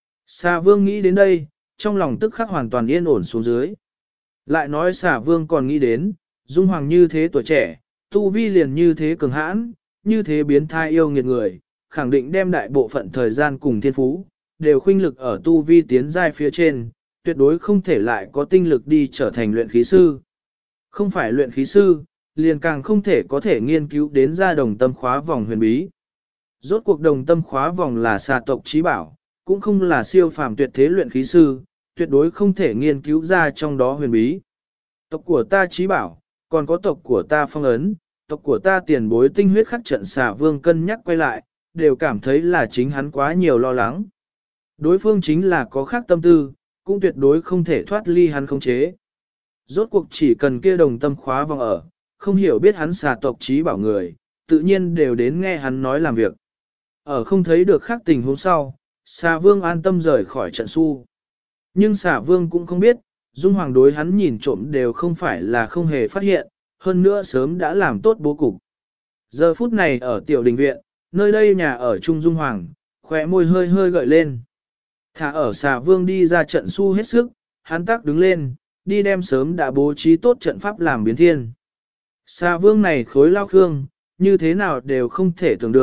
Xà vương nghĩ đến đây, trong lòng tức khắc hoàn toàn yên ổn xuống dưới. Lại nói xà vương còn nghĩ đến, Dung Hoàng như thế tuổi trẻ, tu vi liền như thế cường hãn, như thế biến thai yêu nghiệt người, khẳng định đem đại bộ phận thời gian cùng thiên phú, đều khuynh lực ở tu vi tiến giai phía trên, tuyệt đối không thể lại có tinh lực đi trở thành luyện khí sư. Không phải luyện khí sư, liền càng không thể có thể nghiên cứu đến ra đồng tâm khóa vòng huyền bí. Rốt cuộc đồng tâm khóa vòng là xà tộc trí bảo, cũng không là siêu phàm tuyệt thế luyện khí sư, tuyệt đối không thể nghiên cứu ra trong đó huyền bí. Tộc của ta trí bảo, còn có tộc của ta phong ấn, tộc của ta tiền bối tinh huyết khắc trận xà vương cân nhắc quay lại, đều cảm thấy là chính hắn quá nhiều lo lắng. Đối phương chính là có khác tâm tư, cũng tuyệt đối không thể thoát ly hắn khống chế. Rốt cuộc chỉ cần kia đồng tâm khóa vòng ở, không hiểu biết hắn xà tộc trí bảo người, tự nhiên đều đến nghe hắn nói làm việc. Ở không thấy được khác tình huống sau, xà vương an tâm rời khỏi trận su. Nhưng xà vương cũng không biết, Dung Hoàng đối hắn nhìn trộm đều không phải là không hề phát hiện, hơn nữa sớm đã làm tốt bố cục. Giờ phút này ở tiểu đình viện, nơi đây nhà ở Trung Dung Hoàng, khỏe môi hơi hơi gợi lên. Thả ở xà vương đi ra trận su hết sức, hắn tác đứng lên, đi đem sớm đã bố trí tốt trận pháp làm biến thiên. Xà vương này khối lao khương, như thế nào đều không thể tưởng được,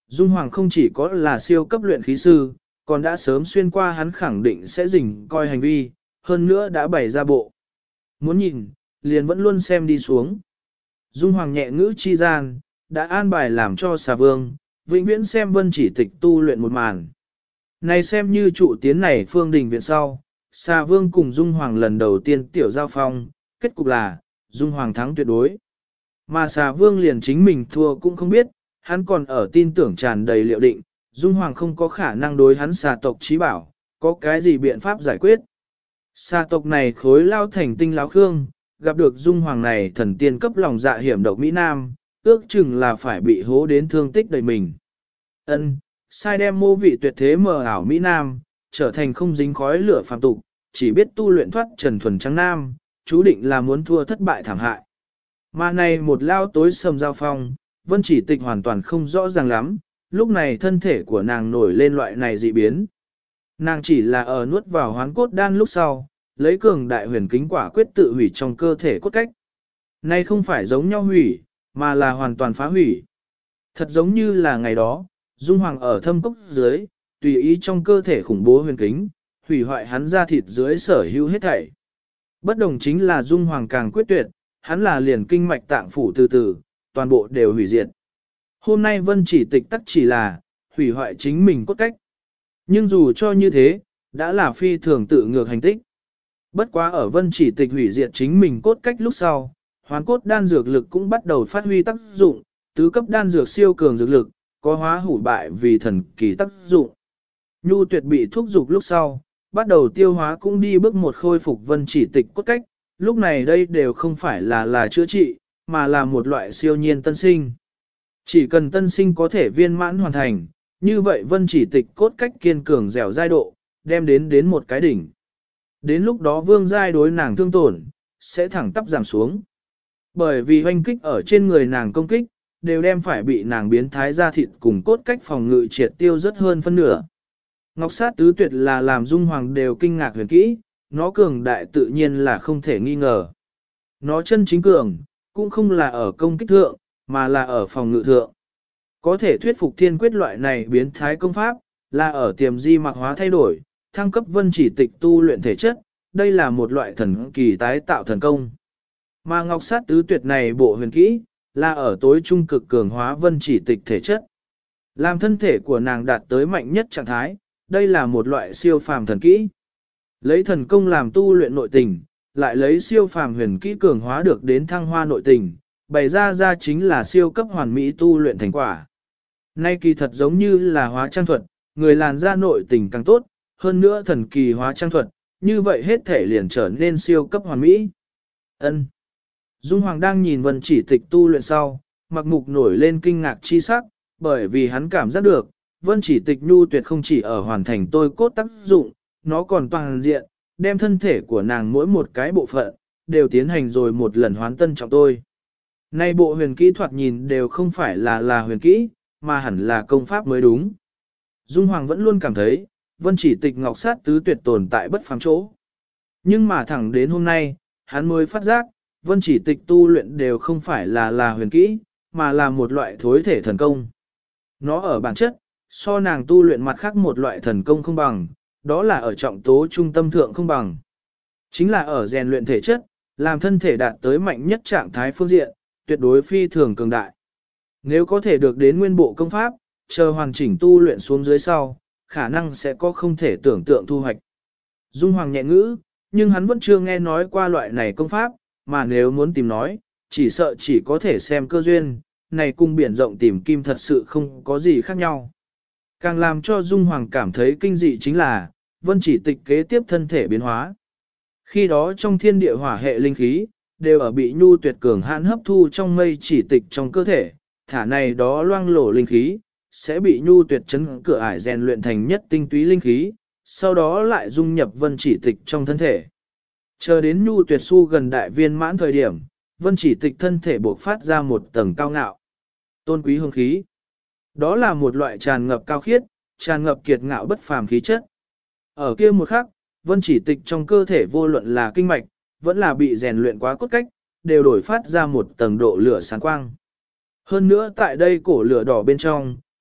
Dung Hoàng không chỉ có là siêu cấp luyện khí sư, còn đã sớm xuyên qua hắn khẳng định sẽ rình coi hành vi, hơn nữa đã bày ra bộ. Muốn nhìn, liền vẫn luôn xem đi xuống. Dung Hoàng nhẹ ngữ chi gian, đã an bài làm cho xà vương, vĩnh viễn xem Vân Chỉ Tịch tu luyện một màn. Này xem như trụ tiến này phương đình viện sau, xà vương cùng Dung Hoàng lần đầu tiên tiểu giao phong, kết cục là, Dung Hoàng thắng tuyệt đối. Mà xà vương liền chính mình thua cũng không biết, hắn còn ở tin tưởng tràn đầy liệu định, Dung Hoàng không có khả năng đối hắn xà tộc trí bảo, có cái gì biện pháp giải quyết. Xà tộc này khối lao thành tinh láo khương, gặp được Dung Hoàng này thần tiên cấp lòng dạ hiểm độc Mỹ Nam, ước chừng là phải bị hố đến thương tích đầy mình. Ân, sai đem mô vị tuyệt thế mờ ảo Mỹ Nam, trở thành không dính khói lửa phàm tục, chỉ biết tu luyện thoát trần thuần trắng nam, chú định là muốn thua thất bại thảm hại. Mà này một lao tối sầm giao phong, Vân Chỉ Tịch hoàn toàn không rõ ràng lắm, lúc này thân thể của nàng nổi lên loại này dị biến. Nàng chỉ là ở nuốt vào hoán cốt đan lúc sau, lấy cường đại huyền kính quả quyết tự hủy trong cơ thể cốt cách. Nay không phải giống nhau hủy, mà là hoàn toàn phá hủy. Thật giống như là ngày đó, Dung Hoàng ở thâm cốc dưới, tùy ý trong cơ thể khủng bố huyền kính, hủy hoại hắn ra thịt dưới sở hữu hết thảy. Bất đồng chính là Dung Hoàng càng quyết tuyệt, hắn là liền kinh mạch tạng phủ từ từ, toàn bộ đều hủy diệt. Hôm nay Vân Chỉ Tịch tắc chỉ là, hủy hoại chính mình cốt cách. Nhưng dù cho như thế, đã là phi thường tự ngược hành tích. Bất quá ở Vân Chỉ Tịch hủy diệt chính mình cốt cách lúc sau, hoán cốt đan dược lực cũng bắt đầu phát huy tác dụng, tứ cấp đan dược siêu cường dược lực, có hóa hủ bại vì thần kỳ tác dụng. Nhu Tuyệt bị thúc dục lúc sau, bắt đầu tiêu hóa cũng đi bước một khôi phục Vân Chỉ Tịch cốt cách, lúc này đây đều không phải là chữa trị, mà là một loại siêu nhiên tân sinh. Chỉ cần tân sinh có thể viên mãn hoàn thành, như vậy Vân Chỉ Tịch cốt cách kiên cường dẻo dai độ, đem đến một cái đỉnh. Đến lúc đó vương giai đối nàng thương tổn, sẽ thẳng tắp giảm xuống. Bởi vì hoanh kích ở trên người nàng công kích, đều đem phải bị nàng biến thái ra thịt cùng cốt cách phòng ngự triệt tiêu rất hơn phân nửa. Ngọc sát tứ tuyệt là làm Dung Hoàng đều kinh ngạc huyền kỹ, nó cường đại tự nhiên là không thể nghi ngờ. Nó chân chính cường, cũng không là ở công kích thượng, mà là ở phòng ngự thượng. Có thể thuyết phục thiên quyết loại này biến thái công pháp, là ở tiềm di mạc hóa thay đổi, thăng cấp Vân Chỉ Tịch tu luyện thể chất, đây là một loại thần kỳ tái tạo thần công. Mà ngọc sát tứ tuyệt này bộ huyền kỹ, là ở tối trung cực cường hóa Vân Chỉ Tịch thể chất. Làm thân thể của nàng đạt tới mạnh nhất trạng thái, đây là một loại siêu phàm thần kỹ. Lấy thần công làm tu luyện nội tình, lại lấy siêu phàm huyền kỹ cường hóa được đến thăng hoa nội tình, bày ra chính là siêu cấp hoàn mỹ tu luyện thành quả. Nay kỳ thật giống như là hóa trang thuật, người làn da nội tình càng tốt, hơn nữa thần kỳ hóa trang thuật, như vậy hết thể liền trở nên siêu cấp hoàn mỹ. Ân. Dung Hoàng đang nhìn Vân Chỉ Tịch tu luyện sau, mặc mục nổi lên kinh ngạc chi sắc, bởi vì hắn cảm giác được, Vân Chỉ Tịch nhu tuyệt không chỉ ở hoàn thành tôi cốt tác dụng, nó còn toàn diện, đem thân thể của nàng mỗi một cái bộ phận, đều tiến hành rồi một lần hoán tân trọng tôi. Nay bộ huyền kỹ thoạt nhìn đều không phải là huyền kỹ, mà hẳn là công pháp mới đúng. Dung Hoàng vẫn luôn cảm thấy, Vân Chỉ Tịch ngọc sát tứ tuyệt tồn tại bất phàm chỗ. Nhưng mà thẳng đến hôm nay, hắn mới phát giác, Vân Chỉ Tịch tu luyện đều không phải là huyền kỹ, mà là một loại thối thể thần công. Nó ở bản chất, so nàng tu luyện mặt khác một loại thần công không bằng, đó là ở trọng tố trung tâm thượng không bằng. Chính là ở rèn luyện thể chất, làm thân thể đạt tới mạnh nhất trạng thái phương diện, tuyệt đối phi thường cường đại. Nếu có thể được đến nguyên bộ công pháp, chờ hoàn chỉnh tu luyện xuống dưới sau, khả năng sẽ có không thể tưởng tượng thu hoạch. Dung Hoàng nhẹ ngữ, nhưng hắn vẫn chưa nghe nói qua loại này công pháp, mà nếu muốn tìm nói, chỉ sợ chỉ có thể xem cơ duyên, này cung biển rộng tìm kim thật sự không có gì khác nhau. Càng làm cho Dung Hoàng cảm thấy kinh dị chính là, Vân Chỉ Tịch kế tiếp thân thể biến hóa. Khi đó trong thiên địa hỏa hệ linh khí, đều ở bị nhu tuyệt cường hãn hấp thu trong mây chỉ tịch trong cơ thể, thả này đó loang lổ linh khí, sẽ bị nhu tuyệt chấn cửa ải rèn luyện thành nhất tinh túy linh khí, sau đó lại dung nhập Vân Chỉ Tịch trong thân thể. Chờ đến nhu tuyệt su gần đại viên mãn thời điểm, Vân Chỉ Tịch thân thể bộc phát ra một tầng cao ngạo, tôn quý hương khí. Đó là một loại tràn ngập cao khiết, tràn ngập kiệt ngạo bất phàm khí chất. Ở kia một khắc, Vân Chỉ Tịch trong cơ thể vô luận là kinh mạch, vẫn là bị rèn luyện quá cốt cách, đều đổi phát ra một tầng độ lửa sáng quang. Hơn nữa tại đây cổ lửa đỏ bên trong,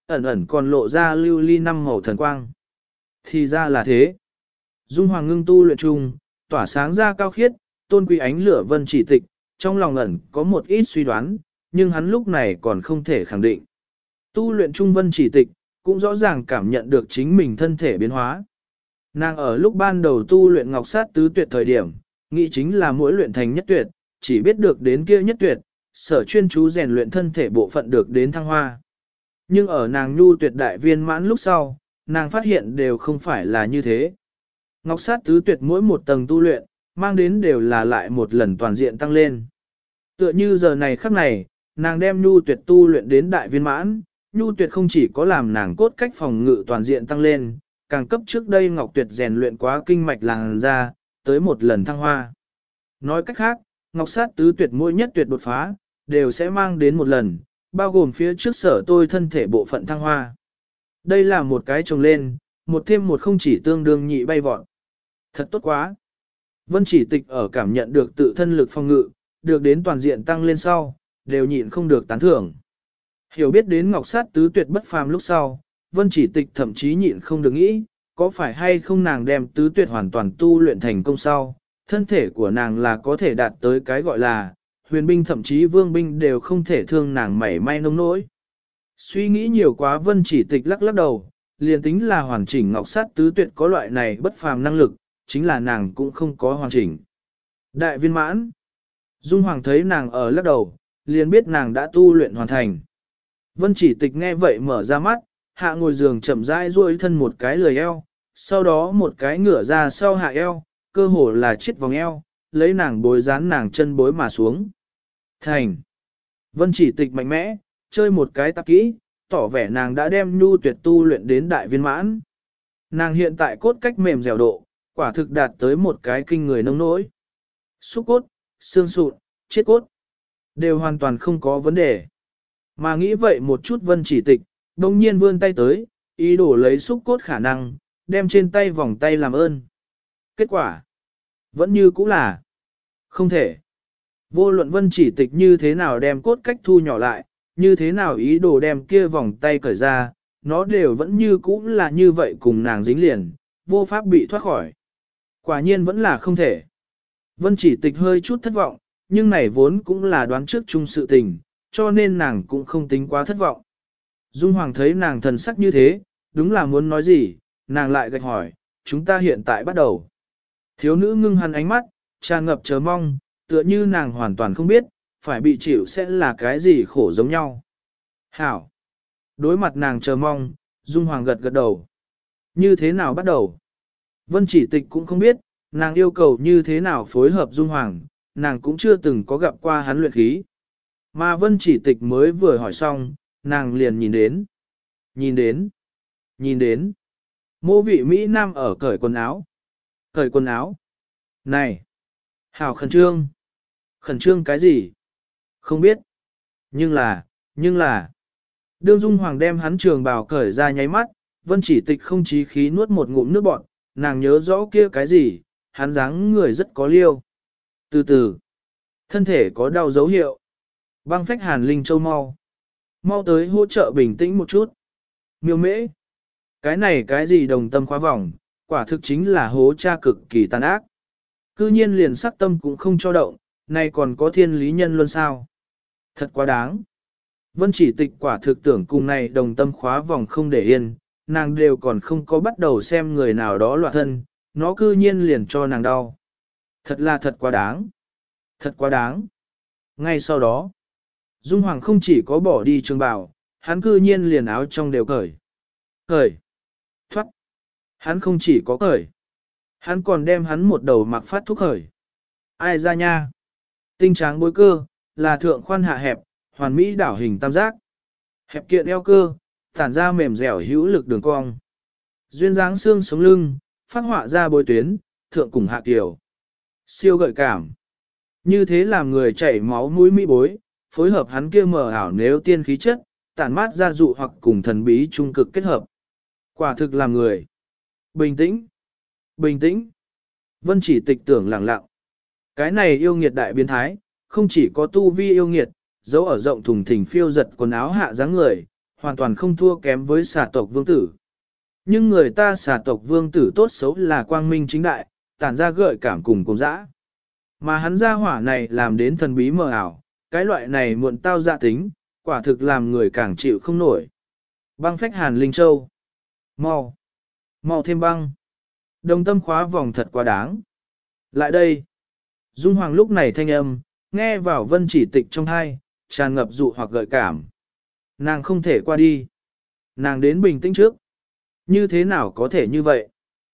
ẩn ẩn còn lộ ra lưu ly năm màu thần quang. Thì ra là thế. Dung Hoàng ngưng tu luyện chung, tỏa sáng ra cao khiết, tôn quý ánh lửa Vân Chỉ Tịch, trong lòng ẩn có một ít suy đoán, nhưng hắn lúc này còn không thể khẳng định. Tu luyện chung Vân Chỉ Tịch, cũng rõ ràng cảm nhận được chính mình thân thể biến hóa. Nàng ở lúc ban đầu tu luyện ngọc sát tứ tuyệt thời điểm, nghĩ chính là mỗi luyện thành nhất tuyệt, chỉ biết được đến kia nhất tuyệt, sở chuyên chú rèn luyện thân thể bộ phận được đến thăng hoa. Nhưng ở nàng nhu tuyệt đại viên mãn lúc sau, nàng phát hiện đều không phải là như thế. Ngọc sát tứ tuyệt mỗi một tầng tu luyện, mang đến đều là lại một lần toàn diện tăng lên. Tựa như giờ này khắc này, nàng đem nhu tuyệt tu luyện đến đại viên mãn, nhu tuyệt không chỉ có làm nàng cốt cách phòng ngự toàn diện tăng lên, càng cấp trước đây ngọc tuyệt rèn luyện quá kinh mạch làn ra, tới một lần thăng hoa. Nói cách khác, ngọc sát tứ tuyệt mỗi nhất tuyệt đột phá, đều sẽ mang đến một lần, bao gồm phía trước sở tôi thân thể bộ phận thăng hoa. Đây là một cái trồng lên, một thêm một không chỉ tương đương nhị bay vọt. Thật tốt quá. Vân Chỉ Tịch ở cảm nhận được tự thân lực phòng ngự, được đến toàn diện tăng lên sau, đều nhịn không được tán thưởng. Hiểu biết đến ngọc sát tứ tuyệt bất phàm lúc sau, Vân Chỉ Tịch thậm chí nhịn không được nghĩ, có phải hay không nàng đem tứ tuyệt hoàn toàn tu luyện thành công sau, thân thể của nàng là có thể đạt tới cái gọi là huyền binh thậm chí vương binh đều không thể thương nàng mảy may nông nỗi. Suy nghĩ nhiều quá Vân Chỉ Tịch lắc lắc đầu, liền tính là hoàn chỉnh ngọc sát tứ tuyệt có loại này bất phàm năng lực, chính là nàng cũng không có hoàn chỉnh. Đại viên mãn. Dung Hoàng thấy nàng ở lắc đầu, liền biết nàng đã tu luyện hoàn thành. Vân Chỉ Tịch nghe vậy mở ra mắt, hạ ngồi giường chậm rãi duỗi thân một cái lười eo, sau đó một cái ngửa ra sau hạ eo, cơ hồ là chiết vòng eo, lấy nàng bối dán nàng chân bối mà xuống. Thành. Vân Chỉ Tịch mạnh mẽ, chơi một cái tạp kỹ, tỏ vẻ nàng đã đem nhu tuyệt tu luyện đến đại viên mãn. Nàng hiện tại cốt cách mềm dẻo độ, quả thực đạt tới một cái kinh người nông nỗi. Xúc cốt, xương sụn, chết cốt, đều hoàn toàn không có vấn đề. Mà nghĩ vậy một chút Vân Chỉ Tịch, đông nhiên vươn tay tới, ý đồ lấy xúc cốt khả năng, đem trên tay vòng tay làm ơn. Kết quả, vẫn như cũ là không thể. Vô luận Vân Chỉ Tịch như thế nào đem cốt cách thu nhỏ lại, như thế nào ý đồ đem kia vòng tay cởi ra, nó đều vẫn như cũ là như vậy cùng nàng dính liền, vô pháp bị thoát khỏi. Quả nhiên vẫn là không thể. Vân Chỉ Tịch hơi chút thất vọng, nhưng này vốn cũng là đoán trước chung sự tình, cho nên nàng cũng không tính quá thất vọng. Dung Hoàng thấy nàng thần sắc như thế, đúng là muốn nói gì, nàng lại gạch hỏi, chúng ta hiện tại bắt đầu. Thiếu nữ ngưng hằn ánh mắt, tràn ngập chờ mong, tựa như nàng hoàn toàn không biết, phải bị chịu sẽ là cái gì khổ giống nhau. Hảo! Đối mặt nàng chờ mong, Dung Hoàng gật gật đầu. Như thế nào bắt đầu? Vân Chỉ Tịch cũng không biết, nàng yêu cầu như thế nào phối hợp Dung Hoàng, nàng cũng chưa từng có gặp qua hắn luyện khí. Mà Vân Chỉ Tịch mới vừa hỏi xong, nàng liền nhìn đến. Nhìn đến. Nhìn đến. Mô vị Mỹ Nam ở cởi quần áo. Cởi quần áo. Này. Hảo khẩn trương. Khẩn trương cái gì? Không biết. Nhưng là. Đương Dung Hoàng đem hắn trường bào cởi ra nháy mắt, Vân Chỉ Tịch không chí khí nuốt một ngụm nước bọt, nàng nhớ rõ kia cái gì, hắn dáng người rất có liêu. Từ từ. Thân thể có đau dấu hiệu. Băng phách Hàn Linh Châu mau. Mau tới hỗ trợ bình tĩnh một chút. Miêu mễ. Cái này cái gì đồng tâm khóa vòng, quả thực chính là hố cha cực kỳ tàn ác. Cư nhiên liền sắc tâm cũng không cho động, này còn có thiên lý nhân luôn sao. Thật quá đáng. Vân Chỉ Tịch quả thực tưởng cùng này đồng tâm khóa vòng không để yên, nàng đều còn không có bắt đầu xem người nào đó loạn thân, nó cư nhiên liền cho nàng đau. Thật quá đáng. Thật quá đáng. Ngay sau đó, Dung Hoàng không chỉ có bỏ đi trường bào, hắn cư nhiên liền áo trong đều cởi. Cởi. Thoát. Hắn không chỉ có cởi. Hắn còn đem hắn một đầu mặc phát thúc khởi. Ai ra nha? Tinh tráng bối cơ, là thượng khoan hạ hẹp, hoàn mỹ đảo hình tam giác. Hẹp kiện eo cơ, tản ra mềm dẻo hữu lực đường cong. Duyên dáng xương sống lưng, phát họa ra bối tuyến, thượng cùng hạ kiểu. Siêu gợi cảm. Như thế làm người chảy máu mũi mỹ bối, phối hợp hắn kia mờ ảo nếu tiên khí chất, tản mát ra dụ hoặc cùng thần bí trung cực kết hợp. Quả thực làm người. Bình tĩnh. Bình tĩnh. Vân Chỉ Tịch tưởng lặng lặng. Cái này yêu nghiệt đại biến thái, không chỉ có tu vi yêu nghiệt, dấu ở rộng thùng thình phiêu giật quần áo hạ dáng người, hoàn toàn không thua kém với xà tộc vương tử. Nhưng người ta xà tộc vương tử tốt xấu là quang minh chính đại, tản ra gợi cảm cùng cùng dã. Mà hắn gia hỏa này làm đến thần bí mờ ảo, cái loại này muộn tao dạ tính, quả thực làm người càng chịu không nổi. Băng phách Hàn Linh Châu. Mau. Mau thêm băng. Đồng tâm khóa vòng thật quá đáng. Lại đây. Dung Hoàng lúc này thanh âm, nghe vào Vân Chỉ Tịch trong hai, tràn ngập dụ hoặc gợi cảm. Nàng không thể qua đi. Nàng đến bình tĩnh trước. Như thế nào có thể như vậy?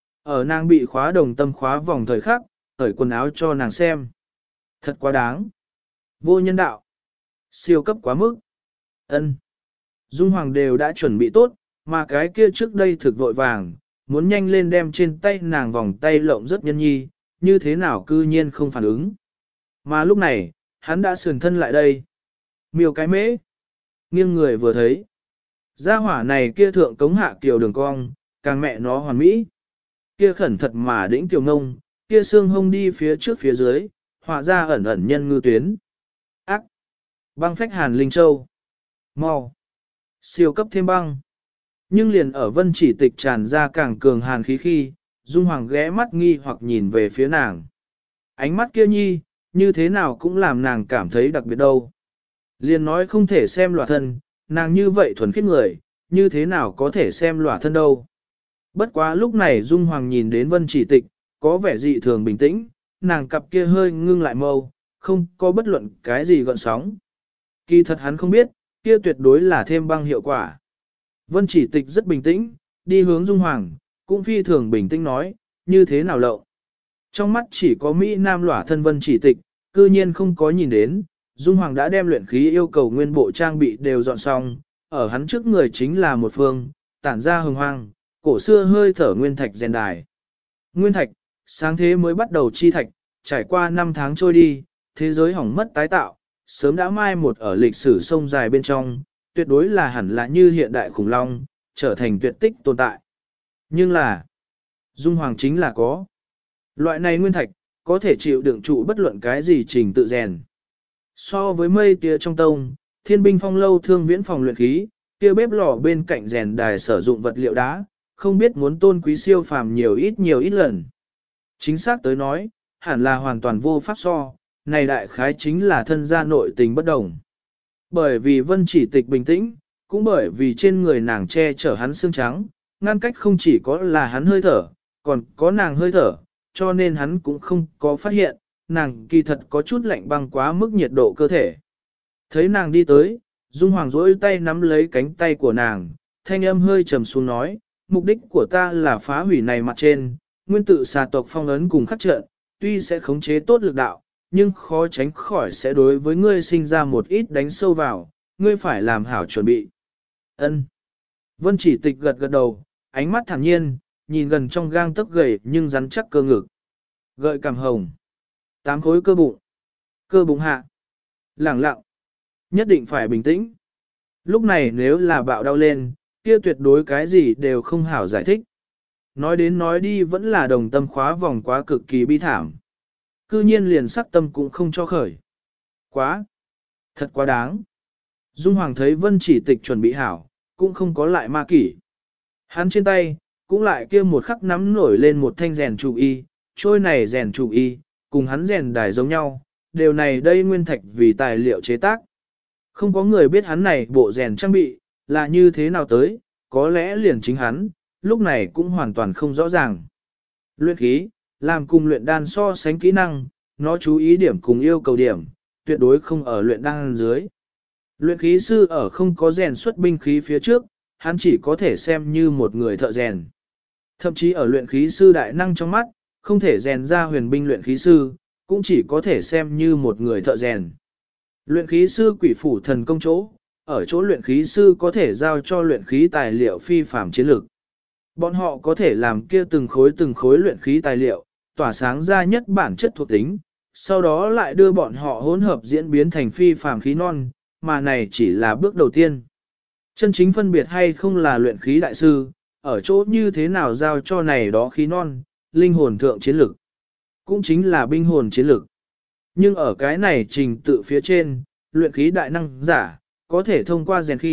Ở nàng bị khóa đồng tâm khóa vòng thời khắc, cởi quần áo cho nàng xem. Thật quá đáng. Vô nhân đạo. Siêu cấp quá mức. Ân. Dung Hoàng đều đã chuẩn bị tốt, mà cái kia trước đây thực vội vàng, muốn nhanh lên đem trên tay nàng vòng tay lộng rất nhân nhi, như thế nào cư nhiên không phản ứng. Mà lúc này, hắn đã sườn thân lại đây. Miêu cái mễ. Nghiêng người vừa thấy. Gia hỏa này kia thượng cống hạ kiều đường cong, càng mẹ nó hoàn mỹ. Kia khẩn thật mà đĩnh tiểu ngông, kia xương hông đi phía trước phía dưới, họa ra ẩn ẩn nhân ngư tuyến. Ác. Băng phách Hàn Linh Châu. Mau. Siêu cấp thêm băng. Nhưng liền ở Vân Chỉ Tịch tràn ra càng cường hàn khí khi, Dung Hoàng ghé mắt nghi hoặc nhìn về phía nàng. Ánh mắt kia nhi, như thế nào cũng làm nàng cảm thấy đặc biệt đâu. Liền nói không thể xem lòa thân, nàng như vậy thuần khiết người, như thế nào có thể xem lòa thân đâu. Bất quá lúc này Dung Hoàng nhìn đến Vân Chỉ Tịch, có vẻ dị thường bình tĩnh, nàng cặp kia hơi ngưng lại mâu, không có bất luận cái gì gợn sóng. Kỳ thật hắn không biết, kia tuyệt đối là thêm băng hiệu quả. Vân Chỉ Tịch rất bình tĩnh, đi hướng Dung Hoàng, cũng phi thường bình tĩnh nói, như thế nào lậu. Trong mắt chỉ có Mỹ Nam lỏa thân Vân Chỉ Tịch, cư nhiên không có nhìn đến, Dung Hoàng đã đem luyện khí yêu cầu nguyên bộ trang bị đều dọn xong, ở hắn trước người chính là một phương, tản ra hừng hoang, cổ xưa hơi thở nguyên thạch rèn đài. Nguyên thạch, sáng thế mới bắt đầu chi thạch, trải qua 5 tháng trôi đi, thế giới hỏng mất tái tạo, sớm đã mai một ở lịch sử sông dài bên trong, tuyệt đối là hẳn là như hiện đại khủng long, trở thành tuyệt tích tồn tại. Nhưng là, Dung Hoàng chính là có. Loại này nguyên thạch, có thể chịu đựng trụ bất luận cái gì trình tự rèn. So với mây tía trong tông, thiên binh phong lâu thương viễn phòng luyện khí, kia bếp lò bên cạnh rèn đài sử dụng vật liệu đá, không biết muốn tôn quý siêu phàm nhiều ít lần. Chính xác tới nói, hẳn là hoàn toàn vô pháp so, này đại khái chính là thân gia nội tình bất đồng. Bởi vì Vân Chỉ Tịch bình tĩnh, cũng bởi vì trên người nàng che chở hắn xương trắng, ngăn cách không chỉ có là hắn hơi thở, còn có nàng hơi thở, cho nên hắn cũng không có phát hiện, nàng kỳ thật có chút lạnh băng quá mức nhiệt độ cơ thể. Thấy nàng đi tới, Dung Hoàng rỗi tay nắm lấy cánh tay của nàng, thanh âm hơi trầm xuống nói, mục đích của ta là phá hủy này mặt trên, nguyên tự xà tộc phong ấn cùng khắc trận, tuy sẽ khống chế tốt lực đạo, nhưng khó tránh khỏi sẽ đối với ngươi sinh ra một ít đánh sâu vào, ngươi phải làm hảo chuẩn bị. Ân. Vân Chỉ Tịch gật gật đầu, ánh mắt thản nhiên, nhìn gần trong gang tấc gầy nhưng rắn chắc cơ ngực. Gợi cảm hồng. 8 khối cơ bụng hạ. Lẳng lặng. Nhất định phải bình tĩnh. Lúc này nếu là bạo đau lên, kia tuyệt đối cái gì đều không hảo giải thích. Nói đến nói đi vẫn là đồng tâm khóa vòng quá cực kỳ bi thảm. Cư nhiên liền sắc tâm cũng không cho khởi. Quá. Thật quá đáng. Dung Hoàng thấy Vân Chỉ Tịch chuẩn bị hảo, cũng không có lại ma kỷ. Hắn trên tay, cũng lại kia một khắc nắm nổi lên một thanh rèn trụ y, trôi này rèn trụ y, cùng hắn rèn đài giống nhau, đều này đây nguyên thạch vì tài liệu chế tác. Không có người biết hắn này bộ rèn trang bị, là như thế nào tới, có lẽ liền chính hắn, lúc này cũng hoàn toàn không rõ ràng. Luyện khí, làm cùng luyện đan so sánh kỹ năng, nó chú ý điểm cùng yêu cầu điểm, tuyệt đối không ở luyện đan dưới. Luyện khí sư ở không có rèn xuất binh khí phía trước, hắn chỉ có thể xem như một người thợ rèn. Thậm chí ở luyện khí sư đại năng trong mắt, không thể rèn ra huyền binh luyện khí sư, cũng chỉ có thể xem như một người thợ rèn. Luyện khí sư quỷ phủ thần công chỗ, ở chỗ luyện khí sư có thể giao cho luyện khí tài liệu phi phàm chiến lược. Bọn họ có thể làm kia từng khối luyện khí tài liệu, tỏa sáng ra nhất bản chất thuộc tính, sau đó lại đưa bọn họ hỗn hợp diễn biến thành phi phàm khí non, mà này chỉ là bước đầu tiên. Chân chính phân biệt hay không là luyện khí đại sư, ở chỗ như thế nào giao cho này đó khí non, linh hồn thượng chiến lực, cũng chính là binh hồn chiến lực. Nhưng ở cái này trình tự phía trên, luyện khí đại năng giả, có thể thông qua rèn khi,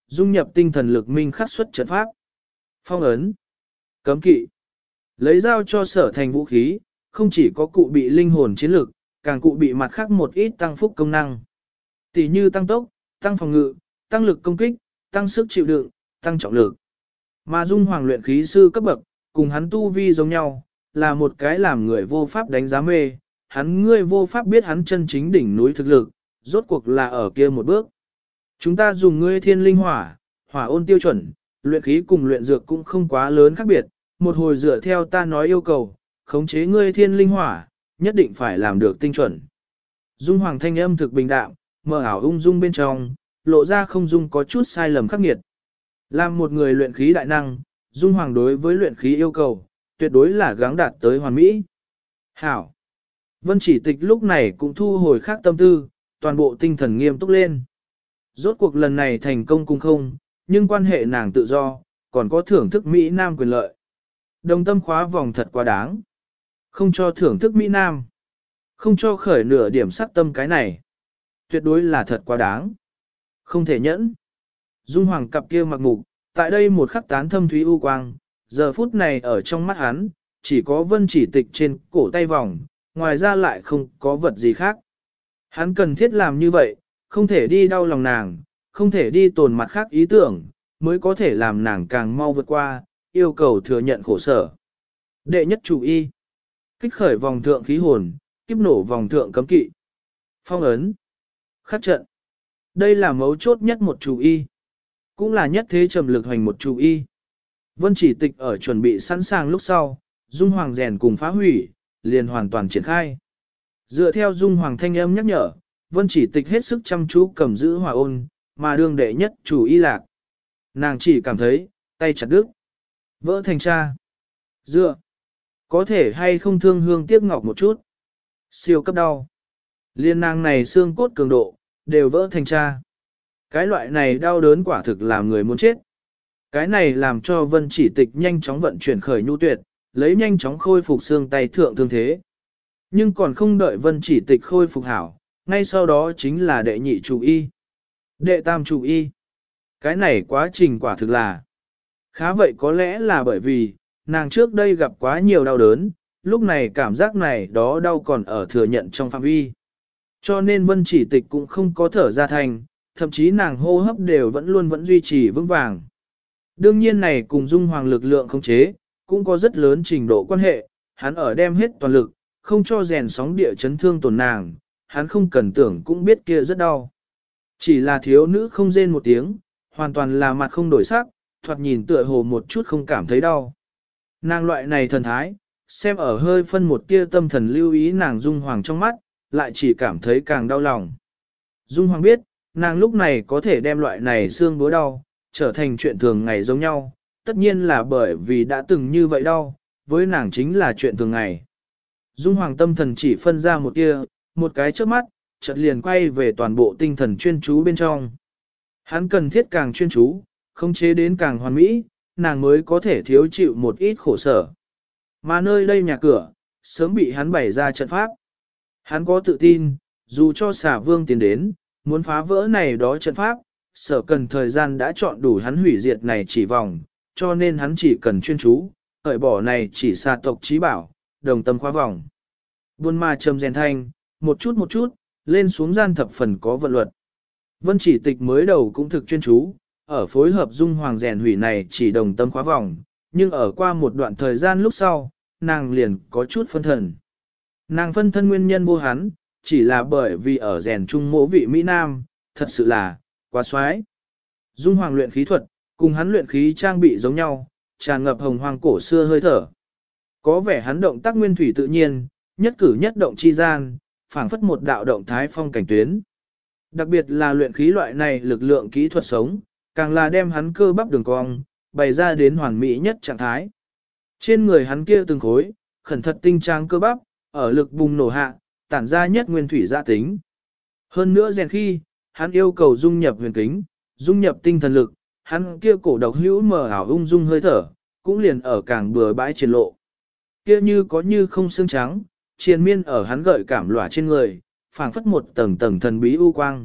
dung nhập tinh thần lực minh khắc xuất trận pháp. Phong ấn, cấm kỵ, lấy dao cho sở thành vũ khí, không chỉ có cụ bị linh hồn chiến lực, càng cụ bị mặt khác một ít tăng phúc công năng. Tỷ như tăng tốc, tăng phòng ngự, tăng lực công kích, tăng sức chịu đựng, tăng trọng lực. Mà dung hoàng luyện khí sư cấp bậc, cùng hắn tu vi giống nhau, là một cái làm người vô pháp đánh giá mê, hắn ngươi vô pháp biết hắn chân chính đỉnh núi thực lực, rốt cuộc là ở kia một bước. Chúng ta dùng ngươi thiên linh hỏa, hỏa ôn tiêu chuẩn, luyện khí cùng luyện dược cũng không quá lớn khác biệt, một hồi dựa theo ta nói yêu cầu, khống chế ngươi thiên linh hỏa, nhất định phải làm được tinh chuẩn. Dung hoàng thanh âm thực bình đạm, mờ ảo ung dung bên trong, lộ ra không dung có chút sai lầm khắc nghiệt. Làm một người luyện khí đại năng, dung hoàng đối với luyện khí yêu cầu, tuyệt đối là gắng đạt tới hoàn mỹ. Hảo! Vân Chỉ Tịch lúc này cũng thu hồi khác tâm tư, toàn bộ tinh thần nghiêm túc lên. Rốt cuộc lần này thành công cùng không, nhưng quan hệ nàng tự do, còn có thưởng thức Mỹ Nam quyền lợi. Đồng tâm khóa vòng thật quá đáng. Không cho thưởng thức Mỹ Nam. Không cho khởi nửa điểm sắc tâm cái này. Tuyệt đối là thật quá đáng. Không thể nhẫn. Dung hoàng cặp kia mặc mục, tại đây một khắc tán thâm thúy u quang, giờ phút này ở trong mắt hắn, chỉ có Vân Chỉ Tịch trên cổ tay vòng, ngoài ra lại không có vật gì khác. Hắn cần thiết làm như vậy, không thể đi đau lòng nàng, không thể đi tồn mặt khác ý tưởng, mới có thể làm nàng càng mau vượt qua, yêu cầu thừa nhận khổ sở. Đệ nhất chủ y, kích khởi vòng thượng khí hồn, kiếp nổ vòng thượng cấm kỵ. Phong ấn, khắc trận. Đây là mấu chốt nhất một chủ y, cũng là nhất thế trầm lực hoành một chủ y. Vân Chỉ Tịch ở chuẩn bị sẵn sàng lúc sau, Dung Hoàng rèn cùng phá hủy, liền hoàn toàn triển khai. Dựa theo Dung Hoàng thanh âm nhắc nhở, Vân Chỉ Tịch hết sức chăm chú cầm giữ hỏa ôn, mà đương đệ nhất chủ y lạc. Nàng chỉ cảm thấy, tay chặt đứt, vỡ thành cha. Dựa, có thể hay không thương hương tiếc ngọc một chút. Siêu cấp đau. Liên nàng này xương cốt cường độ, đều vỡ thành cha. Cái loại này đau đớn quả thực làm người muốn chết. Cái này làm cho Vân Chỉ Tịch nhanh chóng vận chuyển khởi nhu tuyệt, lấy nhanh chóng khôi phục xương tay thượng thương thế. Nhưng còn không đợi Vân Chỉ Tịch khôi phục hảo, ngay sau đó chính là đệ nhị chủ y. Đệ tam chủ y. Cái này quá trình quả thực là khá vậy, có lẽ là bởi vì nàng trước đây gặp quá nhiều đau đớn, lúc này cảm giác này đó đau còn ở thừa nhận trong phạm vi. Cho nên Vân Chỉ Tịch cũng không có thở ra thành, thậm chí nàng hô hấp đều vẫn duy trì vững vàng. Đương nhiên này cùng Dung Hoàng lực lượng khống chế, cũng có rất lớn trình độ quan hệ, hắn ở đem hết toàn lực, không cho rèn sóng địa chấn thương tổn nàng, hắn không cần tưởng cũng biết kia rất đau. Chỉ là thiếu nữ không rên một tiếng, hoàn toàn là mặt không đổi sắc, thoạt nhìn tựa hồ một chút không cảm thấy đau. Nàng loại này thần thái, xem ở hơi phân một tia tâm thần lưu ý nàng Dung Hoàng trong mắt, lại chỉ cảm thấy càng đau lòng. Dung Hoàng biết, nàng lúc này có thể đem loại này xương búa đau, trở thành chuyện thường ngày giống nhau, tất nhiên là bởi vì đã từng như vậy đau, với nàng chính là chuyện thường ngày. Dung Hoàng tâm thần chỉ phân ra một tia, một cái trước mắt, chợt liền quay về toàn bộ tinh thần chuyên chú bên trong. Hắn cần thiết càng chuyên chú, không chế đến càng hoàn mỹ, nàng mới có thể thiếu chịu một ít khổ sở. Mà nơi đây nhà cửa, sớm bị hắn bày ra trận pháp. Hắn có tự tin, dù cho xà vương tiến đến, muốn phá vỡ này đó trận pháp, sở cần thời gian đã chọn đủ hắn hủy diệt này chỉ vòng, cho nên hắn chỉ cần chuyên chú, hởi bỏ này chỉ xà tộc trí bảo, đồng tâm khóa vòng. Buôn ma châm rèn thanh, một chút, lên xuống gian thập phần có vận luật. Vân Chỉ Tịch mới đầu cũng thực chuyên chú, ở phối hợp Dung Hoàng rèn hủy này chỉ đồng tâm khóa vòng, nhưng ở qua một đoạn thời gian lúc sau, nàng liền có chút phân thần. Nàng phân thân nguyên nhân vô hắn, chỉ là bởi vì ở rèn trung mỗ vị Mỹ Nam, thật sự là quá xoái. Dung Hoàng luyện khí thuật, cùng hắn luyện khí trang bị giống nhau, tràn ngập hồng hoàng cổ xưa hơi thở. Có vẻ hắn động tác nguyên thủy tự nhiên, nhất cử nhất động chi gian, phảng phất một đạo động thái phong cảnh tuyến. Đặc biệt là luyện khí loại này lực lượng kỹ thuật sống, càng là đem hắn cơ bắp đường cong, bày ra đến hoàn mỹ nhất trạng thái. Trên người hắn kia từng khối, khẩn thật tinh trang cơ bắp, ở lực bùng nổ hạ, tản ra nhất nguyên thủy gia tính. Hơn nữa rèn khi, hắn yêu cầu dung nhập huyền kính, dung nhập tinh thần lực, hắn kia cổ độc hữu mờ ảo ung dung hơi thở, cũng liền ở càng bừa bãi triển lộ. Kia như có như không xương trắng, triền miên ở hắn gợi cảm lỏa trên người, phảng phất một tầng tầng thần bí u quang,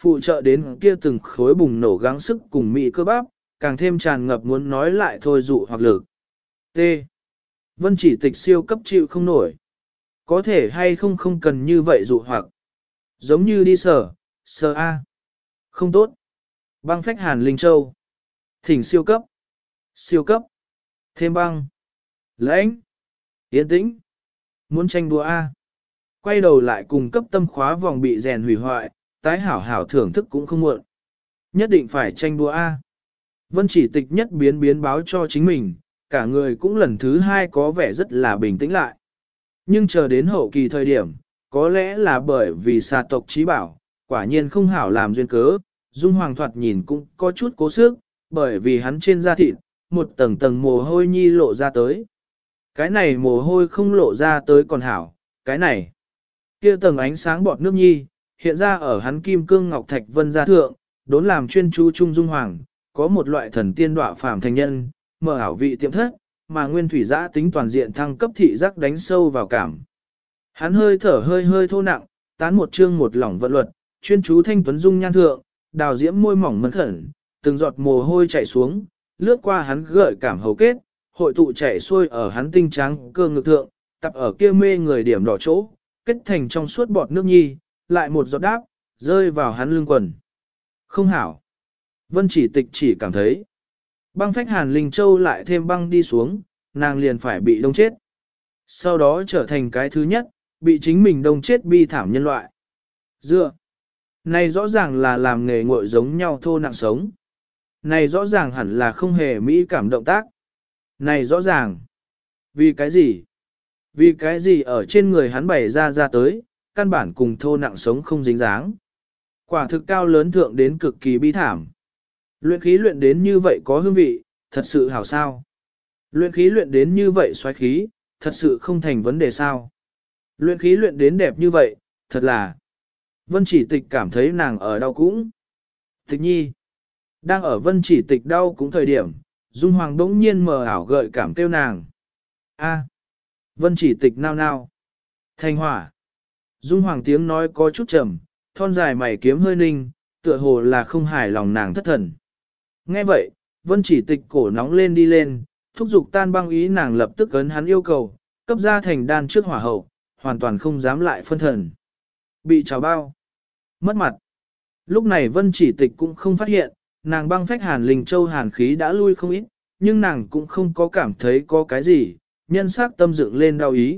phụ trợ đến kia từng khối bùng nổ gắng sức cùng mỹ cơ bắp, càng thêm tràn ngập muốn nói lại thôi dụ hoặc lực. T. Vân Chỉ Tịch siêu cấp chịu không nổi. Có thể hay không không cần như vậy dụ hoặc. Giống như đi sờ A. Không tốt. Băng phách Hàn Linh Châu. Thỉnh siêu cấp. Siêu cấp. Thêm băng. Lãnh. Yên tĩnh. Muốn tranh đua A. Quay đầu lại cùng cấp tâm khóa vòng bị rèn hủy hoại, tái hảo hảo thưởng thức cũng không muộn. Nhất định phải tranh đua A. Vân Chỉ Tịch nhất biến báo cho chính mình, cả người cũng lần thứ hai có vẻ rất là bình tĩnh lại. Nhưng chờ đến hậu kỳ thời điểm, có lẽ là bởi vì xà tộc trí bảo, quả nhiên không hảo làm duyên cớ, Dung Hoàng thoạt nhìn cũng có chút cố sức, bởi vì hắn trên da thịt, một tầng tầng mồ hôi nhi lộ ra tới. Cái này mồ hôi không lộ ra tới còn hảo, cái này, kia tầng ánh sáng bọt nước nhi, hiện ra ở hắn kim cương ngọc thạch vân gia thượng, đốn làm chuyên chú trung Dung Hoàng, có một loại thần tiên đọa phàm thành nhân, mở ảo vị tiệm thất, mà nguyên thủy giã tính toàn diện thăng cấp thị giác đánh sâu vào cảm. Hắn hơi thở hơi thô nặng, tán một chương một lỏng vận luật, chuyên chú thanh tuấn dung nhan thượng, đào diễm môi mỏng mẫn khẩn, từng giọt mồ hôi chảy xuống, lướt qua hắn gợi cảm hầu kết, hội tụ chảy xuôi ở hắn tinh trắng cơ ngực thượng, tập ở kia mê người điểm đỏ chỗ, kết thành trong suốt bọt nước nhi, lại một giọt đáp, rơi vào hắn lưng quần. Không hảo. Vân Chỉ Tịch chỉ cảm thấy, băng phách Hàn Linh Châu lại thêm băng đi xuống, nàng liền phải bị đông chết. Sau đó trở thành cái thứ nhất, bị chính mình đông chết bi thảm nhân loại. Dựa. Này rõ ràng là làm nghề ngội giống nhau thô nặng sống. Này rõ ràng hẳn là không hề mỹ cảm động tác. Này rõ ràng. Vì cái gì? Vì cái gì ở trên người hắn bày ra tới, căn bản cùng thô nặng sống không dính dáng. Quả thực cao lớn thượng đến cực kỳ bi thảm. Luyện khí luyện đến như vậy có hương vị, thật sự hảo sao. Luyện khí luyện đến như vậy xoáy khí, thật sự không thành vấn đề sao. Luyện khí luyện đến đẹp như vậy, thật là. Vân Chỉ Tịch cảm thấy nàng ở đau cũng. Tịch nhi. Đang ở Vân Chỉ Tịch đau cũng thời điểm, Dung Hoàng đống nhiên mờ ảo gợi cảm kêu nàng. A. Vân Chỉ Tịch nao nao. Thanh hỏa. Dung Hoàng tiếng nói có chút trầm, thon dài mày kiếm hơi ninh, tựa hồ là không hài lòng nàng thất thần. Nghe vậy, Vân Chỉ Tịch cổ nóng lên đi lên, thúc giục tan băng ý nàng lập tức ấn hắn yêu cầu, cấp ra thành đan trước hỏa hậu, hoàn toàn không dám lại phân thần. Bị trào bao. Mất mặt. Lúc này Vân Chỉ Tịch cũng không phát hiện, nàng băng phách Hàn Linh Châu hàn khí đã lui không ít, nhưng nàng cũng không có cảm thấy có cái gì, nhân sắc tâm dựng lên đau ý.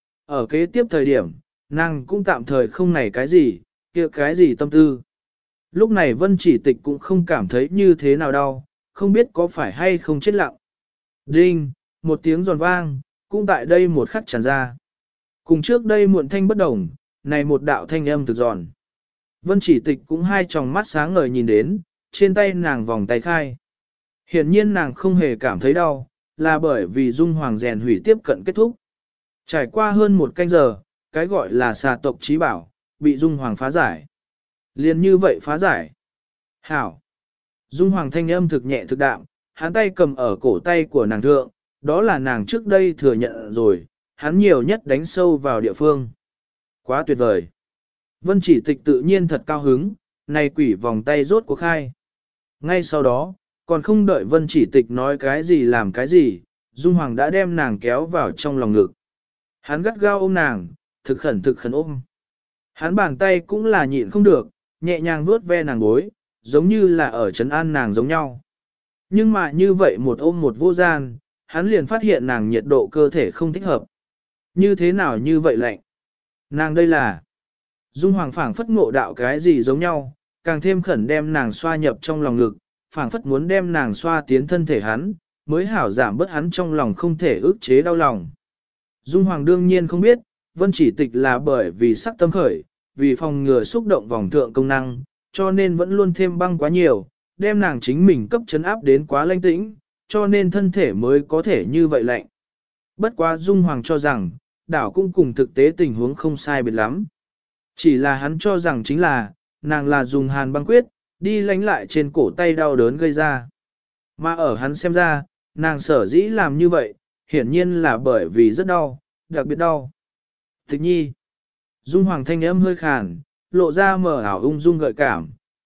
Ở kế tiếp thời điểm, nàng cũng tạm thời không nảy cái gì, kia cái gì tâm tư. Lúc này Vân Chỉ Tịch cũng không cảm thấy như thế nào đau, không biết có phải hay không chết lặng. Đinh, một tiếng giòn vang, cũng tại đây một khắc tràn ra. Cùng trước đây muộn thanh bất đồng, này một đạo thanh âm thực giòn. Vân Chỉ Tịch cũng hai tròng mắt sáng ngời nhìn đến, trên tay nàng vòng tay khai. Hiển nhiên nàng không hề cảm thấy đau, là bởi vì Dung Hoàng rèn hủy tiếp cận kết thúc. Trải qua hơn một canh giờ, cái gọi là xà tộc trí bảo, bị Dung Hoàng phá giải. Liền như vậy phá giải. Hảo. Dung Hoàng thanh âm thực nhẹ thực đạm, hắn tay cầm ở cổ tay của nàng thượng, đó là nàng trước đây thừa nhận rồi, hắn nhiều nhất đánh sâu vào địa phương. Quá tuyệt vời. Vân Chỉ Tịch tự nhiên thật cao hứng, này quỷ vòng tay rốt cuộc khai. Ngay sau đó, còn không đợi Vân Chỉ Tịch nói cái gì làm cái gì, Dung Hoàng đã đem nàng kéo vào trong lòng ngực. Hắn gắt gao ôm nàng, thực khẩn ôm. Hắn bàn tay cũng là nhịn không được, nhẹ nhàng vuốt ve nàng gối, giống như là ở trấn an nàng giống nhau. Nhưng mà như vậy một ôm một vô gian, hắn liền phát hiện nàng nhiệt độ cơ thể không thích hợp. Như thế nào như vậy lạnh? Nàng đây là... Dung Hoàng phảng phất ngộ đạo cái gì giống nhau, càng thêm khẩn đem nàng xoa nhập trong lòng ngực, phảng phất muốn đem nàng xoa tiến thân thể hắn, mới hảo giảm bớt hắn trong lòng không thể ức chế đau lòng. Dung Hoàng đương nhiên không biết, Vân Chỉ Tịch là bởi vì sắc tâm khởi, vì phòng ngừa xúc động vòng thượng công năng, cho nên vẫn luôn thêm băng quá nhiều, đem nàng chính mình cấp chấn áp đến quá lanh tĩnh, cho nên thân thể mới có thể như vậy lạnh. Bất quá Dung Hoàng cho rằng, đảo cũng cùng thực tế tình huống không sai biệt lắm. Chỉ là hắn cho rằng chính là, nàng là dùng hàn băng quyết, đi lánh lại trên cổ tay đau đớn gây ra. Mà ở hắn xem ra, nàng sở dĩ làm như vậy, hiển nhiên là bởi vì rất đau, đặc biệt đau. Tịch nhi. Dung Hoàng thanh âm hơi khàn, lộ ra mở ảo ung dung gợi cảm,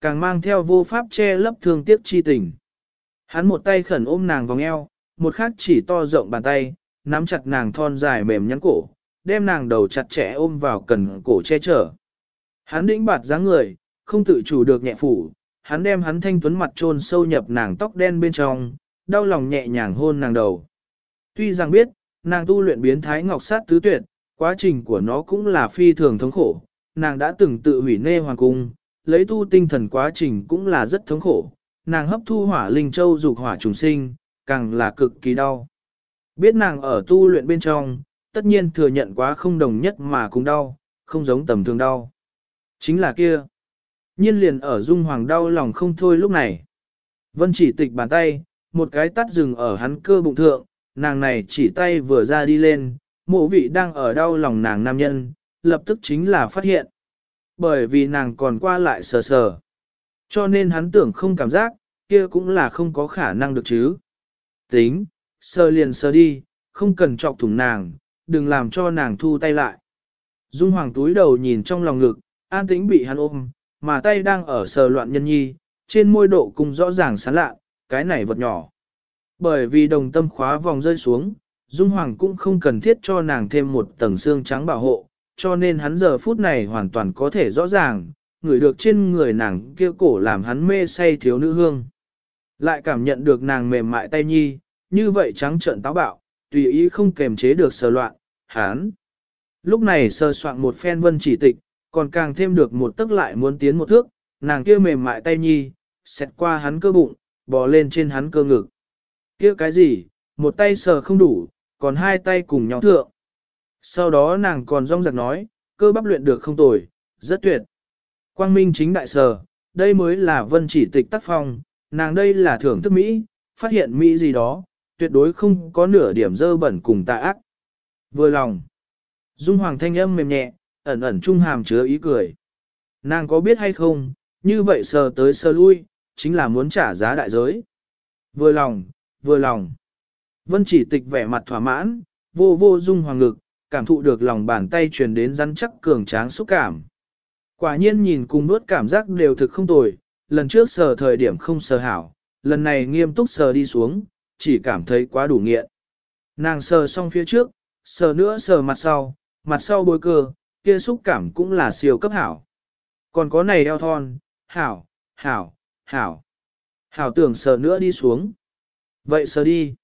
càng mang theo vô pháp che lấp thương tiếc chi tình. Hắn một tay khẩn ôm nàng vòng eo, một khác chỉ to rộng bàn tay, nắm chặt nàng thon dài mềm nhắn cổ, đem nàng đầu chặt chẽ ôm vào cần cổ che chở. Hắn đĩnh bạt dáng người, không tự chủ được nhẹ phủ, hắn đem hắn thanh tuấn mặt chôn sâu nhập nàng tóc đen bên trong, đau lòng nhẹ nhàng hôn nàng đầu. Tuy rằng biết, nàng tu luyện biến thái ngọc sát tứ tuyệt, quá trình của nó cũng là phi thường thống khổ, nàng đã từng tự hủy nê hoàng cung, lấy tu tinh thần quá trình cũng là rất thống khổ, nàng hấp thu hỏa linh châu dục hỏa trùng sinh, càng là cực kỳ đau. Biết nàng ở tu luyện bên trong, tất nhiên thừa nhận quá không đồng nhất mà cũng đau, không giống tầm thường đau. Chính là kia. Nhiên liền ở Dung Hoàng đau lòng không thôi lúc này. Vân chỉ tịch bàn tay, một cái tắt dừng ở hắn cơ bụng thượng, nàng này chỉ tay vừa ra đi lên, mộ vị đang ở đau lòng nàng nam nhân, lập tức chính là phát hiện. Bởi vì nàng còn qua lại sờ sờ. Cho nên hắn tưởng không cảm giác, kia cũng là không có khả năng được chứ. Tính, sờ liền sờ đi, không cần chọc thủng nàng, đừng làm cho nàng thu tay lại. Dung Hoàng túi đầu nhìn trong lòng ngực, an tĩnh bị hắn ôm, mà tay đang ở sờ loạn nhân nhi, trên môi độ cùng rõ ràng sán lạ, cái này vật nhỏ. Bởi vì đồng tâm khóa vòng rơi xuống, Dung Hoàng cũng không cần thiết cho nàng thêm một tầng xương trắng bảo hộ, cho nên hắn giờ phút này hoàn toàn có thể rõ ràng, ngửi được trên người nàng kia cổ làm hắn mê say thiếu nữ hương. Lại cảm nhận được nàng mềm mại tay nhi, như vậy trắng trợn táo bạo, tùy ý không kềm chế được sờ loạn, hắn. Lúc này sờ soạn một phen Vân chỉ tịch, còn càng thêm được một tức lại muốn tiến một thước, nàng kia mềm mại tay nhi, xẹt qua hắn cơ bụng, bò lên trên hắn cơ ngực. Kia cái gì, một tay sờ không đủ, còn hai tay cùng nhau thượng. Sau đó nàng còn rong rạc nói, cơ bắp luyện được không tồi, rất tuyệt. Quang minh chính đại sờ, đây mới là Vân chỉ tịch tác phong, nàng đây là thưởng thức Mỹ, phát hiện Mỹ gì đó, tuyệt đối không có nửa điểm dơ bẩn cùng tà ác. Vừa lòng. Dung Hoàng thanh âm mềm nhẹ, ẩn ẩn trung hàm chứa ý cười. Nàng có biết hay không, như vậy sờ tới sờ lui, chính là muốn trả giá đại giới. Vừa lòng, vừa lòng. Vân chỉ tịch vẻ mặt thỏa mãn, vô vô Dung Hoàng ngực, cảm thụ được lòng bàn tay truyền đến rắn chắc cường tráng xúc cảm. Quả nhiên nhìn cùng nuốt cảm giác đều thực không tồi, lần trước sờ thời điểm không sờ hảo, lần này nghiêm túc sờ đi xuống, chỉ cảm thấy quá đủ nghiện. Nàng sờ xong phía trước, sờ nữa sờ mặt sau bối cơ, kia xúc cảm cũng là siêu cấp hảo. Còn có này eo thon, hảo, hảo, hảo. Hảo tưởng sờ nữa đi xuống. Vậy sờ đi.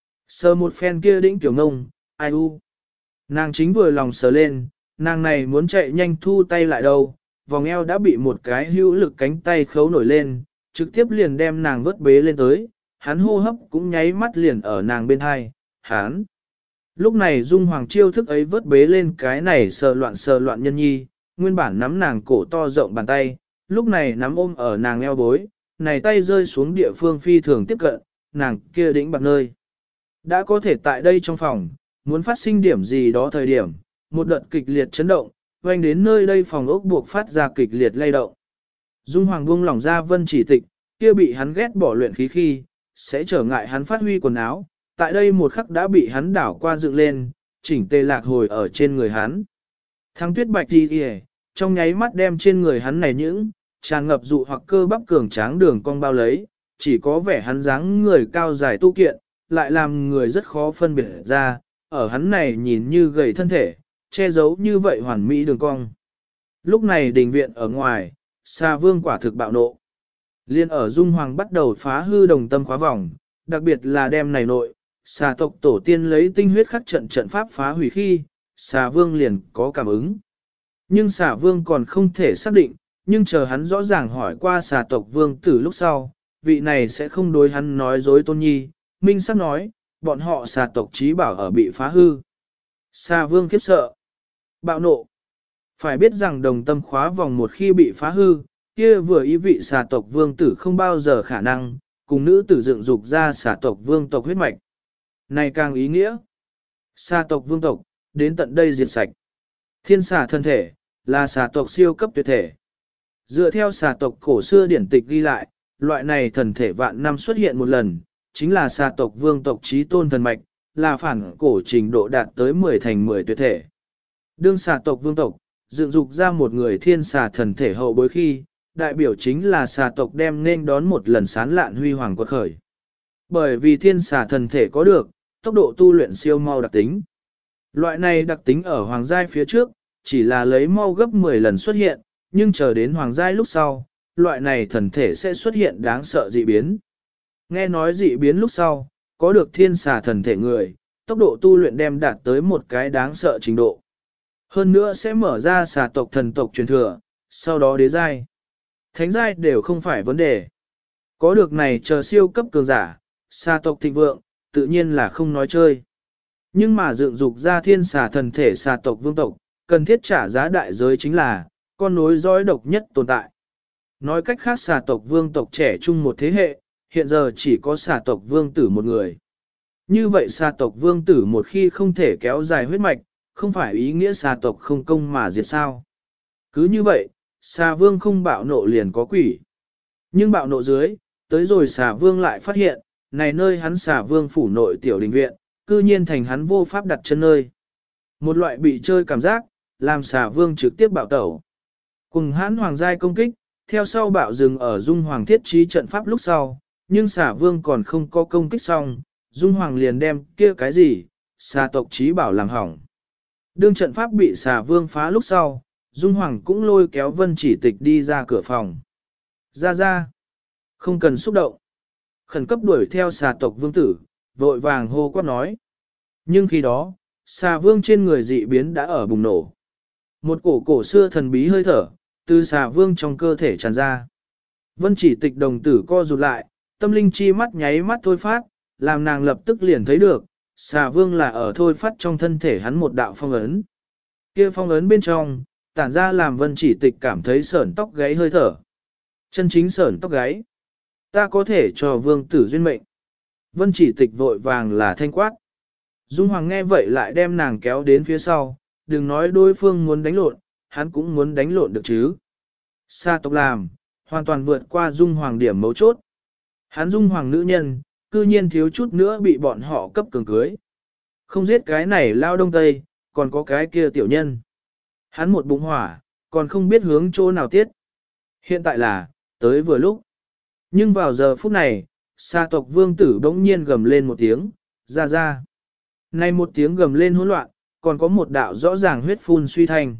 Sờ một phen kia đĩnh tiểu ngông, ai u. Nàng chính vừa lòng sờ lên, nàng này muốn chạy nhanh thu tay lại đâu, vòng eo đã bị một cái hữu lực cánh tay khấu nổi lên, trực tiếp liền đem nàng vớt bế lên tới, hắn hô hấp cũng nháy mắt liền ở nàng bên hai, hắn. Lúc này Dung Hoàng chiêu thức ấy vớt bế lên cái này sờ loạn nhân nhi, nguyên bản nắm nàng cổ to rộng bàn tay, lúc này nắm ôm ở nàng eo bối, này tay rơi xuống địa phương phi thường tiếp cận, nàng kia đĩnh bạc nơi. Đã có thể tại đây trong phòng, muốn phát sinh điểm gì đó thời điểm, một đợt kịch liệt chấn động, quanh đến nơi đây phòng ốc buộc phát ra kịch liệt lay động. Dung Hoàng buông lỏng ra Vân chỉ tịch, kia bị hắn ghét bỏ luyện khí khi, sẽ trở ngại hắn phát huy quần áo, tại đây một khắc đã bị hắn đảo qua dựng lên, chỉnh tề lạc hồi ở trên người hắn. Thắng tuyết bạch đi kìa, trong nháy mắt đem trên người hắn này những, tràn ngập dụ hoặc cơ bắp cường tráng đường cong bao lấy, chỉ có vẻ hắn dáng người cao dài tu kiện, lại làm người rất khó phân biệt ra, ở hắn này nhìn như gầy thân thể, che giấu như vậy hoàn mỹ đường cong. Lúc này đình viện ở ngoài, Xà Vương quả thực bạo nộ. Liên ở Dung Hoàng bắt đầu phá hư đồng tâm khóa vòng, đặc biệt là đem này nội, xà tộc tổ tiên lấy tinh huyết khắc trận pháp phá hủy khi, Xà Vương liền có cảm ứng. Nhưng Xà Vương còn không thể xác định, nhưng chờ hắn rõ ràng hỏi qua xà tộc vương tử lúc sau, vị này sẽ không đối hắn nói dối tôn nhi, minh sắc nói, bọn họ xà tộc trí bảo ở bị phá hư. Xà Vương khiếp sợ, bạo nộ. Phải biết rằng đồng tâm khóa vòng một khi bị phá hư, kia vừa ý vị xà tộc vương tử không bao giờ khả năng, cùng nữ tử dựng dục ra xà tộc vương tộc huyết mạch. Này càng ý nghĩa. Xà tộc vương tộc, đến tận đây diệt sạch. Thiên xà thân thể, là xà tộc siêu cấp tuyệt thể. Dựa theo xà tộc cổ xưa điển tịch ghi lại, loại này thần thể vạn năm xuất hiện một lần, chính là xà tộc vương tộc trí tôn thần mạch, là phản cổ trình độ đạt tới 10 thành 10 tuyệt thể. Đương xà tộc vương tộc, dựng dục ra một người thiên xà thần thể hậu bối khi, đại biểu chính là xà tộc đem nên đón một lần sán lạn huy hoàng quật khởi. Bởi vì thiên xà thần thể có được, tốc độ tu luyện siêu mau đặc tính. Loại này đặc tính ở hoàng giai phía trước, chỉ là lấy mau gấp 10 lần xuất hiện, nhưng chờ đến hoàng giai lúc sau, loại này thần thể sẽ xuất hiện đáng sợ dị biến. Nghe nói dị biến lúc sau, có được thiên xà thần thể người, tốc độ tu luyện đem đạt tới một cái đáng sợ trình độ. Hơn nữa sẽ mở ra xà tộc thần tộc truyền thừa, sau đó đế giai. Thánh giai đều không phải vấn đề. Có được này chờ siêu cấp cường giả, xà tộc thịnh vượng, tự nhiên là không nói chơi. Nhưng mà dựng dục ra thiên xà thần thể xà tộc vương tộc, cần thiết trả giá đại giới chính là, con nối dõi độc nhất tồn tại. Nói cách khác xà tộc vương tộc trẻ chung một thế hệ, hiện giờ chỉ có xà tộc vương tử một người. Như vậy xà tộc vương tử một khi không thể kéo dài huyết mạch, không phải ý nghĩa xà tộc không công mà diệt sao. Cứ như vậy, xà vương không bạo nộ liền có quỷ. Nhưng bạo nộ dưới, tới rồi xà vương lại phát hiện, này nơi hắn xà vương phủ nội tiểu đình viện, cư nhiên thành hắn vô pháp đặt chân nơi. Một loại bị chơi cảm giác, làm xà vương trực tiếp bạo tẩu. Cùng hãn hoàng giai công kích, theo sau bạo dừng ở dung hoàng thiết trí trận pháp lúc sau, nhưng xà vương còn không có công kích xong, dung hoàng liền đem kia cái gì, xà tộc trí bảo làm hỏng. Đương trận pháp bị xà vương phá lúc sau, dung hoàng cũng lôi kéo Vân Chỉ Tịch đi ra cửa phòng. Ra, không cần xúc động. Khẩn cấp đuổi theo xà tộc vương tử, vội vàng hô quát nói. Nhưng khi đó, xà vương trên người dị biến đã ở bùng nổ. Một cổ xưa thần bí hơi thở, từ xà vương trong cơ thể tràn ra. Vân Chỉ Tịch đồng tử co rụt lại, tâm linh chi mắt nháy mắt thôi phát, làm nàng lập tức liền thấy được, xà vương là ở thôi phát trong thân thể hắn một đạo phong ấn. Kia phong ấn bên trong, tản ra làm Vân Chỉ Tịch cảm thấy sởn tóc gáy hơi thở. Chân chính sởn tóc gáy. Ta có thể cho vương tử duyên mệnh. Vân Chỉ Tịch vội vàng là thanh quát. Dung Hoàng nghe vậy lại đem nàng kéo đến phía sau, đừng nói đối phương muốn đánh lộn, hắn cũng muốn đánh lộn được chứ. Sa tộc làm, hoàn toàn vượt qua Dung Hoàng điểm mấu chốt. Hắn Dung Hoàng nữ nhân, cư nhiên thiếu chút nữa bị bọn họ cấp cường cưới. Không giết cái này lao đông tây, còn có cái kia tiểu nhân. Hắn một bụng hỏa, còn không biết hướng chỗ nào tiết. Hiện tại là, tới vừa lúc. Nhưng vào giờ phút này, sa tộc vương tử bỗng nhiên gầm lên một tiếng, ra. Này một tiếng gầm lên hỗn loạn, còn có một đạo rõ ràng huyết phun suy thanh.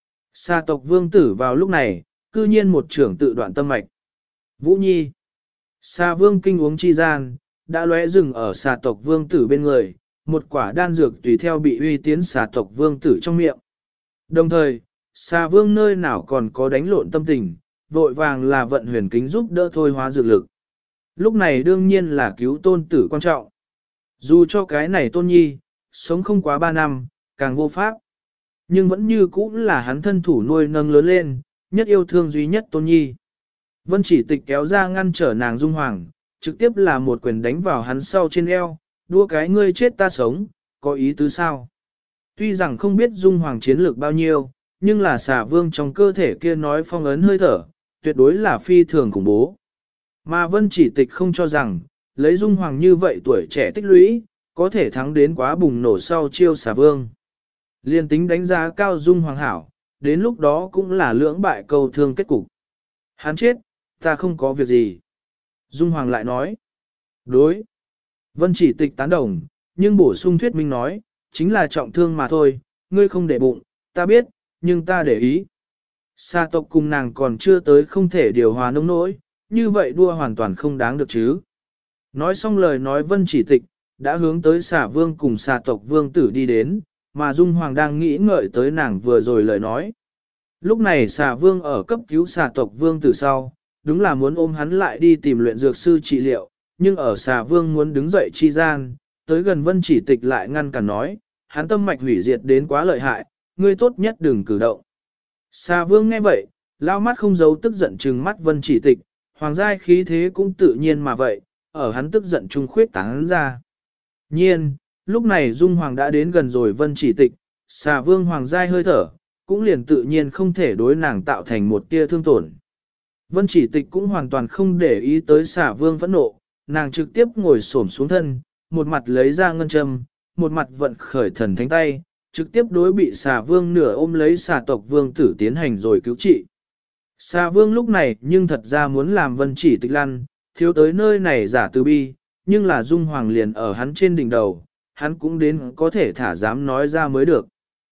Sa tộc vương tử vào lúc này, cư nhiên một trưởng tự đoạn tâm mạch. Vũ Nhi. Sa vương kinh uống chi gian, đã lóe rừng ở sa tộc vương tử bên người, một quả đan dược tùy theo bị uy tiến sa tộc vương tử trong miệng. Đồng thời, sa vương nơi nào còn có đánh lộn tâm tình, vội vàng là vận huyền kính giúp đỡ thôi hóa dược lực. Lúc này đương nhiên là cứu tôn tử quan trọng. Dù cho cái này tôn nhi, sống không quá 3 năm, càng vô pháp. Nhưng vẫn như cũ là hắn thân thủ nuôi nâng lớn lên, nhất yêu thương duy nhất tôn nhi. Vân Chỉ Tịch kéo ra ngăn trở nàng Dung Hoàng, trực tiếp là một quyền đánh vào hắn sau trên eo, đua cái ngươi chết ta sống, có ý tứ sao? Tuy rằng không biết Dung Hoàng chiến lược bao nhiêu, nhưng là xà vương trong cơ thể kia nói phong ấn hơi thở, tuyệt đối là phi thường khủng bố. Mà Vân Chỉ Tịch không cho rằng, lấy Dung Hoàng như vậy tuổi trẻ tích lũy, có thể thắng đến quá bùng nổ sau chiêu xà vương. Liên tính đánh giá cao Dung Hoàng hảo, đến lúc đó cũng là lưỡng bại cầu thương kết cục. Hắn chết, ta không có việc gì. Dung Hoàng lại nói. Đối. Vân Chỉ Tịch tán đồng, nhưng bổ sung thuyết minh nói, chính là trọng thương mà thôi, ngươi không để bụng, ta biết, nhưng ta để ý. Sa tộc cùng nàng còn chưa tới không thể điều hòa nông nỗi, như vậy đua hoàn toàn không đáng được chứ. Nói xong lời nói Vân Chỉ Tịch, đã hướng tới xà vương cùng xà tộc vương tử đi đến, mà Dung Hoàng đang nghĩ ngợi tới nàng vừa rồi lời nói. Lúc này xà vương ở cấp cứu xà tộc vương tử sau, đúng là muốn ôm hắn lại đi tìm luyện dược sư trị liệu, nhưng ở xà vương muốn đứng dậy chi gian, tới gần Vân Chỉ Tịch lại ngăn cản nói, hắn tâm mạch hủy diệt đến quá lợi hại, ngươi tốt nhất đừng cử động. Xà vương nghe vậy, lao mắt không giấu tức giận trừng mắt Vân Chỉ Tịch, hoàng giai khí thế cũng tự nhiên mà vậy, ở hắn tức giận trung khuyết tán ra. Nhiên, lúc này Dung Hoàng đã đến gần rồi Vân Chỉ Tịch, xà vương hoàng giai hơi thở, cũng liền tự nhiên không thể đối nàng tạo thành một tia thương tổn. Vân Chỉ Tịch cũng hoàn toàn không để ý tới xà vương phẫn nộ, nàng trực tiếp ngồi xổm xuống thân, một mặt lấy ra ngân châm, một mặt vận khởi thần thánh tay, trực tiếp đối bị xà vương nửa ôm lấy xà tộc vương tử tiến hành rồi cứu trị. Xà vương lúc này nhưng thật ra muốn làm Vân Chỉ Tịch lăn, thiếu tới nơi này giả từ bi, nhưng là Dung Hoàng liền ở hắn trên đỉnh đầu, hắn cũng đến có thể thả dám nói ra mới được.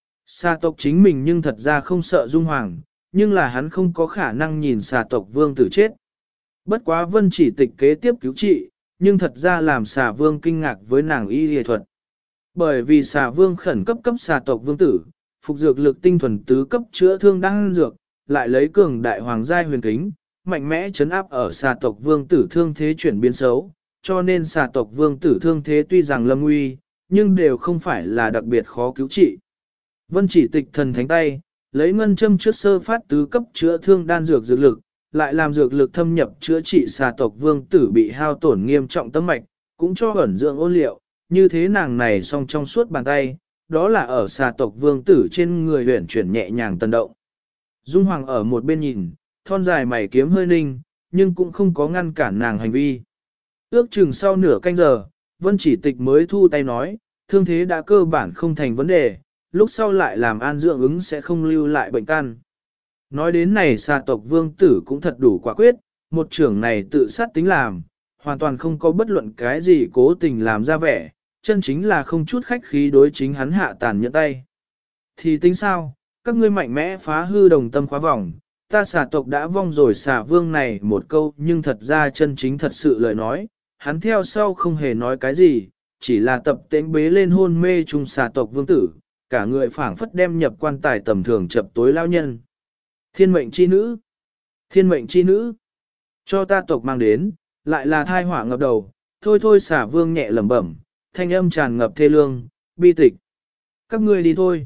Xà tộc chính mình nhưng thật ra không sợ Dung Hoàng, nhưng là hắn không có khả năng nhìn xà tộc vương tử chết. Bất quá Vân Chỉ Tịch kế tiếp cứu trị, nhưng thật ra làm xà vương kinh ngạc với nàng y y thuật. Bởi vì xà vương khẩn cấp cấp xà tộc vương tử, phục dược lực tinh thuần tứ cấp chữa thương đang dược, lại lấy cường đại hoàng giai huyền kính, mạnh mẽ chấn áp ở xà tộc vương tử thương thế chuyển biến xấu, cho nên xà tộc vương tử thương thế tuy rằng lâm nguy, nhưng đều không phải là đặc biệt khó cứu trị. Vân Chỉ Tịch thần thánh tay, lấy ngân châm trước sơ phát tứ cấp chữa thương đan dược dược lực, lại làm dược lực thâm nhập chữa trị xà tộc vương tử bị hao tổn nghiêm trọng tâm mạch, cũng cho ẩn dưỡng ôn liệu, như thế nàng này song trong suốt bàn tay, đó là ở xà tộc vương tử trên người huyển chuyển nhẹ nhàng tân động. Dung Hoàng ở một bên nhìn, thon dài mày kiếm hơi ninh, nhưng cũng không có ngăn cản nàng hành vi. Ước chừng sau nửa canh giờ, Vân Chỉ Tịch mới thu tay nói, thương thế đã cơ bản không thành vấn đề, lúc sau lại làm an dưỡng ứng sẽ không lưu lại bệnh căn. Nói đến này xà tộc vương tử cũng thật đủ quả quyết, một trưởng này tự sát tính làm, hoàn toàn không có bất luận cái gì cố tình làm ra vẻ, chân chính là không chút khách khí đối chính hắn hạ tàn nhẫn tay. Thì tính sao, các ngươi mạnh mẽ phá hư đồng tâm khóa vòng, ta xà tộc đã vong rồi xà vương này một câu nhưng thật ra chân chính thật sự lời nói, hắn theo sau không hề nói cái gì, chỉ là tập tễnh bế lên hôn mê chung xà tộc vương tử, cả người phảng phất đem nhập quan tài tầm thường chập tối lao nhân. Thiên mệnh chi nữ, thiên mệnh chi nữ, cho ta tộc mang đến, lại là thai họa ngập đầu, thôi thôi xà vương nhẹ lẩm bẩm, thanh âm tràn ngập thê lương, bi tịch. Các ngươi đi thôi.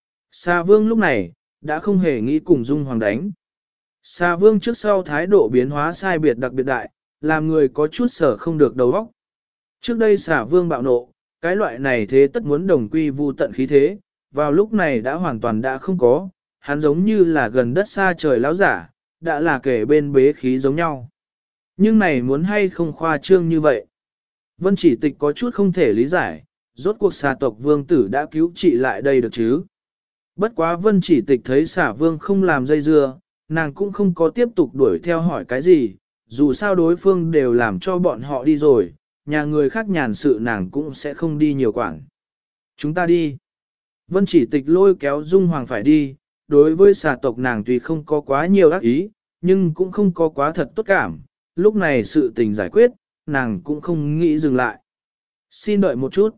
Xà vương lúc này, đã không hề nghĩ cùng Dung Hoàng đánh. Xà vương trước sau thái độ biến hóa sai biệt đặc biệt đại, làm người có chút sở không được đầu óc. Trước đây xà vương bạo nộ, cái loại này thế tất muốn đồng quy vu tận khí thế, vào lúc này đã hoàn toàn đã không có, hắn giống như là gần đất xa trời lão giả, đã là kể bên bế khí giống nhau. Nhưng này muốn hay không khoa trương như vậy. Vân Chỉ Tịch có chút không thể lý giải, rốt cuộc xà tộc vương tử đã cứu trị lại đây được chứ. Bất quá Vân Chỉ Tịch thấy xà vương không làm dây dưa, nàng cũng không có tiếp tục đuổi theo hỏi cái gì, dù sao đối phương đều làm cho bọn họ đi rồi, nhà người khác nhàn sự nàng cũng sẽ không đi nhiều quản. Chúng ta đi. Vân Chỉ Tịch lôi kéo Dung Hoàng phải đi, đối với xà tộc nàng tuy không có quá nhiều ác ý, nhưng cũng không có quá thật tốt cảm, lúc này sự tình giải quyết, nàng cũng không nghĩ dừng lại. Xin đợi một chút.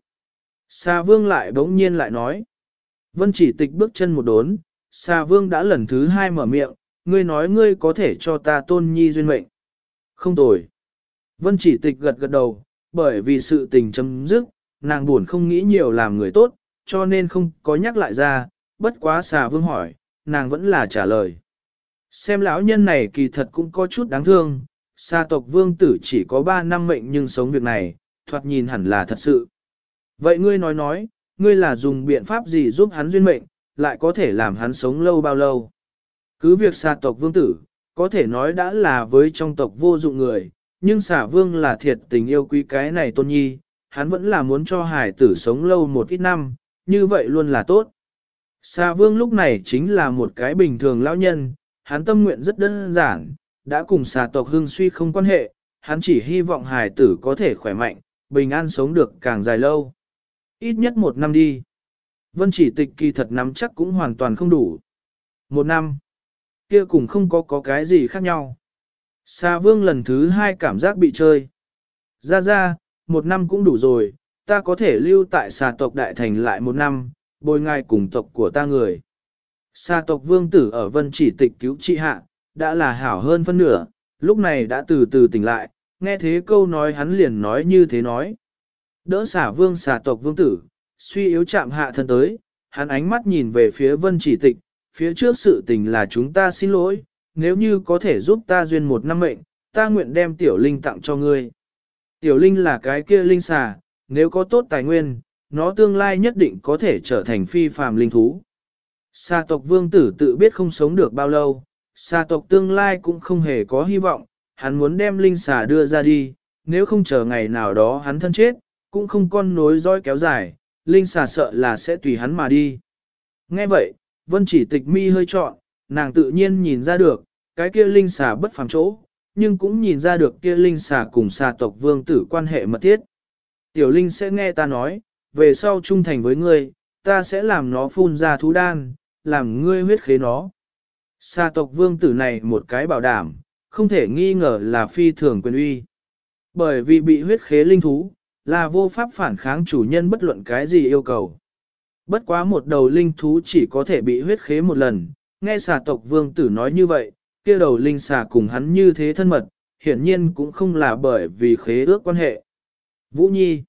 Xà vương lại bỗng nhiên lại nói. Vân Chỉ Tịch bước chân một đốn, xà vương đã lần thứ hai mở miệng, ngươi nói ngươi có thể cho ta tôn nhi duyên mệnh. Không tồi. Vân Chỉ Tịch gật gật đầu, bởi vì sự tình chấm dứt, nàng buồn không nghĩ nhiều làm người tốt, cho nên không có nhắc lại ra, bất quá xà vương hỏi, nàng vẫn là trả lời. Xem lão nhân này kỳ thật cũng có chút đáng thương, xà tộc vương tử chỉ có 3 năm mệnh nhưng sống việc này, thoạt nhìn hẳn là thật sự. Vậy ngươi nói, ngươi là dùng biện pháp gì giúp hắn duyên mệnh, lại có thể làm hắn sống lâu bao lâu? Cứ việc xà tộc vương tử, có thể nói đã là với trong tộc vô dụng người, nhưng xà vương là thiệt tình yêu quý cái này tôn nhi, hắn vẫn là muốn cho hải tử sống lâu một ít năm, như vậy luôn là tốt. Xà vương lúc này chính là một cái bình thường lão nhân, hắn tâm nguyện rất đơn giản, đã cùng xà tộc hưng suy không quan hệ, hắn chỉ hy vọng hải tử có thể khỏe mạnh, bình an sống được càng dài lâu. Ít nhất 1 năm đi. Vân Chỉ Tịch kỳ thật nắm chắc cũng hoàn toàn không đủ. 1 năm. Kia cũng không có cái gì khác nhau. Xà vương lần thứ 2 cảm giác bị chơi. Ra, 1 năm cũng đủ rồi, ta có thể lưu tại xà tộc đại thành lại 1 năm, bồi ngài cùng tộc của ta người. Xà tộc vương tử ở Vân Chỉ Tịch cứu trị hạ, đã là hảo hơn phân nửa, lúc này đã từ từ tỉnh lại, nghe thế câu nói hắn liền nói như thế nói. Đỡ xà vương xà tộc vương tử, suy yếu chạm hạ thân tới, hắn ánh mắt nhìn về phía Vân Chỉ Tịch, phía trước sự tình là chúng ta xin lỗi, nếu như có thể giúp ta duyên 1 năm mệnh, ta nguyện đem tiểu linh tặng cho ngươi. Tiểu linh là cái kia linh xà, nếu có tốt tài nguyên, nó tương lai nhất định có thể trở thành phi phàm linh thú. Xà tộc vương tử tự biết không sống được bao lâu, xà tộc tương lai cũng không hề có hy vọng, hắn muốn đem linh xà đưa ra đi, nếu không chờ ngày nào đó hắn thân chết, cũng không con nối dõi kéo dài, linh xà sợ là sẽ tùy hắn mà đi. Nghe vậy, Vân Chỉ Tịch mi hơi trọn, nàng tự nhiên nhìn ra được, cái kia linh xà bất phàm chỗ, nhưng cũng nhìn ra được kia linh xà cùng xà tộc vương tử quan hệ mật thiết. Tiểu linh sẽ nghe ta nói, về sau trung thành với ngươi, ta sẽ làm nó phun ra thú đan, làm ngươi huyết khế nó. Xà tộc vương tử này một cái bảo đảm, không thể nghi ngờ là phi thường quyền uy. Bởi vì bị huyết khế linh thú, là vô pháp phản kháng chủ nhân bất luận cái gì yêu cầu. Bất quá một đầu linh thú chỉ có thể bị huyết khế một lần, nghe xà tộc vương tử nói như vậy, kia đầu linh xà cùng hắn như thế thân mật, hiển nhiên cũng không là bởi vì khế ước quan hệ. Vũ Nhi.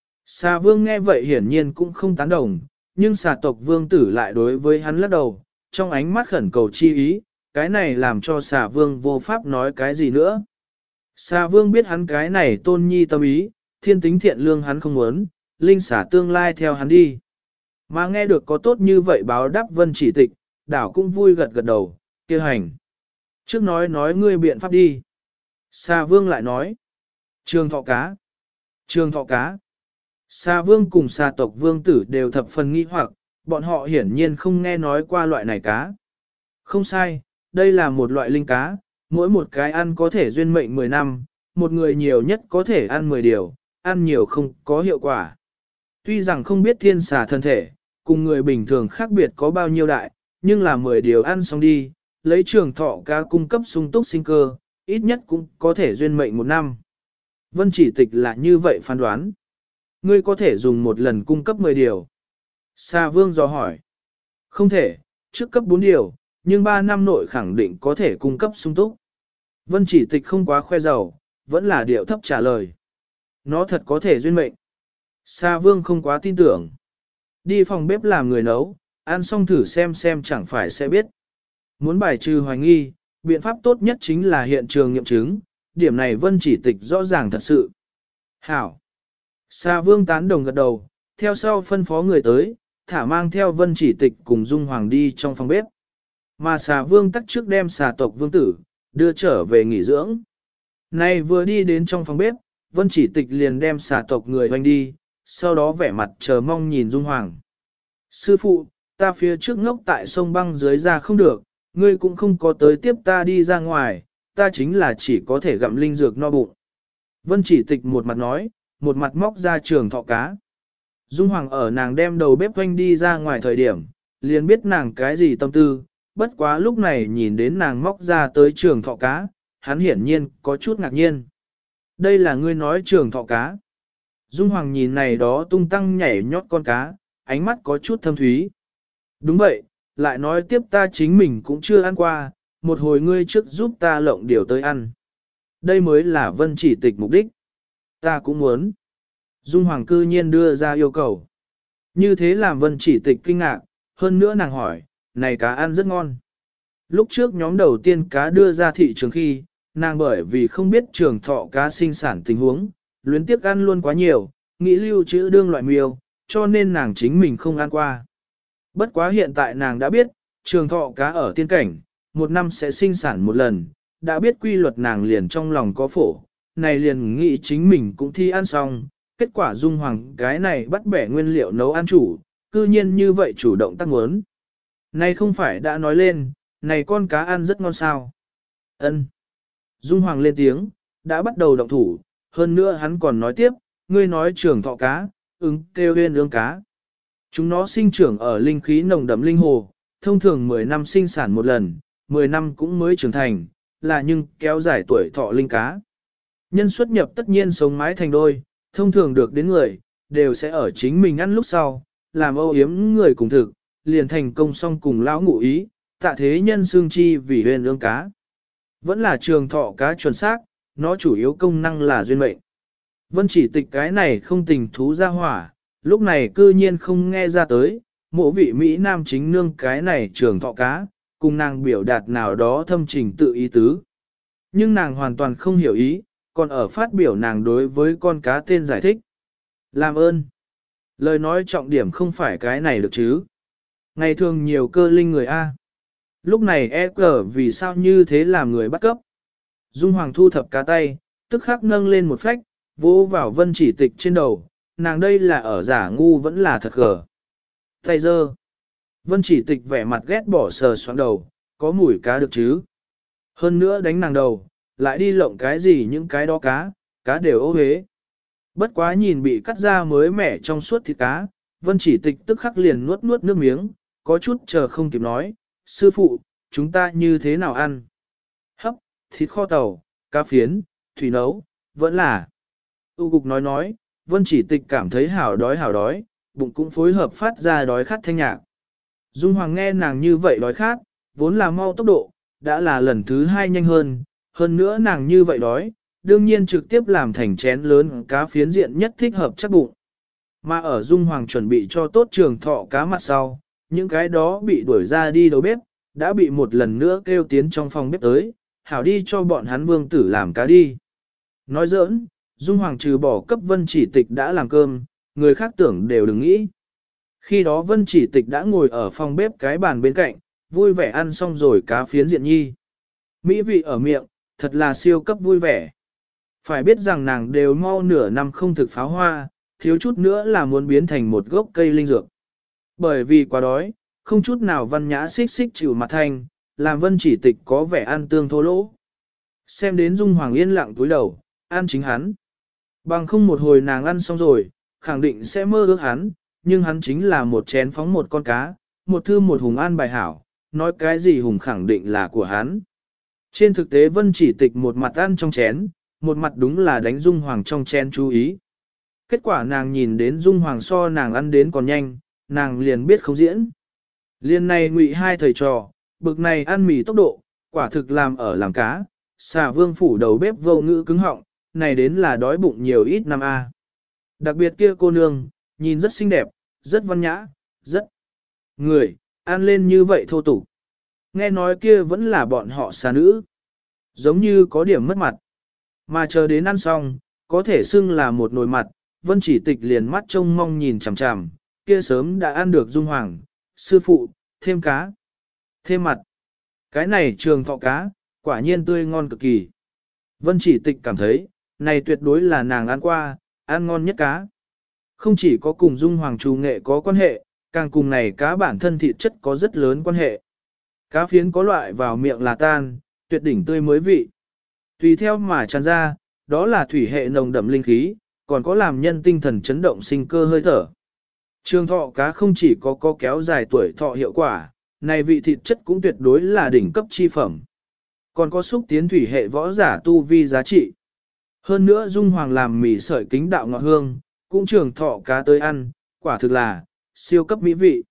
Xà vương nghe vậy hiển nhiên cũng không tán đồng, nhưng xà tộc vương tử lại đối với hắn lắc đầu, trong ánh mắt khẩn cầu chi ý, cái này làm cho xà vương vô pháp nói cái gì nữa. Xà vương biết hắn cái này tôn nhi tâm ý, thiên tính thiện lương hắn không muốn, linh xà tương lai theo hắn đi. Mà nghe được có tốt như vậy báo đáp Vân Chỉ Tịch, đảo cũng vui gật gật đầu, kêu hành. Trước nói ngươi biện pháp đi. Xà vương lại nói. Trường thọ cá. Trường thọ cá. Xà vương cùng xà tộc vương tử đều thập phần nghi hoặc, bọn họ hiển nhiên không nghe nói qua loại này cá. Không sai, đây là một loại linh cá, mỗi một cái ăn có thể duyên mệnh 10 năm, một người nhiều nhất có thể ăn 10 điều, ăn nhiều không có hiệu quả. Tuy rằng không biết thiên xà thân thể, cùng người bình thường khác biệt có bao nhiêu đại, nhưng là 10 điều ăn xong đi, lấy trường thọ cá cung cấp sung túc sinh cơ, ít nhất cũng có thể duyên mệnh 1 năm. Vân Chỉ Tịch là như vậy phán đoán. Ngươi có thể dùng một lần cung cấp 10 điều. Xà vương dò hỏi. Không thể, trước cấp 4 điều, nhưng 3 năm nội khẳng định có thể cung cấp sung túc. Vân Chỉ Tịch không quá khoe giàu, vẫn là điệu thấp trả lời. Nó thật có thể duyên mệnh. Xà vương không quá tin tưởng. Đi phòng bếp làm người nấu, ăn xong thử xem chẳng phải sẽ biết. Muốn bài trừ hoài nghi, biện pháp tốt nhất chính là hiện trường nghiệm chứng, điểm này Vân Chỉ Tịch rõ ràng thật sự. Hảo. Xà vương tán đồng gật đầu, theo sau phân phó người tới, thả mang theo Vân Chỉ Tịch cùng Dung Hoàng đi trong phòng bếp. Mà xà vương tắc trước đem xà tộc vương tử, đưa trở về nghỉ dưỡng. Nay vừa đi đến trong phòng bếp, Vân Chỉ Tịch liền đem xà tộc người hoành đi, sau đó vẻ mặt chờ mong nhìn Dung Hoàng. Sư phụ, ta phía trước ngốc tại sông băng dưới ra không được, ngươi cũng không có tới tiếp ta đi ra ngoài, ta chính là chỉ có thể gặm linh dược no bụng. Vân Chỉ Tịch một mặt nói, một mặt móc ra trường thọ cá. Dung Hoàng ở nàng đem đầu bếp hoành đi ra ngoài thời điểm, liền biết nàng cái gì tâm tư, bất quá lúc này nhìn đến nàng móc ra tới trường thọ cá, hắn hiển nhiên có chút ngạc nhiên. Đây là ngươi nói trường thọ cá. Dung Hoàng nhìn này đó tung tăng nhảy nhót con cá, ánh mắt có chút thâm thúy. Đúng vậy, lại nói tiếp ta chính mình cũng chưa ăn qua, một hồi ngươi trước giúp ta lộng điều tới ăn. Đây mới là Vân Chỉ Tịch mục đích. Ta cũng muốn. Dung Hoàng cư nhiên đưa ra yêu cầu. Như thế làm Vân Chỉ Tịch kinh ngạc, hơn nữa nàng hỏi, này cá ăn rất ngon. Lúc trước nhóm đầu tiên cá đưa ra thị trường khi, nàng bởi vì không biết trường thọ cá sinh sản tình huống, luyến tiếc ăn luôn quá nhiều, nghĩ lưu trữ đương loại miêu, cho nên nàng chính mình không ăn qua. Bất quá hiện tại nàng đã biết, trường thọ cá ở tiên cảnh, một năm sẽ sinh sản một lần, đã biết quy luật nàng liền trong lòng có phổ, này liền nghĩ chính mình cũng thi ăn xong, kết quả Dung Hoàng cái này bắt bẻ nguyên liệu nấu ăn chủ, cư nhiên như vậy chủ động tác muốn. Này không phải đã nói lên, này con cá ăn rất ngon sao. Ân. Dung Hoàng lên tiếng, đã bắt đầu động thủ, hơn nữa hắn còn nói tiếp, ngươi nói trường thọ cá, kêu huyên ương cá. Chúng nó sinh trưởng ở linh khí nồng đậm linh hồ, thông thường 10 năm sinh sản một lần, 10 năm cũng mới trưởng thành, là nhưng kéo dài tuổi thọ linh cá. Nhân xuất nhập tất nhiên sống mái thành đôi, thông thường được đến người, đều sẽ ở chính mình ăn lúc sau, làm âu yếm người cùng thực, liền thành công song cùng lão ngụ ý, tạ thế nhân xương chi vì huyền ương cá. Vẫn là trường thọ cá chuẩn xác, nó chủ yếu công năng là duyên mệnh. Vân Chỉ Tịch cái này không tình thú ra hỏa, lúc này cư nhiên không nghe ra tới, mộ vị Mỹ Nam chính nương cái này trường thọ cá, cùng nàng biểu đạt nào đó thâm trình tự ý tứ. Nhưng nàng hoàn toàn không hiểu ý, còn ở phát biểu nàng đối với con cá tên giải thích. Làm ơn. Lời nói trọng điểm không phải cái này được chứ. Ngày thường nhiều cơ linh người A. Lúc này vì sao như thế làm người bắt cấp. Dung Hoàng thu thập cá tay, tức khắc nâng lên một phách, vỗ vào Vân Chỉ Tịch trên đầu, nàng đây là ở giả ngu vẫn là thật gở. Tay dơ. Vân Chỉ Tịch vẻ mặt ghét bỏ sờ soạn đầu, có mùi cá được chứ. Hơn nữa đánh nàng đầu, lại đi lộng cái gì những cái đó cá đều ô hế. Bất quá nhìn bị cắt ra mới mẻ trong suốt thịt cá, Vân Chỉ Tịch tức khắc liền nuốt nuốt nước miếng, có chút chờ không kịp nói, sư phụ, chúng ta như thế nào ăn? Hấp, thịt kho tàu, cá phiến, thủy nấu, vẫn là. Tu Cục nói, Vân Chỉ Tịch cảm thấy hảo đói, bụng cũng phối hợp phát ra đói khát thanh nhạc. Dung Hoàng nghe nàng như vậy đói khát, vốn là mau tốc độ, đã là lần thứ 2 nhanh hơn nữa nàng như vậy đói, đương nhiên trực tiếp làm thành chén lớn cá phiến diện nhất thích hợp chắc bụng. Mà ở Dung Hoàng chuẩn bị cho tốt trường thọ cá mặt sau, những cái đó bị đuổi ra đi đầu bếp, đã bị một lần nữa kêu tiến trong phòng bếp tới, hảo đi cho bọn hắn vương tử làm cá đi. Nói giỡn, Dung Hoàng trừ bỏ cấp Vân Chỉ Tịch đã làm cơm, người khác tưởng đều đừng nghĩ. Khi đó Vân Chỉ Tịch đã ngồi ở phòng bếp cái bàn bên cạnh, vui vẻ ăn xong rồi cá phiến diện nhi. Mỹ vị ở miệng, thật là siêu cấp vui vẻ. Phải biết rằng nàng đều mau nửa năm không thực pháo hoa, thiếu chút nữa là muốn biến thành một gốc cây linh dược. Bởi vì quá đói, không chút nào văn nhã xích xích chịu mặt thanh, làm Vân Chỉ Tịch có vẻ ăn tương thô lỗ. Xem đến Dung Hoàng yên lặng túi đầu, ăn chính hắn. Bằng không một hồi nàng ăn xong rồi, khẳng định sẽ mơ ước hắn, nhưng hắn chính là một chén phóng một con cá, một thư một hùng an bài hảo, nói cái gì hùng khẳng định là của hắn. Trên thực tế Vân Chỉ Tịch một mặt ăn trong chén, một mặt đúng là đánh Dung Hoàng trong chén chú ý. Kết quả nàng nhìn đến Dung Hoàng so nàng ăn đến còn nhanh, nàng liền biết không diễn. Liên này ngụy hai thầy trò, bực này ăn mì tốc độ, quả thực làm ở làm cá, xà vương phủ đầu bếp vô ngữ cứng họng, này đến là đói bụng nhiều ít năm a. Đặc biệt kia cô nương, nhìn rất xinh đẹp, rất văn nhã, rất người, ăn lên như vậy thô tục. Nghe nói kia vẫn là bọn họ xà nữ. Giống như có điểm mất mặt. Mà chờ đến ăn xong, có thể xưng là một nồi mặt, Vân Chỉ Tịch liền mắt trông mong nhìn chằm chằm, kia sớm đã ăn được Dung Hoàng, sư phụ, thêm cá, thêm mặt. Cái này trường thọ cá, quả nhiên tươi ngon cực kỳ. Vân Chỉ Tịch cảm thấy, này tuyệt đối là nàng ăn qua, ăn ngon nhất cá. Không chỉ có cùng Dung Hoàng trù nghệ có quan hệ, càng cùng này cá bản thân thịt chất có rất lớn quan hệ. Cá phiến có loại vào miệng là tan, tuyệt đỉnh tươi mới vị. Tùy theo mà tràn ra, đó là thủy hệ nồng đậm linh khí, còn có làm nhân tinh thần chấn động sinh cơ hơi thở. Trường thọ cá không chỉ có kéo dài tuổi thọ hiệu quả, này vị thịt chất cũng tuyệt đối là đỉnh cấp chi phẩm. Còn có xúc tiến thủy hệ võ giả tu vi giá trị. Hơn nữa Dung Hoàng làm mì sợi kính đạo ngọt hương, cũng trường thọ cá tới ăn, quả thực là siêu cấp mỹ vị.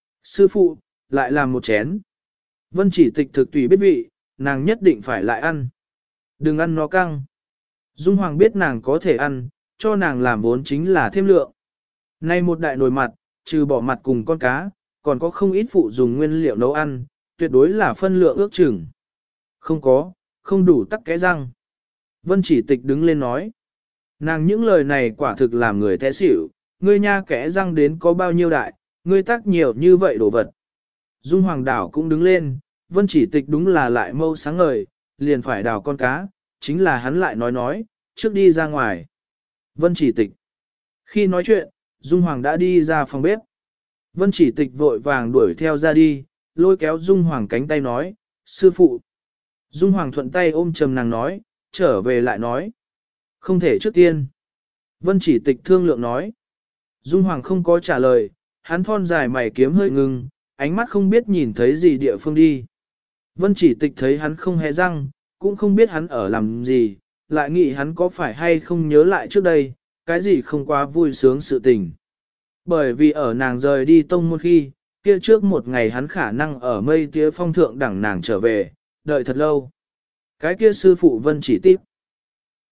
Sư phụ, lại làm một chén. Vân Chỉ Tịch thực tùy biết vị, nàng nhất định phải lại ăn. Đừng ăn nó căng. Dung Hoàng biết nàng có thể ăn, cho nàng làm vốn chính là thêm lượng. Nay một đại nồi mặt, trừ bỏ mặt cùng con cá, còn có không ít phụ dùng nguyên liệu nấu ăn, tuyệt đối là phân lượng ước chừng. Không đủ tắc cái răng. Vân Chỉ Tịch đứng lên nói. Nàng những lời này quả thực làm người té xỉu, ngươi nha kẽ răng đến có bao nhiêu đại, ngươi tắc nhiều như vậy đồ vật. Dung Hoàng đảo cũng đứng lên, Vân Chỉ Tịch đúng là lại mâu sáng ngời, liền phải đào con cá, chính là hắn lại nói, trước đi ra ngoài. Vân Chỉ Tịch. Khi nói chuyện, Dung Hoàng đã đi ra phòng bếp. Vân Chỉ Tịch vội vàng đuổi theo ra đi, lôi kéo Dung Hoàng cánh tay nói, sư phụ. Dung Hoàng thuận tay ôm chầm nàng nói, trở về lại nói. Không thể trước tiên. Vân Chỉ Tịch thương lượng nói. Dung Hoàng không có trả lời, hắn thon dài mày kiếm hơi ngừng, ánh mắt không biết nhìn thấy gì địa phương đi. Vân Chỉ Tịch thấy hắn không hề răng, cũng không biết hắn ở làm gì, lại nghĩ hắn có phải hay không nhớ lại trước đây, cái gì không quá vui sướng sự tình. Bởi vì ở nàng rời đi tông môn khi, kia trước một ngày hắn khả năng ở mây tía phong thượng đẳng nàng trở về, đợi thật lâu. Cái kia sư phụ Vân Chỉ Tịch.